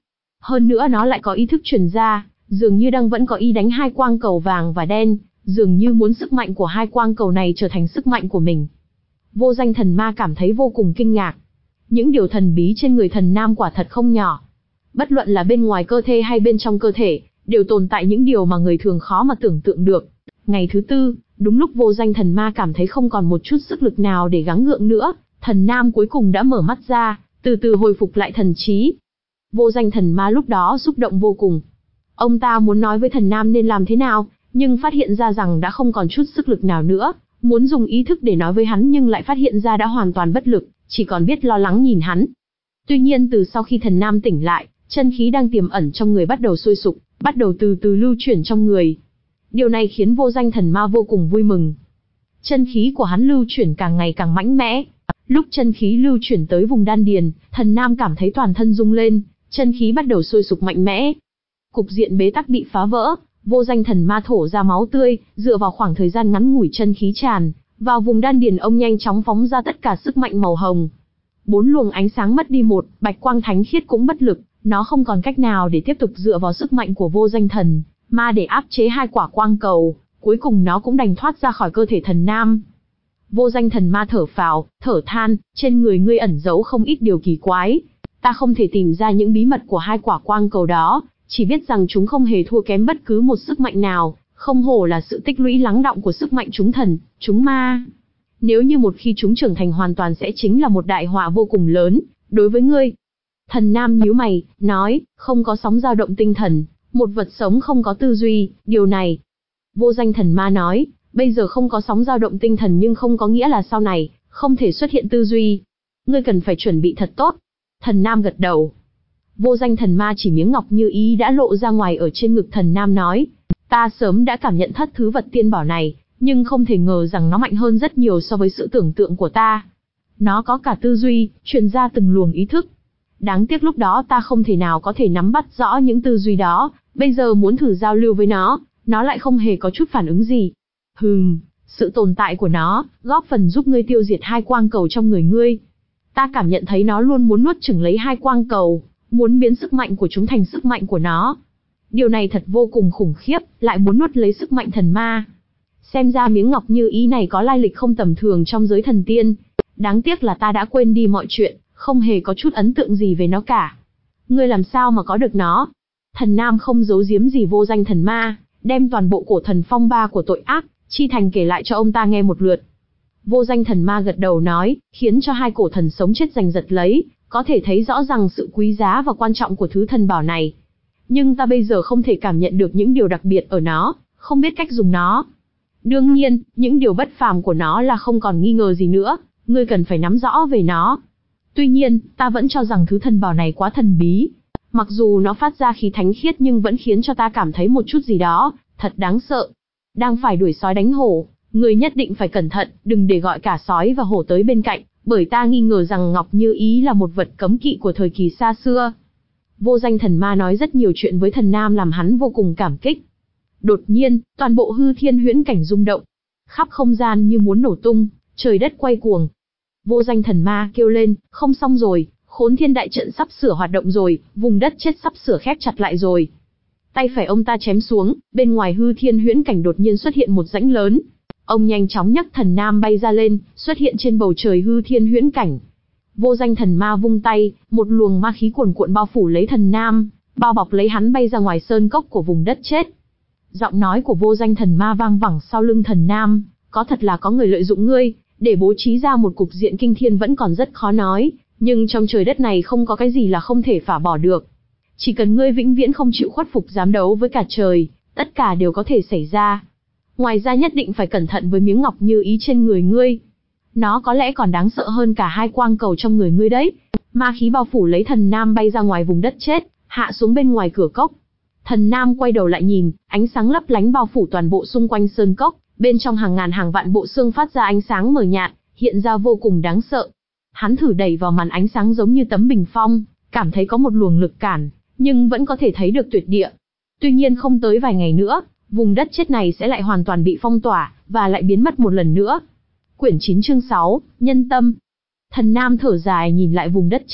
Hơn nữa nó lại có ý thức truyền ra, dường như đang vẫn có ý đánh hai quang cầu vàng và đen, dường như muốn sức mạnh của hai quang cầu này trở thành sức mạnh của mình. Vô Danh Thần Ma cảm thấy vô cùng kinh ngạc. Những điều thần bí trên người thần nam quả thật không nhỏ. Bất luận là bên ngoài cơ thể hay bên trong cơ thể, đều tồn tại những điều mà người thường khó mà tưởng tượng được. Ngày thứ tư, đúng lúc Vô Danh Thần Ma cảm thấy không còn một chút sức lực nào để gắng gượng nữa, thần nam cuối cùng đã mở mắt ra, từ từ hồi phục lại thần trí. Vô Danh Thần Ma lúc đó xúc động vô cùng. Ông ta muốn nói với thần nam nên làm thế nào, nhưng phát hiện ra rằng đã không còn chút sức lực nào nữa, muốn dùng ý thức để nói với hắn nhưng lại phát hiện ra đã hoàn toàn bất lực, chỉ còn biết lo lắng nhìn hắn. Tuy nhiên từ sau khi thần nam tỉnh lại, chân khí đang tiềm ẩn trong người bắt đầu sôi sục, bắt đầu từ từ lưu chuyển trong người. Điều này khiến Vô Danh Thần Ma vô cùng vui mừng. Chân khí của hắn lưu chuyển càng ngày càng mạnh mẽ. Lúc chân khí lưu chuyển tới vùng đan điền, thần nam cảm thấy toàn thân rung lên, chân khí bắt đầu sôi sục mạnh mẽ. Cục diện bế tắc bị phá vỡ, Vô Danh Thần Ma thổ ra máu tươi, dựa vào khoảng thời gian ngắn ngủi chân khí tràn vào vùng đan điền ông nhanh chóng phóng ra tất cả sức mạnh màu hồng. Bốn luồng ánh sáng mất đi một, bạch quang thánh khiết cũng bất lực, nó không còn cách nào để tiếp tục dựa vào sức mạnh của Vô Danh Thần Ma để áp chế hai quả quang cầu, cuối cùng nó cũng đành thoát ra khỏi cơ thể thần nam. Vô Danh Thần Ma thở phào, thở than, trên người ngươi ẩn giấu không ít điều kỳ quái. Ta không thể tìm ra những bí mật của hai quả quang cầu đó, chỉ biết rằng chúng không hề thua kém bất cứ một sức mạnh nào, không hổ là sự tích lũy lắng đọng của sức mạnh chúng thần, chúng ma. Nếu như một khi chúng trưởng thành hoàn toàn sẽ chính là một đại họa vô cùng lớn, đối với ngươi. Thần nam nhíu mày, nói, không có sóng dao động tinh thần, một vật sống không có tư duy, điều này. Vô Danh Thần Ma nói, bây giờ không có sóng dao động tinh thần nhưng không có nghĩa là sau này, không thể xuất hiện tư duy. Ngươi cần phải chuẩn bị thật tốt. Thần nam gật đầu. Vô Danh Thần Ma chỉ miếng ngọc như ý đã lộ ra ngoài ở trên ngực thần nam nói, ta sớm đã cảm nhận thất thứ vật tiên bảo này, nhưng không thể ngờ rằng nó mạnh hơn rất nhiều so với sự tưởng tượng của ta. Nó có cả tư duy, truyền ra từng luồng ý thức. Đáng tiếc lúc đó ta không thể nào có thể nắm bắt rõ những tư duy đó, bây giờ muốn thử giao lưu với nó, nó lại không hề có chút phản ứng gì. Hừm, sự tồn tại của nó, góp phần giúp ngươi tiêu diệt hai quang cầu trong người ngươi. Ta cảm nhận thấy nó luôn muốn nuốt chửng lấy hai quang cầu, muốn biến sức mạnh của chúng thành sức mạnh của nó. Điều này thật vô cùng khủng khiếp, lại muốn nuốt lấy sức mạnh thần ma. Xem ra miếng ngọc như ý này có lai lịch không tầm thường trong giới thần tiên. Đáng tiếc là ta đã quên đi mọi chuyện, không hề có chút ấn tượng gì về nó cả. Ngươi làm sao mà có được nó? Thần nam không giấu giếm gì Vô Danh Thần Ma, đem toàn bộ cổ thần phong ba của tội ác, chi thành kể lại cho ông ta nghe một lượt. Vô Danh Thần Ma gật đầu nói, khiến cho hai cổ thần sống chết giành giật lấy, có thể thấy rõ ràng sự quý giá và quan trọng của thứ thần bảo này. Nhưng ta bây giờ không thể cảm nhận được những điều đặc biệt ở nó, không biết cách dùng nó. Đương nhiên, những điều bất phàm của nó là không còn nghi ngờ gì nữa, ngươi cần phải nắm rõ về nó. Tuy nhiên, ta vẫn cho rằng thứ thần bảo này quá thần bí. Mặc dù nó phát ra khí thánh khiết nhưng vẫn khiến cho ta cảm thấy một chút gì đó, thật đáng sợ. Đang phải đuổi sói đánh hổ, ngươi nhất định phải cẩn thận, đừng để gọi cả sói và hổ tới bên cạnh, bởi ta nghi ngờ rằng Ngọc Như Ý là một vật cấm kỵ của thời kỳ xa xưa. Vô Danh Thần Ma nói rất nhiều chuyện với thần nam làm hắn vô cùng cảm kích. Đột nhiên, toàn bộ hư thiên huyễn cảnh rung động. Khắp không gian như muốn nổ tung, trời đất quay cuồng. Vô Danh Thần Ma kêu lên, không xong rồi, Khốn Thiên đại trận sắp sửa hoạt động rồi, vùng đất chết sắp sửa khép chặt lại rồi. Tay phải ông ta chém xuống, bên ngoài hư thiên huyễn cảnh đột nhiên xuất hiện một rãnh lớn. Ông nhanh chóng nhấc thần nam bay ra lên, xuất hiện trên bầu trời hư thiên huyễn cảnh. Vô Danh Thần Ma vung tay, một luồng ma khí cuồn cuộn bao phủ lấy thần nam, bao bọc lấy hắn bay ra ngoài sơn cốc của vùng đất chết. Giọng nói của Vô Danh Thần Ma vang vẳng sau lưng thần nam, có thật là có người lợi dụng ngươi, để bố trí ra một cục diện kinh thiên vẫn còn rất khó nói, nhưng trong trời đất này không có cái gì là không thể phá bỏ được. Chỉ cần ngươi vĩnh viễn không chịu khuất phục dám đấu với cả trời, tất cả đều có thể xảy ra. Ngoài ra nhất định phải cẩn thận với miếng ngọc như ý trên người ngươi. Nó có lẽ còn đáng sợ hơn cả hai quang cầu trong người ngươi đấy. Ma khí bao phủ lấy thần nam bay ra ngoài vùng đất chết, hạ xuống bên ngoài cửa cốc. Thần nam quay đầu lại nhìn, ánh sáng lấp lánh bao phủ toàn bộ xung quanh sơn cốc, bên trong hàng ngàn hàng vạn bộ xương phát ra ánh sáng mờ nhạt, hiện ra vô cùng đáng sợ. Hắn thử đẩy vào màn ánh sáng giống như tấm bình phong, cảm thấy có một luồng lực cản, nhưng vẫn có thể thấy được tuyệt địa. Tuy nhiên không tới vài ngày nữa, vùng đất chết này sẽ lại hoàn toàn bị phong tỏa, và lại biến mất một lần nữa. Quyển chín chương sáu, Nhân tâm. Thần nam thở dài nhìn lại vùng đất chết.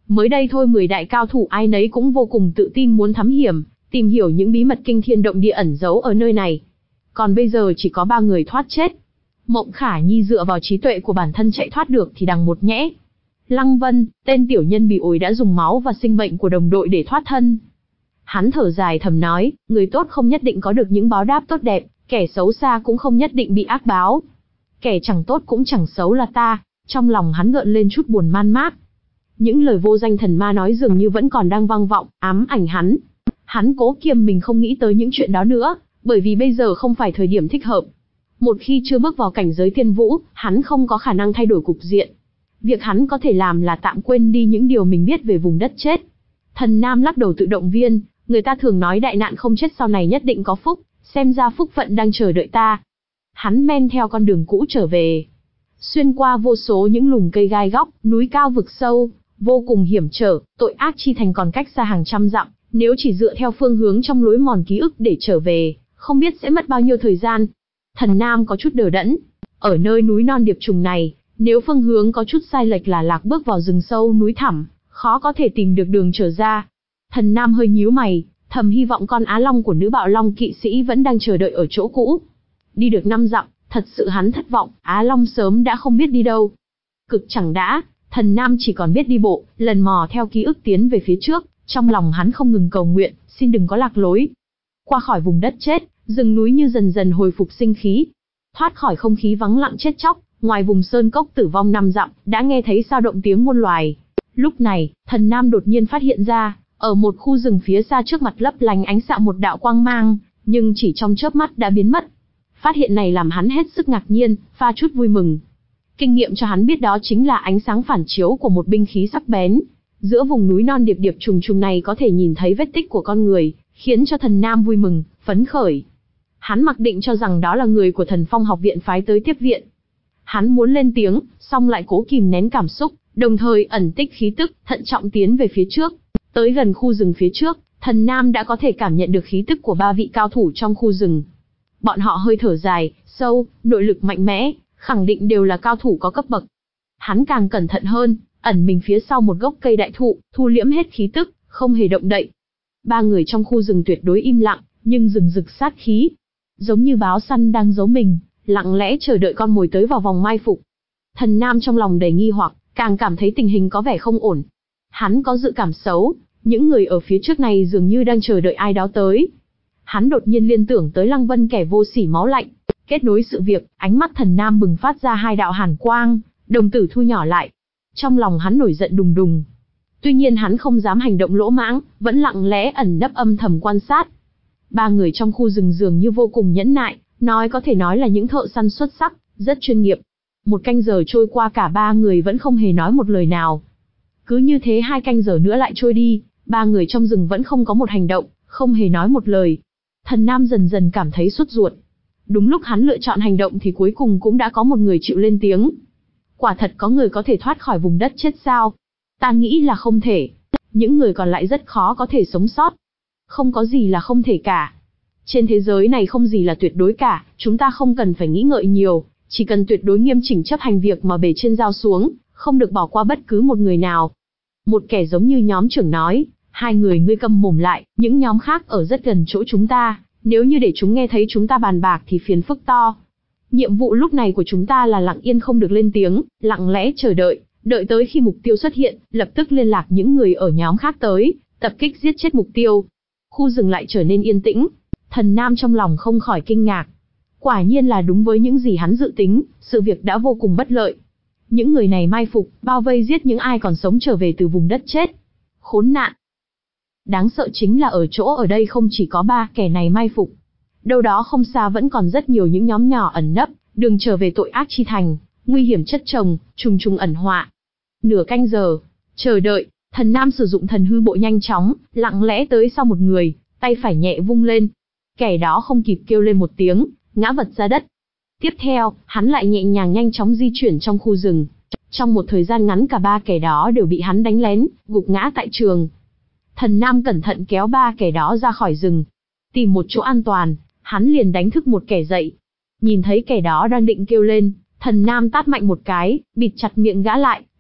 Mới đây thôi mười đại cao thủ ai nấy cũng vô cùng tự tin muốn thám hiểm, tìm hiểu những bí mật kinh thiên động địa ẩn giấu ở nơi này. Còn bây giờ chỉ có ba người thoát chết. Mộng Khả Nhi dựa vào trí tuệ của bản thân chạy thoát được thì đằng một nhẽ. Lăng Vân, tên tiểu nhân bị ổi đã dùng máu và sinh mệnh của đồng đội để thoát thân. Hắn thở dài thầm nói, người tốt không nhất định có được những báo đáp tốt đẹp, kẻ xấu xa cũng không nhất định bị ác báo. Kẻ chẳng tốt cũng chẳng xấu là ta. Trong lòng hắn gợn lên chút buồn man mác. Những lời vô danh thần ma nói dường như vẫn còn đang vang vọng, ám ảnh hắn. Hắn cố kiềm mình không nghĩ tới những chuyện đó nữa, bởi vì bây giờ không phải thời điểm thích hợp. Một khi chưa bước vào cảnh giới tiên vũ, hắn không có khả năng thay đổi cục diện. Việc hắn có thể làm là tạm quên đi những điều mình biết về vùng đất chết. Thần Nam lắc đầu tự động viên, người ta thường nói đại nạn không chết sau này nhất định có phúc, xem ra phúc phận đang chờ đợi ta. Hắn men theo con đường cũ trở về. Xuyên qua vô số những lùm cây gai góc, núi cao vực sâu, vô cùng hiểm trở, tội ác chi thành còn cách xa hàng trăm dặm, nếu chỉ dựa theo phương hướng trong lối mòn ký ức để trở về, không biết sẽ mất bao nhiêu thời gian. Thần Nam có chút đờ đẫn, ở nơi núi non điệp trùng này, nếu phương hướng có chút sai lệch là lạc bước vào rừng sâu núi thẳm, khó có thể tìm được đường trở ra. Thần Nam hơi nhíu mày, thầm hy vọng con Á Long của nữ bạo Long kỵ sĩ vẫn đang chờ đợi ở chỗ cũ. Đi được năm dặm, thật sự hắn thất vọng, Á Long sớm đã không biết đi đâu. Cực chẳng đã, Thần Nam chỉ còn biết đi bộ, lần mò theo ký ức tiến về phía trước, trong lòng hắn không ngừng cầu nguyện, xin đừng có lạc lối. Qua khỏi vùng đất chết, rừng núi như dần dần hồi phục sinh khí. Thoát khỏi không khí vắng lặng chết chóc, ngoài vùng sơn cốc tử vong năm dặm, đã nghe thấy sao động tiếng muôn loài. Lúc này, Thần Nam đột nhiên phát hiện ra, ở một khu rừng phía xa trước mặt lấp lánh ánh xạ một đạo quang mang, nhưng chỉ trong chớp mắt đã biến mất. Phát hiện này làm hắn hết sức ngạc nhiên, pha chút vui mừng. Kinh nghiệm cho hắn biết đó chính là ánh sáng phản chiếu của một binh khí sắc bén. Giữa vùng núi non điệp điệp trùng trùng này có thể nhìn thấy vết tích của con người, khiến cho Thần Nam vui mừng, phấn khởi. Hắn mặc định cho rằng đó là người của Thần Phong học viện phái tới tiếp viện. Hắn muốn lên tiếng, song lại cố kìm nén cảm xúc, đồng thời ẩn tích khí tức, thận trọng tiến về phía trước. Tới gần khu rừng phía trước, Thần Nam đã có thể cảm nhận được khí tức của ba vị cao thủ trong khu rừng. Bọn họ hơi thở dài, sâu, nội lực mạnh mẽ, khẳng định đều là cao thủ có cấp bậc. Hắn càng cẩn thận hơn, ẩn mình phía sau một gốc cây đại thụ, thu liễm hết khí tức, không hề động đậy. Ba người trong khu rừng tuyệt đối im lặng, nhưng rừng rực sát khí. Giống như báo săn đang giấu mình, lặng lẽ chờ đợi con mồi tới vào vòng mai phục. Thần Nam trong lòng đầy nghi hoặc, càng cảm thấy tình hình có vẻ không ổn. Hắn có dự cảm xấu, những người ở phía trước này dường như đang chờ đợi ai đó tới. Hắn đột nhiên liên tưởng tới Lăng Vân kẻ vô sỉ máu lạnh. Kết nối sự việc, ánh mắt Thần Nam bừng phát ra hai đạo hàn quang, đồng tử thu nhỏ lại. Trong lòng hắn nổi giận đùng đùng. Tuy nhiên hắn không dám hành động lỗ mãng, vẫn lặng lẽ ẩn nấp âm thầm quan sát. Ba người trong khu rừng dường như vô cùng nhẫn nại, nói có thể nói là những thợ săn xuất sắc, rất chuyên nghiệp. Một canh giờ trôi qua cả ba người vẫn không hề nói một lời nào. Cứ như thế hai canh giờ nữa lại trôi đi, ba người trong rừng vẫn không có một hành động, không hề nói một lời. Thần Nam dần dần cảm thấy sốt ruột. Đúng lúc hắn lựa chọn hành động thì cuối cùng cũng đã có một người chịu lên tiếng. Quả thật có người có thể thoát khỏi vùng đất chết sao? Ta nghĩ là không thể. Những người còn lại rất khó có thể sống sót. Không có gì là không thể cả. Trên thế giới này không gì là tuyệt đối cả, chúng ta không cần phải nghĩ ngợi nhiều, chỉ cần tuyệt đối nghiêm chỉnh chấp hành việc mà bề trên giao xuống, không được bỏ qua bất cứ một người nào. Một kẻ giống như nhóm trưởng nói, hai người ngươi câm mồm lại, những nhóm khác ở rất gần chỗ chúng ta, nếu như để chúng nghe thấy chúng ta bàn bạc thì phiền phức to. Nhiệm vụ lúc này của chúng ta là lặng yên không được lên tiếng, lặng lẽ chờ đợi, đợi tới khi mục tiêu xuất hiện, lập tức liên lạc những người ở nhóm khác tới, tập kích giết chết mục tiêu. Khu rừng lại trở nên yên tĩnh, Thần Nam trong lòng không khỏi kinh ngạc. Quả nhiên là đúng với những gì hắn dự tính, sự việc đã vô cùng bất lợi. Những người này mai phục, bao vây giết những ai còn sống trở về từ vùng đất chết. Khốn nạn! Đáng sợ chính là ở chỗ ở đây không chỉ có ba kẻ này mai phục. Đâu đó không xa vẫn còn rất nhiều những nhóm nhỏ ẩn nấp, đường trở về tội ác chi thành, nguy hiểm chất chồng, trùng trùng ẩn họa. Nửa canh giờ, chờ đợi, Thần Nam sử dụng thần hư bộ nhanh chóng, lặng lẽ tới sau một người, tay phải nhẹ vung lên. Kẻ đó không kịp kêu lên một tiếng, ngã vật ra đất. Tiếp theo, hắn lại nhẹ nhàng nhanh chóng di chuyển trong khu rừng. Trong một thời gian ngắn cả ba kẻ đó đều bị hắn đánh lén, gục ngã tại trường. Thần Nam cẩn thận kéo ba kẻ đó ra khỏi rừng. Tìm một chỗ an toàn, hắn liền đánh thức một kẻ dậy. Nhìn thấy kẻ đó đang định kêu lên, Thần Nam tát mạnh một cái, bịt chặt miệng gã lại,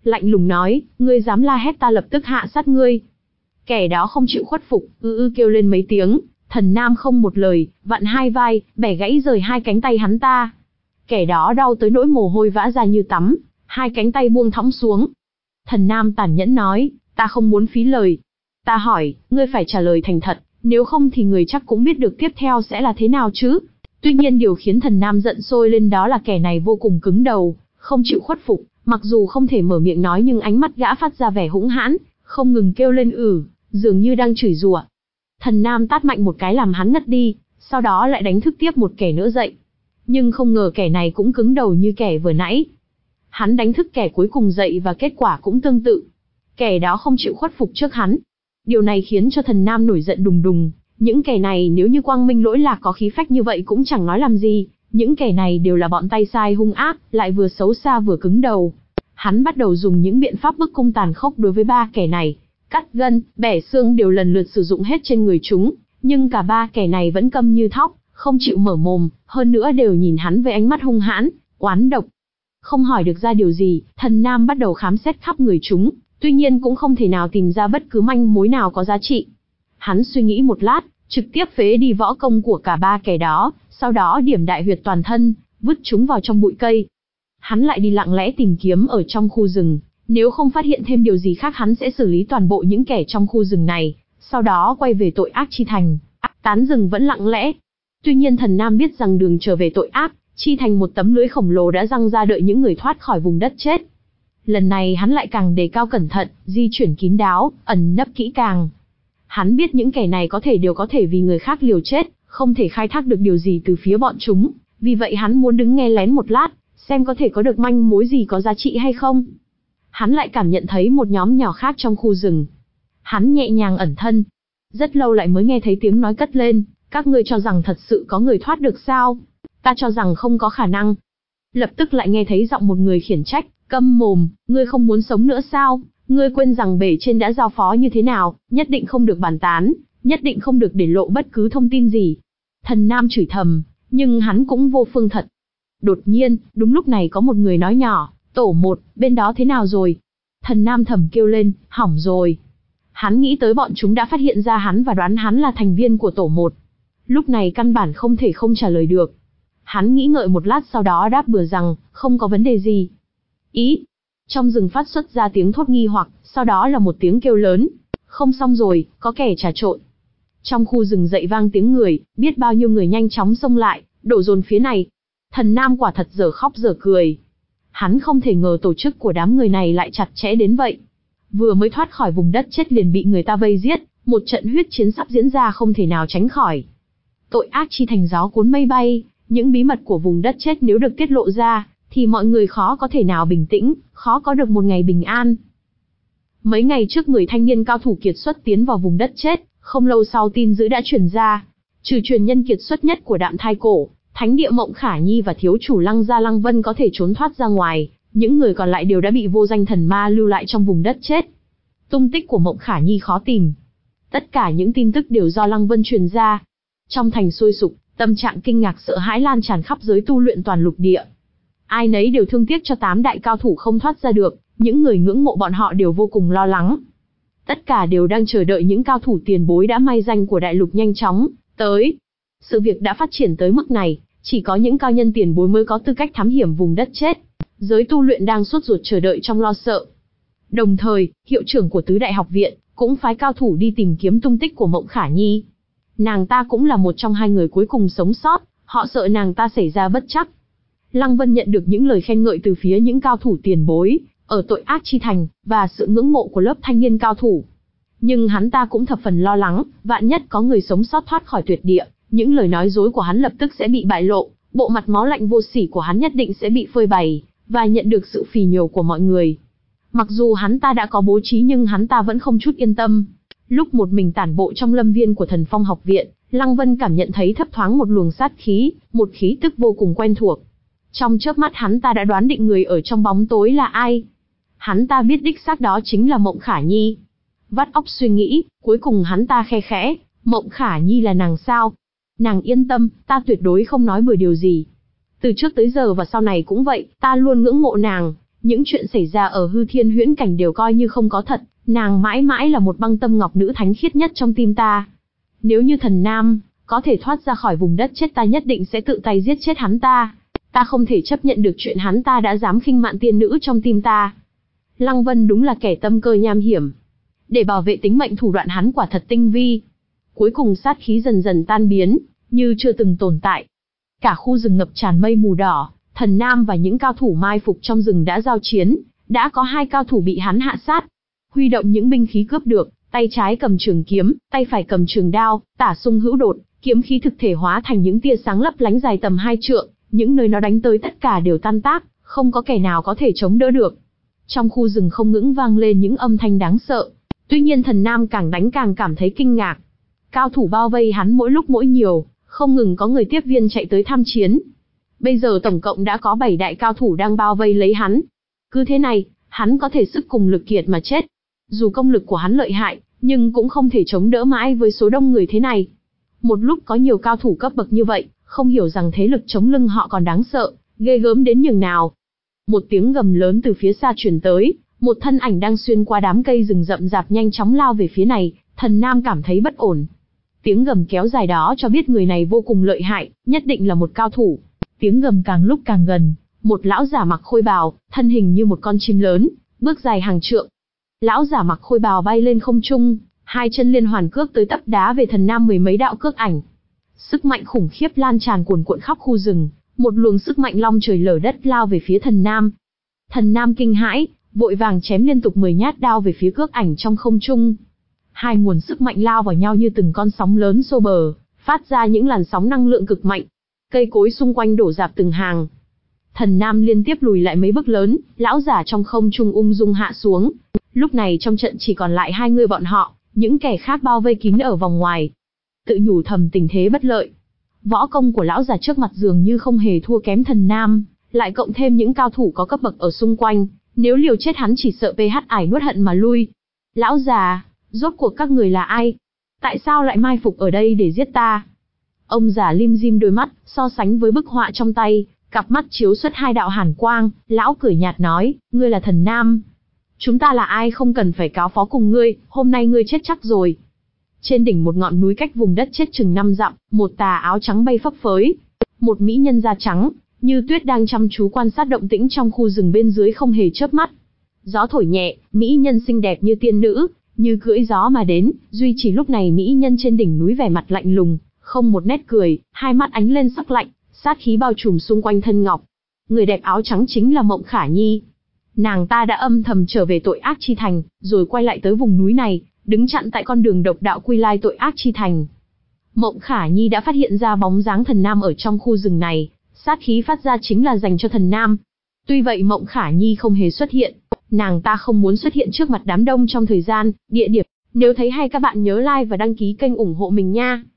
lạnh lùng nói, ngươi dám la hét ta lập tức hạ sát ngươi. Kẻ đó không chịu khuất phục, ư ư kêu lên mấy tiếng, Thần Nam không một lời, vặn hai vai, bẻ gãy rời hai cánh tay hắn ta. Kẻ đó đau tới nỗi mồ hôi vã ra như tắm, hai cánh tay buông thõng xuống. Thần Nam tàn nhẫn nói, ta không muốn phí lời. Ta hỏi, ngươi phải trả lời thành thật, nếu không thì người chắc cũng biết được tiếp theo sẽ là thế nào chứ. Tuy nhiên điều khiến Thần Nam giận sôi lên đó là kẻ này vô cùng cứng đầu, không chịu khuất phục, mặc dù không thể mở miệng nói nhưng ánh mắt gã phát ra vẻ hũng hãn, không ngừng kêu lên ử, dường như đang chửi rủa. Thần Nam tát mạnh một cái làm hắn ngất đi, sau đó lại đánh thức tiếp một kẻ nữa dậy. Nhưng không ngờ kẻ này cũng cứng đầu như kẻ vừa nãy. Hắn đánh thức kẻ cuối cùng dậy và kết quả cũng tương tự. Kẻ đó không chịu khuất phục trước hắn. Điều này khiến cho Thần Nam nổi giận đùng đùng. Những kẻ này nếu như quang minh lỗi lạc có khí phách như vậy cũng chẳng nói làm gì. Những kẻ này đều là bọn tay sai hung ác, lại vừa xấu xa vừa cứng đầu. Hắn bắt đầu dùng những biện pháp bức cung tàn khốc đối với ba kẻ này. Cắt gân, bẻ xương đều lần lượt sử dụng hết trên người chúng. Nhưng cả ba kẻ này vẫn câm như thóc, không chịu mở mồm, hơn nữa đều nhìn hắn với ánh mắt hung hãn, oán độc. Không hỏi được ra điều gì, Thần Nam bắt đầu khám xét khắp người chúng, tuy nhiên cũng không thể nào tìm ra bất cứ manh mối nào có giá trị. Hắn suy nghĩ một lát, trực tiếp phế đi võ công của cả ba kẻ đó, sau đó điểm đại huyệt toàn thân, vứt chúng vào trong bụi cây. Hắn lại đi lặng lẽ tìm kiếm ở trong khu rừng, nếu không phát hiện thêm điều gì khác hắn sẽ xử lý toàn bộ những kẻ trong khu rừng này, sau đó quay về tội ác chi thành. Tán rừng vẫn lặng lẽ. Tuy nhiên Thần Nam biết rằng đường trở về tội ác, chi thành một tấm lưới khổng lồ đã giăng ra đợi những người thoát khỏi vùng đất chết. Lần này hắn lại càng đề cao cẩn thận, di chuyển kín đáo, ẩn nấp kỹ càng. Hắn biết những kẻ này có thể đều có thể vì người khác liều chết, không thể khai thác được điều gì từ phía bọn chúng, vì vậy hắn muốn đứng nghe lén một lát, xem có thể có được manh mối gì có giá trị hay không. Hắn lại cảm nhận thấy một nhóm nhỏ khác trong khu rừng. Hắn nhẹ nhàng ẩn thân. Rất lâu lại mới nghe thấy tiếng nói cất lên, các ngươi cho rằng thật sự có người thoát được sao? Ta cho rằng không có khả năng. Lập tức lại nghe thấy giọng một người khiển trách, câm mồm, ngươi không muốn sống nữa sao? Ngươi quên rằng bề trên đã giao phó như thế nào, nhất định không được bàn tán, nhất định không được để lộ bất cứ thông tin gì. Thần Nam chửi thầm, nhưng hắn cũng vô phương thật. Đột nhiên, đúng lúc này có một người nói nhỏ, tổ một, bên đó thế nào rồi? Thần Nam thầm kêu lên, hỏng rồi. Hắn nghĩ tới bọn chúng đã phát hiện ra hắn và đoán hắn là thành viên của tổ một. Lúc này căn bản không thể không trả lời được. Hắn nghĩ ngợi một lát sau đó đáp bừa rằng, không có vấn đề gì. Ý. Trong rừng phát xuất ra tiếng thốt nghi hoặc, sau đó là một tiếng kêu lớn. Không xong rồi, có kẻ trà trộn. Trong khu rừng dậy vang tiếng người, biết bao nhiêu người nhanh chóng xông lại, đổ dồn phía này. Thần Nam quả thật dở khóc dở cười. Hắn không thể ngờ tổ chức của đám người này lại chặt chẽ đến vậy. Vừa mới thoát khỏi vùng đất chết liền bị người ta vây giết, một trận huyết chiến sắp diễn ra không thể nào tránh khỏi. Tội ác chi thành gió cuốn mây bay, những bí mật của vùng đất chết nếu được tiết lộ ra, thì mọi người khó có thể nào bình tĩnh, khó có được một ngày bình an. Mấy ngày trước người thanh niên cao thủ kiệt xuất tiến vào vùng đất chết, không lâu sau tin dữ đã truyền ra. Trừ truyền nhân kiệt xuất nhất của Đạm Thai Cổ, Thánh địa Mộng Khả Nhi và thiếu chủ Lăng Gia Lăng Vân có thể trốn thoát ra ngoài, những người còn lại đều đã bị vô danh thần ma lưu lại trong vùng đất chết. Tung tích của Mộng Khả Nhi khó tìm. Tất cả những tin tức đều do Lăng Vân truyền ra. Trong thành sôi sục, tâm trạng kinh ngạc sợ hãi lan tràn khắp giới tu luyện toàn lục địa. Ai nấy đều thương tiếc cho tám đại cao thủ không thoát ra được, những người ngưỡng mộ bọn họ đều vô cùng lo lắng. Tất cả đều đang chờ đợi những cao thủ tiền bối đã may danh của đại lục nhanh chóng tới. Sự việc đã phát triển tới mức này, chỉ có những cao nhân tiền bối mới có tư cách thám hiểm vùng đất chết. Giới tu luyện đang sốt ruột chờ đợi trong lo sợ. Đồng thời, hiệu trưởng của tứ đại học viện cũng phái cao thủ đi tìm kiếm tung tích của Mộng Khả Nhi. Nàng ta cũng là một trong hai người cuối cùng sống sót, họ sợ nàng ta xảy ra bất trắc. Lăng Vân nhận được những lời khen ngợi từ phía những cao thủ tiền bối ở tội ác chi thành và sự ngưỡng mộ của lớp thanh niên cao thủ. Nhưng hắn ta cũng thập phần lo lắng, vạn nhất có người sống sót thoát khỏi tuyệt địa, những lời nói dối của hắn lập tức sẽ bị bại lộ, bộ mặt máu lạnh vô sỉ của hắn nhất định sẽ bị phơi bày và nhận được sự phỉ nhổ của mọi người. Mặc dù hắn ta đã có bố trí nhưng hắn ta vẫn không chút yên tâm. Lúc một mình tản bộ trong lâm viên của Thần Phong học viện, Lăng Vân cảm nhận thấy thấp thoáng một luồng sát khí, một khí tức vô cùng quen thuộc. Trong chớp mắt hắn ta đã đoán định người ở trong bóng tối là ai. Hắn ta biết đích xác đó chính là Mộng Khả Nhi. Vắt óc suy nghĩ, cuối cùng hắn ta khe khẽ, Mộng Khả Nhi là nàng sao? Nàng yên tâm, ta tuyệt đối không nói bừa điều gì. Từ trước tới giờ và sau này cũng vậy, ta luôn ngưỡng mộ nàng. Những chuyện xảy ra ở hư thiên huyễn cảnh đều coi như không có thật, nàng mãi mãi là một băng tâm ngọc nữ thánh khiết nhất trong tim ta. Nếu như thần nam có thể thoát ra khỏi vùng đất chết, ta nhất định sẽ tự tay giết chết hắn ta. Ta không thể chấp nhận được chuyện hắn ta đã dám khinh mạn tiên nữ trong tim ta. Lăng Vân đúng là kẻ tâm cơ nham hiểm. Để bảo vệ tính mệnh, thủ đoạn hắn quả thật tinh vi. Cuối cùng sát khí dần dần tan biến, như chưa từng tồn tại. Cả khu rừng ngập tràn mây mù đỏ, thần nam và những cao thủ mai phục trong rừng đã giao chiến, đã có hai cao thủ bị hắn hạ sát. Huy động những binh khí cướp được, tay trái cầm trường kiếm, tay phải cầm trường đao, tả xung hữu đột, kiếm khí thực thể hóa thành những tia sáng lấp lánh dài tầm hai trượng, những nơi nó đánh tới tất cả đều tan tác, không có kẻ nào có thể chống đỡ được. Trong khu rừng không ngừng vang lên những âm thanh đáng sợ. Tuy nhiên thần nam càng đánh càng cảm thấy kinh ngạc. Cao thủ bao vây hắn mỗi lúc mỗi nhiều, không ngừng có người tiếp viên chạy tới tham chiến. Bây giờ tổng cộng đã có bảy đại cao thủ đang bao vây lấy hắn. Cứ thế này, hắn có thể sức cùng lực kiệt mà chết. Dù công lực của hắn lợi hại, nhưng cũng không thể chống đỡ mãi với số đông người thế này. Một lúc có nhiều cao thủ cấp bậc như vậy, không hiểu rằng thế lực chống lưng họ còn đáng sợ, ghê gớm đến nhường nào. Một tiếng gầm lớn từ phía xa truyền tới, một thân ảnh đang xuyên qua đám cây rừng rậm rạp nhanh chóng lao về phía này, thần nam cảm thấy bất ổn. Tiếng gầm kéo dài đó cho biết người này vô cùng lợi hại, nhất định là một cao thủ. Tiếng gầm càng lúc càng gần, một lão giả mặc khôi bào, thân hình như một con chim lớn, bước dài hàng trượng. Lão giả mặc khôi bào bay lên không trung, hai chân liên hoàn cước tới tấp đá về thần nam mười mấy đạo cước ảnh. Sức mạnh khủng khiếp lan tràn cuồn cuộn khắp khu rừng, một luồng sức mạnh long trời lở đất lao về phía thần nam. Thần nam kinh hãi, vội vàng chém liên tục mười nhát đao về phía cước ảnh trong không trung. Hai nguồn sức mạnh lao vào nhau như từng con sóng lớn xô bờ, phát ra những làn sóng năng lượng cực mạnh. Cây cối xung quanh đổ rạp từng hàng. Thần nam liên tiếp lùi lại mấy bước lớn, lão giả trong không trung ung dung hạ xuống. Lúc này trong trận chỉ còn lại hai người bọn họ, những kẻ khác bao vây kín ở vòng ngoài. Tự nhủ thầm tình thế bất lợi. Võ công của lão già trước mặt dường như không hề thua kém thần nam, lại cộng thêm những cao thủ có cấp bậc ở xung quanh, nếu liều chết hắn chỉ sợ pê hát ải nuốt hận mà lui. Lão già, rốt cuộc các người là ai? Tại sao lại mai phục ở đây để giết ta? Ông già lim dim đôi mắt, so sánh với bức họa trong tay, cặp mắt chiếu xuất hai đạo hàn quang, lão cười nhạt nói, ngươi là thần nam. Chúng ta là ai không cần phải cáo phó cùng ngươi, hôm nay ngươi chết chắc rồi. Trên đỉnh một ngọn núi cách vùng đất chết chừng năm dặm, một tà áo trắng bay phấp phới. Một mỹ nhân da trắng, như tuyết đang chăm chú quan sát động tĩnh trong khu rừng bên dưới không hề chớp mắt. Gió thổi nhẹ, mỹ nhân xinh đẹp như tiên nữ, như cưỡi gió mà đến, duy chỉ lúc này mỹ nhân trên đỉnh núi vẻ mặt lạnh lùng, không một nét cười, hai mắt ánh lên sắc lạnh, sát khí bao trùm xung quanh thân ngọc. Người đẹp áo trắng chính là Mộng Khả Nhi. Nàng ta đã âm thầm trở về tội ác chi thành, rồi quay lại tới vùng núi này, đứng chặn tại con đường độc đạo quy lai tội ác chi thành. Mộng Khả Nhi đã phát hiện ra bóng dáng thần nam ở trong khu rừng này, sát khí phát ra chính là dành cho thần nam. Tuy vậy Mộng Khả Nhi không hề xuất hiện, nàng ta không muốn xuất hiện trước mặt đám đông trong thời gian, địa điểm. Nếu thấy hay các bạn nhớ like và đăng ký kênh ủng hộ mình nha.